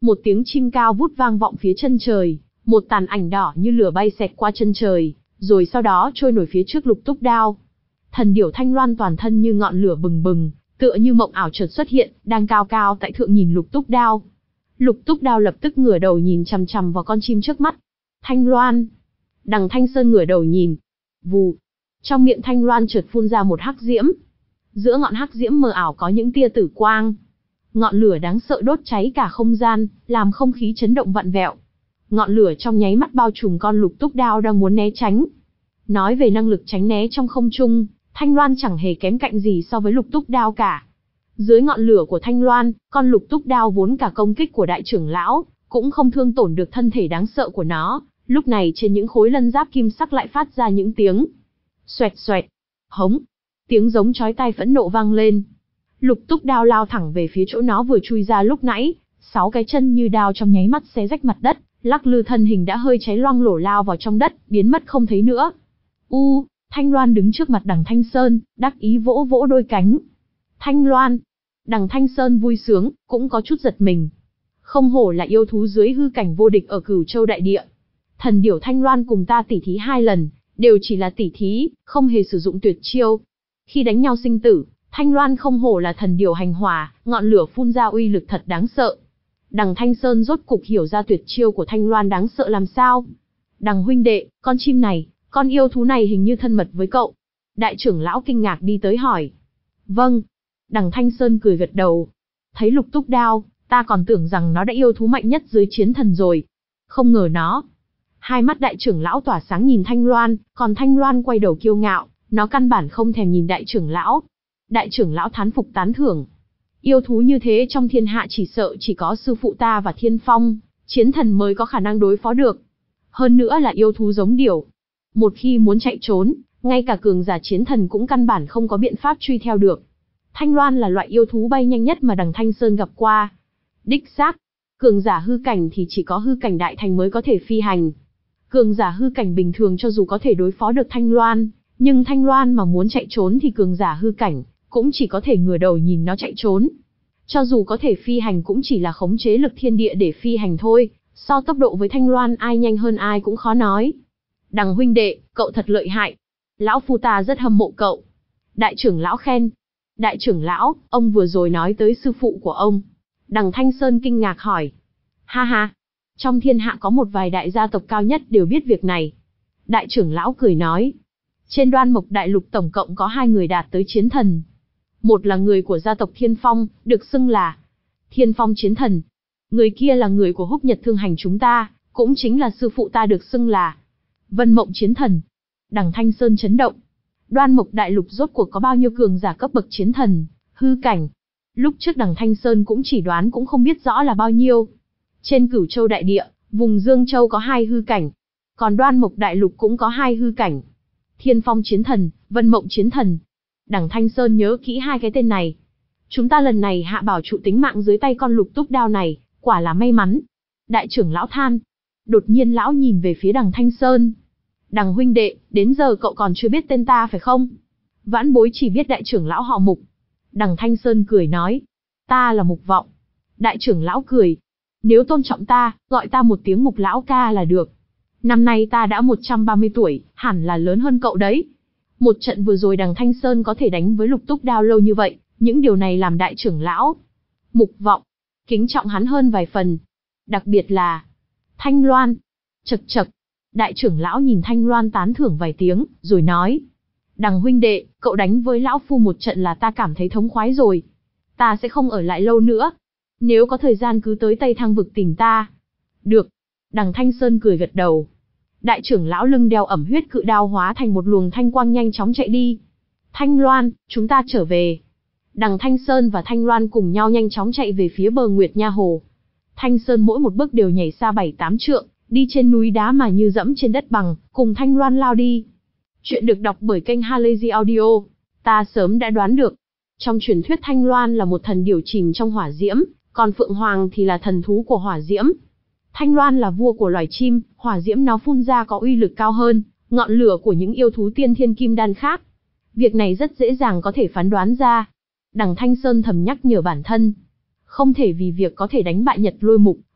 Một tiếng chim cao vút vang vọng phía chân trời, một tàn ảnh đỏ như lửa bay xẹt qua chân trời, rồi sau đó trôi nổi phía trước Lục Túc Đao. Thần điểu Thanh Loan toàn thân như ngọn lửa bừng bừng, tựa như mộng ảo chợt xuất hiện, đang cao cao tại thượng nhìn Lục Túc Đao. Lục Túc Đao lập tức ngửa đầu nhìn chằm chằm vào con chim trước mắt. Thanh Loan. Đằng Thanh Sơn ngửa đầu nhìn. Vù. Trong miệng Thanh Loan chợt phun ra một hắc diễm. Giữa ngọn hắc diễm mờ ảo có những tia tử quang. Ngọn lửa đáng sợ đốt cháy cả không gian, làm không khí chấn động vặn vẹo. Ngọn lửa trong nháy mắt bao trùm con Lục Túc Đao đang muốn né tránh. Nói về năng lực tránh né trong không trung, Thanh Loan chẳng hề kém cạnh gì so với Lục Túc Đao cả. Dưới ngọn lửa của Thanh Loan, con Lục Túc Đao vốn cả công kích của đại trưởng lão, cũng không thương tổn được thân thể đáng sợ của nó. Lúc này trên những khối lân giáp kim sắc lại phát ra những tiếng xoẹt xoẹt, hống, tiếng giống chói tai phẫn nộ vang lên. Lục Túc Đao lao thẳng về phía chỗ nó vừa chui ra lúc nãy, sáu cái chân như đao trong nháy mắt xé rách mặt đất, lắc lư thân hình đã hơi cháy loang lổ lao vào trong đất, biến mất không thấy nữa. U, Thanh Loan đứng trước mặt Đằng Thanh Sơn, đắc ý vỗ vỗ đôi cánh. Thanh Loan. Đằng Thanh Sơn vui sướng, cũng có chút giật mình. Không hổ là yêu thú dưới hư cảnh vô địch ở Cửu Châu đại địa. Thần điểu Thanh Loan cùng ta tỉ thí hai lần, đều chỉ là tỉ thí, không hề sử dụng tuyệt chiêu. Khi đánh nhau sinh tử, Thanh Loan không hổ là thần điểu hành hỏa, ngọn lửa phun ra uy lực thật đáng sợ. Đằng Thanh Sơn rốt cục hiểu ra tuyệt chiêu của Thanh Loan đáng sợ làm sao. Đằng huynh đệ, con chim này, con yêu thú này hình như thân mật với cậu. Đại trưởng lão kinh ngạc đi tới hỏi. Vâng. Đằng Thanh Sơn cười gật đầu. Thấy Lục Túc Đao, ta còn tưởng rằng nó đã yêu thú mạnh nhất dưới chiến thần rồi. Không ngờ nó. Hai mắt đại trưởng lão tỏa sáng nhìn Thanh Loan, còn Thanh Loan quay đầu kiêu ngạo, nó căn bản không thèm nhìn đại trưởng lão. Đại trưởng lão thán phục tán thưởng. Yêu thú như thế trong thiên hạ chỉ sợ chỉ có sư phụ ta và Thiên Phong, chiến thần mới có khả năng đối phó được. Hơn nữa là yêu thú giống điểu. Một khi muốn chạy trốn, ngay cả cường giả chiến thần cũng căn bản không có biện pháp truy theo được. Thanh Loan là loại yêu thú bay nhanh nhất mà Đằng Thanh Sơn gặp qua. Đích xác, cường giả hư cảnh thì chỉ có hư cảnh đại thành mới có thể phi hành. Cường giả hư cảnh bình thường cho dù có thể đối phó được Thanh Loan, nhưng Thanh Loan mà muốn chạy trốn thì cường giả hư cảnh cũng chỉ có thể ngửa đầu nhìn nó chạy trốn. Cho dù có thể phi hành cũng chỉ là khống chế lực thiên địa để phi hành thôi, so tốc độ với Thanh Loan ai nhanh hơn ai cũng khó nói. Đằng huynh đệ, cậu thật lợi hại. Lão phu ta rất hâm mộ cậu. Đại trưởng lão khen. Đại trưởng lão, ông vừa rồi nói tới sư phụ của ông. Đằng Thanh Sơn kinh ngạc hỏi. Ha ha, trong thiên hạ có một vài đại gia tộc cao nhất đều biết việc này. Đại trưởng lão cười nói. Trên Đoan Mộc Đại Lục tổng cộng có hai người đạt tới chiến thần. Một là người của gia tộc Thiên Phong, được xưng là Thiên Phong chiến thần. Người kia là người của Húc Nhật Thương Hành chúng ta, cũng chính là sư phụ ta được xưng là Vân Mộng chiến thần. Đằng Thanh Sơn chấn động. Đoan Mộc Đại Lục rốt cuộc có bao nhiêu cường giả cấp bậc chiến thần, hư cảnh. Lúc trước Đằng Thanh Sơn cũng chỉ đoán cũng không biết rõ là bao nhiêu. Trên Cửu Châu đại địa, vùng Dương Châu có hai hư cảnh. Còn Đoan Mộc Đại Lục cũng có hai hư cảnh. Thiên Phong chiến thần, Vân Mộng chiến thần. Đằng Thanh Sơn nhớ kỹ hai cái tên này. Chúng ta lần này hạ bảo trụ tính mạng dưới tay con Lục Túc Đao này, quả là may mắn. Đại trưởng lão than. Đột nhiên lão nhìn về phía Đằng Thanh Sơn. Đằng huynh đệ, đến giờ cậu còn chưa biết tên ta phải không? Vãn bối chỉ biết đại trưởng lão họ Mục. Đằng Thanh Sơn cười nói. Ta là Mục Vọng. Đại trưởng lão cười. Nếu tôn trọng ta, gọi ta một tiếng Mục lão ca là được. Năm nay ta đã một trăm ba mươi tuổi, hẳn là lớn hơn cậu đấy. Một trận vừa rồi Đằng Thanh Sơn có thể đánh với Lục Túc Đao lâu như vậy, những điều này làm đại trưởng lão Mục Vọng kính trọng hắn hơn vài phần. Đặc biệt là Thanh Loan. Chậc chậc. Đại trưởng lão nhìn Thanh Loan tán thưởng vài tiếng, rồi nói. Đằng huynh đệ, cậu đánh với lão phu một trận là ta cảm thấy thống khoái rồi. Ta sẽ không ở lại lâu nữa. Nếu có thời gian cứ tới Tây Thang vực tìm ta. Được. Đằng Thanh Sơn cười gật đầu. Đại trưởng lão lưng đeo ẩm huyết cự đao hóa thành một luồng thanh quang nhanh chóng chạy đi. Thanh Loan, chúng ta trở về. Đằng Thanh Sơn và Thanh Loan cùng nhau nhanh chóng chạy về phía bờ Nguyệt Nha Hồ. Thanh Sơn mỗi một bước đều nhảy xa bảy tám trượng, đi trên núi đá mà như dẫm trên đất bằng, cùng Thanh Loan lao đi. Chuyện được đọc bởi kênh Halazy Audio. Ta sớm đã đoán được. Trong truyền thuyết Thanh Loan là một thần điểu chìm trong hỏa diễm, còn Phượng Hoàng thì là thần thú của hỏa diễm. Thanh Loan là vua của loài chim, hỏa diễm nó phun ra có uy lực cao hơn ngọn lửa của những yêu thú tiên thiên kim đan khác. Việc này rất dễ dàng có thể phán đoán ra. Đằng Thanh Sơn thầm nhắc nhở bản thân. Không thể vì việc có thể đánh bại Nhật Lôi Mục,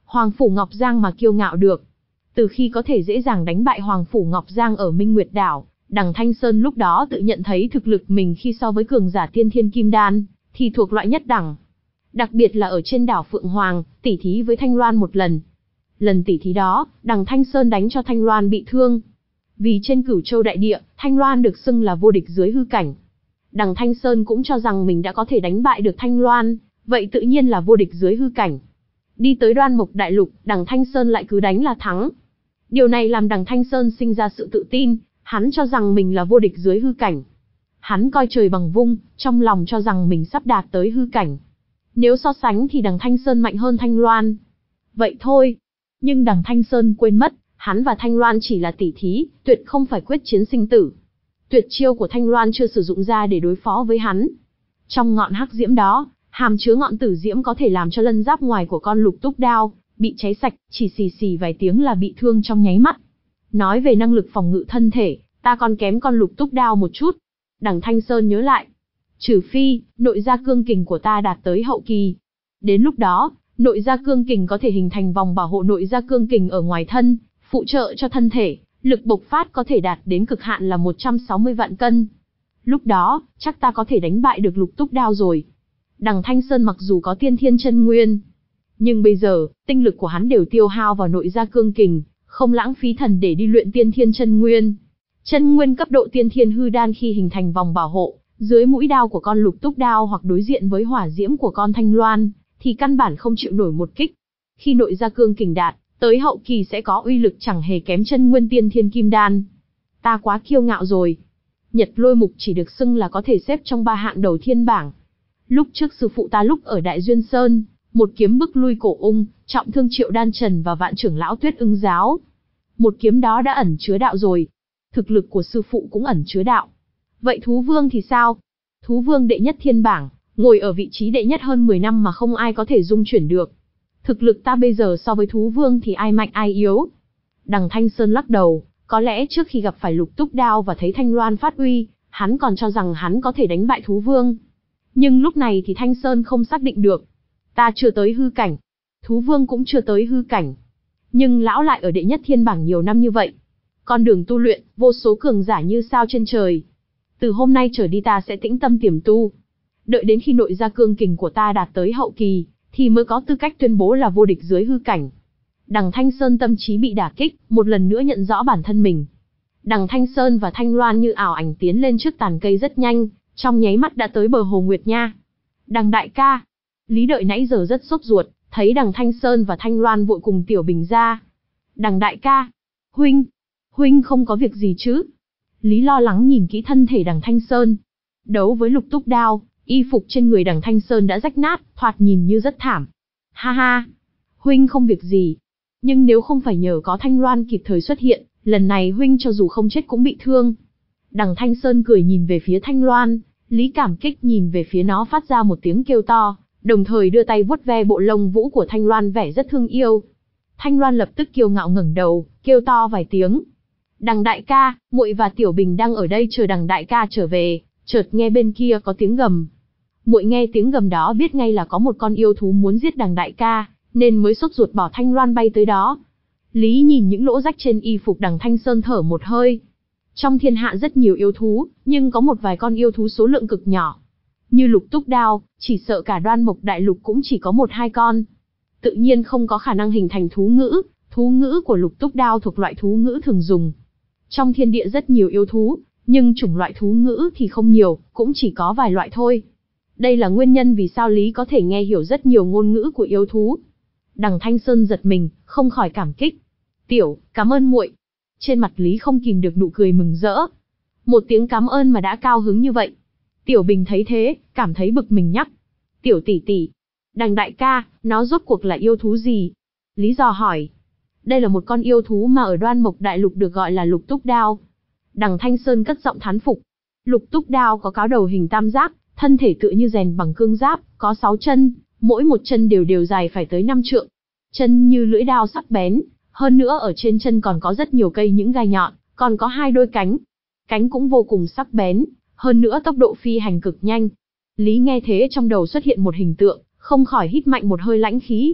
Hoàng Phủ Ngọc Giang mà kiêu ngạo được. Từ khi có thể dễ dàng đánh bại Hoàng Phủ Ngọc Giang ở Minh Nguyệt Đảo, Đằng Thanh Sơn lúc đó tự nhận thấy thực lực mình khi so với cường giả tiên thiên kim đan, thì thuộc loại nhất đẳng. Đặc biệt là ở trên đảo Phượng Hoàng, tỉ thí với Thanh Loan một lần. Lần tỉ thí đó, Đằng Thanh Sơn đánh cho Thanh Loan bị thương. Vì trên Cửu Châu đại địa, Thanh Loan được xưng là vô địch dưới hư cảnh. Đằng Thanh Sơn cũng cho rằng mình đã có thể đánh bại được Thanh Loan, vậy tự nhiên là vô địch dưới hư cảnh. Đi tới Đoan Mộc Đại Lục, Đằng Thanh Sơn lại cứ đánh là thắng. Điều này làm Đằng Thanh Sơn sinh ra sự tự tin, hắn cho rằng mình là vô địch dưới hư cảnh. Hắn coi trời bằng vung, trong lòng cho rằng mình sắp đạt tới hư cảnh. Nếu so sánh thì Đằng Thanh Sơn mạnh hơn Thanh Loan. Vậy thôi. Nhưng Đằng Thanh Sơn quên mất, hắn và Thanh Loan chỉ là tỉ thí, tuyệt không phải quyết chiến sinh tử. Tuyệt chiêu của Thanh Loan chưa sử dụng ra để đối phó với hắn. Trong ngọn hắc diễm đó, hàm chứa ngọn tử diễm có thể làm cho lân giáp ngoài của con lục túc đao bị cháy sạch, chỉ xì xì vài tiếng là bị thương trong nháy mắt. Nói về năng lực phòng ngự thân thể, ta còn kém con lục túc đao một chút. Đằng Thanh Sơn nhớ lại. Trừ phi, nội gia cương kình của ta đạt tới hậu kỳ. Đến lúc đó, nội gia cương kình có thể hình thành vòng bảo hộ nội gia cương kình ở ngoài thân, phụ trợ cho thân thể, lực bộc phát có thể đạt đến cực hạn là một trăm sáu mươi vạn cân. Lúc đó, chắc ta có thể đánh bại được lục túc đao rồi. Đằng Thanh Sơn mặc dù có tiên thiên chân nguyên, nhưng bây giờ, tinh lực của hắn đều tiêu hao vào nội gia cương kình, không lãng phí thần để đi luyện tiên thiên chân nguyên. Chân nguyên cấp độ tiên thiên hư đan khi hình thành vòng bảo hộ, dưới mũi đao của con lục túc đao hoặc đối diện với hỏa diễm của con Thanh Loan, thì căn bản không chịu nổi một kích. Khi nội gia cương kình đạt, tới hậu kỳ sẽ có uy lực chẳng hề kém chân nguyên tiên thiên kim đan. Ta quá kiêu ngạo rồi. Nhật Lôi Mục chỉ được xưng là có thể xếp trong ba hạng đầu thiên bảng. Lúc trước sư phụ ta lúc ở Đại Duyên Sơn, một kiếm bức lui Cổ Ung, trọng thương Triệu Đan Trần và vạn trưởng lão Tuyết Ưng giáo. Một kiếm đó đã ẩn chứa đạo rồi. Thực lực của sư phụ cũng ẩn chứa đạo. Vậy Thú Vương thì sao? Thú Vương đệ nhất thiên bảng, ngồi ở vị trí đệ nhất hơn mười năm mà không ai có thể dung chuyển được. Thực lực ta bây giờ so với Thú Vương thì ai mạnh ai yếu? Đằng Thanh Sơn lắc đầu, có lẽ trước khi gặp phải lục túc đao và thấy Thanh Loan phát uy, hắn còn cho rằng hắn có thể đánh bại Thú Vương. Nhưng lúc này thì Thanh Sơn không xác định được. Ta chưa tới hư cảnh. Thú Vương cũng chưa tới hư cảnh. Nhưng lão lại ở đệ nhất thiên bảng nhiều năm như vậy. Con đường tu luyện, vô số cường giả như sao trên trời. Từ hôm nay trở đi ta sẽ tĩnh tâm tiềm tu. Đợi đến khi nội gia cương kình của ta đạt tới hậu kỳ, thì mới có tư cách tuyên bố là vô địch dưới hư cảnh. Đằng Thanh Sơn tâm trí bị đả kích, một lần nữa nhận rõ bản thân mình. Đằng Thanh Sơn và Thanh Loan như ảo ảnh tiến lên trước tàn cây rất nhanh, trong nháy mắt đã tới bờ hồ Nguyệt Nha. Đằng đại ca, Lý Đợi nãy giờ rất sốt ruột, thấy đằng Thanh Sơn và Thanh Loan vội cùng Tiểu Bình ra. Đằng đại ca, huynh, huynh không có việc gì chứ? Lý lo lắng nhìn kỹ thân thể đằng Thanh Sơn. Đấu với lục túc đao, y phục trên người đằng Thanh Sơn đã rách nát, thoạt nhìn như rất thảm. Ha ha, huynh không việc gì. Nhưng nếu không phải nhờ có Thanh Loan kịp thời xuất hiện, lần này huynh cho dù không chết cũng bị thương. Đằng Thanh Sơn cười nhìn về phía Thanh Loan, Lý cảm kích nhìn về phía nó phát ra một tiếng kêu to, đồng thời đưa tay vuốt ve bộ lông vũ của Thanh Loan vẻ rất thương yêu. Thanh Loan lập tức kiêu ngạo ngẩng đầu, kêu to vài tiếng. Đằng đại ca, muội và Tiểu Bình đang ở đây chờ đằng đại ca trở về, chợt nghe bên kia có tiếng gầm. Muội nghe tiếng gầm đó biết ngay là có một con yêu thú muốn giết đằng đại ca, nên mới sốt ruột bỏ Thanh Loan bay tới đó. Lý nhìn những lỗ rách trên y phục đằng Thanh Sơn thở một hơi. Trong thiên hạ rất nhiều yêu thú, nhưng có một vài con yêu thú số lượng cực nhỏ. Như lục túc đao, chỉ sợ cả Đoan Mộc Đại Lục cũng chỉ có một hai con. Tự nhiên không có khả năng hình thành thú ngữ, thú ngữ của lục túc đao thuộc loại thú ngữ thường dùng. Trong thiên địa rất nhiều yêu thú, nhưng chủng loại thú ngữ thì không nhiều, cũng chỉ có vài loại thôi. Đây là nguyên nhân vì sao Lý có thể nghe hiểu rất nhiều ngôn ngữ của yêu thú. Đằng Thanh Sơn giật mình, không khỏi cảm kích. Tiểu, cảm ơn muội. Trên mặt Lý không kìm được nụ cười mừng rỡ. Một tiếng cảm ơn mà đã cao hứng như vậy. Tiểu Bình thấy thế, cảm thấy bực mình nhắc. Tiểu tỷ tỷ, đằng đại ca, nó rốt cuộc là yêu thú gì? Lý dò hỏi. Đây là một con yêu thú mà ở Đoan Mộc Đại Lục được gọi là lục túc đao. Đằng Thanh Sơn cất giọng thán phục. Lục túc đao có cáo đầu hình tam giác, thân thể tựa như rèn bằng cương giáp, có sáu chân, mỗi một chân đều đều dài phải tới năm trượng. Chân như lưỡi đao sắc bén, hơn nữa ở trên chân còn có rất nhiều cây những gai nhọn, còn có hai đôi cánh. Cánh cũng vô cùng sắc bén, hơn nữa tốc độ phi hành cực nhanh. Lý nghe thế trong đầu xuất hiện một hình tượng, không khỏi hít mạnh một hơi lãnh khí.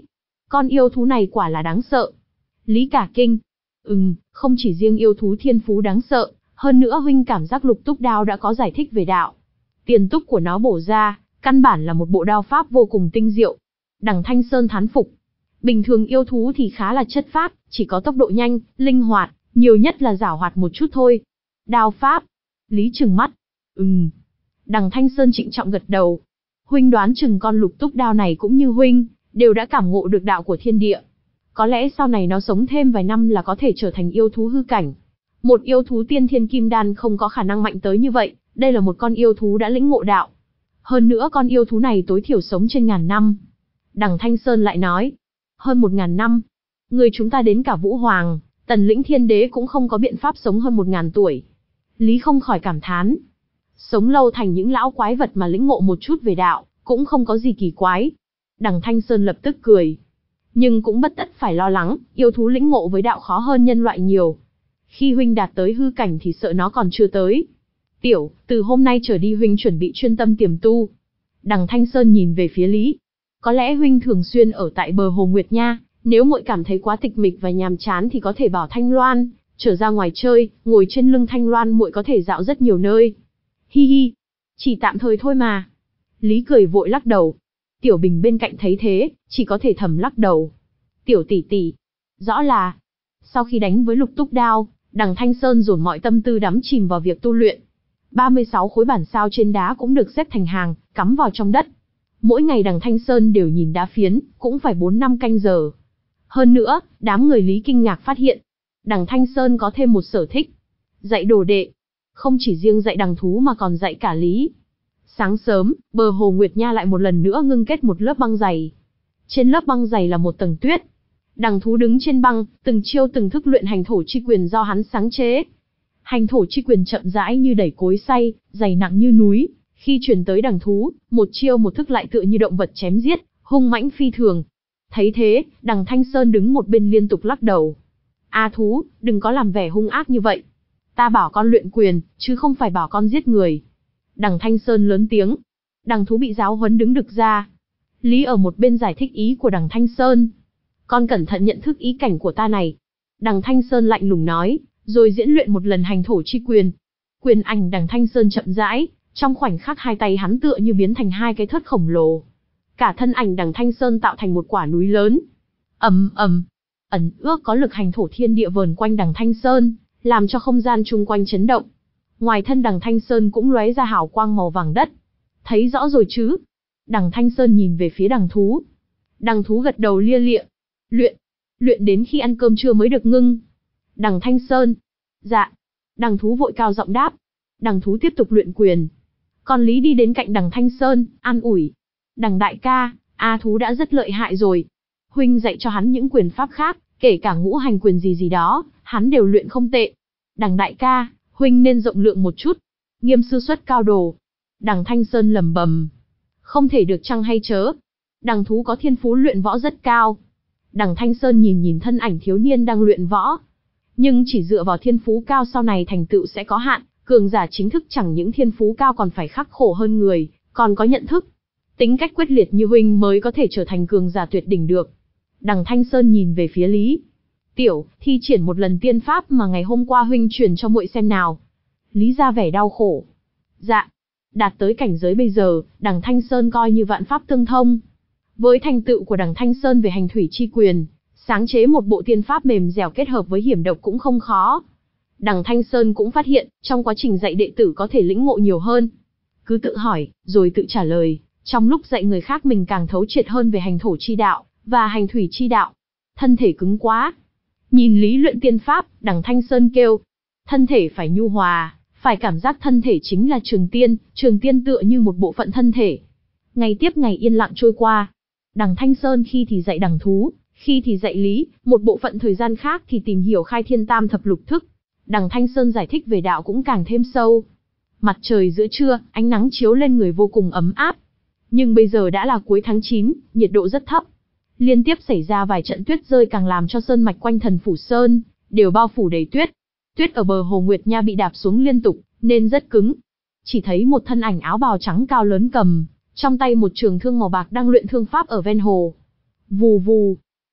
Con yêu thú này quả là đáng sợ. Lý cả kinh. Ừm, không chỉ riêng yêu thú thiên phú đáng sợ, hơn nữa huynh cảm giác lục túc đao đã có giải thích về đạo. Tiền túc của nó bổ ra, căn bản là một bộ đao pháp vô cùng tinh diệu. Đằng Thanh Sơn thán phục. Bình thường yêu thú thì khá là chất phác, chỉ có tốc độ nhanh, linh hoạt, nhiều nhất là giảo hoạt một chút thôi. Đao pháp. Lý trừng mắt. Ừm. Đằng Thanh Sơn trịnh trọng gật đầu. Huynh đoán chừng con lục túc đao này cũng như huynh, đều đã cảm ngộ được đạo của thiên địa. Có lẽ sau này nó sống thêm vài năm là có thể trở thành yêu thú hư cảnh. Một yêu thú tiên thiên kim đan không có khả năng mạnh tới như vậy, đây là một con yêu thú đã lĩnh ngộ đạo. Hơn nữa con yêu thú này tối thiểu sống trên ngàn năm. Đằng Thanh Sơn lại nói, hơn một ngàn năm. Người chúng ta đến cả Vũ Hoàng, Tần Lĩnh Thiên Đế cũng không có biện pháp sống hơn một ngàn tuổi. Lý không khỏi cảm thán. Sống lâu thành những lão quái vật mà lĩnh ngộ một chút về đạo, cũng không có gì kỳ quái. Đằng Thanh Sơn lập tức cười. Nhưng cũng bất tất phải lo lắng, yêu thú lĩnh ngộ với đạo khó hơn nhân loại nhiều. Khi huynh đạt tới hư cảnh thì sợ nó còn chưa tới. Tiểu, từ hôm nay trở đi huynh chuẩn bị chuyên tâm tiềm tu. Đằng Thanh Sơn nhìn về phía Lý. Có lẽ huynh thường xuyên ở tại bờ hồ Nguyệt Nha, nếu muội cảm thấy quá tịch mịch và nhàm chán thì có thể bảo Thanh Loan trở ra ngoài chơi, ngồi trên lưng Thanh Loan muội có thể dạo rất nhiều nơi. Hi hi, chỉ tạm thời thôi mà. Lý cười vội lắc đầu. Tiểu Bình bên cạnh thấy thế, chỉ có thể thầm lắc đầu. Tiểu tỷ tỷ, rõ là. Sau khi đánh với lục túc đao, đằng Thanh Sơn dồn mọi tâm tư đắm chìm vào việc tu luyện. ba mươi sáu khối bản sao trên đá cũng được xếp thành hàng, cắm vào trong đất. Mỗi ngày đằng Thanh Sơn đều nhìn đá phiến, cũng phải bốn năm canh giờ. Hơn nữa, đám người Lý kinh ngạc phát hiện, đằng Thanh Sơn có thêm một sở thích. Dạy đồ đệ. Không chỉ riêng dạy đằng thú mà còn dạy cả Lý. Sáng sớm, bờ hồ Nguyệt Nha lại một lần nữa ngưng kết một lớp băng dày. Trên lớp băng dày là một tầng tuyết. Đằng thú đứng trên băng, từng chiêu từng thức luyện hành thổ chi quyền do hắn sáng chế. Hành thổ chi quyền chậm rãi như đẩy cối xay, dày nặng như núi. Khi truyền tới đằng thú, một chiêu một thức lại tựa như động vật chém giết, hung mãnh phi thường. Thấy thế, đằng Thanh Sơn đứng một bên liên tục lắc đầu. A thú, đừng có làm vẻ hung ác như vậy. Ta bảo con luyện quyền, chứ không phải bảo con giết người. Đằng Thanh Sơn lớn tiếng. Đằng thú bị giáo huấn đứng đực ra. Lý ở một bên giải thích ý của đằng Thanh Sơn. Con cẩn thận nhận thức ý cảnh của ta này. Đằng Thanh Sơn lạnh lùng nói, rồi diễn luyện một lần hành thổ chi quyền. Quyền ảnh đằng Thanh Sơn chậm rãi, trong khoảnh khắc hai tay hắn tựa như biến thành hai cái thớt khổng lồ. Cả thân ảnh đằng Thanh Sơn tạo thành một quả núi lớn. Ầm ầm, ẩn ước có lực hành thổ thiên địa vờn quanh đằng Thanh Sơn, làm cho không gian chung quanh chấn động. Ngoài thân đằng Thanh Sơn cũng lóe ra hào quang màu vàng đất. Thấy rõ rồi chứ? Đằng Thanh Sơn nhìn về phía đằng thú. Đằng thú gật đầu lia lịa. Luyện, luyện đến khi ăn cơm trưa mới được ngưng. Đằng Thanh Sơn. Dạ. Đằng thú vội cao giọng đáp. Đằng thú tiếp tục luyện quyền. Còn Lý đi đến cạnh đằng Thanh Sơn, an ủi. Đằng đại ca, A thú đã rất lợi hại rồi. Huynh dạy cho hắn những quyền pháp khác, kể cả ngũ hành quyền gì gì đó, hắn đều luyện không tệ. Đằng đại ca, huynh nên rộng lượng một chút. Nghiêm sư xuất cao đồ. Đằng Thanh Sơn lẩm bẩm. Không thể được chăng hay chớ. Đằng thú có thiên phú luyện võ rất cao. Đằng Thanh Sơn nhìn nhìn thân ảnh thiếu niên đang luyện võ. Nhưng chỉ dựa vào thiên phú cao sau này thành tựu sẽ có hạn, cường giả chính thức chẳng những thiên phú cao còn phải khắc khổ hơn người, còn có nhận thức. Tính cách quyết liệt như huynh mới có thể trở thành cường giả tuyệt đỉnh được. Đằng Thanh Sơn nhìn về phía Lý. Tiểu, thi triển một lần tiên pháp mà ngày hôm qua huynh truyền cho muội xem nào. Lý ra vẻ đau khổ. Dạ. Đạt tới cảnh giới bây giờ, đằng Thanh Sơn coi như vạn pháp tương thông. Với thành tựu của đằng Thanh Sơn về hành thủy chi quyền, sáng chế một bộ tiên pháp mềm dẻo kết hợp với hiểm độc cũng không khó. Đằng Thanh Sơn cũng phát hiện, trong quá trình dạy đệ tử có thể lĩnh ngộ nhiều hơn. Cứ tự hỏi, rồi tự trả lời, trong lúc dạy người khác mình càng thấu triệt hơn về hành thổ chi đạo, và hành thủy chi đạo. Thân thể cứng quá. Nhìn Lý luyện tiên pháp, đằng Thanh Sơn kêu. Thân thể phải nhu hòa, phải cảm giác thân thể chính là trường tiên, trường tiên tựa như một bộ phận thân thể. Ngày tiếp ngày yên lặng trôi qua. Đằng Thanh Sơn khi thì dạy đằng thú, khi thì dạy Lý, một bộ phận thời gian khác thì tìm hiểu khai thiên tam thập lục thức. Đằng Thanh Sơn giải thích về đạo cũng càng thêm sâu. Mặt trời giữa trưa, ánh nắng chiếu lên người vô cùng ấm áp. Nhưng bây giờ đã là cuối tháng chín, nhiệt độ rất thấp. Liên tiếp xảy ra vài trận tuyết rơi càng làm cho sơn mạch quanh Thần Phủ Sơn đều bao phủ đầy tuyết. Tuyết ở bờ hồ Nguyệt Nha bị đạp xuống liên tục, nên rất cứng. Chỉ thấy một thân ảnh áo bào trắng cao lớn cầm trong tay một trường thương màu bạc đang luyện thương pháp ở ven hồ. Vù vù,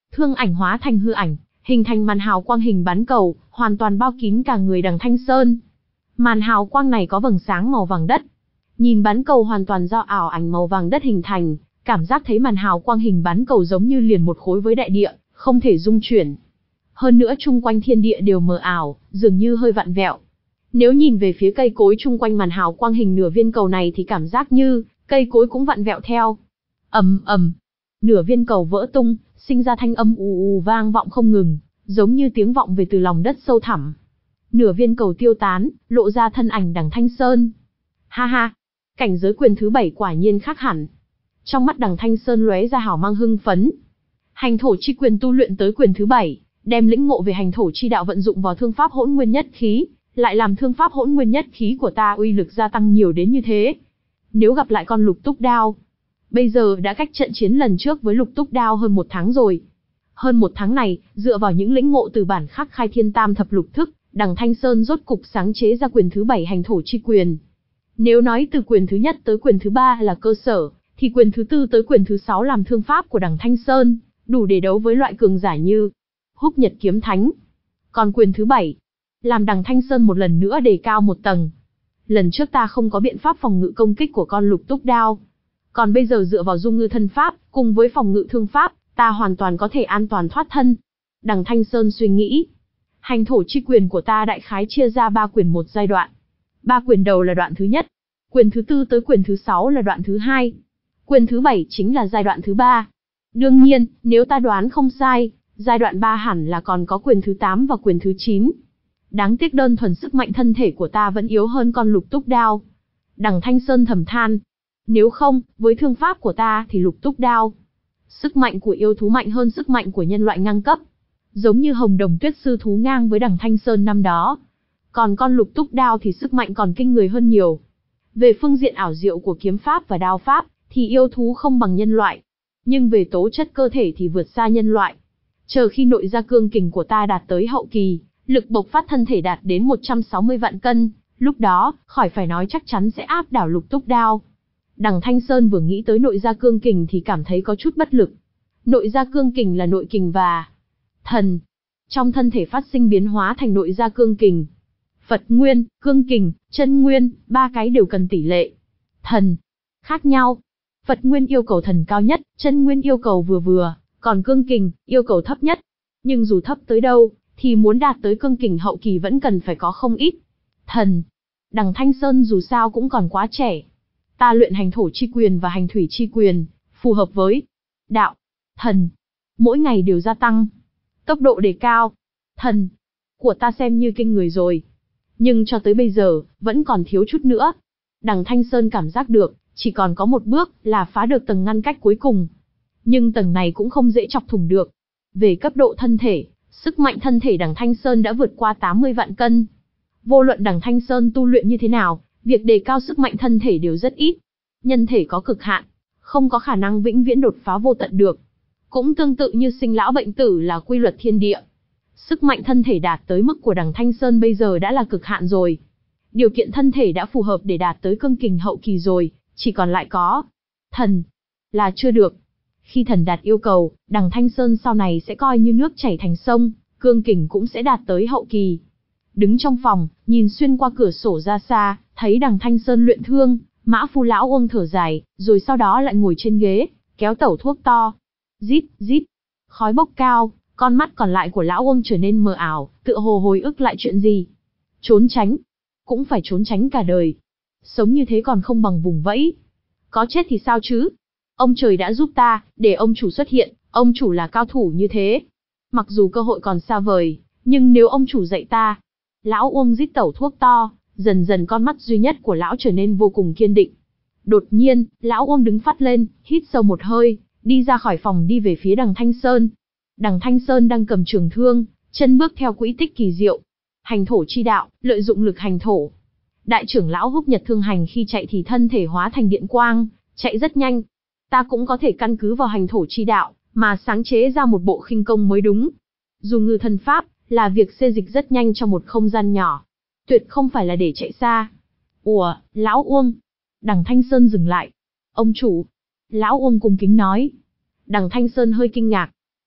Thương ảnh hóa thành hư ảnh, hình thành màn hào quang hình bán cầu, hoàn toàn bao kín cả người Đằng Thanh Sơn. Màn hào quang này có vầng sáng màu vàng đất. Nhìn bán cầu hoàn toàn do ảo ảnh màu vàng đất hình thành, cảm giác thấy màn hào quang hình bán cầu giống như liền một khối với đại địa, không thể dung chuyển. Hơn nữa chung quanh thiên địa đều mờ ảo, dường như hơi vặn vẹo. Nếu nhìn về phía cây cối chung quanh màn hào quang hình nửa viên cầu này thì cảm giác như cây cối cũng vặn vẹo theo. Ầm ầm, nửa viên cầu vỡ tung, sinh ra thanh âm ù ù vang vọng không ngừng, giống như tiếng vọng về từ lòng đất sâu thẳm. Nửa viên cầu tiêu tán, lộ ra thân ảnh Đằng Thanh Sơn. Ha ha, cảnh giới quyền thứ bảy quả nhiên khác hẳn. Trong mắt Đằng Thanh Sơn lóe ra hào mang hưng phấn. Hành thổ chi quyền tu luyện tới quyền thứ bảy, đem lĩnh ngộ về hành thổ chi đạo vận dụng vào thương pháp hỗn nguyên nhất khí, lại làm thương pháp hỗn nguyên nhất khí của ta uy lực gia tăng nhiều đến như thế. Nếu gặp lại con lục túc đao, bây giờ đã cách trận chiến lần trước với lục túc đao hơn một tháng rồi. Hơn một tháng này, dựa vào những lĩnh ngộ từ bản khắc khai thiên tam thập lục thức, Đằng Thanh Sơn rốt cục sáng chế ra quyền thứ bảy hành thổ chi quyền. Nếu nói từ quyền thứ nhất tới quyền thứ ba là cơ sở, thì quyền thứ tư tới quyền thứ sáu làm thương pháp của Đằng Thanh Sơn, đủ để đấu với loại cường giả như Húc Nhật Kiếm Thánh. Còn quyền thứ bảy, làm Đằng Thanh Sơn một lần nữa đề cao một tầng. Lần trước ta không có biện pháp phòng ngự công kích của con lục túc đao. Còn bây giờ dựa vào dung ngư thân pháp, cùng với phòng ngự thương pháp, ta hoàn toàn có thể an toàn thoát thân. Đằng Thanh Sơn suy nghĩ. Hành thổ chi quyền của ta đại khái chia ra ba quyền một giai đoạn. Ba quyền đầu là đoạn thứ nhất. Quyền thứ tư tới quyền thứ sáu là đoạn thứ hai. Quyền thứ bảy chính là giai đoạn thứ ba. Đương nhiên, nếu ta đoán không sai, giai đoạn ba hẳn là còn có quyền thứ tám và quyền thứ chín. Đáng tiếc đơn thuần sức mạnh thân thể của ta vẫn yếu hơn con lục túc đao. Đằng Thanh Sơn thầm than. Nếu không, với thương pháp của ta thì lục túc đao. Sức mạnh của yêu thú mạnh hơn sức mạnh của nhân loại ngang cấp. Giống như Hồng Đồng Tuyết Sư thú ngang với Đằng Thanh Sơn năm đó. Còn con lục túc đao thì sức mạnh còn kinh người hơn nhiều. Về phương diện ảo diệu của kiếm pháp và đao pháp, thì yêu thú không bằng nhân loại. Nhưng về tố chất cơ thể thì vượt xa nhân loại. Chờ khi nội gia cương kình của ta đạt tới hậu kỳ, lực bộc phát thân thể đạt đến một trăm sáu mươi vạn cân, lúc đó, khỏi phải nói chắc chắn sẽ áp đảo lục túc đao. Đằng Thanh Sơn vừa nghĩ tới nội gia cương kình thì cảm thấy có chút bất lực. Nội gia cương kình là nội kình và thần. Trong thân thể phát sinh biến hóa thành nội gia cương kình. Phật nguyên, cương kình, chân nguyên, ba cái đều cần tỷ lệ. Thần, khác nhau. Phật nguyên yêu cầu thần cao nhất, chân nguyên yêu cầu vừa vừa, còn cương kình, yêu cầu thấp nhất. Nhưng dù thấp tới đâu, thì muốn đạt tới cương kình hậu kỳ vẫn cần phải có không ít. Thần, Đằng Thanh Sơn dù sao cũng còn quá trẻ. Ta luyện hành thổ chi quyền và hành thủy chi quyền, phù hợp với đạo, thần, mỗi ngày đều gia tăng. Tốc độ đề cao, thần, của ta xem như kinh người rồi. Nhưng cho tới bây giờ, vẫn còn thiếu chút nữa. Đằng Thanh Sơn cảm giác được, chỉ còn có một bước là phá được tầng ngăn cách cuối cùng. Nhưng tầng này cũng không dễ chọc thủng được. Về cấp độ thân thể, sức mạnh thân thể Đằng Thanh Sơn đã vượt qua tám mươi vạn cân. Vô luận Đằng Thanh Sơn tu luyện như thế nào, việc đề cao sức mạnh thân thể đều rất ít. Nhân thể có cực hạn, không có khả năng vĩnh viễn đột phá vô tận được. Cũng tương tự như sinh lão bệnh tử là quy luật thiên địa. Sức mạnh thân thể đạt tới mức của Đằng Thanh Sơn bây giờ đã là cực hạn rồi. Điều kiện thân thể đã phù hợp để đạt tới cương kình hậu kỳ rồi, chỉ còn lại có thần là chưa được. Khi thần đạt yêu cầu, Đằng Thanh Sơn sau này sẽ coi như nước chảy thành sông, cương kình cũng sẽ đạt tới hậu kỳ. Đứng trong phòng, nhìn xuyên qua cửa sổ ra xa, thấy Đằng Thanh Sơn luyện thương, Mã Phu lão Uông thở dài, rồi sau đó lại ngồi trên ghế, kéo tẩu thuốc to. Rít, rít, khói bốc cao, con mắt còn lại của lão Uông trở nên mờ ảo, tựa hồ hồi ức lại chuyện gì. Trốn tránh, cũng phải trốn tránh cả đời. Sống như thế còn không bằng vùng vẫy. Có chết thì sao chứ? Ông trời đã giúp ta, để ông chủ xuất hiện, ông chủ là cao thủ như thế. Mặc dù cơ hội còn xa vời, nhưng nếu ông chủ dạy ta. Lão Uông rít tẩu thuốc to, dần dần con mắt duy nhất của lão trở nên vô cùng kiên định. Đột nhiên, lão Uông đứng phắt lên, hít sâu một hơi, đi ra khỏi phòng đi về phía Đằng Thanh Sơn. Đằng Thanh Sơn đang cầm trường thương, chân bước theo quỹ tích kỳ diệu. Hành thổ chi đạo, lợi dụng lực hành thổ. Đại trưởng lão Húc Nhật Thương Hành khi chạy thì thân thể hóa thành điện quang, chạy rất nhanh. Ta cũng có thể căn cứ vào hành thổ chi đạo, mà sáng chế ra một bộ khinh công mới đúng. Dù ngư thân pháp, là việc xê dịch rất nhanh trong một không gian nhỏ. Tuyệt không phải là để chạy xa. Ủa, lão Uông. Đằng Thanh Sơn dừng lại. Ông chủ. Lão Uông cung kính nói. Đằng Thanh Sơn hơi kinh ngạc.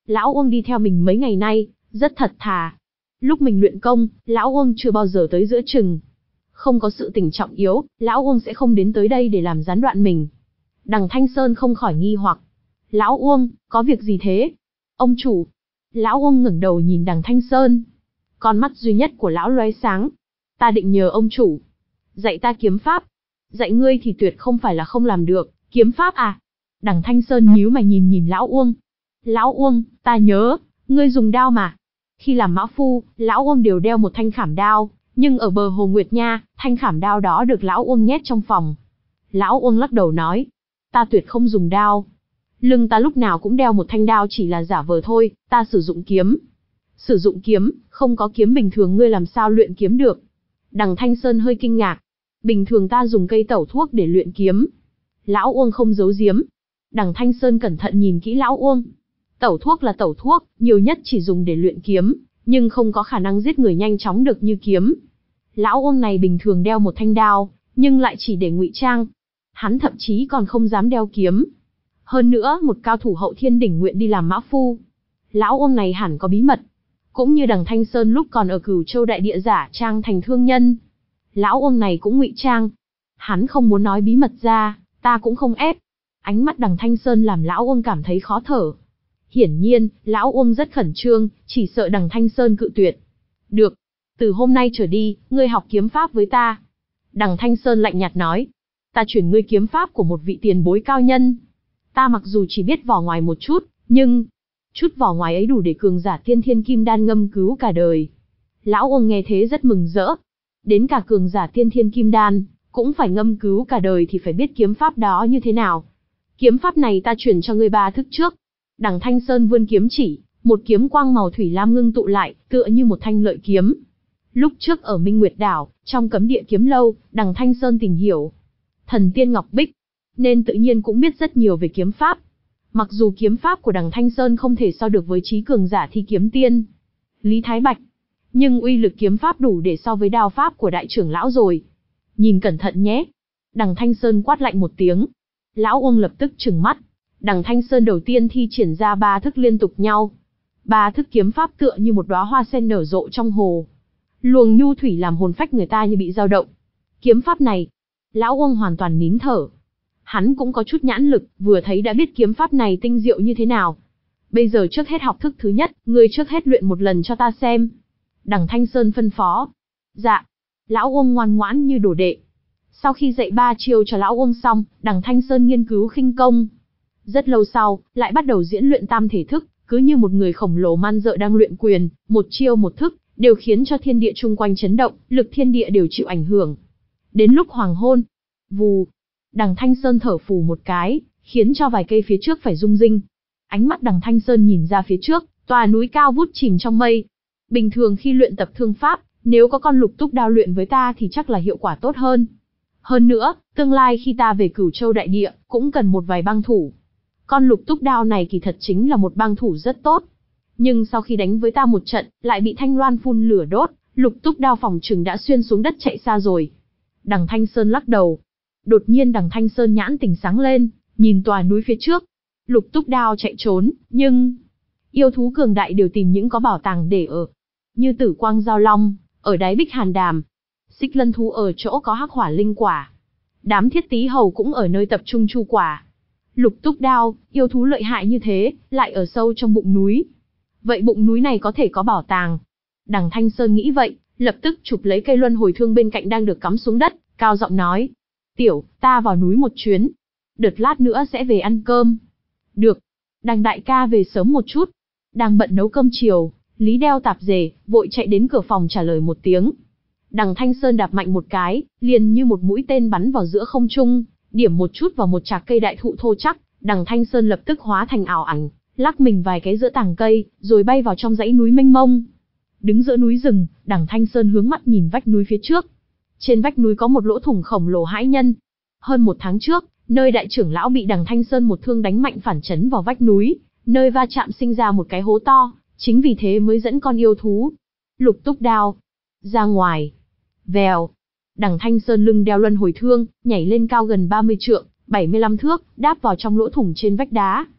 Lão Uông đi theo mình mấy ngày nay, rất thật thà. Lúc mình luyện công, Lão Uông chưa bao giờ tới giữa chừng. Không có sự tình trọng yếu, Lão Uông sẽ không đến tới đây để làm gián đoạn mình. Đằng Thanh Sơn không khỏi nghi hoặc. Lão Uông, có việc gì thế? Ông chủ. Lão Uông ngẩng đầu nhìn đằng Thanh Sơn. Con mắt duy nhất của lão lóe sáng. Ta định nhờ ông chủ dạy ta kiếm pháp. Dạy ngươi thì tuyệt không phải là không làm được, kiếm pháp à? Đằng Thanh Sơn nhíu mày nhìn nhìn Lão Uông. Lão Uông, ta nhớ, ngươi dùng đao mà. Khi làm mã phu, Lão Uông đều đeo một thanh khảm đao, nhưng ở bờ Hồ Nguyệt Nha, thanh khảm đao đó được Lão Uông nhét trong phòng. Lão Uông lắc đầu nói, ta tuyệt không dùng đao. Lưng ta lúc nào cũng đeo một thanh đao chỉ là giả vờ thôi, ta sử dụng kiếm. Sử dụng kiếm, không có kiếm bình thường ngươi làm sao luyện kiếm được? Đằng Thanh Sơn hơi kinh ngạc. Bình thường ta dùng cây tẩu thuốc để luyện kiếm. Lão Uông không giấu giếm. Đằng Thanh Sơn cẩn thận nhìn kỹ Lão Uông. Tẩu thuốc là tẩu thuốc, nhiều nhất chỉ dùng để luyện kiếm, nhưng không có khả năng giết người nhanh chóng được như kiếm. Lão Uông này bình thường đeo một thanh đao, nhưng lại chỉ để ngụy trang. Hắn thậm chí còn không dám đeo kiếm. Hơn nữa, một cao thủ hậu thiên đỉnh nguyện đi làm mã phu. Lão Uông này hẳn có bí mật. Cũng như đằng Thanh Sơn lúc còn ở Cửu Châu đại địa giả trang thành thương nhân. Lão Uông này cũng ngụy trang. Hắn không muốn nói bí mật ra, ta cũng không ép. Ánh mắt đằng Thanh Sơn làm Lão Uông cảm thấy khó thở. Hiển nhiên, Lão Uông rất khẩn trương, chỉ sợ đằng Thanh Sơn cự tuyệt. Được, từ hôm nay trở đi, ngươi học kiếm pháp với ta. Đằng Thanh Sơn lạnh nhạt nói. Ta chuyển ngươi kiếm pháp của một vị tiền bối cao nhân. Ta mặc dù chỉ biết vỏ ngoài một chút, nhưng chút vỏ ngoài ấy đủ để cường giả tiên thiên kim đan ngâm cứu cả đời. Lão Uông nghe thế rất mừng rỡ. Đến cả cường giả tiên thiên kim đan, cũng phải ngâm cứu cả đời thì phải biết kiếm pháp đó như thế nào. Kiếm pháp này ta chuyển cho ngươi ba thức trước. Đằng Thanh Sơn vươn kiếm chỉ, một kiếm quang màu thủy lam ngưng tụ lại, tựa như một thanh lợi kiếm. Lúc trước ở Minh Nguyệt Đảo, trong cấm địa kiếm lâu, đằng Thanh Sơn tìm hiểu thần tiên Ngọc Bích, nên tự nhiên cũng biết rất nhiều về kiếm pháp. Mặc dù kiếm pháp của đằng Thanh Sơn không thể so được với trí cường giả thi kiếm tiên Lý Thái Bạch, nhưng uy lực kiếm pháp đủ để so với đao pháp của đại trưởng lão rồi. Nhìn cẩn thận nhé. Đằng Thanh Sơn quát lạnh một tiếng. Lão Uông lập tức trừng mắt. Đằng Thanh Sơn đầu tiên thi triển ra ba thức liên tục nhau. Ba thức kiếm pháp tựa như một đóa hoa sen nở rộ trong hồ. Luồng nhu thủy làm hồn phách người ta như bị dao động. Kiếm pháp này, Lão Uông hoàn toàn nín thở. Hắn cũng có chút nhãn lực, vừa thấy đã biết kiếm pháp này tinh diệu như thế nào. Bây giờ trước hết học thức thứ nhất, ngươi trước hết luyện một lần cho ta xem. Đằng Thanh Sơn phân phó. Dạ. Lão Uông ngoan ngoãn như đồ đệ. Sau khi dạy ba chiêu cho Lão Uông xong, đằng Thanh Sơn nghiên cứu khinh công. Rất lâu sau, lại bắt đầu diễn luyện tam thể thức, cứ như một người khổng lồ man dợ đang luyện quyền, một chiêu một thức, đều khiến cho thiên địa chung quanh chấn động, lực thiên địa đều chịu ảnh hưởng. Đến lúc hoàng hôn, vù, đằng Thanh Sơn thở phù một cái, khiến cho vài cây phía trước phải rung rinh. Ánh mắt đằng Thanh Sơn nhìn ra phía trước, tòa núi cao vút chìm trong mây. Bình thường khi luyện tập thương pháp, nếu có con lục túc đao luyện với ta thì chắc là hiệu quả tốt hơn. Hơn nữa, tương lai khi ta về Cửu Châu đại địa, cũng cần một vài bang thủ. Con lục túc đao này kỳ thật chính là một bang thủ rất tốt. Nhưng sau khi đánh với ta một trận, lại bị Thanh Loan phun lửa đốt, lục túc đao phòng trừng đã xuyên xuống đất chạy xa rồi. Đằng Thanh Sơn lắc đầu. Đột nhiên đằng Thanh Sơn nhãn tỉnh sáng lên, nhìn tòa núi phía trước. Lục túc đao chạy trốn, nhưng yêu thú cường đại đều tìm những có bảo tàng để ở. Như Tử Quang Giao Long, ở đáy Bích Hàn Đàm. Xích Lân Thú ở chỗ có Hắc Hỏa Linh Quả. Đám Thiết Tí Hầu cũng ở nơi tập trung Chu Quả. Lục túc đao, yêu thú lợi hại như thế, lại ở sâu trong bụng núi. Vậy bụng núi này có thể có bảo tàng. Đằng Thanh Sơn nghĩ vậy, lập tức chụp lấy cây luân hồi thương bên cạnh đang được cắm xuống đất, cao giọng nói. Tiểu, ta vào núi một chuyến. Đợt lát nữa sẽ về ăn cơm. Được. Đằng đại ca về sớm một chút. Đang bận nấu cơm chiều, Lý đeo tạp dề, vội chạy đến cửa phòng trả lời một tiếng. Đằng Thanh Sơn đạp mạnh một cái, liền như một mũi tên bắn vào giữa không trung, điểm một chút vào một chạc cây đại thụ thô chắc, đằng Thanh Sơn lập tức hóa thành ảo ảnh, lắc mình vài cái giữa tàng cây, rồi bay vào trong dãy núi mênh mông. Đứng giữa núi rừng, đằng Thanh Sơn hướng mắt nhìn vách núi phía trước. Trên vách núi có một lỗ thủng khổng lồ hãi nhân. Hơn một tháng trước, nơi đại trưởng lão bị đằng Thanh Sơn một thương đánh mạnh phản chấn vào vách núi, nơi va chạm sinh ra một cái hố to, chính vì thế mới dẫn con yêu thú lục túc đao ra ngoài. Vèo, đằng Thanh Sơn lưng đeo luân hồi thương, nhảy lên cao gần ba mươi trượng, bảy mươi lăm thước, đáp vào trong lỗ thủng trên vách đá.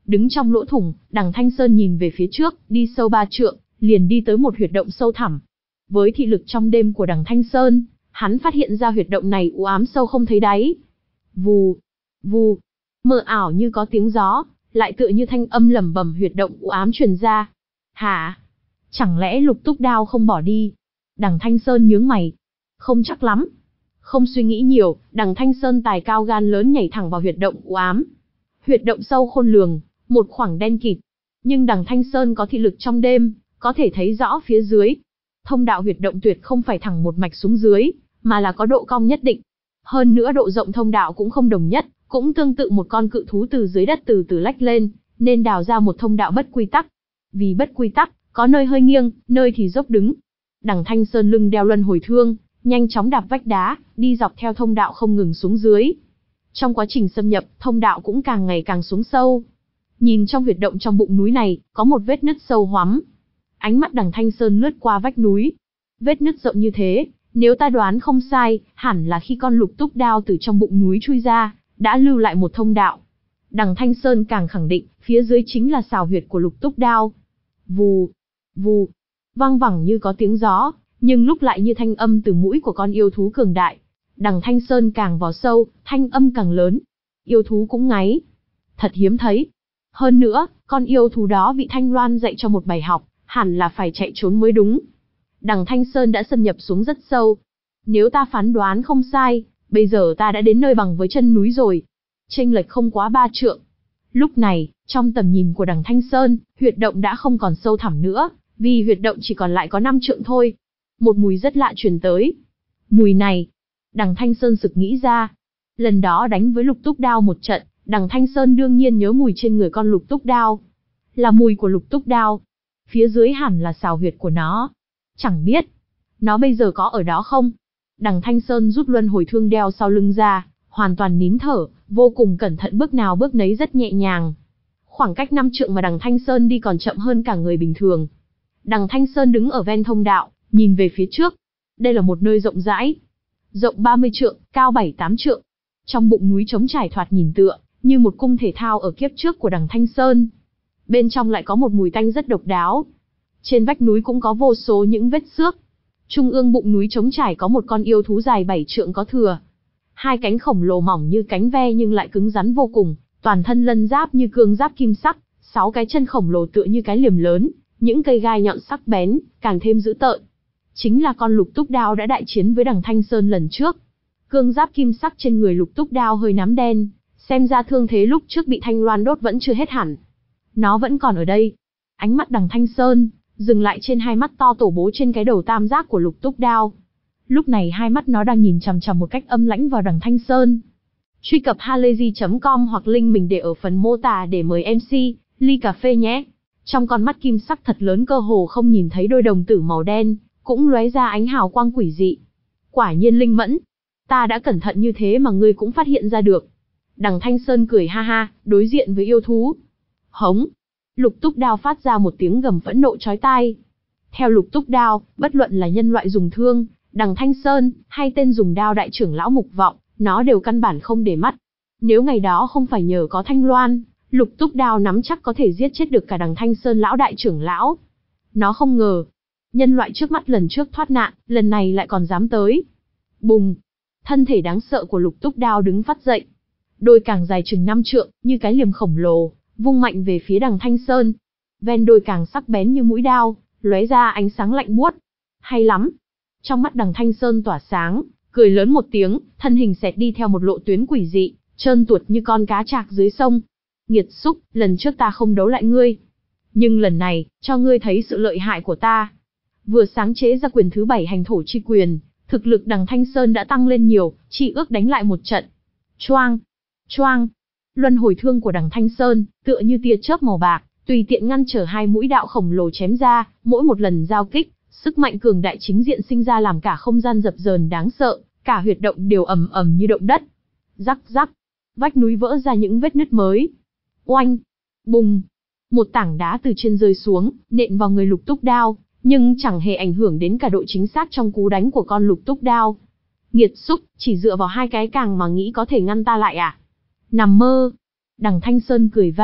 Đứng trong lỗ thủng, Đằng Thanh Sơn nhìn về phía trước, đi sâu ba trượng, liền đi tới một huyệt động sâu thẳm. Với thị lực trong đêm của Đằng Thanh Sơn, hắn phát hiện ra huyệt động này u ám sâu không thấy đáy. Vù, vù, mờ ảo như có tiếng gió, lại tựa như thanh âm lẩm bẩm huyệt động u ám truyền ra. Hả? Chẳng lẽ Lục Túc Đao không bỏ đi? Đằng Thanh Sơn nhướng mày. Không chắc lắm. Không suy nghĩ nhiều, Đằng Thanh Sơn tài cao gan lớn nhảy thẳng vào huyệt động u ám. Huyệt động sâu khôn lường, một khoảng đen kịt. Nhưng Đằng Thanh Sơn có thị lực trong đêm, có thể thấy rõ phía dưới. Thông đạo huyệt động tuyệt không phải thẳng một mạch xuống dưới, mà là có độ cong nhất định. Hơn nữa độ rộng thông đạo cũng không đồng nhất, cũng tương tự một con cự thú từ dưới đất từ từ lách lên, nên đào ra một thông đạo bất quy tắc. Vì bất quy tắc, có nơi hơi nghiêng, nơi thì dốc đứng. Đằng Thanh Sơn lưng đeo luân hồi thương, nhanh chóng đạp vách đá, đi dọc theo thông đạo không ngừng xuống dưới. Trong quá trình xâm nhập, thông đạo cũng càng ngày càng xuống sâu. Nhìn trong huyệt động trong bụng núi này, có một vết nứt sâu hoắm. Ánh mắt Đằng Thanh Sơn lướt qua vách núi. Vết nứt rộng như thế, nếu ta đoán không sai, hẳn là khi con Lục Túc Đao từ trong bụng núi chui ra, đã lưu lại một thông đạo. Đằng Thanh Sơn càng khẳng định, phía dưới chính là sào huyệt của Lục Túc Đao. Vù, vù, vang vẳng như có tiếng gió, nhưng lúc lại như thanh âm từ mũi của con yêu thú cường đại. Đằng Thanh Sơn càng vào sâu, thanh âm càng lớn. Yêu thú cũng ngáy. Thật hiếm thấy. Hơn nữa, con yêu thú đó bị Thanh Loan dạy cho một bài học, hẳn là phải chạy trốn mới đúng. Đằng Thanh Sơn đã xâm nhập xuống rất sâu. Nếu ta phán đoán không sai, bây giờ ta đã đến nơi bằng với chân núi rồi. Chênh lệch không quá ba trượng. Lúc này, trong tầm nhìn của Đằng Thanh Sơn, huyệt động đã không còn sâu thẳm nữa, vì huyệt động chỉ còn lại có năm trượng thôi. Một mùi rất lạ truyền tới. Mùi này, Đằng Thanh Sơn sực nghĩ ra. Lần đó đánh với Lục Túc Đao một trận, Đằng Thanh Sơn đương nhiên nhớ mùi trên người con Lục Túc Đao. Là mùi của Lục Túc Đao. Phía dưới hẳn là sào huyệt của nó. Chẳng biết, nó bây giờ có ở đó không? Đằng Thanh Sơn rút luân hồi thương đeo sau lưng ra, hoàn toàn nín thở, vô cùng cẩn thận, bước nào bước nấy rất nhẹ nhàng. Khoảng cách năm trượng mà Đằng Thanh Sơn đi còn chậm hơn cả người bình thường. Đằng Thanh Sơn đứng ở ven thông đạo, nhìn về phía trước. Đây là một nơi rộng rãi. Rộng ba mươi trượng, cao bảy tám trượng. Trong bụng núi trống trải thoạt nhìn tựa, như một cung thể thao ở kiếp trước của Đằng Thanh Sơn. Bên trong lại có một mùi tanh rất độc đáo. Trên vách núi cũng có vô số những vết xước. Trung ương bụng núi trống trải có một con yêu thú dài bảy trượng có thừa. Hai cánh khổng lồ mỏng như cánh ve nhưng lại cứng rắn vô cùng, toàn thân lân giáp như cương giáp kim sắc, sáu cái chân khổng lồ tựa như cái liềm lớn, những cây gai nhọn sắc bén, càng thêm dữ tợn. Chính là con Lục Túc Đao đã đại chiến với Đằng Thanh Sơn lần trước. Cương giáp kim sắc trên người Lục Túc Đao hơi nám đen, xem ra thương thế lúc trước bị Thanh Loan đốt vẫn chưa hết hẳn. Nó vẫn còn ở đây. Ánh mắt Đằng Thanh Sơn dừng lại trên hai mắt to tổ bố trên cái đầu tam giác của Lục Túc Đao. Lúc này hai mắt nó đang nhìn chằm chằm một cách âm lãnh vào Đằng Thanh Sơn. Truy cập halayzi chấm com hoặc link mình để ở phần mô tả để mời em xê, ly cà phê nhé. Trong con mắt kim sắc thật lớn cơ hồ không nhìn thấy đôi đồng tử màu đen, cũng lóe ra ánh hào quang quỷ dị. Quả nhiên linh mẫn. Ta đã cẩn thận như thế mà ngươi cũng phát hiện ra được. Đằng Thanh Sơn cười ha ha, đối diện với yêu thú. Hống. Lục Túc Đao phát ra một tiếng gầm phẫn nộ chói tai. Theo Lục Túc Đao, bất luận là nhân loại dùng thương, Đằng Thanh Sơn, hay tên dùng đao đại trưởng lão Mục Vọng, nó đều căn bản không để mắt. Nếu ngày đó không phải nhờ có Thanh Loan, Lục Túc Đao nắm chắc có thể giết chết được cả Đằng Thanh Sơn lão đại trưởng lão. Nó không ngờ, nhân loại trước mắt lần trước thoát nạn, lần này lại còn dám tới. Bùng! Thân thể đáng sợ của Lục Túc Đao đứng phát dậy. Đôi càng dài chừng năm trượng, như cái liềm khổng lồ, vung mạnh về phía Đằng Thanh Sơn. Ven đôi càng sắc bén như mũi đao, lóe ra ánh sáng lạnh buốt. Hay lắm! Trong mắt Đằng Thanh Sơn tỏa sáng, cười lớn một tiếng, thân hình xẹt đi theo một lộ tuyến quỷ dị, trơn tuột như con cá trạc dưới sông. Nghiệt xúc, lần trước ta không đấu lại ngươi. Nhưng lần này, cho ngươi thấy sự lợi hại của ta. Vừa sáng chế ra quyền thứ bảy hành thổ chi quyền, thực lực Đằng Thanh Sơn đã tăng lên nhiều, chỉ ước đánh lại một trận. Choang! Choang! Luân hồi thương của Đằng Thanh Sơn, tựa như tia chớp màu bạc, tùy tiện ngăn trở hai mũi đạo khổng lồ chém ra, mỗi một lần giao kích, sức mạnh cường đại chính diện sinh ra làm cả không gian dập dờn đáng sợ, cả huyệt động đều ầm ầm như động đất. Rắc rắc, vách núi vỡ ra những vết nứt mới. Oanh! Bùng! Một tảng đá từ trên rơi xuống, nện vào người Lục Túc Đao, nhưng chẳng hề ảnh hưởng đến cả độ chính xác trong cú đánh của con Lục Túc Đao. Nghiệt xúc, chỉ dựa vào hai cái càng mà nghĩ có thể ngăn ta lại à? Nằm mơ! Đằng Thanh Sơn cười vang,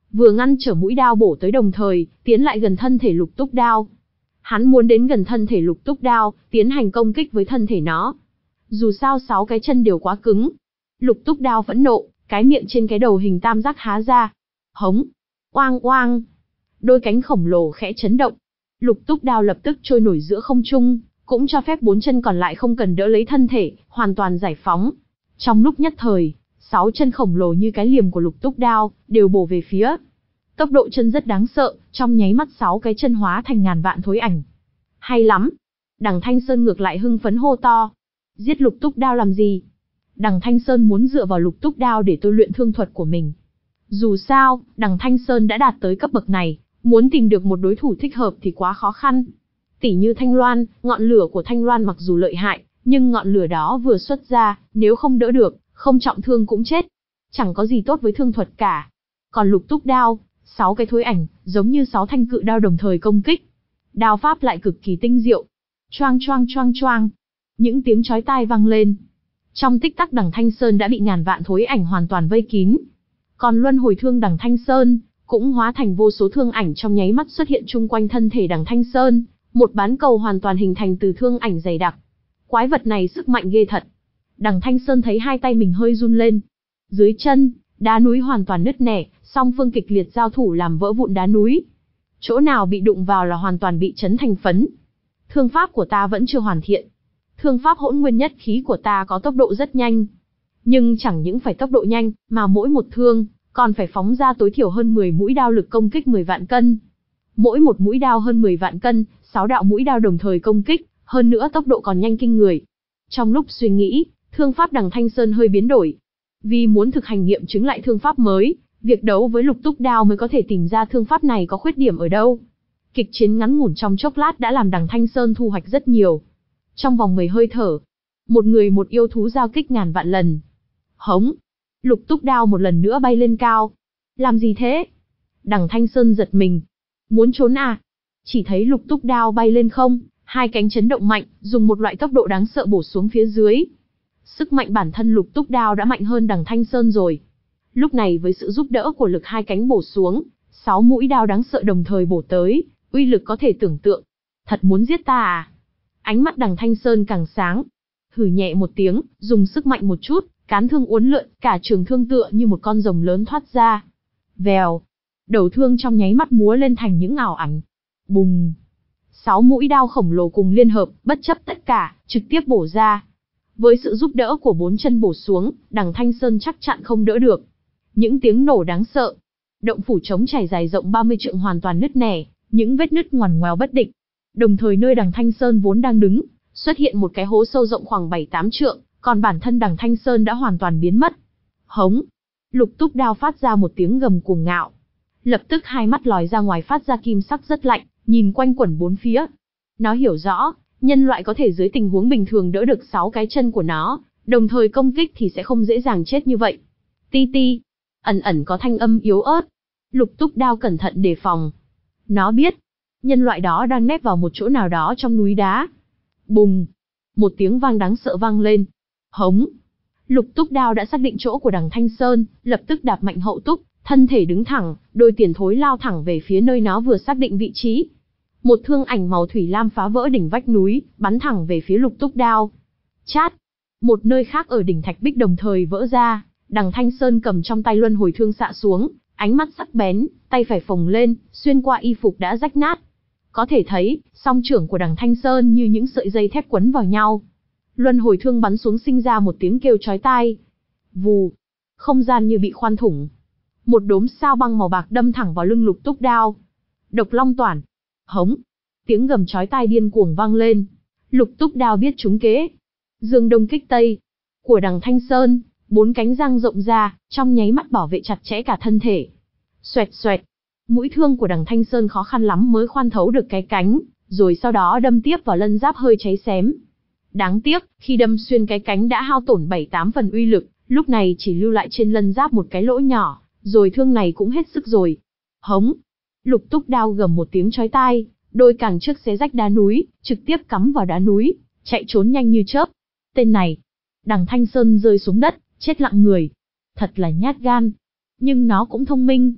vừa ngăn trở mũi đao bổ tới đồng thời, tiến lại gần thân thể Lục Túc Đao. Hắn muốn đến gần thân thể Lục Túc Đao, tiến hành công kích với thân thể nó. Dù sao sáu cái chân đều quá cứng. Lục Túc Đao phẫn nộ, cái miệng trên cái đầu hình tam giác há ra. Hống! Oang oang! Đôi cánh khổng lồ khẽ chấn động. Lục Túc Đao lập tức trôi nổi giữa không trung, cũng cho phép bốn chân còn lại không cần đỡ lấy thân thể, hoàn toàn giải phóng. Trong lúc nhất thời, sáu chân khổng lồ như cái liềm của Lục Túc Đao, đều bổ về phía. Tốc độ chân rất đáng sợ, trong nháy mắt sáu cái chân hóa thành ngàn vạn thối ảnh. Hay lắm! Đằng Thanh Sơn ngược lại hưng phấn hô to. Giết Lục Túc Đao làm gì? Đằng Thanh Sơn muốn dựa vào Lục Túc Đao để tôi luyện thương thuật của mình. Dù sao, đằng Thanh Sơn đã đạt tới cấp bậc này, muốn tìm được một đối thủ thích hợp thì quá khó khăn. Tỉ như Thanh Loan, ngọn lửa của Thanh Loan mặc dù lợi hại, nhưng ngọn lửa đó vừa xuất ra, nếu không đỡ được, không trọng thương cũng chết. Chẳng có gì tốt với thương thuật cả. Còn Lục Túc Đao, sáu cái thối ảnh, giống như sáu thanh cự đao đồng thời công kích. Đao pháp lại cực kỳ tinh diệu. Choang choang choang choang. Những tiếng chói tai vang lên. Trong tích tắc đằng Thanh Sơn đã bị ngàn vạn thối ảnh hoàn toàn vây kín. Còn luân hồi thương đằng Thanh Sơn, cũng hóa thành vô số thương ảnh trong nháy mắt xuất hiện chung quanh thân thể đằng Thanh Sơn. Một bán cầu hoàn toàn hình thành từ thương ảnh dày đặc. Quái vật này sức mạnh ghê thật. Đằng Thanh Sơn thấy hai tay mình hơi run lên. Dưới chân, đá núi hoàn toàn nứt nẻ, song phương kịch liệt giao thủ làm vỡ vụn đá núi. Chỗ nào bị đụng vào là hoàn toàn bị chấn thành phấn. Thương pháp của ta vẫn chưa hoàn thiện. Thương pháp hỗn nguyên nhất khí của ta có tốc độ rất nhanh. Nhưng chẳng những phải tốc độ nhanh, mà mỗi một thương, còn phải phóng ra tối thiểu hơn mười mũi đao lực công kích mười vạn cân. Mỗi một mũi đao hơn mười vạn cân, sáu đạo mũi đao đồng thời công kích, hơn nữa tốc độ còn nhanh kinh người. Trong lúc suy nghĩ, thương pháp đằng Thanh Sơn hơi biến đổi. Vì muốn thực hành nghiệm chứng lại thương pháp mới, việc đấu với Lục Túc Đao mới có thể tìm ra thương pháp này có khuyết điểm ở đâu. Kịch chiến ngắn ngủn trong chốc lát đã làm đằng Thanh Sơn thu hoạch rất nhiều. Trong vòng mười hơi thở, một người một yêu thú giao kích ngàn vạn lần. Hống! Lục Túc Đao một lần nữa bay lên cao. Làm gì thế? Đằng Thanh Sơn giật mình. Muốn trốn à? Chỉ thấy Lục Túc Đao bay lên không, hai cánh chấn động mạnh, dùng một loại tốc độ đáng sợ bổ xuống phía dưới. Sức mạnh bản thân Lục Túc Đao đã mạnh hơn đằng Thanh Sơn rồi. Lúc này với sự giúp đỡ của lực hai cánh bổ xuống, sáu mũi đao đáng sợ đồng thời bổ tới, uy lực có thể tưởng tượng. Thật muốn giết ta à? Ánh mắt đằng Thanh Sơn càng sáng. Hừ nhẹ một tiếng, dùng sức mạnh một chút, cán thương uốn lượn, cả trường thương tựa như một con rồng lớn thoát ra. Vèo. Đầu thương trong nháy mắt múa lên thành những ảo ảnh. Bùng. Sáu mũi đao khổng lồ cùng liên hợp, bất chấp tất cả, trực tiếp bổ ra. Với sự giúp đỡ của bốn chân bổ xuống, đằng Thanh Sơn chắc chắn không đỡ được. Những tiếng nổ đáng sợ. Động phủ trống trải dài rộng ba mươi trượng hoàn toàn nứt nẻ, những vết nứt ngoằn ngoèo bất định. Đồng thời nơi đằng Thanh Sơn vốn đang đứng, xuất hiện một cái hố sâu rộng khoảng bảy tám trượng, còn bản thân đằng Thanh Sơn đã hoàn toàn biến mất. Hống! Lục Túc Đao phát ra một tiếng gầm cuồng ngạo. Lập tức hai mắt lòi ra ngoài phát ra kim sắc rất lạnh, nhìn quanh quẩn bốn phía. Nó hiểu rõ, nhân loại có thể dưới tình huống bình thường đỡ được sáu cái chân của nó, đồng thời công kích thì sẽ không dễ dàng chết như vậy. Ti ti! Ẩn ẩn có thanh âm yếu ớt. Lục Túc Đao cẩn thận đề phòng. Nó biết, nhân loại đó đang nép vào một chỗ nào đó trong núi đá. Bùng! Một tiếng vang đáng sợ vang lên. Hống! Lục Túc Đao đã xác định chỗ của đằng Thanh Sơn, lập tức đạp mạnh hậu túc, thân thể đứng thẳng, đôi tiền thối lao thẳng về phía nơi nó vừa xác định vị trí. Một thương ảnh màu thủy lam phá vỡ đỉnh vách núi, bắn thẳng về phía Lục Túc Đao. Chát! Một nơi khác ở đỉnh thạch bích đồng thời vỡ ra, đằng Thanh Sơn cầm trong tay luân hồi thương xạ xuống, ánh mắt sắc bén, tay phải phồng lên, xuyên qua y phục đã rách nát. Có thể thấy, song trưởng của đằng Thanh Sơn như những sợi dây thép quấn vào nhau. Luân hồi thương bắn xuống sinh ra một tiếng kêu chói tai. Vù! Không gian như bị khoan thủng. Một đốm sao băng màu bạc đâm thẳng vào lưng Lục Túc Đao. Độc long toản! Hống! Tiếng gầm chói tai điên cuồng vang lên. Lục Túc Đao biết trúng kế. Dương đông kích tây. Của đằng Thanh Sơn, bốn cánh răng rộng ra, trong nháy mắt bảo vệ chặt chẽ cả thân thể. Xoẹt xoẹt! Mũi thương của đằng Thanh Sơn khó khăn lắm mới khoan thấu được cái cánh, rồi sau đó đâm tiếp vào lân giáp hơi cháy xém. Đáng tiếc, khi đâm xuyên cái cánh đã hao tổn bảy tám phần uy lực, lúc này chỉ lưu lại trên lân giáp một cái lỗ nhỏ, rồi thương này cũng hết sức rồi. Hống! Lục Túc Đao gầm một tiếng chói tai, đôi càng trước xé rách đá núi, trực tiếp cắm vào đá núi, chạy trốn nhanh như chớp. Tên này! Đằng Thanh Sơn rơi xuống đất, chết lặng người. Thật là nhát gan. Nhưng nó cũng thông minh.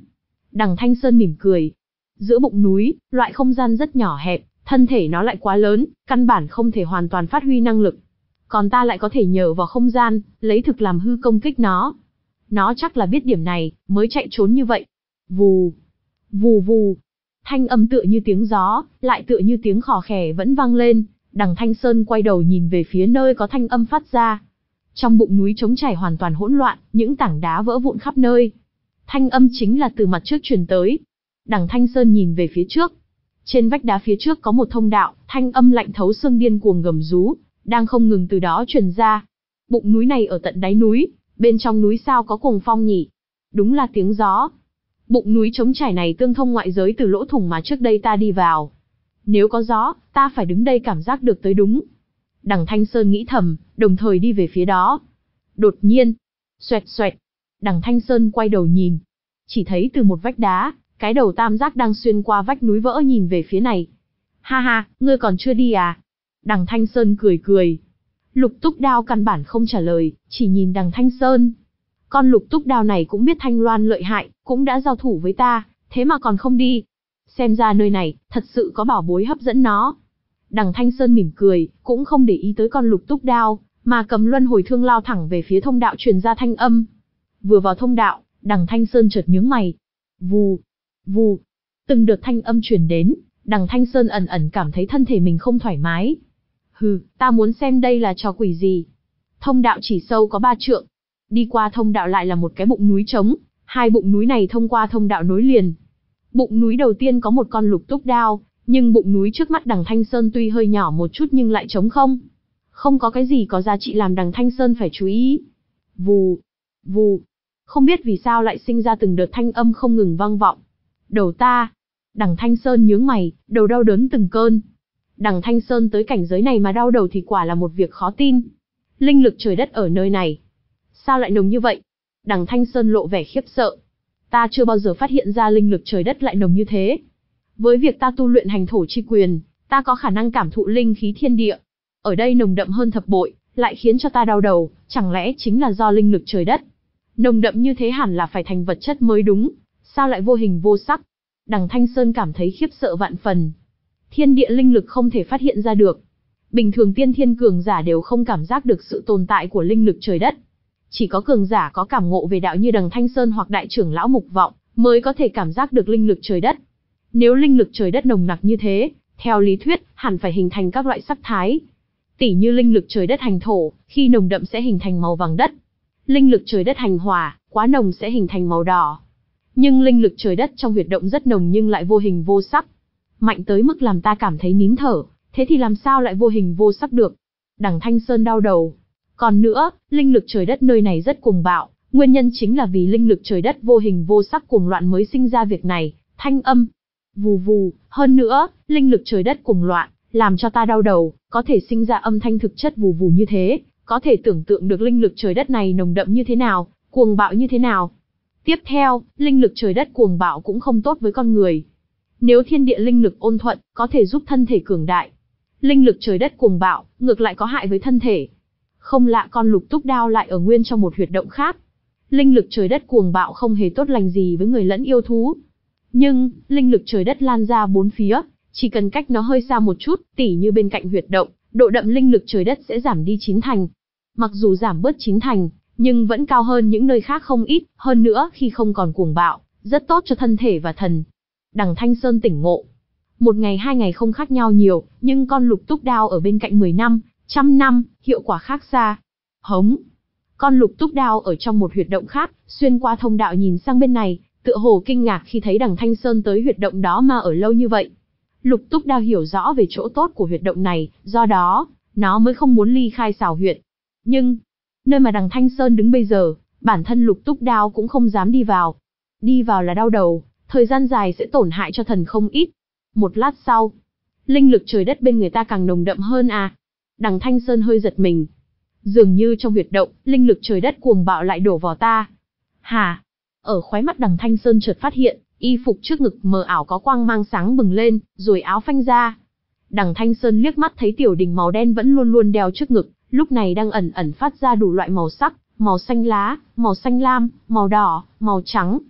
Đằng Thanh Sơn mỉm cười. Giữa bụng núi, loại không gian rất nhỏ hẹp, thân thể nó lại quá lớn, căn bản không thể hoàn toàn phát huy năng lực. Còn ta lại có thể nhờ vào không gian, lấy thực làm hư công kích nó. Nó chắc là biết điểm này, mới chạy trốn như vậy. Vù, vù vù. Thanh âm tựa như tiếng gió, lại tựa như tiếng khò khè vẫn vang lên. Đằng Thanh Sơn quay đầu nhìn về phía nơi có thanh âm phát ra. Trong bụng núi trống trải hoàn toàn hỗn loạn, những tảng đá vỡ vụn khắp nơi. Thanh âm chính là từ mặt trước truyền tới. Đằng Thanh Sơn nhìn về phía trước. Trên vách đá phía trước có một thông đạo, thanh âm lạnh thấu xương điên cuồng gầm rú, đang không ngừng từ đó truyền ra. Bụng núi này ở tận đáy núi, bên trong núi sao có cuồng phong nhỉ? Đúng là tiếng gió. Bụng núi trống trải này tương thông ngoại giới từ lỗ thủng mà trước đây ta đi vào. Nếu có gió, ta phải đứng đây cảm giác được tới đúng. Đằng Thanh Sơn nghĩ thầm, đồng thời đi về phía đó. Đột nhiên, xoẹt xoẹt, đằng Thanh Sơn quay đầu nhìn. Chỉ thấy từ một vách đá, cái đầu tam giác đang xuyên qua vách núi vỡ nhìn về phía này. Ha ha, ngươi còn chưa đi à? Đằng Thanh Sơn cười cười. Lục Túc Đao căn bản không trả lời, chỉ nhìn đằng Thanh Sơn. Con Lục Túc Đao này cũng biết Thanh Loan lợi hại, cũng đã giao thủ với ta, thế mà còn không đi. Xem ra nơi này, thật sự có bảo bối hấp dẫn nó. Đằng Thanh Sơn mỉm cười, cũng không để ý tới con Lục Túc Đao, mà cầm luân hồi thương lao thẳng về phía thông đạo truyền ra thanh âm. Vừa vào thông đạo, đằng Thanh Sơn chợt nhướng mày. Vù, vù, từng đợt thanh âm truyền đến, đằng Thanh Sơn ẩn ẩn cảm thấy thân thể mình không thoải mái. Hừ, ta muốn xem đây là trò quỷ gì. Thông đạo chỉ sâu có ba trượng. Đi qua thông đạo lại là một cái bụng núi trống, hai bụng núi này thông qua thông đạo nối liền. Bụng núi đầu tiên có một con Lục Túc Đao, nhưng bụng núi trước mắt đằng Thanh Sơn tuy hơi nhỏ một chút nhưng lại trống không. Không có cái gì có giá trị làm đằng Thanh Sơn phải chú ý. Vù, vù, không biết vì sao lại sinh ra từng đợt thanh âm không ngừng vang vọng. Đầu ta, đằng Thanh Sơn nhướng mày, đầu đau đớn từng cơn. Đằng Thanh Sơn tới cảnh giới này mà đau đầu thì quả là một việc khó tin. Linh lực trời đất ở nơi này, sao lại nồng như vậy? Đằng Thanh Sơn lộ vẻ khiếp sợ. Ta chưa bao giờ phát hiện ra linh lực trời đất lại nồng như thế. Với việc ta tu luyện hành thổ chi quyền, ta có khả năng cảm thụ linh khí thiên địa. Ở đây nồng đậm hơn thập bội, lại khiến cho ta đau đầu, chẳng lẽ chính là do linh lực trời đất? Nồng đậm như thế hẳn là phải thành vật chất mới đúng, sao lại vô hình vô sắc? Đằng Thanh Sơn cảm thấy khiếp sợ vạn phần. Thiên địa linh lực không thể phát hiện ra được. Bình thường tiên thiên cường giả đều không cảm giác được sự tồn tại của linh lực trời đất. Chỉ có cường giả có cảm ngộ về đạo như đằng Thanh Sơn hoặc đại trưởng lão Mục Vọng, mới có thể cảm giác được linh lực trời đất. Nếu linh lực trời đất nồng nặc như thế, theo lý thuyết, hẳn phải hình thành các loại sắc thái. Tỉ như linh lực trời đất hành thổ, khi nồng đậm sẽ hình thành màu vàng đất. Linh lực trời đất hành hỏa, quá nồng sẽ hình thành màu đỏ. Nhưng linh lực trời đất trong huyệt động rất nồng nhưng lại vô hình vô sắc. Mạnh tới mức làm ta cảm thấy nín thở, thế thì làm sao lại vô hình vô sắc được? Đằng Thanh Sơn đau đầu. Còn nữa, linh lực trời đất nơi này rất cuồng bạo, nguyên nhân chính là vì linh lực trời đất vô hình vô sắc cuồng loạn mới sinh ra việc này, thanh âm. Vù vù, hơn nữa, linh lực trời đất cuồng loạn, làm cho ta đau đầu, có thể sinh ra âm thanh thực chất vù vù như thế, có thể tưởng tượng được linh lực trời đất này nồng đậm như thế nào, cuồng bạo như thế nào. Tiếp theo, linh lực trời đất cuồng bạo cũng không tốt với con người. Nếu thiên địa linh lực ôn thuận, có thể giúp thân thể cường đại. Linh lực trời đất cuồng bạo, ngược lại có hại với thân thể. Không lạ con Lục Túc Đao lại ở nguyên trong một huyệt động khác. Linh lực trời đất cuồng bạo không hề tốt lành gì với người lẫn yêu thú. Nhưng, linh lực trời đất lan ra bốn phía, chỉ cần cách nó hơi xa một chút, tỉ như bên cạnh huyệt động, độ đậm linh lực trời đất sẽ giảm đi chín thành. Mặc dù giảm bớt chín thành, nhưng vẫn cao hơn những nơi khác không ít, hơn nữa khi không còn cuồng bạo, rất tốt cho thân thể và thần. Đằng Thanh Sơn tỉnh ngộ. Một ngày hai ngày không khác nhau nhiều, nhưng con Lục Túc Đao ở bên cạnh mười năm, trăm năm, hiệu quả khác xa. Hống. Con Lục Túc Đao ở trong một huyệt động khác, xuyên qua thông đạo nhìn sang bên này, tựa hồ kinh ngạc khi thấy đằng Thanh Sơn tới huyệt động đó mà ở lâu như vậy. Lục Túc Đao hiểu rõ về chỗ tốt của huyệt động này, do đó, nó mới không muốn ly khai xảo huyệt. Nhưng, nơi mà đằng Thanh Sơn đứng bây giờ, bản thân Lục Túc Đao cũng không dám đi vào. Đi vào là đau đầu, thời gian dài sẽ tổn hại cho thần không ít. Một lát sau, linh lực trời đất bên người ta càng nồng đậm hơn à. Đằng Thanh Sơn hơi giật mình. Dường như trong huyệt động, linh lực trời đất cuồng bạo lại đổ vào ta. Hả? Ở khóe mắt đằng Thanh Sơn chợt phát hiện, y phục trước ngực mờ ảo có quang mang sáng bừng lên, rồi áo phanh ra. Đằng Thanh Sơn liếc mắt thấy tiểu đình màu đen vẫn luôn luôn đeo trước ngực, lúc này đang ẩn ẩn phát ra đủ loại màu sắc, màu xanh lá, màu xanh lam, màu đỏ, màu trắng.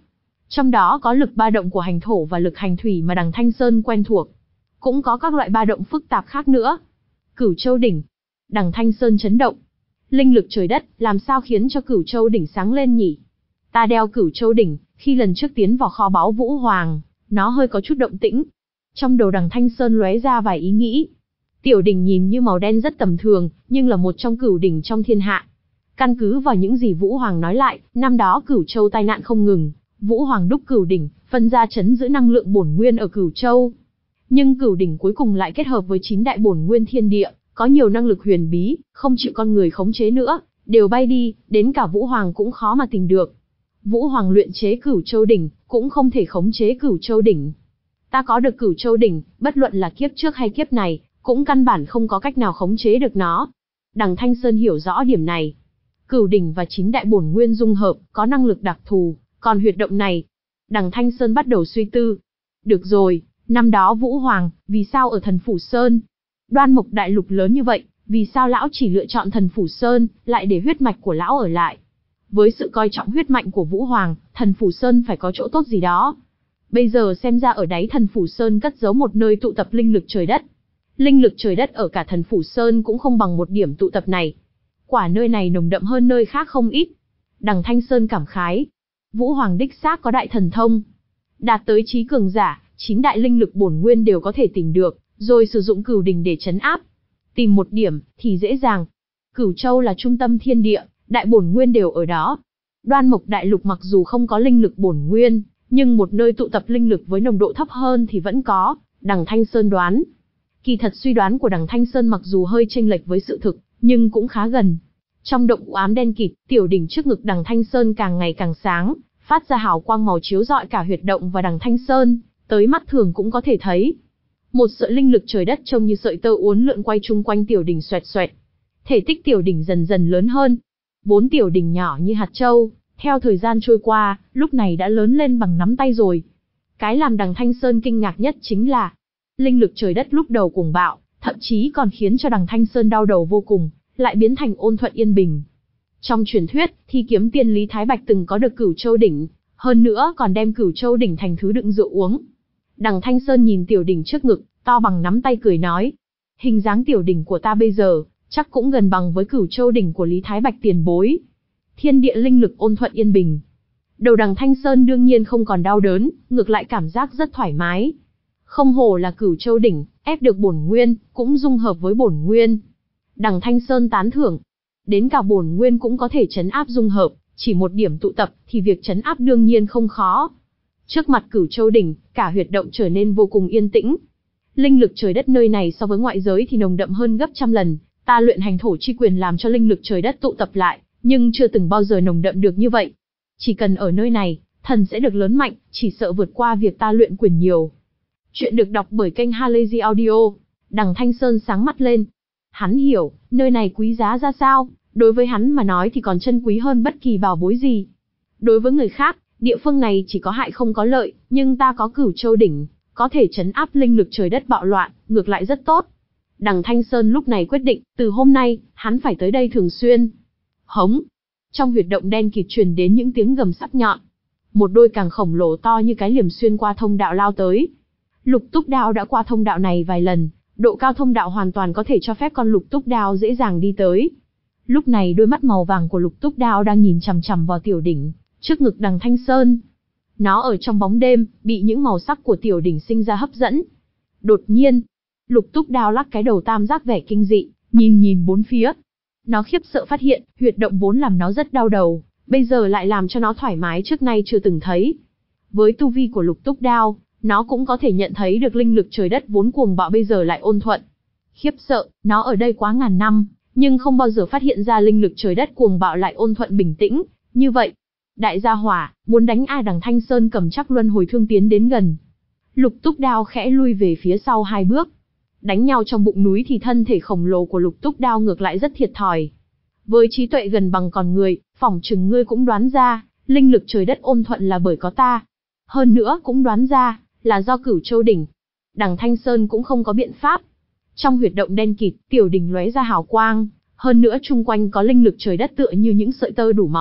Trong đó có lực ba động của hành thổ và lực hành thủy mà đằng Thanh Sơn quen thuộc. Cũng có các loại ba động phức tạp khác nữa. Cửu Châu đỉnh. Đằng Thanh Sơn chấn động. Linh lực trời đất, làm sao khiến cho Cửu Châu đỉnh sáng lên nhỉ? Ta đeo Cửu Châu đỉnh, khi lần trước tiến vào kho báu Vũ Hoàng, nó hơi có chút động tĩnh. Trong đầu đằng Thanh Sơn lóe ra vài ý nghĩ. Tiểu đỉnh nhìn như màu đen rất tầm thường, nhưng là một trong cửu đỉnh trong thiên hạ. Căn cứ vào những gì Vũ Hoàng nói lại, năm đó Cửu Châu tai nạn không ngừng, Vũ Hoàng đúc cửu đỉnh, phân ra chấn giữ năng lượng bổn nguyên ở Cửu Châu. Nhưng cửu đỉnh cuối cùng lại kết hợp với chín đại bổn nguyên thiên địa, có nhiều năng lực huyền bí, không chịu con người khống chế nữa, đều bay đi, đến cả Vũ Hoàng cũng khó mà tìm được. Vũ Hoàng luyện chế Cửu Châu đỉnh, cũng không thể khống chế Cửu Châu đỉnh. Ta có được Cửu Châu đỉnh, bất luận là kiếp trước hay kiếp này, cũng căn bản không có cách nào khống chế được nó. Đằng Thanh Sơn hiểu rõ điểm này. Cửu đỉnh và chín đại bổn nguyên dung hợp, có năng lực đặc thù, còn huyệt động này. Đằng Thanh Sơn bắt đầu suy tư. Được rồi, năm đó Vũ Hoàng, vì sao ở Thần Phủ Sơn? Đoan Mộc đại lục lớn như vậy, vì sao lão chỉ lựa chọn Thần Phủ Sơn, lại để huyết mạch của lão ở lại? Với sự coi trọng huyết mạch của Vũ Hoàng, Thần Phủ Sơn phải có chỗ tốt gì đó. Bây giờ xem ra ở đáy Thần Phủ Sơn cất giấu một nơi tụ tập linh lực trời đất. Linh lực trời đất ở cả Thần Phủ Sơn cũng không bằng một điểm tụ tập này. Quả nơi này nồng đậm hơn nơi khác không ít. Đằng Thanh Sơn cảm khái. Vũ Hoàng đích xác có đại thần thông. Đạt tới trí cường giả, chín đại linh lực bổn nguyên đều có thể tìm được, rồi sử dụng cửu đỉnh để trấn áp. Tìm một điểm, thì dễ dàng. Cửu Châu là trung tâm thiên địa, đại bổn nguyên đều ở đó. Đoan Mộc đại lục mặc dù không có linh lực bổn nguyên, nhưng một nơi tụ tập linh lực với nồng độ thấp hơn thì vẫn có, đằng Thanh Sơn đoán. Kỳ thật suy đoán của đằng Thanh Sơn mặc dù hơi chênh lệch với sự thực, nhưng cũng khá gần. Trong động u ám đen kịt, tiểu đỉnh trước ngực đằng Thanh Sơn càng ngày càng sáng, phát ra hào quang màu chiếu rọi cả huyệt động và đằng Thanh Sơn, tới mắt thường cũng có thể thấy. Một sợi linh lực trời đất trông như sợi tơ uốn lượn quay chung quanh tiểu đỉnh xoẹt xoẹt. Thể tích tiểu đỉnh dần dần lớn hơn. Bốn tiểu đỉnh nhỏ như hạt châu, theo thời gian trôi qua, lúc này đã lớn lên bằng nắm tay rồi. Cái làm đằng Thanh Sơn kinh ngạc nhất chính là, linh lực trời đất lúc đầu cuồng bạo, thậm chí còn khiến cho đằng Thanh Sơn đau đầu vô cùng, lại biến thành ôn thuận yên bình. Trong truyền thuyết, Thi Kiếm Tiên Lý Thái Bạch từng có được Cửu Châu đỉnh, hơn nữa còn đem Cửu Châu đỉnh thành thứ đựng rượu uống. Đằng Thanh Sơn nhìn tiểu đỉnh trước ngực, to bằng nắm tay cười nói, hình dáng tiểu đỉnh của ta bây giờ, chắc cũng gần bằng với Cửu Châu đỉnh của Lý Thái Bạch tiền bối. Thiên địa linh lực ôn thuận yên bình. Đầu đằng Thanh Sơn đương nhiên không còn đau đớn, ngược lại cảm giác rất thoải mái. Không hổ là Cửu Châu đỉnh, ép được bổn nguyên, cũng dung hợp với bổn nguyên. Đằng Thanh Sơn tán thưởng. Đến cả bổn nguyên cũng có thể trấn áp dung hợp, chỉ một điểm tụ tập thì việc trấn áp đương nhiên không khó. Trước mặt Cửu Châu đỉnh, cả huyệt động trở nên vô cùng yên tĩnh. Linh lực trời đất nơi này so với ngoại giới thì nồng đậm hơn gấp trăm lần, ta luyện hành thổ chi quyền làm cho linh lực trời đất tụ tập lại, nhưng chưa từng bao giờ nồng đậm được như vậy. Chỉ cần ở nơi này, thần sẽ được lớn mạnh, chỉ sợ vượt qua việc ta luyện quyền nhiều. Chuyện được đọc bởi kênh Halazy Audio. Đằng Thanh Sơn sáng mắt lên. Hắn hiểu, nơi này quý giá ra sao, đối với hắn mà nói thì còn chân quý hơn bất kỳ bảo bối gì. Đối với người khác, địa phương này chỉ có hại không có lợi, nhưng ta có Cửu Châu đỉnh, có thể trấn áp linh lực trời đất bạo loạn, ngược lại rất tốt. Đằng Thanh Sơn lúc này quyết định, từ hôm nay, hắn phải tới đây thường xuyên. Hống! Trong huyệt động đen kịt truyền đến những tiếng gầm sắc nhọn. Một đôi càng khổng lồ to như cái liềm xuyên qua thông đạo lao tới. Lục Túc Đao đã qua thông đạo này vài lần, độ cao thông đạo hoàn toàn có thể cho phép con Lục Túc Đao dễ dàng đi tới. Lúc này đôi mắt màu vàng của Lục Túc Đao đang nhìn chằm chằm vào tiểu đỉnh, trước ngực đằng Thanh Sơn. Nó ở trong bóng đêm, bị những màu sắc của tiểu đỉnh sinh ra hấp dẫn. Đột nhiên, Lục Túc Đao lắc cái đầu tam giác vẻ kinh dị, nhìn nhìn bốn phía. Nó khiếp sợ phát hiện, huyệt động vốn làm nó rất đau đầu, bây giờ lại làm cho nó thoải mái trước nay chưa từng thấy. Với tu vi của Lục Túc Đao, nó cũng có thể nhận thấy được linh lực trời đất vốn cuồng bạo bây giờ lại ôn thuận. Khiếp sợ, nó ở đây quá ngàn năm, nhưng không bao giờ phát hiện ra linh lực trời đất cuồng bạo lại ôn thuận bình tĩnh, như vậy. Đại gia hỏa, muốn đánh ai? Đằng Thanh Sơn cầm chắc luân hồi thương tiến đến gần. Lục Túc Đao khẽ lui về phía sau hai bước. Đánh nhau trong bụng núi thì thân thể khổng lồ của Lục Túc Đao ngược lại rất thiệt thòi. Với trí tuệ gần bằng con người, phỏng chừng ngươi cũng đoán ra, linh lực trời đất ôn thuận là bởi có ta. Hơn nữa cũng đoán ra, là do Cửu Châu đỉnh. Đằng Thanh Sơn cũng không có biện pháp. Trong huyệt động đen kịt, tiểu đỉnh lóe ra hào quang, hơn nữa chung quanh có linh lực trời đất tựa như những sợi tơ đủ màu,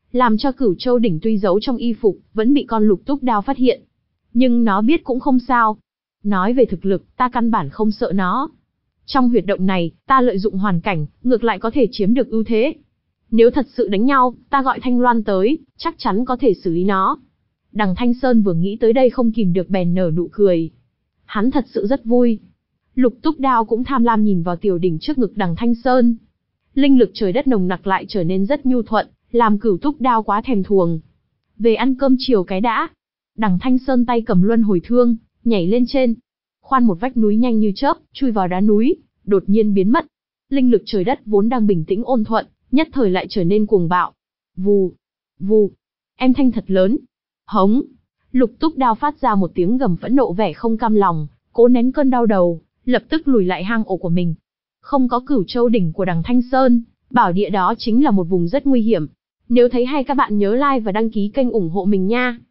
làm cho Cửu Châu đỉnh tuy giấu trong y phục, vẫn bị con Lục Túc Đao phát hiện. Nhưng nó biết cũng không sao. Nói về thực lực, ta căn bản không sợ nó. Trong huyệt động này, ta lợi dụng hoàn cảnh, ngược lại có thể chiếm được ưu thế. Nếu thật sự đánh nhau, ta gọi Thanh Loan tới, chắc chắn có thể xử lý nó. Đằng Thanh Sơn vừa nghĩ tới đây không kìm được bèn nở nụ cười. Hắn thật sự rất vui. Lục Túc Đao cũng tham lam nhìn vào tiểu đỉnh trước ngực đằng Thanh Sơn. Linh lực trời đất nồng nặc lại trở nên rất nhu thuận, làm Cửu Túc Đao quá thèm thuồng. Về ăn cơm chiều cái đã. Đằng Thanh Sơn tay cầm luân hồi thương, nhảy lên trên. Khoan một vách núi nhanh như chớp, chui vào đá núi, đột nhiên biến mất. Linh lực trời đất vốn đang bình tĩnh ôn thuận, nhất thời lại trở nên cuồng bạo. Vù, vù, em thanh thật lớn. Hống. Lục Túc Đao phát ra một tiếng gầm phẫn nộ vẻ không cam lòng, cố nén cơn đau đầu, lập tức lùi lại hang ổ của mình. Không có Cửu Châu đỉnh của đằng Thanh Sơn, bảo địa đó chính là một vùng rất nguy hiểm. Nếu thấy hay các bạn nhớ like và đăng ký kênh ủng hộ mình nha.